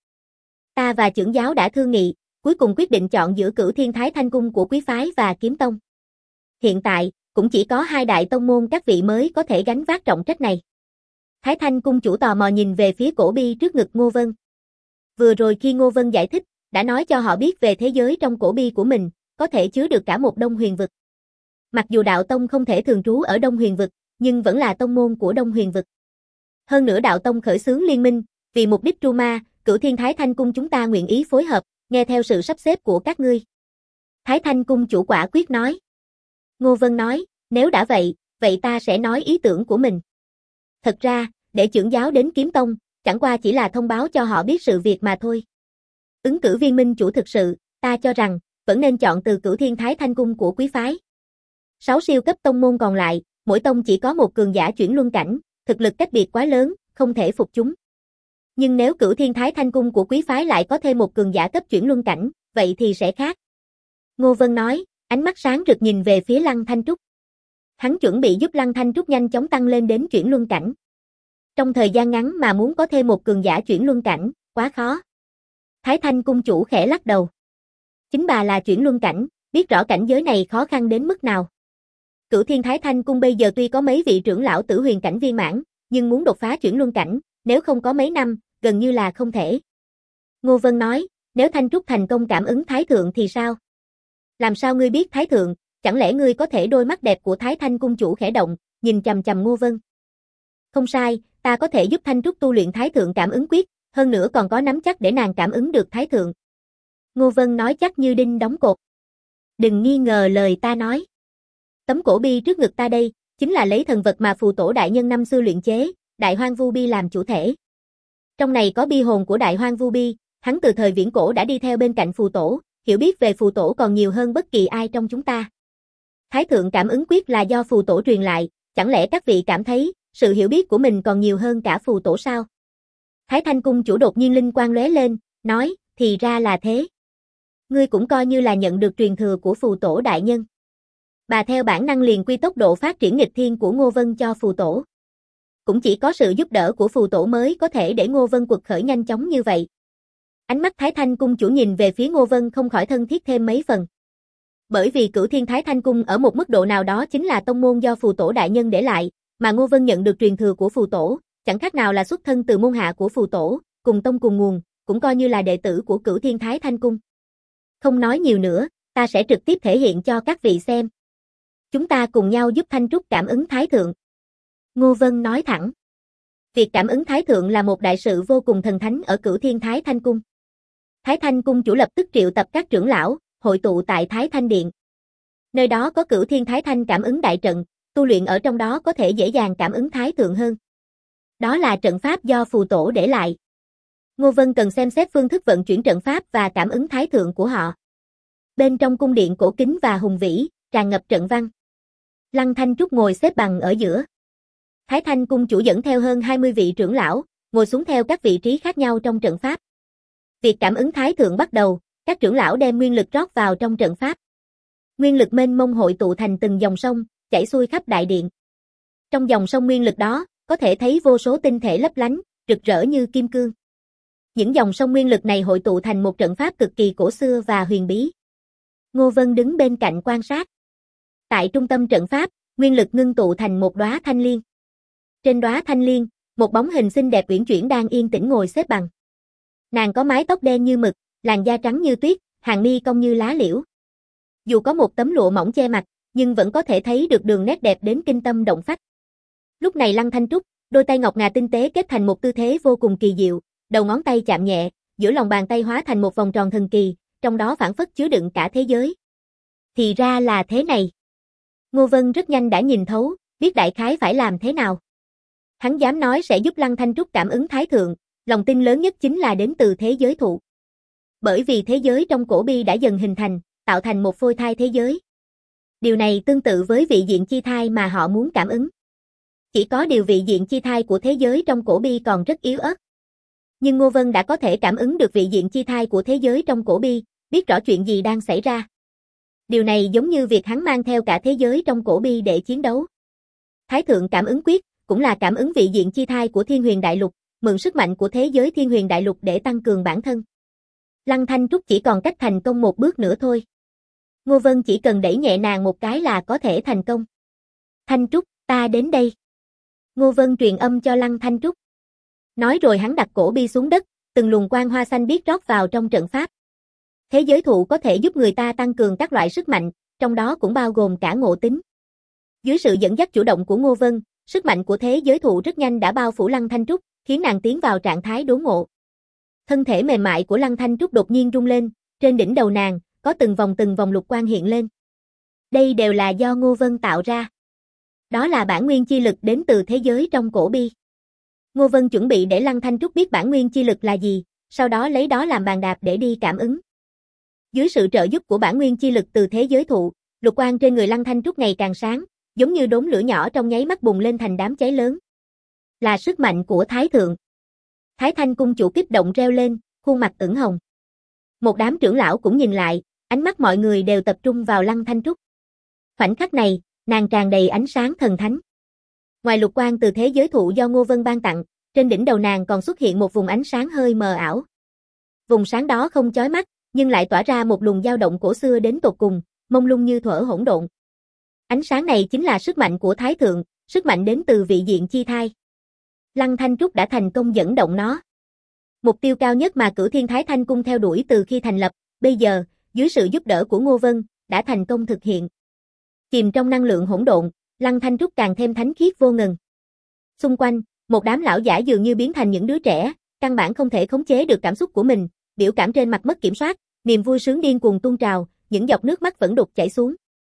Ta và trưởng giáo đã thương nghị, cuối cùng quyết định chọn giữa Cửu Thiên Thái Thanh cung của quý phái và Kiếm tông. Hiện tại, cũng chỉ có 2 đại tông môn các vị mới có thể gánh vác trọng trách này. Thái Thanh cung chủ tò mò nhìn về phía cổ bi trước ngực Ngô Vân. Vừa rồi khi Ngô Vân giải thích, đã nói cho họ biết về thế giới trong cổ bi của mình, có thể chứa được cả một Đông Huyền vực. Mặc dù đạo tông không thể thường trú ở Đông Huyền vực, nhưng vẫn là tông môn của Đông Huyền vực. Hơn nữa đạo tông khởi xướng liên minh, vì mục đích tru ma, Cửu Thiên Thái Thanh cung chúng ta nguyện ý phối hợp, nghe theo sự sắp xếp của các ngươi. Thái Thanh cung chủ quả quyết nói. Ngô Vân nói, nếu đã vậy, vậy ta sẽ nói ý tưởng của mình. Thật ra, để trưởng giáo đến Kiếm tông, chẳng qua chỉ là thông báo cho họ biết sự việc mà thôi. Ứng cử viên minh chủ thực sự, ta cho rằng, vẫn nên chọn từ Cửu Thiên Thái Thanh cung của quý phái. 6 siêu cấp tông môn còn lại, mỗi tông chỉ có một cường giả chuyển luân cảnh, thực lực cách biệt quá lớn, không thể phục chúng. Nhưng nếu Cửu Thiên Thái Thanh cung của quý phái lại có thêm một cường giả cấp chuyển luân cảnh, vậy thì sẽ khác. Ngô Vân nói, ánh mắt sáng rực nhìn về phía Lăng Thanh Trúc. Hắn chuẩn bị giúp Lăng Thanh Trúc nhanh chóng tăng lên đến chuyển luân cảnh. Trong thời gian ngắn mà muốn có thêm một cường giả chuyển luân cảnh, quá khó. Thái Thanh cung chủ khẽ lắc đầu. Chính bà là chuyển luân cảnh, biết rõ cảnh giới này khó khăn đến mức nào. Cửu Thiên Thái Thanh cung bây giờ tuy có mấy vị trưởng lão tử huyền cảnh viên mãn, nhưng muốn đột phá chuyển luân cảnh, nếu không có mấy năm, gần như là không thể. Ngô Vân nói, nếu Thanh Trúc thành công cảm ứng Thái Thượng thì sao? Làm sao ngươi biết Thái Thượng, chẳng lẽ ngươi có thể? Đôi mắt đẹp của Thái Thanh cung chủ khẽ động, nhìn chằm chằm Ngô Vân. Không sai, ta có thể giúp Thanh Trúc tu luyện Thái Thượng cảm ứng quyết, hơn nữa còn có nắm chắc để nàng cảm ứng được Thái Thượng. Ngô Vân nói chắc như đinh đóng cột. Đừng nghi ngờ lời ta nói. Tấm cổ bi trước ngực ta đây, chính là lấy thần vật mà phù tổ đại nhân năm xưa luyện chế, Đại Hoang Vu Bi làm chủ thể. Trong này có bi hồn của Đại Hoang Vu Bi, hắn từ thời viễn cổ đã đi theo bên cạnh phù tổ, hiểu biết về phù tổ còn nhiều hơn bất kỳ ai trong chúng ta. Thái Thượng cảm ứng quyết là do phù tổ truyền lại, chẳng lẽ các vị cảm thấy sự hiểu biết của mình còn nhiều hơn cả phù tổ sao? Thái Thanh cung chủ đột nhiên linh quang lóe lên, nói, thì ra là thế. Ngươi cũng coi như là nhận được truyền thừa của phù tổ đại nhân. Bà theo bản năng liền quy tốc độ phát triển nghịch thiên của Ngô Vân cho phù tổ. Cũng chỉ có sự giúp đỡ của phù tổ mới có thể để Ngô Vân quật khởi nhanh chóng như vậy. Ánh mắt Thái Thanh cung chủ nhìn về phía Ngô Vân không khỏi thân thiết thêm mấy phần. Bởi vì Cửu Thiên Thái Thanh cung ở một mức độ nào đó chính là tông môn do phù tổ đại nhân để lại, mà Ngô Vân nhận được truyền thừa của phù tổ, chẳng khác nào là xuất thân từ môn hạ của phù tổ, cùng tông cùng nguồn, cũng coi như là đệ tử của Cửu Thiên Thái Thanh cung. Không nói nhiều nữa, ta sẽ trực tiếp thể hiện cho các vị xem. Chúng ta cùng nhau giúp Thanh Trúc cảm ứng Thái Thượng. Ngô Vân nói thẳng. Việc cảm ứng Thái Thượng là một đại sự vô cùng thần thánh ở Cửu Thiên Thái Thanh cung. Thái Thanh cung chủ lập tức triệu tập các trưởng lão, hội tụ tại Thái Thanh Điện. Nơi đó có Cửu Thiên Thái Thanh cảm ứng đại trận, tu luyện ở trong đó có thể dễ dàng cảm ứng thái thượng hơn. Đó là trận pháp do phù tổ để lại. Ngô Vân cần xem xét phương thức vận chuyển trận pháp và cảm ứng thái thượng của họ. Bên trong cung điện cổ kính và hùng vĩ, tràn ngập trận văn. Lăng Thanh Trúc ngồi xếp bằng ở giữa. Thái Thanh cung chủ dẫn theo hơn 20 vị trưởng lão, ngồi xuống theo các vị trí khác nhau trong trận pháp. Việc cảm ứng thái thượng bắt đầu, các trưởng lão đem nguyên lực rót vào trong trận pháp. Nguyên lực mênh mông hội tụ thành từng dòng sông, chảy xuôi khắp đại điện. Trong dòng sông nguyên lực đó, có thể thấy vô số tinh thể lấp lánh, rực rỡ như kim cương. Những dòng sông nguyên lực này hội tụ thành một trận pháp cực kỳ cổ xưa và huyền bí. Ngô Vân đứng bên cạnh quan sát. Tại trung tâm trận pháp, nguyên lực ngưng tụ thành một đóa thanh liên. Trên đóa thanh liên, một bóng hình xinh đẹp uyển chuyển đang yên tĩnh ngồi xếp bằng. Nàng có mái tóc đen như mực, làn da trắng như tuyết, hàng mi cong như lá liễu. Dù có một tấm lụa mỏng che mặt, nhưng vẫn có thể thấy được đường nét đẹp đến kinh tâm động phách. Lúc này Lăng Thanh Trúc, đôi tay ngọc ngà tinh tế kết thành một tư thế vô cùng kỳ diệu, đầu ngón tay chạm nhẹ, giữa lòng bàn tay hóa thành một vòng tròn thần kỳ, trong đó phảng phất chứa đựng cả thế giới. Thì ra là thế này. Ngô Vân rất nhanh đã nhìn thấu, biết đại khái phải làm thế nào. Hắn dám nói sẽ giúp Lăng Thanh Trúc cảm ứng thái thượng, lòng tin lớn nhất chính là đến từ thế giới thụ. Bởi vì thế giới trong cổ bi đã dần hình thành, tạo thành một phôi thai thế giới. Điều này tương tự với vị diện chi thai mà họ muốn cảm ứng. Chỉ có điều vị diện chi thai của thế giới trong cổ bi còn rất yếu ớt. Nhưng Ngô Vân đã có thể cảm ứng được vị diện chi thai của thế giới trong cổ bi, biết rõ chuyện gì đang xảy ra. Điều này giống như việc hắn mang theo cả thế giới trong cổ bi để chiến đấu. Thái thượng cảm ứng quyết, cũng là cảm ứng vị diện chi thai của Thiên Huyền Đại Lục, mượn sức mạnh của thế giới Thiên Huyền Đại Lục để tăng cường bản thân. Lăng Thanh Trúc chỉ còn cách thành công một bước nữa thôi. Ngô Vân chỉ cần đẩy nhẹ nàng một cái là có thể thành công. Thanh Trúc, ta đến đây. Ngô Vân truyền âm cho Lăng Thanh Trúc. Nói rồi hắn đặt cổ bi xuống đất, từng luồng quang hoa xanh biếc rót vào trong trận pháp. Thế giới thụ có thể giúp người ta tăng cường các loại sức mạnh, trong đó cũng bao gồm cả ngộ tính. Dưới sự dẫn dắt chủ động của Ngô Vân, sức mạnh của thế giới thụ rất nhanh đã bao phủ Lăng Thanh Trúc, khiến nàng tiến vào trạng thái đốn ngộ. Thân thể mềm mại của Lăng Thanh Trúc đột nhiên rung lên, trên đỉnh đầu nàng, có từng vòng lục quang hiện lên. Đây đều là do Ngô Vân tạo ra. Đó là bản nguyên chi lực đến từ thế giới trong cổ bi. Ngô Vân chuẩn bị để Lăng Thanh Trúc biết bản nguyên chi lực là gì, sau đó lấy đó làm bàn đạp để đi cảm ứng. Dưới sự trợ giúp của bản nguyên chi lực từ thế giới thụ, lục quang trên người Lăng Thanh Trúc ngày càng sáng, giống như đốm lửa nhỏ trong nháy mắt bùng lên thành đám cháy lớn. Là sức mạnh của Thái Thượng. Thái Thanh cung chủ kích động reo lên, khuôn mặt ửng hồng. Một đám trưởng lão cũng nhìn lại, ánh mắt mọi người đều tập trung vào Lăng Thanh Trúc. Khoảnh khắc này, nàng tràn đầy ánh sáng thần thánh. Ngoài lục quang từ thế giới thụ do Ngô Vân ban tặng, trên đỉnh đầu nàng còn xuất hiện một vùng ánh sáng hơi mờ ảo. Vùng sáng đó không chói mắt, nhưng lại tỏa ra một luồng dao động cổ xưa đến tột cùng, mông lung như thuở hỗn độn. Ánh sáng này chính là sức mạnh của Thái Thượng, sức mạnh đến từ vị diện chi thai. Lăng Thanh Trúc đã thành công dẫn động nó. Mục tiêu cao nhất mà Cửu Thiên Thái Thanh Cung theo đuổi từ khi thành lập, bây giờ, dưới sự giúp đỡ của Ngô Vân, đã thành công thực hiện. Chìm trong năng lượng hỗn độn, Lăng Thanh Trúc càng thêm thánh khiết vô ngần. Xung quanh, một đám lão giả dường như biến thành những đứa trẻ, căn bản không thể khống chế được cảm xúc của mình, biểu cảm trên mặt mất kiểm soát, niềm vui sướng điên cuồng tuôn trào, những giọt nước mắt vẫn đục chảy xuống.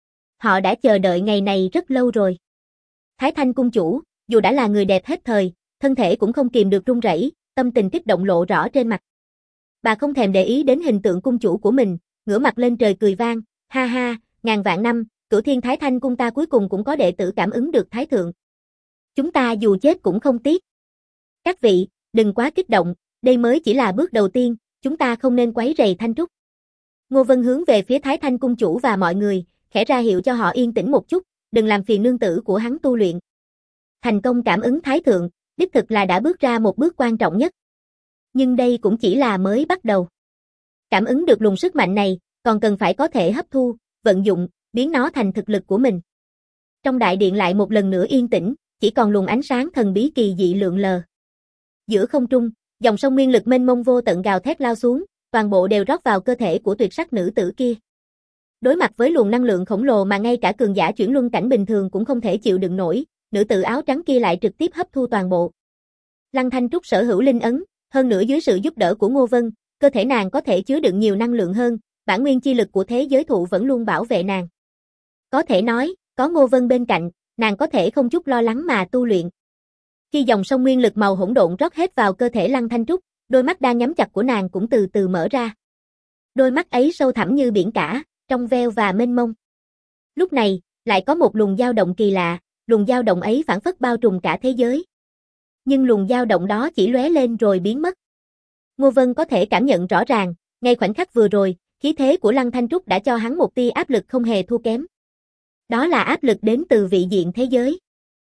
Họ đã chờ đợi ngày này rất lâu rồi. Thái Thanh cung chủ, dù đã là người đẹp hết thời, thân thể cũng không kìm được run rẩy, tâm tình kích động lộ rõ trên mặt. Bà không thèm để ý đến hình tượng cung chủ của mình, ngửa mặt lên trời cười vang, ha ha, ngàn vạn năm, Cửu Thiên Thái Thanh cung ta cuối cùng cũng có đệ tử cảm ứng được Thái Thượng. Chúng ta dù chết cũng không tiếc. Các vị, đừng quá kích động, đây mới chỉ là bước đầu tiên, chúng ta không nên quấy rầy Thanh Trúc. Ngô Vân hướng về phía Thái Thanh cung chủ và mọi người, khẽ ra hiệu cho họ yên tĩnh một chút, đừng làm phiền nương tử của hắn tu luyện. Thành công cảm ứng Thái Thượng, đích thực là đã bước ra một bước quan trọng nhất. Nhưng đây cũng chỉ là mới bắt đầu. Cảm ứng được luồng sức mạnh này, còn cần phải có thể hấp thu, vận dụng, biến nó thành thực lực của mình. Trong đại điện lại một lần nữa yên tĩnh, chỉ còn luồng ánh sáng thần bí kỳ dị lượn lờ. Giữa không trung, dòng sông nguyên lực mênh mông vô tận gào thét lao xuống, toàn bộ đều rót vào cơ thể của tuyệt sắc nữ tử kia. Đối mặt với luồng năng lượng khổng lồ mà ngay cả cường giả chuyển luân cảnh bình thường cũng không thể chịu đựng nổi, nữ tử áo trắng kia lại trực tiếp hấp thu toàn bộ. Lăng Thanh Trúc sở hữu linh ấn, hơn nữa dưới sự giúp đỡ của Ngô Vân, cơ thể nàng có thể chứa đựng nhiều năng lượng hơn, bản nguyên chi lực của thế giới thụ vẫn luôn bảo vệ nàng. Có thể nói, có Ngô Vân bên cạnh, nàng có thể không chút lo lắng mà tu luyện. Khi dòng sông nguyên lực màu hỗn độn rót hết vào cơ thể Lăng Thanh Trúc, đôi mắt đang nhắm chặt của nàng cũng từ từ mở ra. Đôi mắt ấy sâu thẳm như biển cả, trong veo và mênh mông. Lúc này, lại có một luồng dao động kỳ lạ, luồng dao động ấy phảng phất bao trùm cả thế giới. Nhưng luồng dao động đó chỉ lóe lên rồi biến mất. Ngô Vân có thể cảm nhận rõ ràng, ngay khoảnh khắc vừa rồi, khí thế của Lăng Thanh Trúc đã cho hắn một tia áp lực không hề thua kém. Đó là áp lực đến từ vị diện thế giới.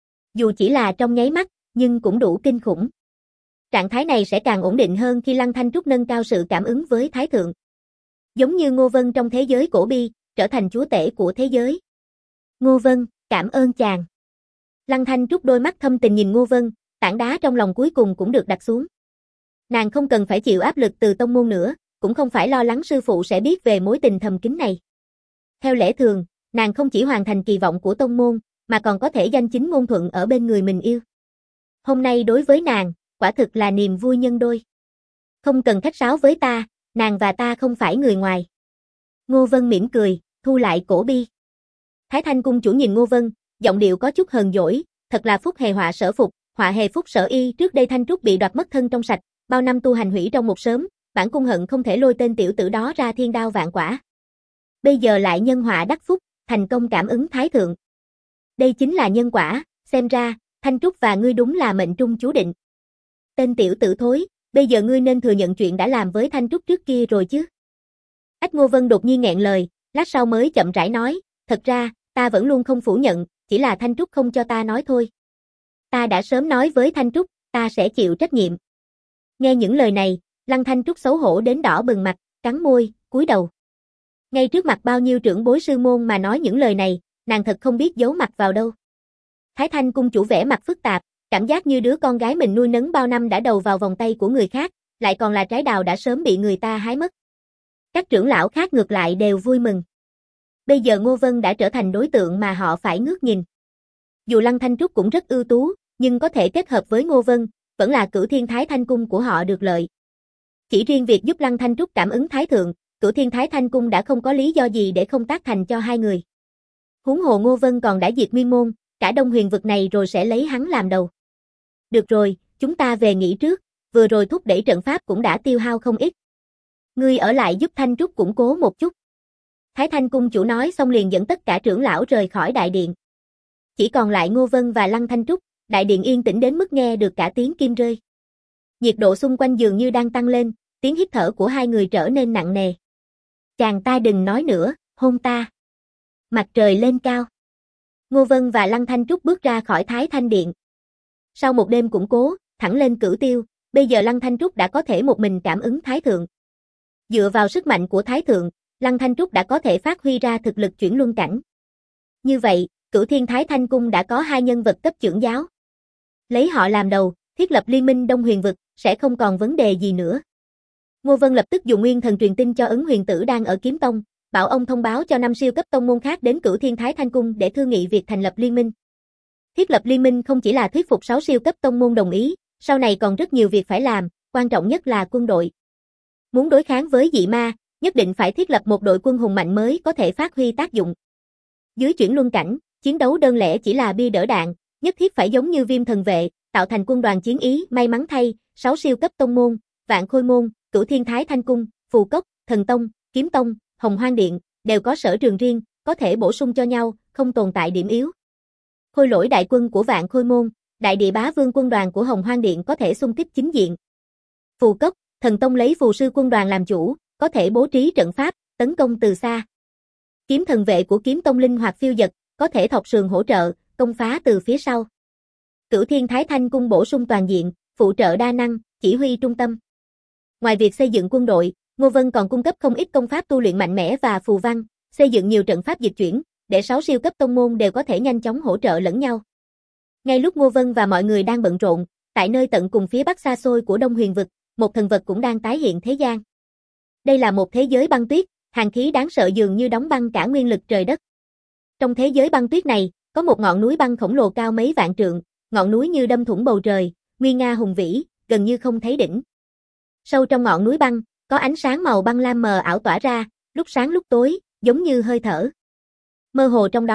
Dù chỉ là trong nháy mắt, nhưng cũng đủ kinh khủng. Trạng thái này sẽ càng ổn định hơn khi Lăng Thanh Trúc nâng cao sự cảm ứng với Thái Thượng. Giống như Ngô Vân trong thế giới cổ bi, trở thành chúa tể của thế giới. Ngô Vân, cảm ơn chàng. Lăng Thanh Trúc đôi mắt thâm tình nhìn Ngô Vân, tảng đá trong lòng cuối cùng cũng được đặt xuống. Nàng không cần phải chịu áp lực từ tông môn nữa, cũng không phải lo lắng sư phụ sẽ biết về mối tình thầm kín này. Theo lẽ thường, nàng không chỉ hoàn thành kỳ vọng của tông môn, mà còn có thể danh chính ngôn thuận ở bên người mình yêu. Hôm nay đối với nàng, quả thực là niềm vui nhân đôi. Không cần khách sáo với ta, nàng và ta không phải người ngoài. Ngô Vân mỉm cười, thu lại cổ bi. Thái Thanh cung chủ nhìn Ngô Vân, giọng điệu có chút hờn dỗi, thật là phúc hề họa sở phục, họa hề phúc sở y. Trước đây Thanh Trúc bị đoạt mất thân trong sạch, bao năm tu hành hủy trong một sớm, bản cung hận không thể lôi tên tiểu tử đó ra thiên đao vạn quả. Bây giờ lại nhân họa đắc phúc, thành công cảm ứng Thái Thượng. Đây chính là nhân quả, xem ra, Thanh Trúc và ngươi đúng là mệnh trung chú định. Tên tiểu tử thối, bây giờ ngươi nên thừa nhận chuyện đã làm với Thanh Trúc trước kia rồi chứ. Ách Ngô Vân đột nhiên nghẹn lời, lát sau mới chậm rãi nói, thật ra, ta vẫn luôn không phủ nhận, chỉ là Thanh Trúc không cho ta nói thôi. Ta đã sớm nói với Thanh Trúc, ta sẽ chịu trách nhiệm. Nghe những lời này, Lăng Thanh Trúc xấu hổ đến đỏ bừng mặt, cắn môi, cúi đầu. Ngay trước mặt bao nhiêu trưởng bối sư môn mà nói những lời này, nàng thật không biết giấu mặt vào đâu. Thái Thanh cung chủ vẻ mặt phức tạp, cảm giác như đứa con gái mình nuôi nấng bao năm đã đầu vào vòng tay của người khác, lại còn là trái đào đã sớm bị người ta hái mất. Các trưởng lão khác ngược lại đều vui mừng. Bây giờ Ngô Vân đã trở thành đối tượng mà họ phải ngước nhìn. Dù Lăng Thanh Trúc cũng rất ưu tú, nhưng có thể kết hợp với Ngô Vân, vẫn là Cửu Thiên Thái Thanh cung của họ được lợi. Chỉ riêng việc giúp Lăng Thanh Trúc cảm ứng Thái Thượng, Cửu Thiên Thái Thanh cung đã không có lý do gì để không tác thành cho hai người. Huống hồ Ngô Vân còn đã diệt nguyên môn, cả Đông Huyền vực này rồi sẽ lấy hắn làm đầu. Được rồi, chúng ta về nghỉ trước, vừa rồi thúc đẩy trận pháp cũng đã tiêu hao không ít. Ngươi ở lại giúp Thanh Trúc củng cố một chút. Thái Thanh cung chủ nói xong liền dẫn tất cả trưởng lão rời khỏi đại điện. Chỉ còn lại Ngô Vân và Lăng Thanh Trúc, đại điện yên tĩnh đến mức nghe được cả tiếng kim rơi. Nhiệt độ xung quanh dường như đang tăng lên, tiếng hít thở của hai người trở nên nặng nề. Chàng ta đừng nói nữa, hôn ta. Mặt trời lên cao. Ngô Vân và Lăng Thanh Trúc bước ra khỏi Thái Thanh điện. Sau một đêm củng cố, thẳng lên cửu tiêu, bây giờ Lăng Thanh Trúc đã có thể một mình cảm ứng Thái Thượng. Dựa vào sức mạnh của Thái Thượng, Lăng Thanh Trúc đã có thể phát huy ra thực lực chuyển luân cảnh. Như vậy, Cửu Thiên Thái Thanh cung đã có hai nhân vật cấp trưởng giáo. Lấy họ làm đầu, thiết lập liên minh Đông Huyền vực, sẽ không còn vấn đề gì nữa. Ngô Vân lập tức dùng nguyên thần truyền tin cho Ấn Huyền Tử đang ở Kiếm Tông, bảo ông thông báo cho 5 siêu cấp tông môn khác đến Cửu Thiên Thái Thanh cung để thương nghị việc thành lập liên minh. Thiết lập liên minh không chỉ là thuyết phục 6 siêu cấp tông môn đồng ý, sau này còn rất nhiều việc phải làm, quan trọng nhất là quân đội. Muốn đối kháng với dị ma, nhất định phải thiết lập một đội quân hùng mạnh mới có thể phát huy tác dụng. Dưới chuyển luân cảnh, chiến đấu đơn lẻ chỉ là bia đỡ đạn, nhất thiết phải giống như Viêm Thần Vệ, tạo thành quân đoàn chiến ý. May mắn thay, 6 siêu cấp tông môn, Vạn Khôi môn, Cửu Thiên Thái Thanh cung, Phù Cốc, Thần Tông, Kiếm Tông, Hồng Hoang điện đều có sở trường riêng, có thể bổ sung cho nhau, không tồn tại điểm yếu. Khôi Lỗi đại quân của Vạn Khôi môn, Đại Địa Bá Vương quân đoàn của Hồng Hoang điện có thể xung kích chính diện. Phù Cốc, Thần Tông lấy Phù Sư quân đoàn làm chủ, có thể bố trí trận pháp, tấn công từ xa. Kiếm Thần Vệ của Kiếm Tông linh hoạt phiêu dật, có thể thọc sườn hỗ trợ, công phá từ phía sau. Cửu Thiên Thái Thanh cung bổ sung toàn diện, phụ trợ đa năng, chỉ huy trung tâm. Ngoài việc xây dựng quân đội, Ngô Vân còn cung cấp không ít công pháp tu luyện mạnh mẽ và phù văn, xây dựng nhiều trận pháp dịch chuyển, để 6 siêu cấp tông môn đều có thể nhanh chóng hỗ trợ lẫn nhau. Ngay lúc Ngô Vân và mọi người đang bận rộn, tại nơi tận cùng phía bắc xa xôi của Đông Huyền vực, một thần vật cũng đang tái hiện thế gian. Đây là một thế giới băng tuyết, hàn khí đáng sợ dường như đóng băng cả nguyên lực trời đất. Trong thế giới băng tuyết này, có một ngọn núi băng khổng lồ cao mấy vạn trượng, ngọn núi như đâm thủng bầu trời, nguy nga hùng vĩ, gần như không thấy đỉnh. Sâu trong ngọn núi băng, có ánh sáng màu băng lam mờ ảo tỏa ra, lúc sáng lúc tối, giống như hơi thở. Mơ hồ trong đó,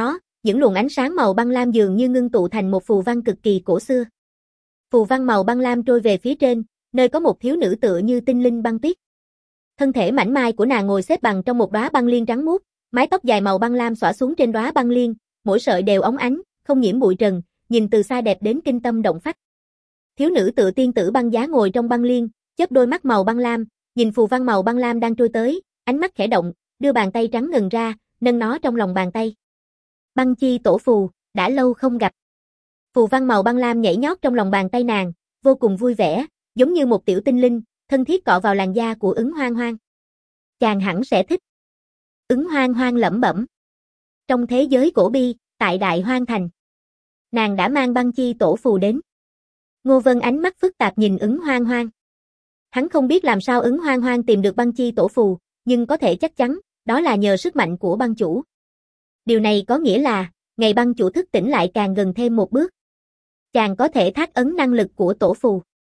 những luồng ánh sáng màu băng lam dường như ngưng tụ thành một phù văn cực kỳ cổ xưa. Phù văn màu băng lam trôi về phía trên, nơi có một thiếu nữ tựa như tinh linh băng tuyết. Thân thể mảnh mai của nàng ngồi xếp bằng trong một đóa băng liên trắng muốt, mái tóc dài màu băng lam xõa xuống trên đóa băng liên, mỗi sợi đều óng ánh, không nhiễm bụi trần, nhìn từ xa đẹp đến kinh tâm động phách. Thiếu nữ tựa tiên tử băng giá ngồi trong băng liên, chớp đôi mắt màu băng lam, nhìn phù văn màu băng lam đang trôi tới, ánh mắt khẽ động, đưa bàn tay trắng ngần ra, nâng nó trong lòng bàn tay. Băng chi tổ phù, đã lâu không gặp. Phù văn màu băng lam nhảy nhót trong lòng bàn tay nàng, vô cùng vui vẻ, giống như một tiểu tinh linh, thân thiết cọ vào làn da của Ứng Hoang Hoang. Chàng hẳn sẽ thích. Ứng Hoang Hoang lẩm bẩm. Trong thế giới cổ bi, tại Đại Hoang Thành, nàng đã mang băng chi tổ phù đến. Ngô Vân ánh mắt phức tạp nhìn Ứng Hoang Hoang. Hắn không biết làm sao Ứng Hoang Hoang tìm được băng chi tổ phù, nhưng có thể chắc chắn, đó là nhờ sức mạnh của băng chủ. Điều này có nghĩa là, ngày băng chủ thức tỉnh lại càng gần thêm một bước. Chàng có thể thác ấn năng lực của tổ phù.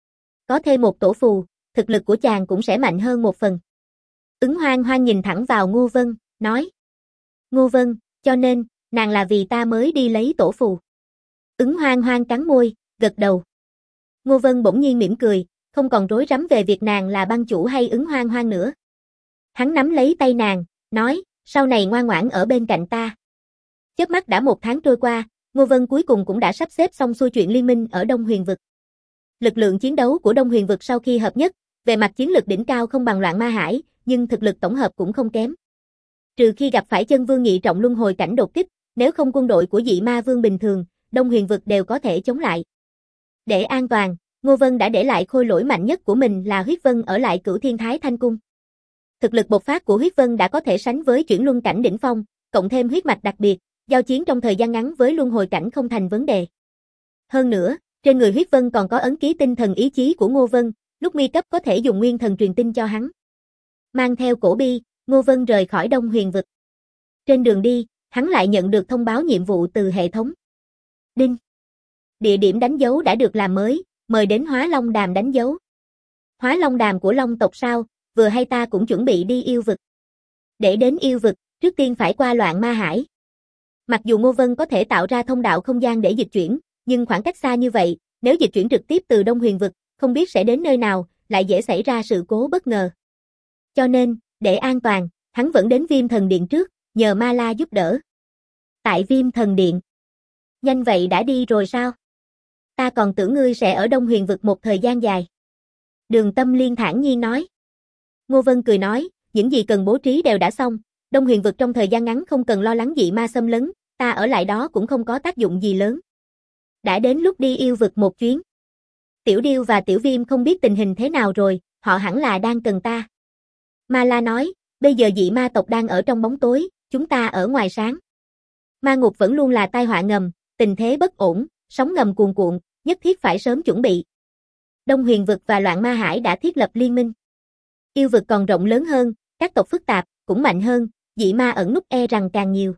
Có thêm một tổ phù, thực lực của chàng cũng sẽ mạnh hơn một phần. Ứng Hoang Hoang nhìn thẳng vào Ngô Vân, nói. Ngô Vân, cho nên, nàng là vì ta mới đi lấy tổ phù. Ứng Hoang Hoang cắn môi, gật đầu. Ngô Vân bỗng nhiên mỉm cười, không còn rối rắm về việc nàng là băng chủ hay Ứng Hoang Hoang nữa. Hắn nắm lấy tay nàng, nói, sau này ngoan ngoãn ở bên cạnh ta. Chớp mắt đã 1 tháng trôi qua, Ngô Vân cuối cùng cũng đã sắp xếp xong xuôi chuyện liên minh ở Đông Huyền Vực. Lực lượng chiến đấu của Đông Huyền Vực sau khi hợp nhất, về mặt chiến lực đỉnh cao không bằng Loạn Ma Hải, nhưng thực lực tổng hợp cũng không kém. Trừ khi gặp phải chân vương nhị trọng luân hồi cảnh đột kích, nếu không quân đội của dị ma vương bình thường, Đông Huyền Vực đều có thể chống lại. Để an toàn, Ngô Vân đã để lại khôi lỗi mạnh nhất của mình là Huyết Vân ở lại Cửu Thiên Thái Thanh Cung. Thực lực bộc phát của Huyết Vân đã có thể sánh với chuyển luân cảnh đỉnh phong, cộng thêm huyết mạch đặc biệt, giao chiến trong thời gian ngắn với luân hồi cảnh không thành vấn đề. Hơn nữa, trên người Huyết Vân còn có ấn ký tinh thần ý chí của Ngô Vân, lúc nguy cấp có thể dùng nguyên thần truyền tin cho hắn. Mang theo cổ bi, Ngô Vân rời khỏi Đông Huyền Vực. Trên đường đi, hắn lại nhận được thông báo nhiệm vụ từ hệ thống. Đinh. Địa điểm đánh dấu đã được làm mới, mời đến Hóa Long Đàm đánh dấu. Hóa Long Đàm của Long tộc sao, vừa hay ta cũng chuẩn bị đi yêu vực. Để đến yêu vực, trước tiên phải qua Loạn Ma Hải. Mặc dù Ngô Vân có thể tạo ra thông đạo không gian để dịch chuyển, nhưng khoảng cách xa như vậy, nếu dịch chuyển trực tiếp từ Đông Huyền Vực, không biết sẽ đến nơi nào, lại dễ xảy ra sự cố bất ngờ. Cho nên, để an toàn, hắn vẫn đến Viêm Thần Điện trước, nhờ Ma La giúp đỡ. Tại Viêm Thần Điện. Nhanh vậy đã đi rồi sao? Ta còn tưởng ngươi sẽ ở Đông Huyền Vực một thời gian dài. Đường Tâm Liên thản nhiên nói. Ngô Vân cười nói, những gì cần bố trí đều đã xong, Đông Huyền Vực trong thời gian ngắn không cần lo lắng dị ma xâm lấn, ta ở lại đó cũng không có tác dụng gì lớn. Đã đến lúc đi yêu vực một chuyến. Tiểu Điêu và Tiểu Viêm không biết tình hình thế nào rồi, họ hẳn là đang cần ta. Ma La nói, bây giờ dị ma tộc đang ở trong bóng tối, chúng ta ở ngoài sáng. Ma ngục vẫn luôn là tai họa ngầm, tình thế bất ổn, sóng ngầm cuồn cuộn, nhất thiết phải sớm chuẩn bị. Đông Huyền Vực và Loạn Ma Hải đã thiết lập liên minh. Yêu vực còn rộng lớn hơn, các tộc phức tạp, cũng mạnh hơn, dị ma ẩn núp e rằng càng nhiều.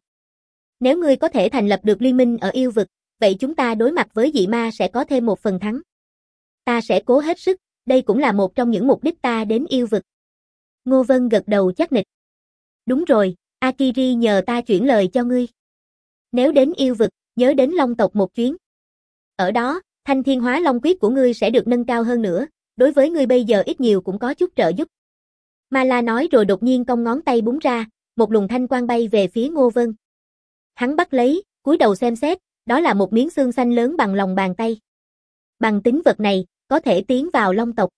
Nếu ngươi có thể thành lập được liên minh ở yêu vực, vậy chúng ta đối mặt với dị ma sẽ có thêm một phần thắng. Ta sẽ cố hết sức, đây cũng là một trong những mục đích ta đến yêu vực. Ngô Vân gật đầu chắc nịch. Đúng rồi, Akiri nhờ ta chuyển lời cho ngươi. Nếu đến yêu vực, nhớ đến Long tộc một chuyến. Ở đó, Thanh Thiên Hóa Long Quyết của ngươi sẽ được nâng cao hơn nữa, đối với ngươi bây giờ ít nhiều cũng có chút trợ giúp. Ma La nói rồi đột nhiên cong ngón tay búng ra, một luồng thanh quang bay về phía Ngô Vân. Hắn bắt lấy, cúi đầu xem xét, đó là một miếng xương xanh lớn bằng lòng bàn tay. Bằng tính vật này, có thể tiến vào Long tộc.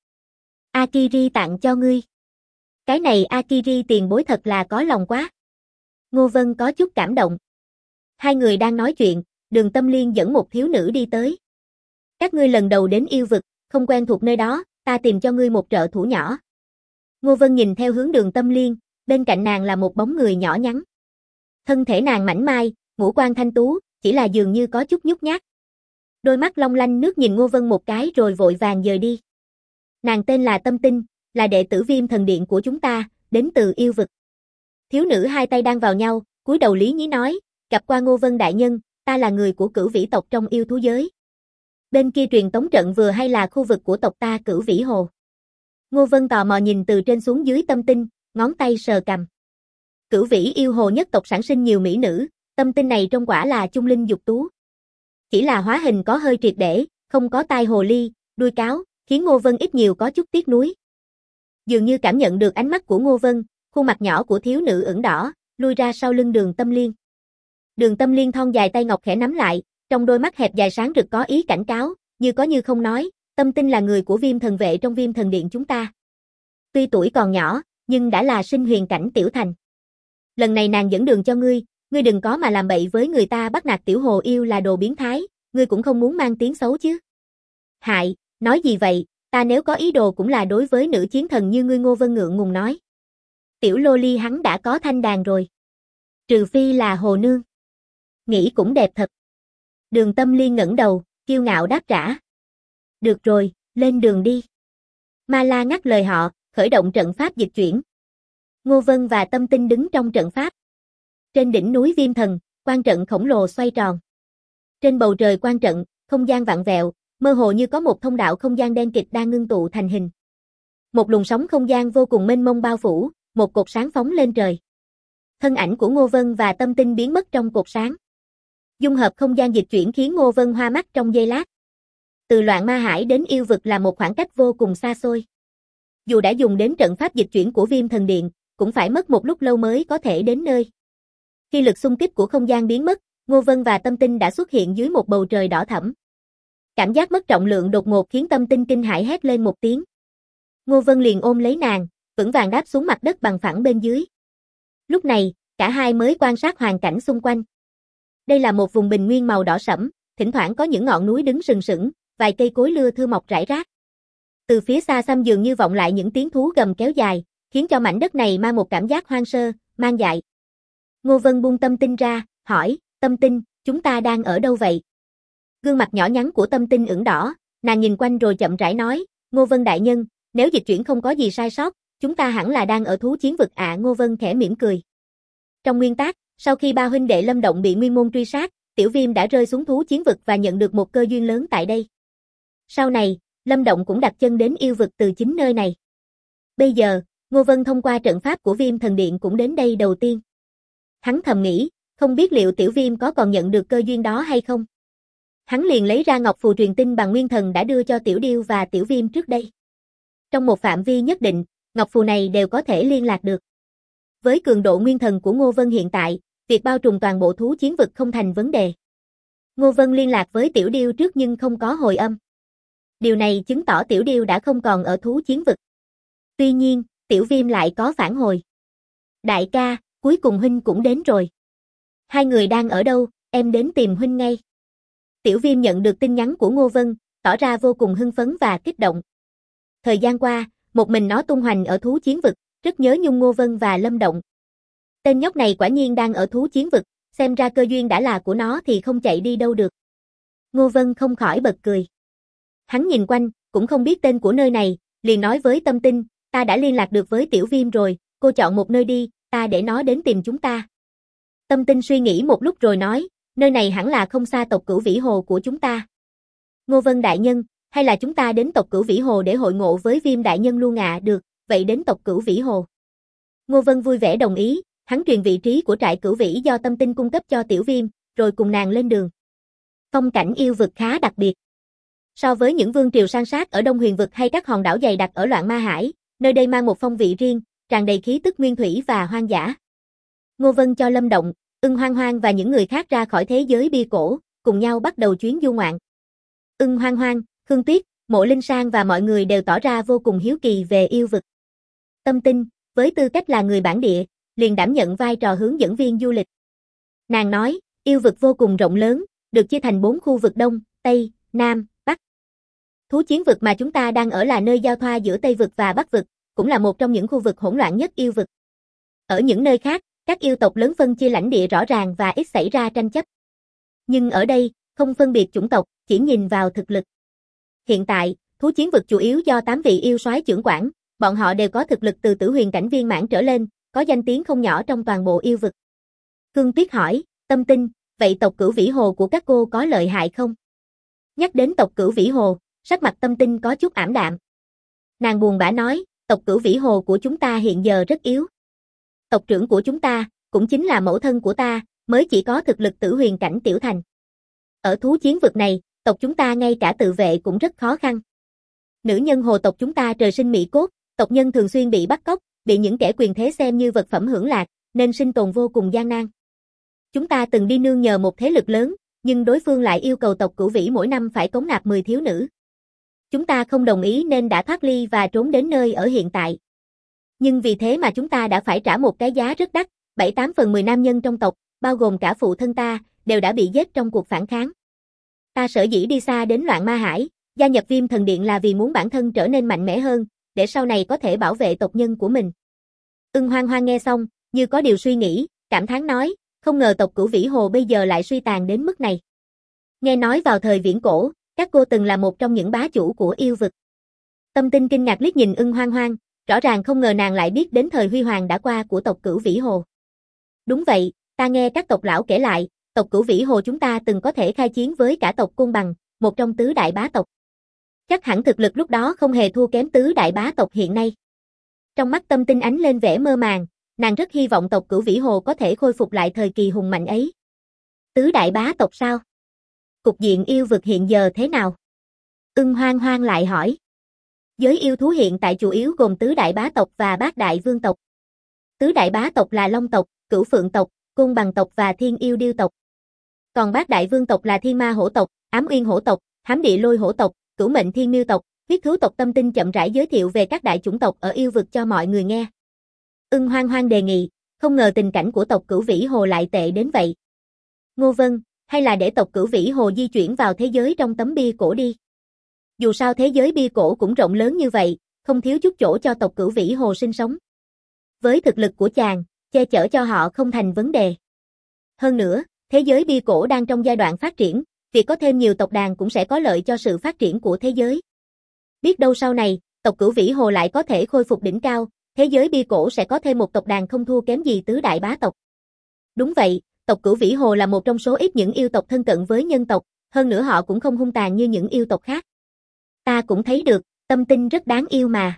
Akiri tặng cho ngươi. Cái này Akiri tiền bối thật là có lòng quá. Ngô Vân có chút cảm động. Hai người đang nói chuyện, Đường Tâm Liên dẫn một thiếu nữ đi tới. Các ngươi lần đầu đến yêu vực, không quen thuộc nơi đó, ta tìm cho ngươi một trợ thủ nhỏ. Ngô Vân nhìn theo hướng Đường Tâm Liên, bên cạnh nàng là một bóng người nhỏ nhắn. Thân thể nàng mảnh mai, ngũ quan thanh tú, chỉ là dường như có chút nhút nhát. Đôi mắt long lanh nước nhìn Ngô Vân một cái rồi vội vàng dời đi. Nàng tên là Tâm Tinh, là đệ tử Viêm Thần Điện của chúng ta, đến từ yêu vực. Thiếu nữ hai tay đang vào nhau, cúi đầu lý nhí nói, gặp qua Ngô Vân đại nhân, ta là người của Cửu Vĩ tộc trong yêu thú giới. Bên kia truyền tống trận vừa hay là khu vực của tộc ta Cửu Vĩ Hồ. Ngô Vân tò mò nhìn từ trên xuống dưới Tâm Tinh, ngón tay sờ cằm. Cửu Vĩ yêu hồ nhất tộc sản sinh nhiều mỹ nữ, Tâm Tinh này trông quả là trung linh dục tú. Chỉ là hóa hình có hơi triệt để, không có tai hồ ly, đuôi cáo, khiến Ngô Vân ít nhiều có chút tiếc nuối. Dường như cảm nhận được ánh mắt của Ngô Vân, khuôn mặt nhỏ của thiếu nữ ửng đỏ, lui ra sau lưng Đường Tâm Liên. Đường Tâm Liên thon dài tay ngọc khẽ nắm lại, trong đôi mắt hẹp dài sáng rực có ý cảnh cáo, như có như không nói, Tâm Tinh là người của Viêm Thần vệ trong Viêm Thần điện chúng ta. Tuy tuổi còn nhỏ, nhưng đã là sinh huyền cảnh tiểu thành. Lần này nàng dẫn đường cho ngươi đừng có mà làm bậy với người ta, bắt nạt tiểu hồ yêu là đồ biến thái, ngươi cũng không muốn mang tiếng xấu chứ. Hại, nói gì vậy, ta nếu có ý đồ cũng là đối với nữ chiến thần như ngươi, Ngô Vân ngượng ngùng nói. Tiểu lô ly hắn đã có thanh đàn rồi. Trừ phi là hồ nương. Nghĩ cũng đẹp thật. Đường Tâm Liên ngẩng đầu, kiêu ngạo đáp trả. Được rồi, lên đường đi. Ma La ngắt lời họ, khởi động trận pháp dịch chuyển. Ngô Vân và Tâm Tinh đứng trong trận pháp. Trên đỉnh núi Viêm Thần, quan trận khổng lồ xoay tròn. Trên bầu trời quan trận, không gian vặn vẹo, mơ hồ như có một thông đạo không gian đen kịt đang ngưng tụ thành hình. Một luồng sóng không gian vô cùng mênh mông bao phủ, một cột sáng phóng lên trời. Thân ảnh của Ngô Vân và Tâm Tinh biến mất trong cột sáng. Dung hợp không gian dịch chuyển khiến Ngô Vân hoa mắt trong giây lát. Từ Loạn Ma Hải đến yêu vực là một khoảng cách vô cùng xa xôi. Dù đã dùng đến trận pháp dịch chuyển của Viêm Thần Điện, cũng phải mất một lúc lâu mới có thể đến nơi. Khi lực xung kích của không gian biến mất, Ngô Vân và Tâm Tinh đã xuất hiện dưới một bầu trời đỏ thẫm. Cảm giác mất trọng lượng đột ngột khiến Tâm Tinh kinh hãi hét lên một tiếng. Ngô Vân liền ôm lấy nàng, vững vàng đáp xuống mặt đất bằng phẳng bên dưới. Lúc này, cả hai mới quan sát hoàn cảnh xung quanh. Đây là một vùng bình nguyên màu đỏ sẫm, thỉnh thoảng có những ngọn núi đứng sừng sững, vài cây cối lưa thưa mọc rải rác. Từ phía xa xăm dường như vọng lại những tiếng thú gầm kéo dài, khiến cho mảnh đất này mang một cảm giác hoang sơ, mang dại. Ngô Vân buông Tâm Tinh ra, hỏi, Tâm Tinh, chúng ta đang ở đâu vậy? Gương mặt nhỏ nhắn của Tâm Tinh ửng đỏ, nàng nhìn quanh rồi chậm rãi nói, Ngô Vân đại nhân, nếu dịch chuyển không có gì sai sót, chúng ta hẳn là đang ở thú chiến vực ạ. Ngô Vân khẽ mỉm cười. Trong nguyên tắc, sau khi ba huynh đệ Lâm Động bị Nguyên Môn truy sát, Tiểu Viêm đã rơi xuống thú chiến vực và nhận được một cơ duyên lớn tại đây. Sau này, Lâm Động cũng đặt chân đến yêu vực từ chính nơi này. Bây giờ, Ngô Vân thông qua trận pháp của Viêm Thần Điện cũng đến đây đầu tiên. Hắn thầm nghĩ, không biết liệu Tiểu Viêm có còn nhận được cơ duyên đó hay không. Hắn liền lấy ra ngọc phù truyền tin bằng nguyên thần đã đưa cho Tiểu Điêu và Tiểu Viêm trước đây. Trong một phạm vi nhất định, ngọc phù này đều có thể liên lạc được. Với cường độ nguyên thần của Ngô Vân hiện tại, việc bao trùm toàn bộ thú chiến vực không thành vấn đề. Ngô Vân liên lạc với Tiểu Điêu trước nhưng không có hồi âm. Điều này chứng tỏ Tiểu Điêu đã không còn ở thú chiến vực. Tuy nhiên, Tiểu Viêm lại có phản hồi. Đại ca, cuối cùng huynh cũng đến rồi. Hai người đang ở đâu, em đến tìm huynh ngay. Tiểu Viêm nhận được tin nhắn của Ngô Vân, tỏ ra vô cùng hưng phấn và kích động. Thời gian qua, một mình nó tung hoành ở thú chiến vực, rất nhớ nhung Ngô Vân và Lâm Động. Tên nhóc này quả nhiên đang ở thú chiến vực, xem ra cơ duyên đã là của nó thì không chạy đi đâu được. Ngô Vân không khỏi bật cười. Hắn nhìn quanh, cũng không biết tên của nơi này, liền nói với Tâm Tinh, ta đã liên lạc được với Tiểu Viêm rồi, cô chọn một nơi đi, ta để nó đến tìm chúng ta. Tâm Tinh suy nghĩ một lúc rồi nói, nơi này hẳn là không xa tộc Cửu Vĩ Hồ của chúng ta. Ngô Vân đại nhân, hay là chúng ta đến tộc Cửu Vĩ Hồ để hội ngộ với Viêm đại nhân luôn ạ? Được, vậy đến tộc Cửu Vĩ Hồ. Ngô Vân vui vẻ đồng ý, hắn truyền vị trí của trại Cửu Vĩ do Tâm Tinh cung cấp cho Tiểu Viêm, rồi cùng nàng lên đường. Phong cảnh yêu vực khá đặc biệt. So với những vương triều san sát ở Đông Huyền vực hay các hòn đảo dày đặc ở Loạn Ma Hải, nơi đây mang một phong vị riêng, tràn đầy khí tức nguyên thủy và hoang dã. Ngô Vân cho Lâm Động, Ưng Hoang Hoang và những người khác ra khỏi thế giới bia cổ, cùng nhau bắt đầu chuyến du ngoạn. Ưng Hoang Hoang, Khương Tuyết, Mộ Linh Sang và mọi người đều tỏ ra vô cùng hiếu kỳ về yêu vực. Tâm Tinh, với tư cách là người bản địa, liền đảm nhận vai trò hướng dẫn viên du lịch. Nàng nói, yêu vực vô cùng rộng lớn, được chia thành 4 khu vực Đông, Tây, Nam, Bắc. Thú chiến vực mà chúng ta đang ở là nơi giao thoa giữa Tây vực và Bắc vực, cũng là một trong những khu vực hỗn loạn nhất yêu vực. Ở những nơi khác, các yêu tộc lớn phân chia lãnh địa rõ ràng và ít xảy ra tranh chấp. Nhưng ở đây, không phân biệt chủng tộc, chỉ nhìn vào thực lực. Hiện tại, thú chiến vực chủ yếu do 8 vị yêu soái trưởng quản, bọn họ đều có thực lực từ tử huyền cảnh viên mãn trở lên, có danh tiếng không nhỏ trong toàn bộ yêu vực. Khương Tuyết hỏi, Tâm Tinh, vậy tộc Cửu Vĩ Hồ của các cô có lợi hại không? Nhắc đến tộc Cửu Vĩ Hồ, sắc mặt Tâm Tinh có chút ảm đạm. Nàng buồn bã nói, tộc Cửu Vĩ Hồ của chúng ta hiện giờ rất yếu. Tộc trưởng của chúng ta, cũng chính là mẫu thân của ta, mới chỉ có thực lực tử huyền cảnh tiểu thành. Ở thú chiến vực này, tộc chúng ta ngay cả tự vệ cũng rất khó khăn. Nữ nhân hồ tộc chúng ta trời sinh mỹ cốt, tộc nhân thường xuyên bị bắt cóc, bị những kẻ quyền thế xem như vật phẩm hưởng lạc, nên sinh tồn vô cùng gian nan. Chúng ta từng đi nương nhờ một thế lực lớn, nhưng đối phương lại yêu cầu tộc Cửu Vĩ mỗi năm phải cống nạp 10 thiếu nữ. Chúng ta không đồng ý nên đã thoát ly và trốn đến nơi ở hiện tại. Nhưng vì thế mà chúng ta đã phải trả một cái giá rất đắt, 7-8 phần 10 nam nhân trong tộc, bao gồm cả phụ thân ta, đều đã bị giết trong cuộc phản kháng. Ta sở dĩ đi xa đến Loạn Ma Hải, gia nhập Viêm Thần Điện là vì muốn bản thân trở nên mạnh mẽ hơn, để sau này có thể bảo vệ tộc nhân của mình. Hoang Hoang nghe xong, như có điều suy nghĩ, cảm thán nói, không ngờ tộc Cửu Vĩ Hồ bây giờ lại suy tàn đến mức này. Nghe nói vào thời viễn cổ, các cô từng là một trong những bá chủ của yêu vực. Tâm Tinh kinh ngạc liếc nhìn Hoang Hoang, rõ ràng không ngờ nàng lại biết đến thời huy hoàng đã qua của tộc Cửu Vĩ Hồ. Đúng vậy, ta nghe các tộc lão kể lại, tộc Cửu Vĩ Hồ chúng ta từng có thể khai chiến với cả tộc Côn Bằng, một trong tứ đại bá tộc. Chắc hẳn thực lực lúc đó không hề thua kém tứ đại bá tộc hiện nay. Trong mắt Tâm Tinh ánh lên vẻ mơ màng, nàng rất hy vọng tộc Cửu Vĩ Hồ có thể khôi phục lại thời kỳ hùng mạnh ấy. Tứ đại bá tộc sao? Cục diện yêu vực hiện giờ thế nào? Hoang Hoang lại hỏi. Giới yêu thú hiện tại chủ yếu gồm tứ đại bá tộc và bát đại vương tộc. Tứ đại bá tộc là Long tộc, Cửu Phượng tộc, Côn Bằng tộc và Thiên Yêu Điêu tộc. Còn bát đại vương tộc là Thiên Ma Hổ tộc, Ám Uyên Hổ tộc, Hám Địa Lôi Hổ tộc, Cửu Mệnh Thiên Miêu tộc. Huyết thú tộc. Tâm Tinh chậm rãi giới thiệu về các đại chủng tộc ở yêu vực cho mọi người nghe. Hoang Hoang đề nghị, không ngờ tình cảnh của tộc Cửu Vĩ Hồ lại tệ đến vậy. Ngô Vân, hay là để tộc Cửu Vĩ Hồ di chuyển vào thế giới trong tấm bia cổ đi. Dù sao thế giới bia cổ cũng rộng lớn như vậy, không thiếu chút chỗ cho tộc Cửu Vĩ Hồ sinh sống. Với thực lực của chàng, che chở cho họ không thành vấn đề. Hơn nữa, thế giới bia cổ đang trong giai đoạn phát triển, việc có thêm nhiều tộc đàn cũng sẽ có lợi cho sự phát triển của thế giới. Biết đâu sau này, tộc Cửu Vĩ Hồ lại có thể khôi phục đỉnh cao, thế giới bia cổ sẽ có thêm một tộc đàn không thua kém gì tứ đại bá tộc. Đúng vậy, tộc Cửu Vĩ Hồ là một trong số ít những yêu tộc thân cận với nhân tộc, hơn nữa họ cũng không hung tàn như những yêu tộc khác. Ta cũng thấy được, Tâm Tinh rất đáng yêu mà.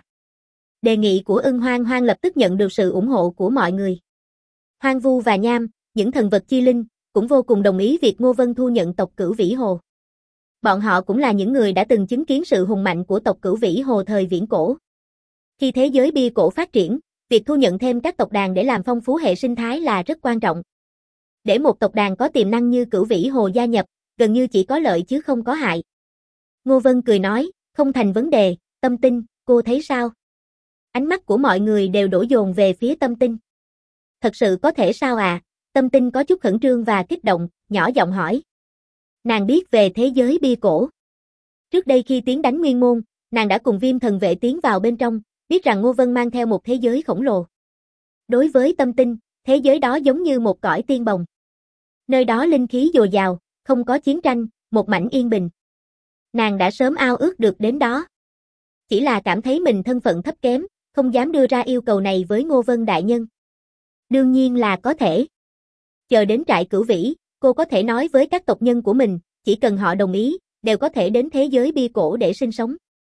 Đề nghị của Hoang Hoang lập tức nhận được sự ủng hộ của mọi người. Hoang Vu và Nham, những thần vật chi linh, cũng vô cùng đồng ý việc Ngô Vân thu nhận tộc Cửu Vĩ Hồ. Bọn họ cũng là những người đã từng chứng kiến sự hùng mạnh của tộc Cửu Vĩ Hồ thời viễn cổ. Khi thế giới bia cổ phát triển, việc thu nhận thêm các tộc đàn để làm phong phú hệ sinh thái là rất quan trọng. Để một tộc đàn có tiềm năng như Cửu Vĩ Hồ gia nhập, gần như chỉ có lợi chứ không có hại. Ngô Vân cười nói, không thành vấn đề, Tâm Tinh, cô thấy sao? Ánh mắt của mọi người đều đổ dồn về phía Tâm Tinh. Thật sự có thể sao à? Tâm Tinh có chút khẩn trương và kích động, nhỏ giọng hỏi. Nàng biết về thế giới bia cổ. Trước đây khi tiến đánh Nguyên Môn, nàng đã cùng Viêm Thần Vệ tiến vào bên trong, biết rằng Ngô Vân mang theo một thế giới khổng lồ. Đối với Tâm Tinh, thế giới đó giống như một cõi tiên bồng. Nơi đó linh khí dồi dào, không có chiến tranh, một mảnh yên bình. Nàng đã sớm ao ước được đến đó. Chỉ là cảm thấy mình thân phận thấp kém, không dám đưa ra yêu cầu này với Ngô Vân đại nhân. Đương nhiên là có thể. Chờ đến trại Cửu Vĩ, cô có thể nói với các tộc nhân của mình, chỉ cần họ đồng ý, đều có thể đến thế giới bia cổ để sinh sống.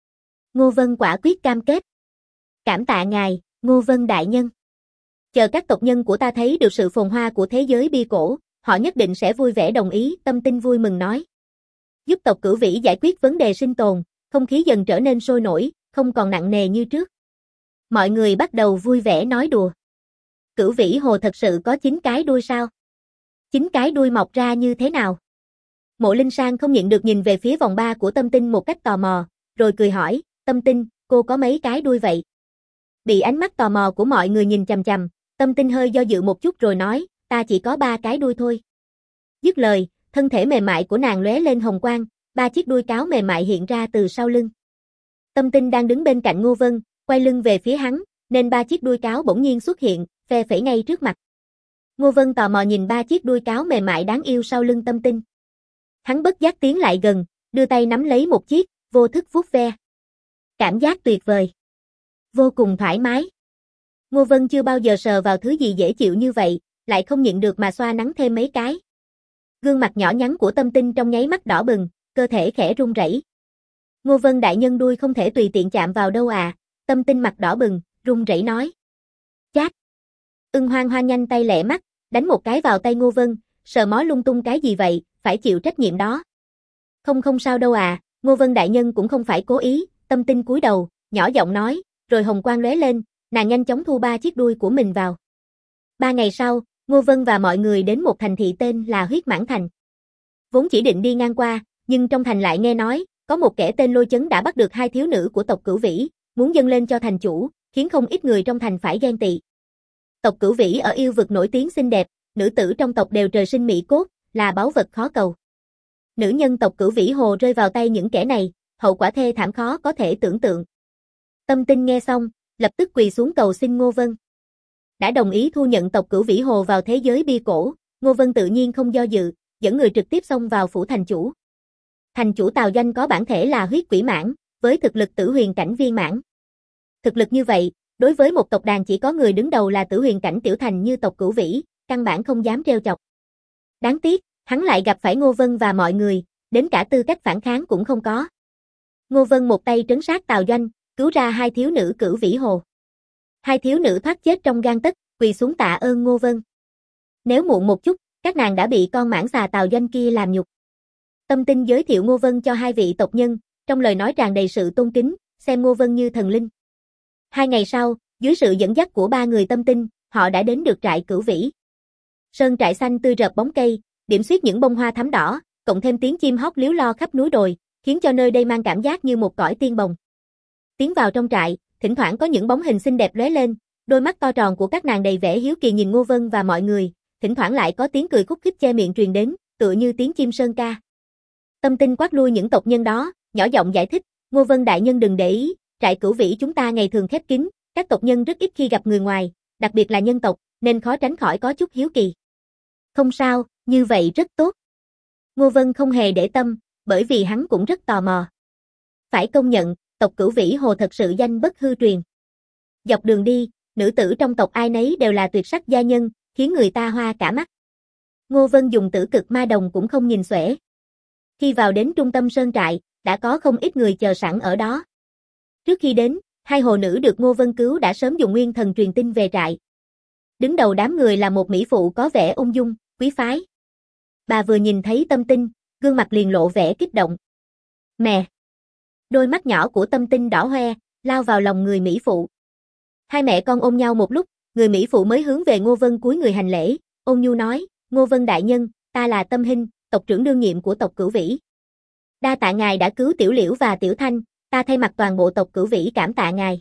Ngô Vân quả quyết cam kết. Cảm tạ ngài, Ngô Vân đại nhân. Chờ các tộc nhân của ta thấy được sự phồn hoa của thế giới bia cổ, họ nhất định sẽ vui vẻ đồng ý. Tâm Tinh vui mừng nói. Giúp tộc Cửu Vĩ giải quyết vấn đề sinh tồn, không khí dần trở nên sôi nổi, không còn nặng nề như trước. Mọi người bắt đầu vui vẻ nói đùa. Cửu Vĩ Hồ thật sự có 9 cái đuôi sao? 9 cái đuôi mọc ra như thế nào? Mộ Linh Sang không nhịn được nhìn về phía vòng ba của Tâm Tinh một cách tò mò, rồi cười hỏi, Tâm Tinh, cô có mấy cái đuôi vậy? Bị ánh mắt tò mò của mọi người nhìn chằm chằm, Tâm Tinh hơi do dự một chút rồi nói, ta chỉ có 3 cái đuôi thôi. Dứt lời, thân thể mềm mại của nàng lóe lên hồng quang, 3 chiếc đuôi cáo mềm mại hiện ra từ sau lưng. Tâm Tinh đang đứng bên cạnh Ngô Vân, quay lưng về phía hắn, nên 3 chiếc đuôi cáo bỗng nhiên xuất hiện, phe phẩy ngay trước mặt. Ngô Vân tò mò nhìn 3 chiếc đuôi cáo mềm mại đáng yêu sau lưng Tâm Tinh. Hắn bất giác tiến lại gần, đưa tay nắm lấy một chiếc, vô thức vuốt ve. Cảm giác tuyệt vời. Vô cùng thoải mái. Ngô Vân chưa bao giờ sờ vào thứ gì dễ chịu như vậy, lại không nhịn được mà xoa nắn thêm mấy cái. Gương mặt nhỏ nhắn của Tâm Tinh trong nháy mắt đỏ bừng, cơ thể khẽ run rẩy. Ngô Vân đại nhân đuôi không thể tùy tiện chạm vào đâu à? Tâm Tinh mặt đỏ bừng, run rẩy nói. Chát. Hoang Hoang nhanh tay lẹ mắt, đánh một cái vào tay Ngô Vân, sờ mó lung tung cái gì vậy, phải chịu trách nhiệm đó. Không sao đâu à, Ngô Vân đại nhân cũng không phải cố ý, Tâm Tinh cúi đầu, nhỏ giọng nói, rồi hồng quang lóe lên, nàng nhanh chóng thu 3 chiếc đuôi của mình vào. 3 ngày sau, Ngô Vân và mọi người đến một thành thị tên là Huyết Mãn Thành. Vốn chỉ định đi ngang qua, nhưng trong thành lại nghe nói, có một kẻ tên Lôi Chấn đã bắt được 2 thiếu nữ của tộc Cửu Vĩ, muốn dâng lên cho thành chủ, khiến không ít người trong thành phải ghen tị. Tộc Cửu Vĩ ở yêu vực nổi tiếng xinh đẹp, nữ tử trong tộc đều trời sinh mỹ cốt, là báu vật khó cầu. Nữ nhân tộc Cửu Vĩ Hồ rơi vào tay những kẻ này, hậu quả thê thảm khó có thể tưởng tượng. Tâm Tinh nghe xong, lập tức quỳ xuống cầu xin Ngô Vân. Đã đồng ý thu nhận tộc Cửu Vĩ Hồ vào thế giới bia cổ, Ngô Vân tự nhiên không do dự, dẫn người trực tiếp xông vào phủ thành chủ. Thành chủ Tào Doanh có bản thể là huyết quỷ mãn, với thực lực tử huyền cảnh viên mãn. Thực lực như vậy, đối với một tộc đàn chỉ có người đứng đầu là tử huyền cảnh tiểu thành như tộc Cửu Vĩ, căn bản không dám trêu chọc. Đáng tiếc, hắn lại gặp phải Ngô Vân và mọi người, đến cả tư cách phản kháng cũng không có. Ngô Vân một tay trấn sát Tào Doanh, cứu ra 2 thiếu nữ Cửu Vĩ Hồ. 2 thiếu nữ thoát chết trong gang tấc, quỳ xuống tạ ơn Ngô Vân. Nếu muộn một chút, các nàng đã bị con mãng xà Tào Doanh kia làm nhục. Tâm Tinh giới thiệu Ngô Vân cho 2 vị tộc nhân, trong lời nói tràn đầy sự tôn kính, xem Ngô Vân như thần linh. 2 ngày sau, dưới sự dẫn dắt của 3 người Tâm Tinh, họ đã đến được trại Cửu Vĩ. Sơn trại xanh tươi rợp bóng cây, điểm xuyết những bông hoa thắm đỏ, cộng thêm tiếng chim hót líu lo khắp núi đồi, khiến cho nơi đây mang cảm giác như một cõi tiên bồng. Tiến vào trong trại, thỉnh thoảng có những bóng hình xinh đẹp lóe lên, đôi mắt to tròn của các nàng đầy vẻ hiếu kỳ nhìn Ngô Vân và mọi người, thỉnh thoảng lại có tiếng cười khúc khích che miệng truyền đến, tựa như tiếng chim sơn ca. Tâm Tinh quát lui những tộc nhân đó, nhỏ giọng giải thích, Ngô Vân đại nhân đừng để ý, trại Cửu Vĩ chúng ta ngày thường khép kín, các tộc nhân rất ít khi gặp người ngoài, đặc biệt là nhân tộc, nên khó tránh khỏi có chút hiếu kỳ. Không sao, như vậy rất tốt. Ngô Vân không hề để tâm, bởi vì hắn cũng rất tò mò. Phải công nhận, tộc Cửu Vĩ Hồ thật sự danh bất hư truyền. Dọc đường đi, nữ tử trong tộc ai nấy đều là tuyệt sắc gia nhân, khiến người ta hoa cả mắt. Ngô Vân dùng tử cực ma đồng cũng không nhìn xuể. Khi vào đến trung tâm sơn trại, đã có không ít người chờ sẵn ở đó. Trước khi đến, 2 hồ nữ được Ngô Vân cứu đã sớm dùng nguyên thần truyền tin về trại. Đứng đầu đám người là một mỹ phụ có vẻ ung dung, quý phái. Bà vừa nhìn thấy Tâm Tinh, gương mặt liền lộ vẻ kích động. Mẹ! Đôi mắt nhỏ của Tâm Tinh đỏ hoe, lao vào lòng người mỹ phụ. 2 mẹ con ôm nhau một lúc, người mỹ phụ mới hướng về Ngô Vân cúi người hành lễ, ôn nhu nói, Ngô Vân đại nhân, ta là Tâm Hinh, tộc trưởng đương nhiệm của tộc Cửu Vĩ. Đa tạ ngài đã cứu Tiểu Liễu và Tiểu Thanh, ta thay mặt toàn bộ tộc Cửu Vĩ cảm tạ ngài.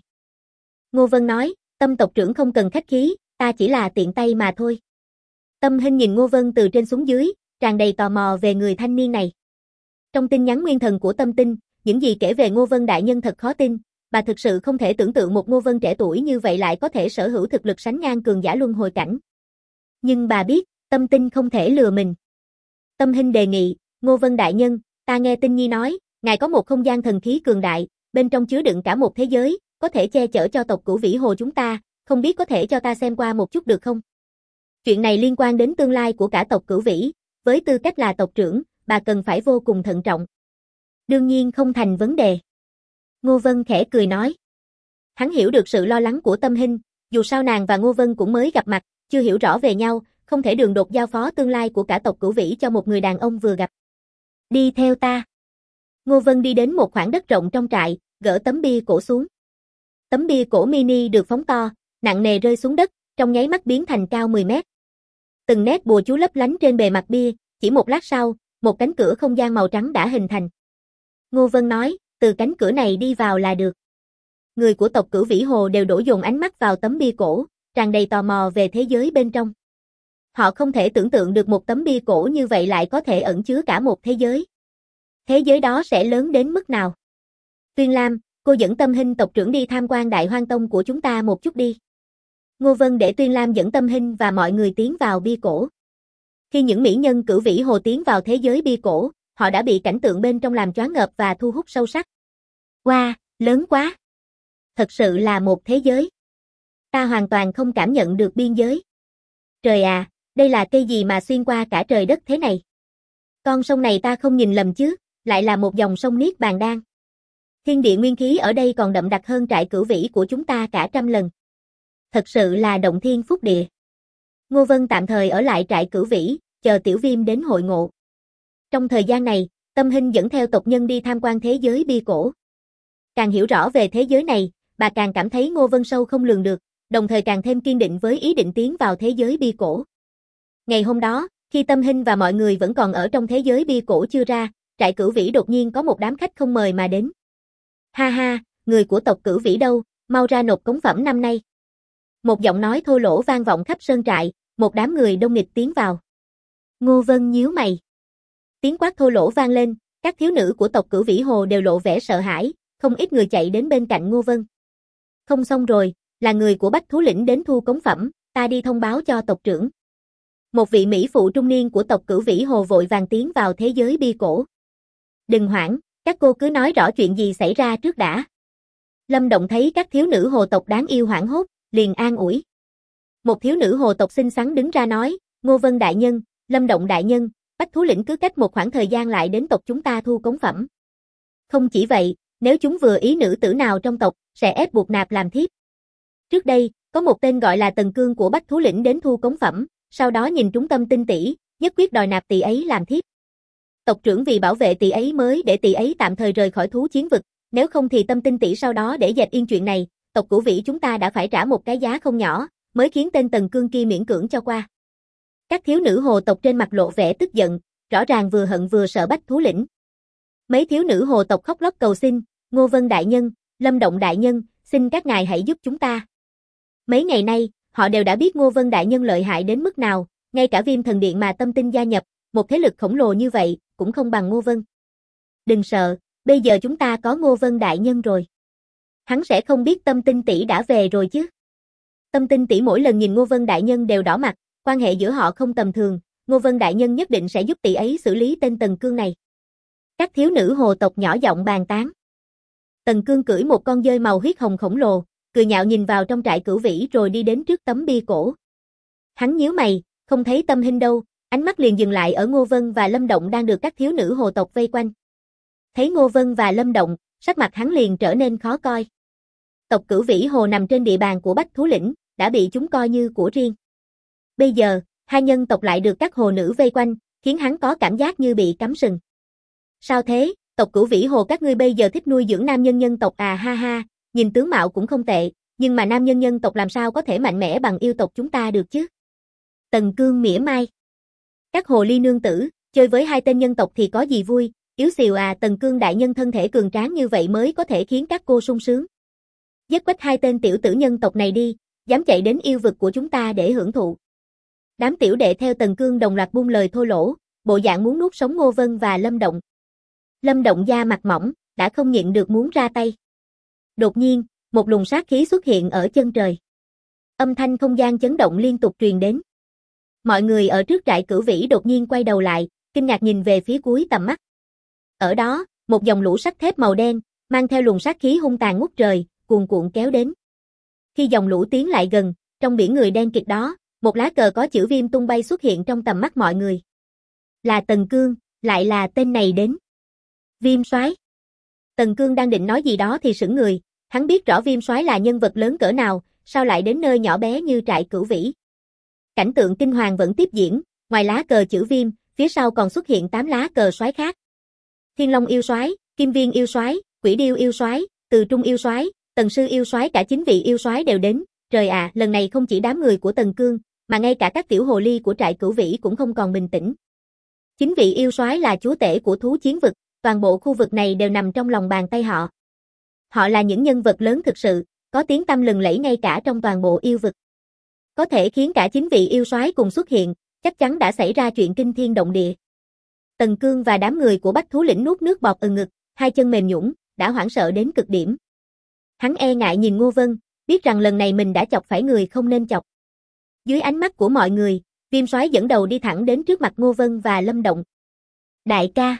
Ngô Vân nói, Tâm tộc trưởng không cần khách khí, ta chỉ là tiện tay mà thôi. Tâm Hinh nhìn Ngô Vân từ trên xuống dưới, tràn đầy tò mò về người thanh niên này. Trong tin nhắn nguyên thần của Tâm Tinh, những gì kể về Ngô Vân đại nhân thật khó tin, bà thực sự không thể tưởng tượng một Ngô Vân trẻ tuổi như vậy lại có thể sở hữu thực lực sánh ngang cường giả luân hồi cảnh. Nhưng bà biết, Tâm Tinh không thể lừa mình. Tâm Hinh đề nghị, Ngô Vân đại nhân, ta nghe Tinh Nhi nói, ngài có một không gian thần khí cường đại, bên trong chứa đựng cả một thế giới, có thể che chở cho tộc Cửu Vĩ Hồ chúng ta, không biết có thể cho ta xem qua một chút được không? Chuyện này liên quan đến tương lai của cả tộc Cửu Vĩ, với tư cách là tộc trưởng, bà cần phải vô cùng thận trọng. Đương nhiên không thành vấn đề. Ngô Vân khẽ cười nói. Hắn hiểu được sự lo lắng của Tâm Hinh, dù sao nàng và Ngô Vân cũng mới gặp mặt, chưa hiểu rõ về nhau, không thể đường đột giao phó tương lai của cả tộc Cửu Vĩ cho một người đàn ông vừa gặp. Đi theo ta. Ngô Vân đi đến một khoảng đất rộng trong trại, gỡ tấm bia cổ xuống. Tấm bia cổ mini được phóng to, nặng nề rơi xuống đất, trong nháy mắt biến thành cao 10 mét. Từng nét bùa chú lấp lánh trên bề mặt bia, chỉ một lát sau, một cánh cửa không gian màu trắng đã hình thành. Ngô Vân nói, từ cánh cửa này đi vào là được. Người của tộc Cửu Vĩ Hồ đều đổ dồn ánh mắt vào tấm bia cổ, tràn đầy tò mò về thế giới bên trong. Họ không thể tưởng tượng được một tấm bia cổ như vậy lại có thể ẩn chứa cả một thế giới. Thế giới đó sẽ lớn đến mức nào? Tuyên Lam, cô dẫn Tâm Hinh tộc trưởng đi tham quan Đại Hoang Tông của chúng ta một chút đi. Ngô Vân để Tuyên Lam dẫn Tâm Hinh và mọi người tiến vào bia cổ. Khi những mỹ nhân Cửu Vĩ Hồ tiến vào thế giới bia cổ, họ đã bị cảnh tượng bên trong làm choáng ngợp và thu hút sâu sắc. Wow, lớn quá! Thật sự là một thế giới. Ta hoàn toàn không cảm nhận được biên giới. Trời à, đây là cây gì mà xuyên qua cả trời đất thế này? Con sông này ta không nhìn lầm chứ, lại là một dòng sông Niết Bàn Đan. Thiên địa nguyên khí ở đây còn đậm đặc hơn trại Cửu Vĩ của chúng ta cả trăm lần. Thật sự là động thiên phúc địa. Ngô Vân tạm thời ở lại trại Cửu Vĩ, chờ Tiểu Viêm đến hội ngộ. Trong thời gian này, Tâm Hinh dẫn theo tộc nhân đi tham quan thế giới bia cổ. Càng hiểu rõ về thế giới này, bà càng cảm thấy Ngô Vân sâu không lường được, đồng thời càng thêm kiên định với ý định tiến vào thế giới bia cổ. Ngày hôm đó, khi Tâm Hinh và mọi người vẫn còn ở trong thế giới bia cổ chưa ra, trại Cửu Vĩ đột nhiên có một đám khách không mời mà đến. Ha ha, người của tộc Cửu Vĩ đâu, mau ra nộp cống phẩm năm nay. Một giọng nói thô lỗ vang vọng khắp sơn trại, một đám người đông nghịt tiến vào. Ngô Vân nhíu mày. Tiếng quát thô lỗ vang lên, các thiếu nữ của tộc Cửu Vĩ Hồ đều lộ vẻ sợ hãi, không ít người chạy đến bên cạnh Ngô Vân. Không xong rồi, là người của Bách Thú Lĩnh đến thu cống phẩm, ta đi thông báo cho tộc trưởng. Một vị mỹ phụ trung niên của tộc Cửu Vĩ Hồ vội vàng tiến vào thế giới bia cổ. Đừng hoảng, các cô cứ nói rõ chuyện gì xảy ra trước đã. Lâm Động thấy các thiếu nữ hồ tộc đáng yêu hoảng hốt, liền an ủi. Một thiếu nữ hồ tộc xinh xắn đứng ra nói, Ngô Vân đại nhân, Lâm Động đại nhân, Bách Thú Lĩnh cứ cách một khoảng thời gian lại đến tộc chúng ta thu cống phẩm. Không chỉ vậy, nếu chúng vừa ý nữ tử nào trong tộc, sẽ ép buộc nạp làm thiếp. Trước đây, có một tên gọi là Tần Cương của Bách Thú Lĩnh đến thu cống phẩm, sau đó nhìn trúng tâm tinh tỷ, nhất quyết đòi nạp tỷ ấy làm thiếp. Tộc trưởng vì bảo vệ tỷ ấy mới để tỷ ấy tạm thời rời khỏi thú chiến vực, nếu không thì tâm tinh tỷ sau đó để dẹp yên chuyện này, tộc Cửu Vĩ chúng ta đã phải trả một cái giá không nhỏ, mới khiến tên Tần Cương kia miễn cưỡng cho qua. Các thiếu nữ hồ tộc trên mặt lộ vẻ tức giận, rõ ràng vừa hận vừa sợ Bách Thú Lĩnh. Mấy thiếu nữ hồ tộc khóc lóc cầu xin, Ngô Vân đại nhân, Lâm Động đại nhân, xin các ngài hãy giúp chúng ta. Mấy ngày nay, họ đều đã biết Ngô Vân đại nhân lợi hại đến mức nào, ngay cả Viêm Thần Điện mà Tâm Tinh gia nhập, một thế lực khổng lồ như vậy, cũng không bằng Ngô Vân. Đừng sợ, bây giờ chúng ta có Ngô Vân đại nhân rồi. Hắn sẽ không biết Tâm Tinh tỷ đã về rồi chứ. Tâm Tinh tỷ mỗi lần nhìn Ngô Vân đại nhân đều đỏ mặt, quan hệ giữa họ không tầm thường, Ngô Vân đại nhân nhất định sẽ giúp tỷ ấy xử lý tên Tần Cương này. Các thiếu nữ hồ tộc nhỏ giọng bàn tán. Tần Cương cưỡi một con dơi màu huyết hồng khổng lồ, cười nhạo nhìn vào trong trại Cửu Vĩ rồi đi đến trước tấm bia cổ. Hắn nhíu mày, không thấy Tâm Hinh đâu, ánh mắt liền dừng lại ở Ngô Vân và Lâm Động đang được các thiếu nữ hồ tộc vây quanh. Thấy Ngô Vân và Lâm Động, sắc mặt hắn liền trở nên khó coi. Tộc Cửu Vĩ Hồ nằm trên địa bàn của Bách Thú Lĩnh, đã bị chúng coi như của riêng. Bây giờ, hai nhân tộc lại được các hồ nữ vây quanh, khiến hắn có cảm giác như bị cắm sừng. Sao thế, tộc Cửu Vĩ Hồ các ngươi bây giờ thích nuôi dưỡng nam nhân nhân tộc à ha ha, nhìn tướng mạo cũng không tệ, nhưng mà nam nhân nhân tộc làm sao có thể mạnh mẽ bằng yêu tộc chúng ta được chứ? Tần Cương mỉa mai. Các hồ ly nương tử, chơi với hai tên nhân tộc thì có gì vui, yếu xìu à, Tần Cương đại nhân thân thể cường tráng như vậy mới có thể khiến các cô sung sướng. Giết quách hai tên tiểu tử nhân tộc này đi, dám chạy đến yêu vực của chúng ta để hưởng thụ. Đám tiểu đệ theo Tần Cương đồng loạt buông lời thô lỗ, bộ dạng muốn nuốt sống Ngô Vân và Lâm Động. Lâm Động da mặt mỏng, đã không nhịn được muốn ra tay. Đột nhiên, một luồng sát khí xuất hiện ở chân trời. Âm thanh không gian chấn động liên tục truyền đến. Mọi người ở trước trại Cửu Vĩ đột nhiên quay đầu lại, kinh ngạc nhìn về phía cuối tầm mắt. Ở đó, một dòng lũ sắt thép màu đen, mang theo luồng sát khí hung tàn ngút trời, cuồn cuộn kéo đến. Khi dòng lũ tiến lại gần, trong biển người đen kịt đó, một lá cờ có chữ Viêm tung bay xuất hiện trong tầm mắt mọi người. Là Tần Cương, lại là tên này đến. Viêm soái. Tần Cương đang định nói gì đó thì sững người, hắn biết rõ Viêm soái là nhân vật lớn cỡ nào, sao lại đến nơi nhỏ bé như trại Cửu Vĩ. Cảnh tượng kinh hoàng vẫn tiếp diễn, ngoài lá cờ chữ Viêm, phía sau còn xuất hiện 8 lá cờ soái khác. Thiên Long yêu soái, Kim Viên yêu soái, Quỷ Điêu yêu soái, Từ Trung yêu soái, Tần Sư yêu soái, cả 9 vị yêu soái đều đến. Trời ạ, lần này không chỉ đám người của Tần Cương, mà ngay cả các tiểu hồ ly của trại Cửu Vĩ cũng không còn bình tĩnh. 9 vị yêu soái là chúa tể của thú chiến vực, toàn bộ khu vực này đều nằm trong lòng bàn tay họ. Họ là những nhân vật lớn thực sự, có tiếng tăm lừng lẫy ngay cả trong toàn bộ yêu vực. Có thể khiến cả 9 vị yêu soái cùng xuất hiện, chắc chắn đã xảy ra chuyện kinh thiên động địa. Tần Cương và đám người của Bách Thú Lĩnh nuốt nước bọt ngực, hai chân mềm nhũn, đã hoảng sợ đến cực điểm. Hắn e ngại nhìn Ngô Vân, biết rằng lần này mình đã chọc phải người không nên chọc. Dưới ánh mắt của mọi người, Viêm soái dẫn đầu đi thẳng đến trước mặt Ngô Vân và Lâm Động. Đại ca,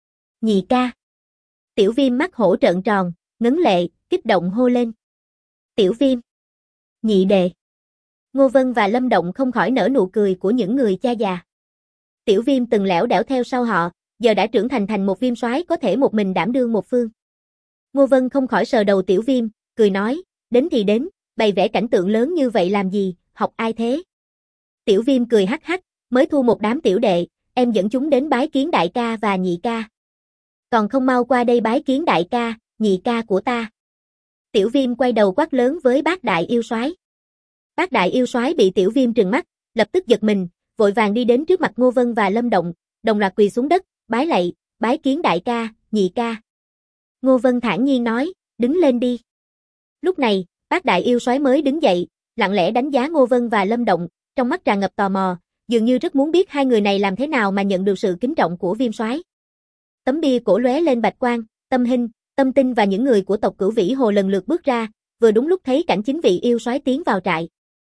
nhị ca. Tiểu Viêm mắt hổ trợn tròn, ngấn lệ, kích động hô lên. Tiểu Viêm, nhị đệ. Ngô Vân và Lâm Động không khỏi nở nụ cười của những người cha già. Tiểu Viêm từng lẻo đẻo theo sau họ, giờ đã trưởng thành một Viêm soái có thể một mình đảm đương một phương. Ngô Vân không khỏi sờ đầu Tiểu Viêm, cười nói, đến thì đến, bày vẽ cảnh tượng lớn như vậy làm gì, học ai thế? Tiểu Viêm cười hắc hắc, Mới thu một đám tiểu đệ, em dẫn chúng đến bái kiến đại ca và nhị ca. Còn không mau qua đây bái kiến đại ca, nhị ca của ta. Tiểu Viêm quay đầu quát lớn với Bác Đại Yêu Soái. Bác Đại Yêu Soái bị Tiểu Viêm trừng mắt, lập tức giật mình, vội vàng đi đến trước mặt Ngô Vân và Lâm Động, đồng loạt quỳ xuống đất, bái lạy, bái kiến đại ca, nhị ca. Ngô Vân thản nhiên nói, đứng lên đi. Lúc này, Bác Đại Yêu Soái mới đứng dậy, lặng lẽ đánh giá Ngô Vân và Lâm Động, trong mắt tràn ngập tò mò, dường như rất muốn biết hai người này làm thế nào mà nhận được sự kính trọng của Viêm Soái. Tấm bia cổ lóe lên bạch quang, Tâm Hinh, Tâm Tinh và những người của tộc Cửu Vĩ Hồ lần lượt bước ra, vừa đúng lúc thấy cảnh 9 vị yêu soái tiến vào trại.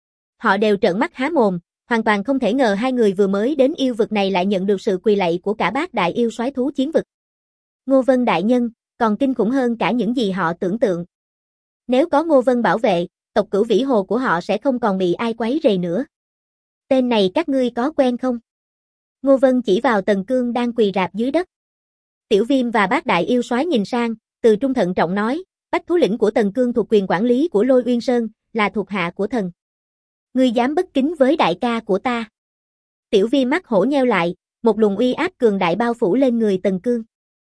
Họ đều trợn mắt há mồm, hoàn toàn không thể ngờ hai người vừa mới đến yêu vực này lại nhận được sự quỳ lạy của cả Bác Đại Yêu Soái thú chiến vực. Ngô Vân đại nhân, còn kinh khủng hơn cả những gì họ tưởng tượng. Nếu có Ngô Vân bảo vệ, tộc Cửu Vĩ Hồ của họ sẽ không còn bị ai quấy rầy nữa. Tên này các ngươi có quen không? Ngô Vân chỉ vào Tần Cương đang quỳ rạp dưới đất. Tiểu Viêm và Bác Đại Yêu Soái nhìn sang, Từ Trung thận trọng nói, Bách thú lĩnh của Tần Cương thuộc quyền quản lý của Lôi Uyên Sơn, là thuộc hạ của thần. Ngươi dám bất kính với đại ca của ta? Tiểu Viêm mắt hổ nheo lại, một luồng uy áp cường đại bao phủ lên người Tần Cương.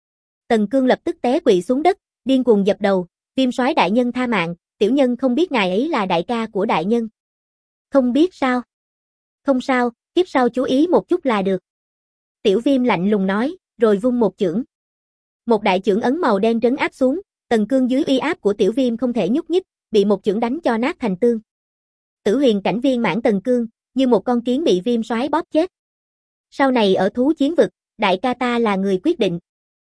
Tần Cương lập tức té quỵ xuống đất, điên cuồng dập đầu, Viêm Soái đại nhân tha mạng, tiểu nhân không biết ngài ấy là đại ca của đại nhân. Không biết sao? Không sao, kiếp sau chú ý một chút là được. Tiểu Viêm lạnh lùng nói, rồi vung một chưởng. Một đại chưởng ấn màu đen trấn áp xuống, Tần Cương dưới uy áp của Tiểu Viêm không thể nhúc nhích, bị một chưởng đánh cho nát thành tương. Tử huyền cảnh viên mãn Tần Cương, như một con kiến bị Viêm Soái bóp chết. Sau này ở thú chiến vực, đại ca ta là người quyết định.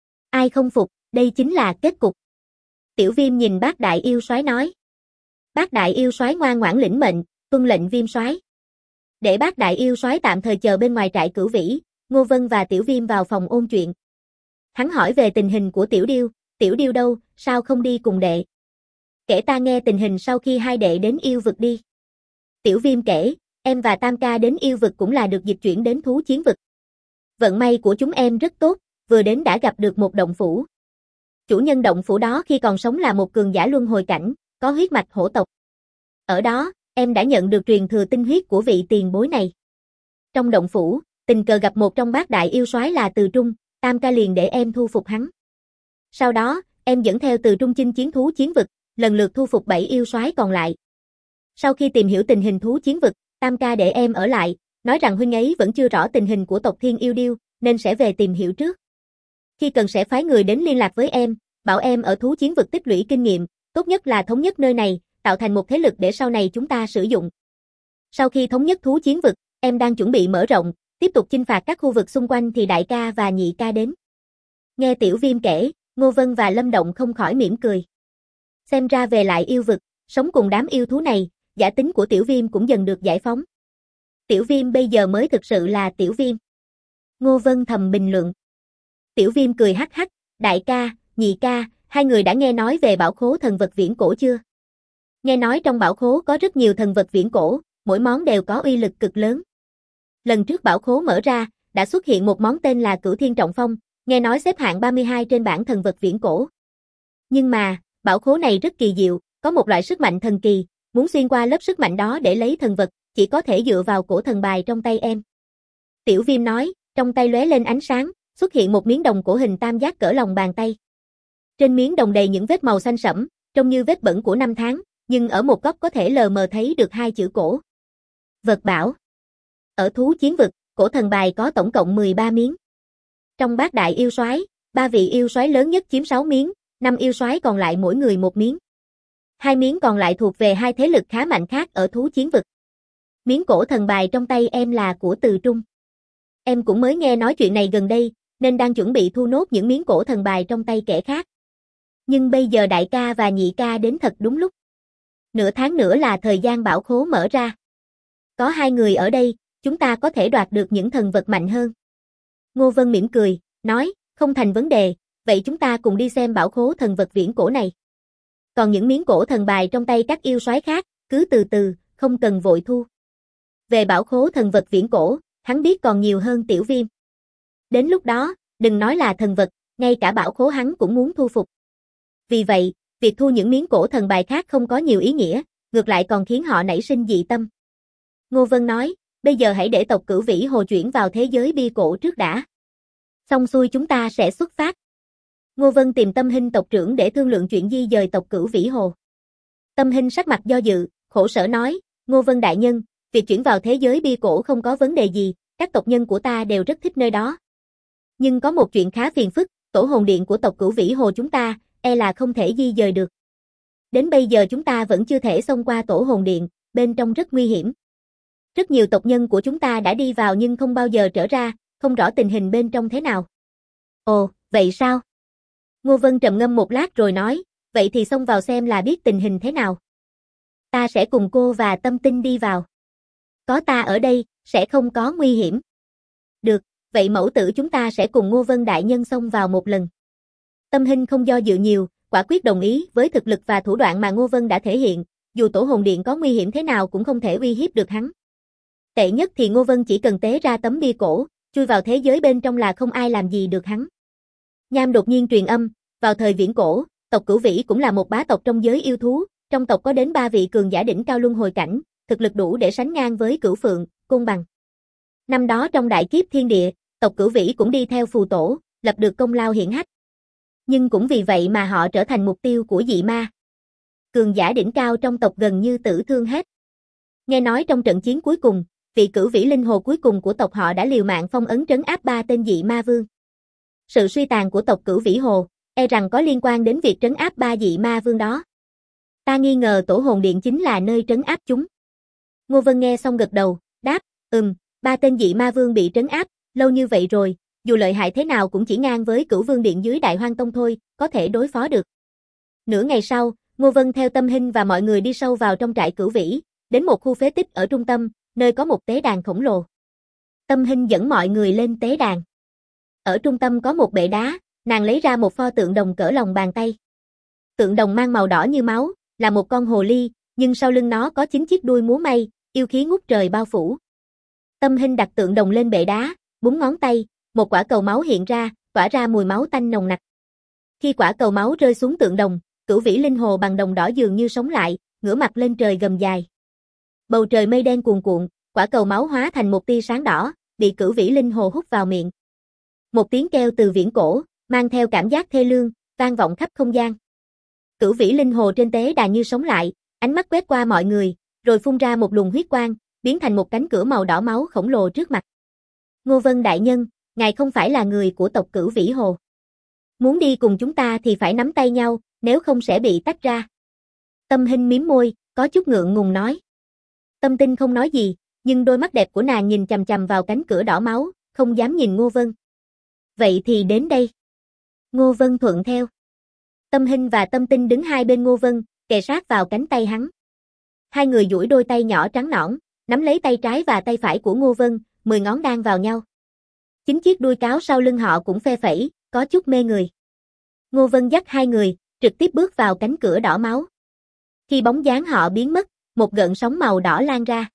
Ai không phục, đây chính là kết cục. Tiểu Viêm nhìn Bác Đại Yêu Soái nói. Bác Đại Yêu Soái ngoan ngoãn lĩnh mệnh, tuân lệnh Viêm Soái. Để Bác Đại Yêu Soái tạm thời chờ bên ngoài trại Cửu Vĩ, Ngô Vân và Tiểu Viêm vào phòng ôn chuyện. Hắn hỏi về tình hình của Tiểu Điêu đâu, sao không đi cùng đệ? Kể ta nghe tình hình sau khi hai đệ đến yêu vực đi. Tiểu Viêm kể, em và Tam ca đến yêu vực cũng là được dịch chuyển đến thú chiến vực. Vận may của chúng em rất tốt, vừa đến đã gặp được một động phủ. Chủ nhân động phủ đó khi còn sống là một cường giả luân hồi cảnh, có huyết mạch hổ tộc. Ở đó, em đã nhận được truyền thừa tinh huyết của vị tiền bối này. Trong động phủ, tình cờ gặp một trong Bác Đại Yêu Soái là Từ Trung, Tam ca liền để em thu phục hắn. Sau đó, em dẫn theo Từ Trung chinh chiến thú chiến vực, lần lượt thu phục 7 yêu soái còn lại. Sau khi tìm hiểu tình hình thú chiến vực, Tam ca để em ở lại, nói rằng huynh ấy vẫn chưa rõ tình hình của tộc Thiên Yêu Điêu, nên sẽ về tìm hiểu trước. Khi cần sẽ phái người đến liên lạc với em, bảo em ở thú chiến vực tích lũy kinh nghiệm, tốt nhất là thống nhất nơi này, tạo thành một thế lực để sau này chúng ta sử dụng. Sau khi thống nhất thú chiến vực, em đang chuẩn bị mở rộng, tiếp tục chinh phạt các khu vực xung quanh thì đại ca và nhị ca đến. Nghe Tiểu Viêm kể, Ngô Vân và Lâm Động không khỏi mỉm cười. Xem ra về lại yêu vực, sống cùng đám yêu thú này, giả tính của Tiểu Viêm cũng dần được giải phóng. Tiểu Viêm bây giờ mới thực sự là Tiểu Viêm. Ngô Vân thầm bình luận. Tiểu Viêm cười hắc hắc, đại ca, nhị ca, hai người đã nghe nói về bảo khố thần vật viễn cổ chưa? Nghe nói trong bảo khố có rất nhiều thần vật viễn cổ, mỗi món đều có uy lực cực lớn. Lần trước bảo khố mở ra, đã xuất hiện một món tên là Cửu Thiên Trọng Phong, nghe nói xếp hạng 32 trên bảng thần vật viễn cổ. Nhưng mà, bảo khố này rất kỳ diệu, có một loại sức mạnh thần kỳ, muốn xuyên qua lớp sức mạnh đó để lấy thần vật, chỉ có thể dựa vào cổ thần bài trong tay em. Tiểu Viêm nói, trong tay lóe lên ánh sáng, xuất hiện một miếng đồng cổ hình tam giác cỡ lòng bàn tay. Trên miếng đồng đầy những vết màu xanh sẫm, trông như vết bẩn của năm tháng, nhưng ở một góc có thể lờ mờ thấy được hai chữ cổ. Vật bảo. Ở thú chiến vực, cổ thần bài có tổng cộng 13 miếng. Trong Bác Đại Yêu Soái, 3 vị yêu soái lớn nhất chiếm 6 miếng, 5 yêu soái còn lại mỗi người một miếng. 2 miếng còn lại thuộc về hai thế lực khá mạnh khác ở thú chiến vực. Miếng cổ thần bài trong tay em là của Từ Trung. Em cũng mới nghe nói chuyện này gần đây, nên đang chuẩn bị thu nốt những miếng cổ thần bài trong tay kẻ khác. Nhưng bây giờ đại ca và nhị ca đến thật đúng lúc. Nửa tháng nữa là thời gian bảo khố mở ra. Có hai người ở đây, chúng ta có thể đoạt được những thần vật mạnh hơn. Ngô Vân mỉm cười, nói, không thành vấn đề, vậy chúng ta cùng đi xem bảo khố thần vật viễn cổ này. Còn những miếng cổ thần bài trong tay các yêu soái khác, cứ từ từ, không cần vội thu. Về bảo khố thần vật viễn cổ, hắn biết còn nhiều hơn Tiểu Viêm. Đến lúc đó, đừng nói là thần vật, ngay cả bảo khố hắn cũng muốn thu phục. Vì vậy, việc thu những miếng cổ thần bài khác không có nhiều ý nghĩa, ngược lại còn khiến họ nảy sinh dị tâm. Ngô Vân nói, bây giờ hãy để tộc Cửu Vĩ Hồ chuyển vào thế giới bia cổ trước đã. Xong xuôi chúng ta sẽ xuất phát. Ngô Vân tìm Tâm Hinh tộc trưởng để thương lượng chuyện di dời tộc Cửu Vĩ Hồ. Tâm Hinh sắc mặt do dự, khổ sở nói, Ngô Vân đại nhân, việc chuyển vào thế giới bia cổ không có vấn đề gì, các tộc nhân của ta đều rất thích nơi đó. Nhưng có một chuyện khá phiền phức, tổ hồn điện của tộc Cửu Vĩ Hồ chúng ta, e là không thể di dời được. Đến bây giờ chúng ta vẫn chưa thể xông qua tổ hồn điện, bên trong rất nguy hiểm. Rất nhiều tộc nhân của chúng ta đã đi vào nhưng không bao giờ trở ra, không rõ tình hình bên trong thế nào. Ồ, vậy sao? Ngô Vân trầm ngâm một lát rồi nói, vậy thì xông vào xem là biết tình hình thế nào. Ta sẽ cùng cô và Tâm Tinh đi vào. Có ta ở đây, sẽ không có nguy hiểm. Được, vậy mẫu tử chúng ta sẽ cùng Ngô Vân đại nhân xông vào một lần. Tâm Hinh không do dự nhiều, quả quyết đồng ý với thực lực và thủ đoạn mà Ngô Vân đã thể hiện, dù tổ hồn điện có nguy hiểm thế nào cũng không thể uy hiếp được hắn. Tệ nhất thì Ngô Vân chỉ cần tế ra tấm bia cổ, chui vào thế giới bên trong là không ai làm gì được hắn. Nham đột nhiên truyền âm, vào thời viễn cổ, tộc Cửu Vĩ cũng là một bá tộc trong giới yêu thú, trong tộc có đến 3 vị cường giả đỉnh cao luân hồi cảnh, thực lực đủ để sánh ngang với Cửu Phượng, Côn Bằng. Năm đó trong đại kiếp thiên địa, tộc Cửu Vĩ cũng đi theo phù tổ, lập được công lao hiển hách. Nhưng cũng vì vậy mà họ trở thành mục tiêu của dị ma. Cường giả đỉnh cao trong tộc gần như tử thương hết. Nghe nói trong trận chiến cuối cùng, vị Cửu Vĩ linh hồ cuối cùng của tộc họ đã liều mạng phong ấn trấn áp 3 tên dị ma vương. Sự suy tàn của tộc Cửu Vĩ Hồ, e rằng có liên quan đến việc trấn áp 3 dị ma vương đó. Ta nghi ngờ tổ hồn điện chính là nơi trấn áp chúng. Ngô Vân nghe xong gật đầu, đáp, 3 tên dị ma vương bị trấn áp, lâu như vậy rồi, dù lợi hại thế nào cũng chỉ ngang với Cửu Vương Điện dưới Đại Hoang Tông thôi, có thể đối phó được. Nửa ngày sau, Ngô Vân theo Tâm Hinh và mọi người đi sâu vào trong trại Cửu Vĩ, đến một khu phế tích ở trung tâm, nơi có một tế đàn khổng lồ. Tâm Hinh dẫn mọi người lên tế đàn. Ở trung tâm có một bệ đá, nàng lấy ra một pho tượng đồng cỡ lòng bàn tay. Tượng đồng mang màu đỏ như máu, là một con hồ ly, nhưng sau lưng nó có 9 chiếc đuôi múa may, yêu khí ngút trời bao phủ. Tâm Hinh đặt tượng đồng lên bệ đá, búng ngón tay, một quả cầu máu hiện ra, tỏa ra mùi máu tanh nồng nặc. Khi quả cầu máu rơi xuống tượng đồng, Cửu Vĩ linh hồ bằng đồng đỏ dường như sống lại, ngửa mặt lên trời gầm dài. Bầu trời mây đen cuồn cuộn, quả cầu máu hóa thành một tia sáng đỏ, bị Cửu Vĩ linh hồ hút vào miệng. Một tiếng kêu từ viễn cổ, mang theo cảm giác thê lương, vang vọng khắp không gian. Cửu Vĩ linh hồ trên tế đàn như sống lại, ánh mắt quét qua mọi người, rồi phun ra một luồng huyết quang, biến thành một cánh cửa màu đỏ máu khổng lồ trước mặt. Ngô Vân đại nhân, ngài không phải là người của tộc Cửu Vĩ Hồ. Muốn đi cùng chúng ta thì phải nắm tay nhau, nếu không sẽ bị tách ra. Tâm Hinh mím môi, có chút ngượng ngùng nói. Tâm Tinh không nói gì, nhưng đôi mắt đẹp của nàng nhìn chằm chằm vào cánh cửa đỏ máu, không dám nhìn Ngô Vân. Vậy thì đến đây. Ngô Vân thuận theo. Tâm Hinh và Tâm Tinh đứng hai bên Ngô Vân, kề sát vào cánh tay hắn. Hai người duỗi đôi tay nhỏ trắng nõn, nắm lấy tay trái và tay phải của Ngô Vân, 10 ngón đan vào nhau. 9 chiếc đuôi cáo sau lưng họ cũng phe phẩy, có chút mê người. Ngô Vân dắt hai người, trực tiếp bước vào cánh cửa đỏ máu. Khi bóng dáng họ biến mất, một gợn sóng màu đỏ lan ra.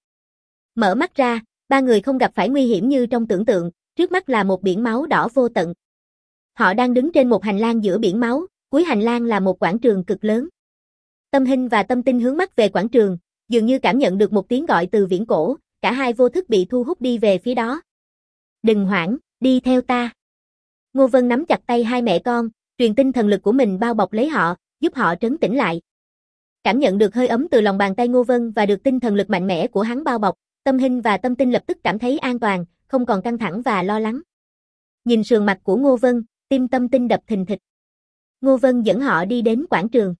Mở mắt ra, ba người không gặp phải nguy hiểm như trong tưởng tượng, trước mắt là một biển máu đỏ vô tận. Họ đang đứng trên một hành lang giữa biển máu, cuối hành lang là một quảng trường cực lớn. Tâm Hinh và Tâm Tinh hướng mắt về quảng trường, dường như cảm nhận được một tiếng gọi từ viễn cổ, cả hai vô thức bị thu hút đi về phía đó. Đừng hoảng, đi theo ta. Ngô Vân nắm chặt tay hai mẹ con, truyền tinh thần lực của mình bao bọc lấy họ, giúp họ trấn tĩnh lại. Cảm nhận được hơi ấm từ lòng bàn tay Ngô Vân và được tinh thần lực mạnh mẽ của hắn bao bọc, Tâm Hinh và Tâm Tinh lập tức cảm thấy an toàn, không còn căng thẳng và lo lắng. Nhìn sườn mặt của Ngô Vân, tim Tâm Tinh đập thình thịch. Ngô Vân dẫn họ đi đến quảng trường.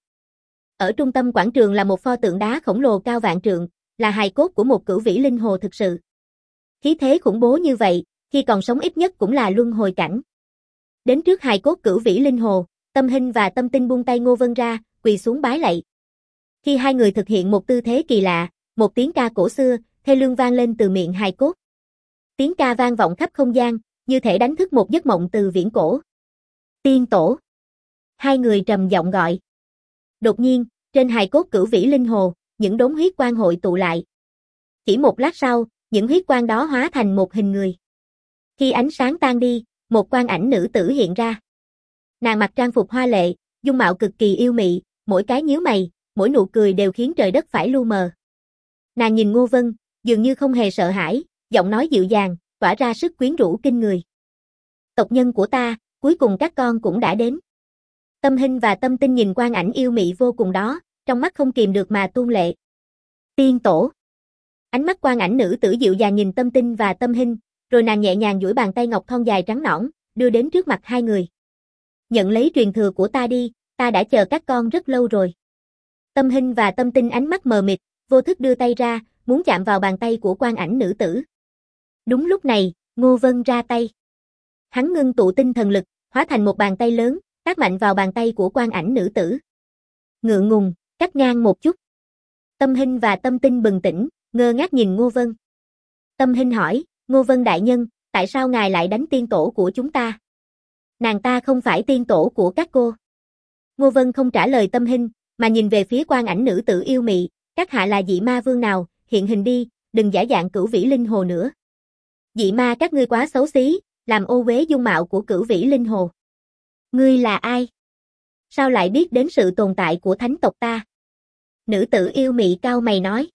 Ở trung tâm quảng trường là một pho tượng đá khổng lồ cao vạn trượng, là hài cốt của một Cửu Vĩ linh hồ thực sự. Khí thế khủng bố như vậy, khi còn sống ít nhất cũng là luân hồi cảnh. Đến trước hài cốt Cửu Vĩ linh hồ, Tâm Hinh và Tâm Tinh buông tay Ngô Vân ra, quỳ xuống bái lạy. Khi hai người thực hiện một tư thế kỳ lạ, một tiếng ca cổ xưa, thê lương vang lên từ miệng hài cốt. Tiếng ca vang vọng khắp không gian, như thể đánh thức một giấc mộng từ viễn cổ. Tiên tổ. Hai người trầm giọng gọi. Đột nhiên, trên hài cốt Cửu Vĩ linh hồ, những đốm huyết quang hội tụ lại. Chỉ một lát sau, những huyết quang đó hóa thành một hình người. Khi ánh sáng tan đi, một quan ảnh nữ tử hiện ra. Nàng mặc trang phục hoa lệ, dung mạo cực kỳ yêu mị, mỗi cái nhíu mày, mỗi nụ cười đều khiến trời đất phải lu mờ. Nàng nhìn Ngô Vân, dường như không hề sợ hãi, giọng nói dịu dàng, tỏa ra sức quyến rũ kinh người. Tộc nhân của ta, cuối cùng các con cũng đã đến. Tâm Hinh và Tâm Tinh nhìn quang ảnh yêu mị vô cùng đó, trong mắt không kìm được mà tuôn lệ. Tiên tổ. Ánh mắt quang ảnh nữ tử dịu dàng nhìn Tâm Tinh và Tâm Hinh, rồi nàng nhẹ nhàng duỗi bàn tay ngọc thon dài trắng nõn, đưa đến trước mặt hai người. Nhận lấy truyền thừa của ta đi, ta đã chờ các con rất lâu rồi. Tâm Hinh và Tâm Tinh ánh mắt mờ mịt, vô thức đưa tay ra, muốn chạm vào bàn tay của quang ảnh nữ tử. Đúng lúc này, Ngô Vân ra tay. Hắn ngưng tụ tinh thần lực, hóa thành một bàn tay lớn, tác mạnh vào bàn tay của quang ảnh nữ tử. Ngượng ngùng, cắt ngang một chút. Tâm Hinh và Tâm Tinh bừng tỉnh, ngơ ngác nhìn Ngô Vân. Tâm Hinh hỏi, Ngô Vân đại nhân, tại sao ngài lại đánh tiên tổ của chúng ta? Nàng ta không phải tiên tổ của các cô. Ngô Vân không trả lời Tâm Hinh, mà nhìn về phía quang ảnh nữ tử yêu mị, các hạ là dị ma vương nào, hiện hình đi, đừng giả dạng Cửu Vĩ Linh Hồ nữa. Dị ma các ngươi quá xấu xí, làm ô uế dung mạo của Cửu Vĩ Linh Hồ. Ngươi là ai? Sao lại biết đến sự tồn tại của thánh tộc ta? Nữ tử yêu mị cau mày nói.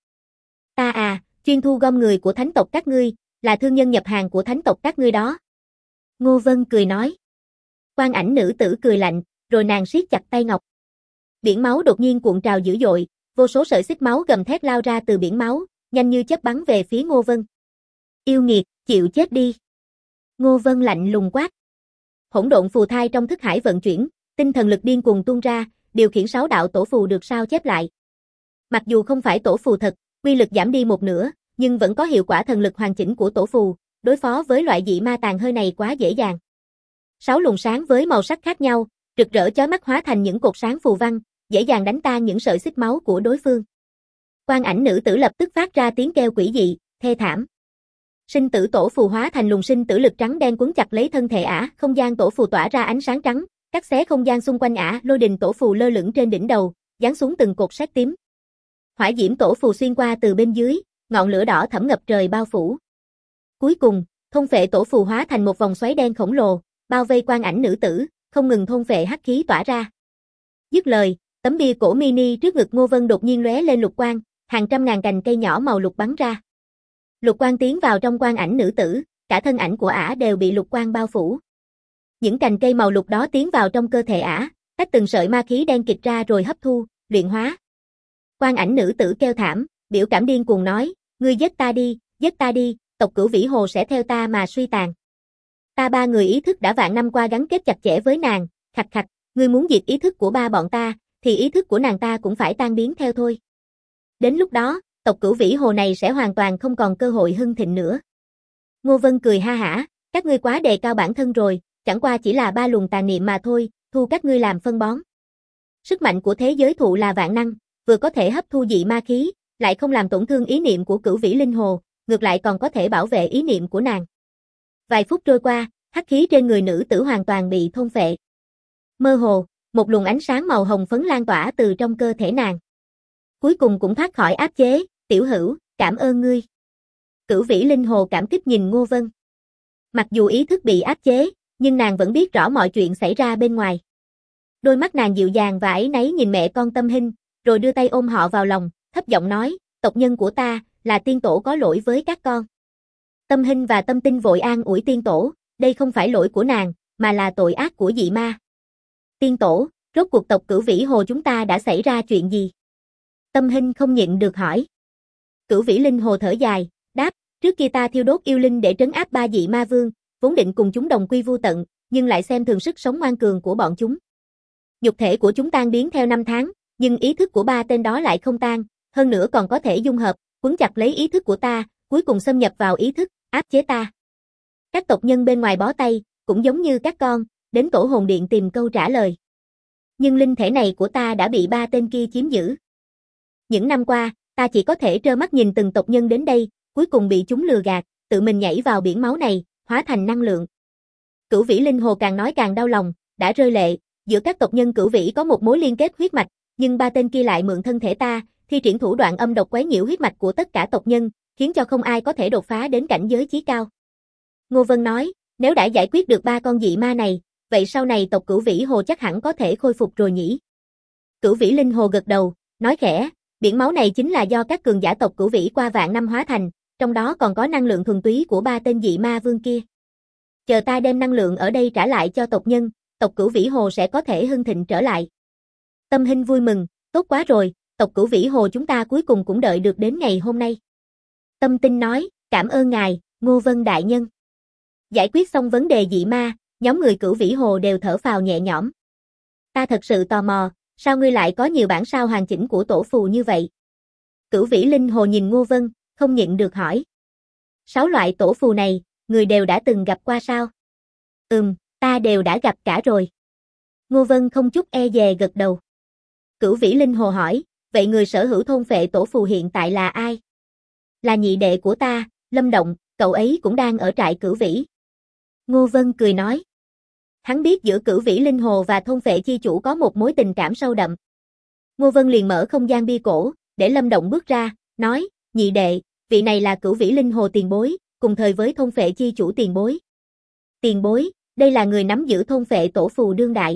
Ta à, chuyên thu gom người của thánh tộc các ngươi, là thương nhân nhập hàng của thánh tộc các ngươi đó. Ngô Vân cười nói. Quang ảnh nữ tử cười lạnh, rồi nàng siết chặt tay ngọc. Biển máu đột nhiên cuộn trào dữ dội, vô số sợi xích máu gầm thét lao ra từ biển máu, nhanh như chớp bắn về phía Ngô Vân. Yêu nghiệt, chịu chết đi. Ngô Vân lạnh lùng quát. Hỗn độn phù thai trong thức hải vận chuyển, tinh thần lực điên cuồng tuôn ra, điều khiển 6 đạo tổ phù được sao chép lại. Mặc dù không phải tổ phù thật, uy lực giảm đi một nửa, nhưng vẫn có hiệu quả thần lực hoàn chỉnh của tổ phù, đối phó với loại dị ma tàn hơi này quá dễ dàng. 6 luồng sáng với màu sắc khác nhau, rực rỡ chói mắt hóa thành những cột sáng phù văn, dễ dàng đánh tan những sợi xích máu của đối phương. Quang ảnh nữ tử lập tức phát ra tiếng kêu quỷ dị, thê thảm. Sinh tử tổ phù hóa thành luồng sinh tử lực trắng đen quấn chặt lấy thân thể ả, không gian tổ phù tỏa ra ánh sáng trắng, cắt xé không gian xung quanh ả, lôi đình tổ phù lơ lửng trên đỉnh đầu, giáng xuống từng cột sét tím. Hỏa diễm tổ phù xuyên qua từ bên dưới, ngọn lửa đỏ thẫm ngập trời bao phủ. Cuối cùng, thôn phệ tổ phù hóa thành một vòng xoáy đen khổng lồ, bao vây quang ảnh nữ tử, không ngừng thôn phệ hắc khí tỏa ra. Dứt lời, tấm bia cổ mini trước ngực Ngô Vân đột nhiên lóe lên lục quang, hàng trăm ngàn cành cây nhỏ màu lục bắn ra. Lục quang tiến vào trong quang ảnh nữ tử, cả thân ảnh của ả đều bị lục quang bao phủ. Những cành cây màu lục đó tiến vào trong cơ thể ả, tách từng sợi ma khí đen kịt ra rồi hấp thu, luyện hóa. Quang ảnh nữ tử kêu thảm, biểu cảm điên cuồng nói, ngươi giết ta đi, tộc Cửu Vĩ Hồ sẽ theo ta mà suy tàn. Ta ba người ý thức đã vạn năm qua gắn kết chặt chẽ với nàng, khạch khạch, ngươi muốn diệt ý thức của ba bọn ta, thì ý thức của nàng ta cũng phải tan biến theo thôi. Đến lúc đó, tộc Cửu Vĩ Hồ này sẽ hoàn toàn không còn cơ hội hưng thịnh nữa. Ngô Vân cười ha hả, các ngươi quá đề cao bản thân rồi, chẳng qua chỉ là 3 luồng tà niệm mà thôi, thu các ngươi làm phân bón. Sức mạnh của thế giới thụ là vạn năng, vừa có thể hấp thu dị ma khí, lại không làm tổn thương ý niệm của Cửu Vĩ Linh Hồ, ngược lại còn có thể bảo vệ ý niệm của nàng. Vài phút trôi qua, hắc khí trên người nữ tử hoàn toàn bị thôn phệ. Mơ hồ, một luồng ánh sáng màu hồng phấn lan tỏa từ trong cơ thể nàng. Cuối cùng cũng thoát khỏi áp chế, tiểu hữu, cảm ơn ngươi. Cửu Vĩ Linh Hồ cảm kích nhìn Ngô Vân. Mặc dù ý thức bị áp chế, nhưng nàng vẫn biết rõ mọi chuyện xảy ra bên ngoài. Đôi mắt nàng dịu dàng và áy náy nhìn mẹ con Tâm Hinh, rồi đưa tay ôm họ vào lòng, thấp giọng nói, tộc nhân của ta, là tiên tổ có lỗi với các con. Tâm Hinh và Tâm Tinh vội an ủi tiên tổ, đây không phải lỗi của nàng, mà là tội ác của dị ma. Tiên tổ, rốt cuộc tộc Cửu Vĩ Hồ chúng ta đã xảy ra chuyện gì? Tâm Hinh không nhịn được hỏi. Cửu Vĩ Linh Hồ thở dài, đáp, trước kia ta thiêu đốt yêu linh để trấn áp 3 dị ma vương, vốn định cùng chúng đồng quy vu tận, nhưng lại xem thường sức sống ngoan cường của bọn chúng. Nhục thể của chúng tan biến theo 5 tháng, nhưng ý thức của 3 tên đó lại không tan, hơn nữa còn có thể dung hợp, quấn chặt lấy ý thức của ta, cuối cùng xâm nhập vào ý thức, áp chế ta. Các tộc nhân bên ngoài bó tay, cũng giống như các con, đến Tổ Hồn Điện tìm câu trả lời. Nhưng linh thể này của ta đã bị 3 tên kia chiếm giữ. Những năm qua, ta chỉ có thể trơ mắt nhìn từng tộc nhân đến đây, cuối cùng bị chúng lừa gạt, tự mình nhảy vào biển máu này, hóa thành năng lượng. Cửu Vĩ Linh Hồ càng nói càng đau lòng, đã rơi lệ, giữa các tộc nhân Cửu Vĩ có một mối liên kết huyết mạch, nhưng 3 tên kia lại mượn thân thể ta, thi triển thủ đoạn âm độc quấy nhiễu huyết mạch của tất cả tộc nhân, khiến cho không ai có thể đột phá đến cảnh giới chí cao. Ngô Vân nói, nếu đã giải quyết được 3 con dị ma này, vậy sau này tộc Cửu Vĩ Hồ chắc hẳn có thể khôi phục rồi nhỉ? Cửu Vĩ Linh Hồ gật đầu, nói khẽ, biển máu này chính là do các cường giả tộc Cửu Vĩ qua vạn năm hóa thành, trong đó còn có năng lượng thuần túy của 3 tên dị ma vương kia. Chờ ta đem năng lượng ở đây trả lại cho tộc nhân, tộc Cửu Vĩ Hồ sẽ có thể hưng thịnh trở lại. Tâm Hinh vui mừng, tốt quá rồi, tộc Cửu Vĩ Hồ chúng ta cuối cùng cũng đợi được đến ngày hôm nay. Tâm Tinh nói, cảm ơn ngài, Ngô Vân đại nhân. Giải quyết xong vấn đề dị ma, nhóm người Cửu Vĩ Hồ đều thở phào nhẹ nhõm. Ta thật sự tò mò, sao ngươi lại có nhiều bản sao hoàn chỉnh của tổ phù như vậy? Cửu Vĩ Linh Hồ nhìn Ngô Vân, không nhịn được hỏi. 6 loại tổ phù này, người đều đã từng gặp qua sao? Ta đều đã gặp cả rồi. Ngô Vân không chút e dè gật đầu. Cửu Vĩ Linh Hồ hỏi, vậy người sở hữu thôn phệ tổ phù hiện tại là ai? Là nhị đệ của ta, Lâm Động, cậu ấy cũng đang ở trại Cửu Vĩ. Ngô Vân cười nói. Hắn biết giữa Cửu Vĩ Linh Hồ và thôn phệ chi chủ có một mối tình cảm sâu đậm. Ngô Vân liền mở không gian bia cổ, để Lâm Động bước ra, nói, nhị đệ, vị này là Cửu Vĩ Linh Hồ tiền bối, cùng thời với thôn phệ chi chủ tiền bối. Tiền bối, đây là người nắm giữ thôn phệ tổ phù đương đại.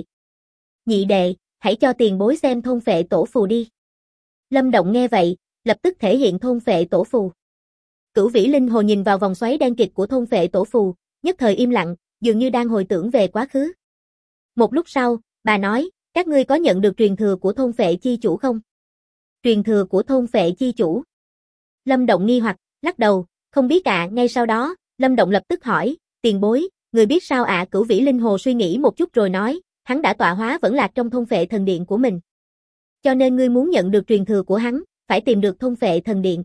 Nhị đệ, hãy cho tiền bối xem thôn phệ tổ phù đi. Lâm Động nghe vậy, lập tức thể hiện thôn phệ tổ phù. Cửu Vĩ Linh Hồ nhìn vào vòng xoáy đen kịt của thôn phệ tổ phù, nhất thời im lặng, dường như đang hồi tưởng về quá khứ. Một lúc sau, bà nói, các ngươi có nhận được truyền thừa của thôn phệ chi chủ không? Truyền thừa của thôn phệ chi chủ? Lâm Động nghi hoặc, lắc đầu, không biết ạ. Ngay sau đó, Lâm Động lập tức hỏi, tiền bối, người biết sao ạ? Cửu Vĩ Linh Hồ suy nghĩ một chút rồi nói, hắn đã tọa hóa vẫn lạc trong thôn phệ thần điện của mình. Cho nên ngươi muốn nhận được truyền thừa của hắn, phải tìm được thôn phệ thần điện.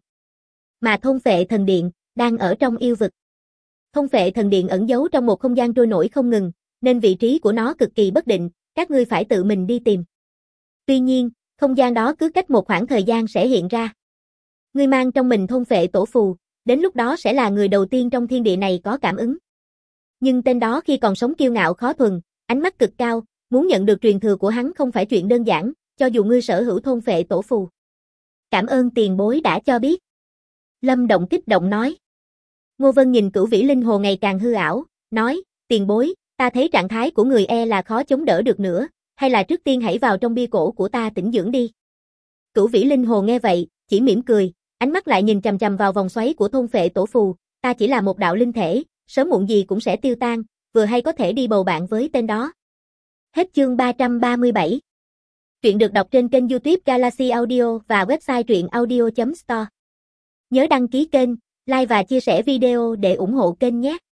Mà thôn phệ thần điện, đang ở trong yêu vực. Thôn phệ thần điện ẩn giấu trong một không gian trôi nổi không ngừng, nên vị trí của nó cực kỳ bất định, các ngươi phải tự mình đi tìm. Tuy nhiên, không gian đó cứ cách một khoảng thời gian sẽ hiện ra. Ngươi mang trong mình thôn phệ tổ phù, đến lúc đó sẽ là người đầu tiên trong thiên địa này có cảm ứng. Nhưng tên đó khi còn sống kiêu ngạo khó thuần, ánh mắt cực cao, muốn nhận được truyền thừa của hắn không phải chuyện đơn giản, cho dù ngươi sở hữu thôn phệ tổ phù. Cảm ơn tiền bối đã cho biết. Lâm Động kích động nói. Ngô Vân nhìn Cửu Vĩ Linh Hồ ngày càng hư ảo, nói, tiền bối, ta thấy trạng thái của người là khó chống đỡ được nữa, hay là trước tiên hãy vào trong bia cổ của ta tĩnh dưỡng đi. Cửu Vĩ Linh Hồ nghe vậy, chỉ mỉm cười, ánh mắt lại nhìn chằm chằm vào vòng xoáy của thôn phệ tổ phù, ta chỉ là một đạo linh thể, sớm muộn gì cũng sẽ tiêu tan, vừa hay có thể đi bầu bạn với tên đó. Hết chương 337. Truyện được đọc trên kênh YouTube Galaxy Audio và website truyệnaudio.store. Nhớ đăng ký kênh, like và chia sẻ video để ủng hộ kênh nhé.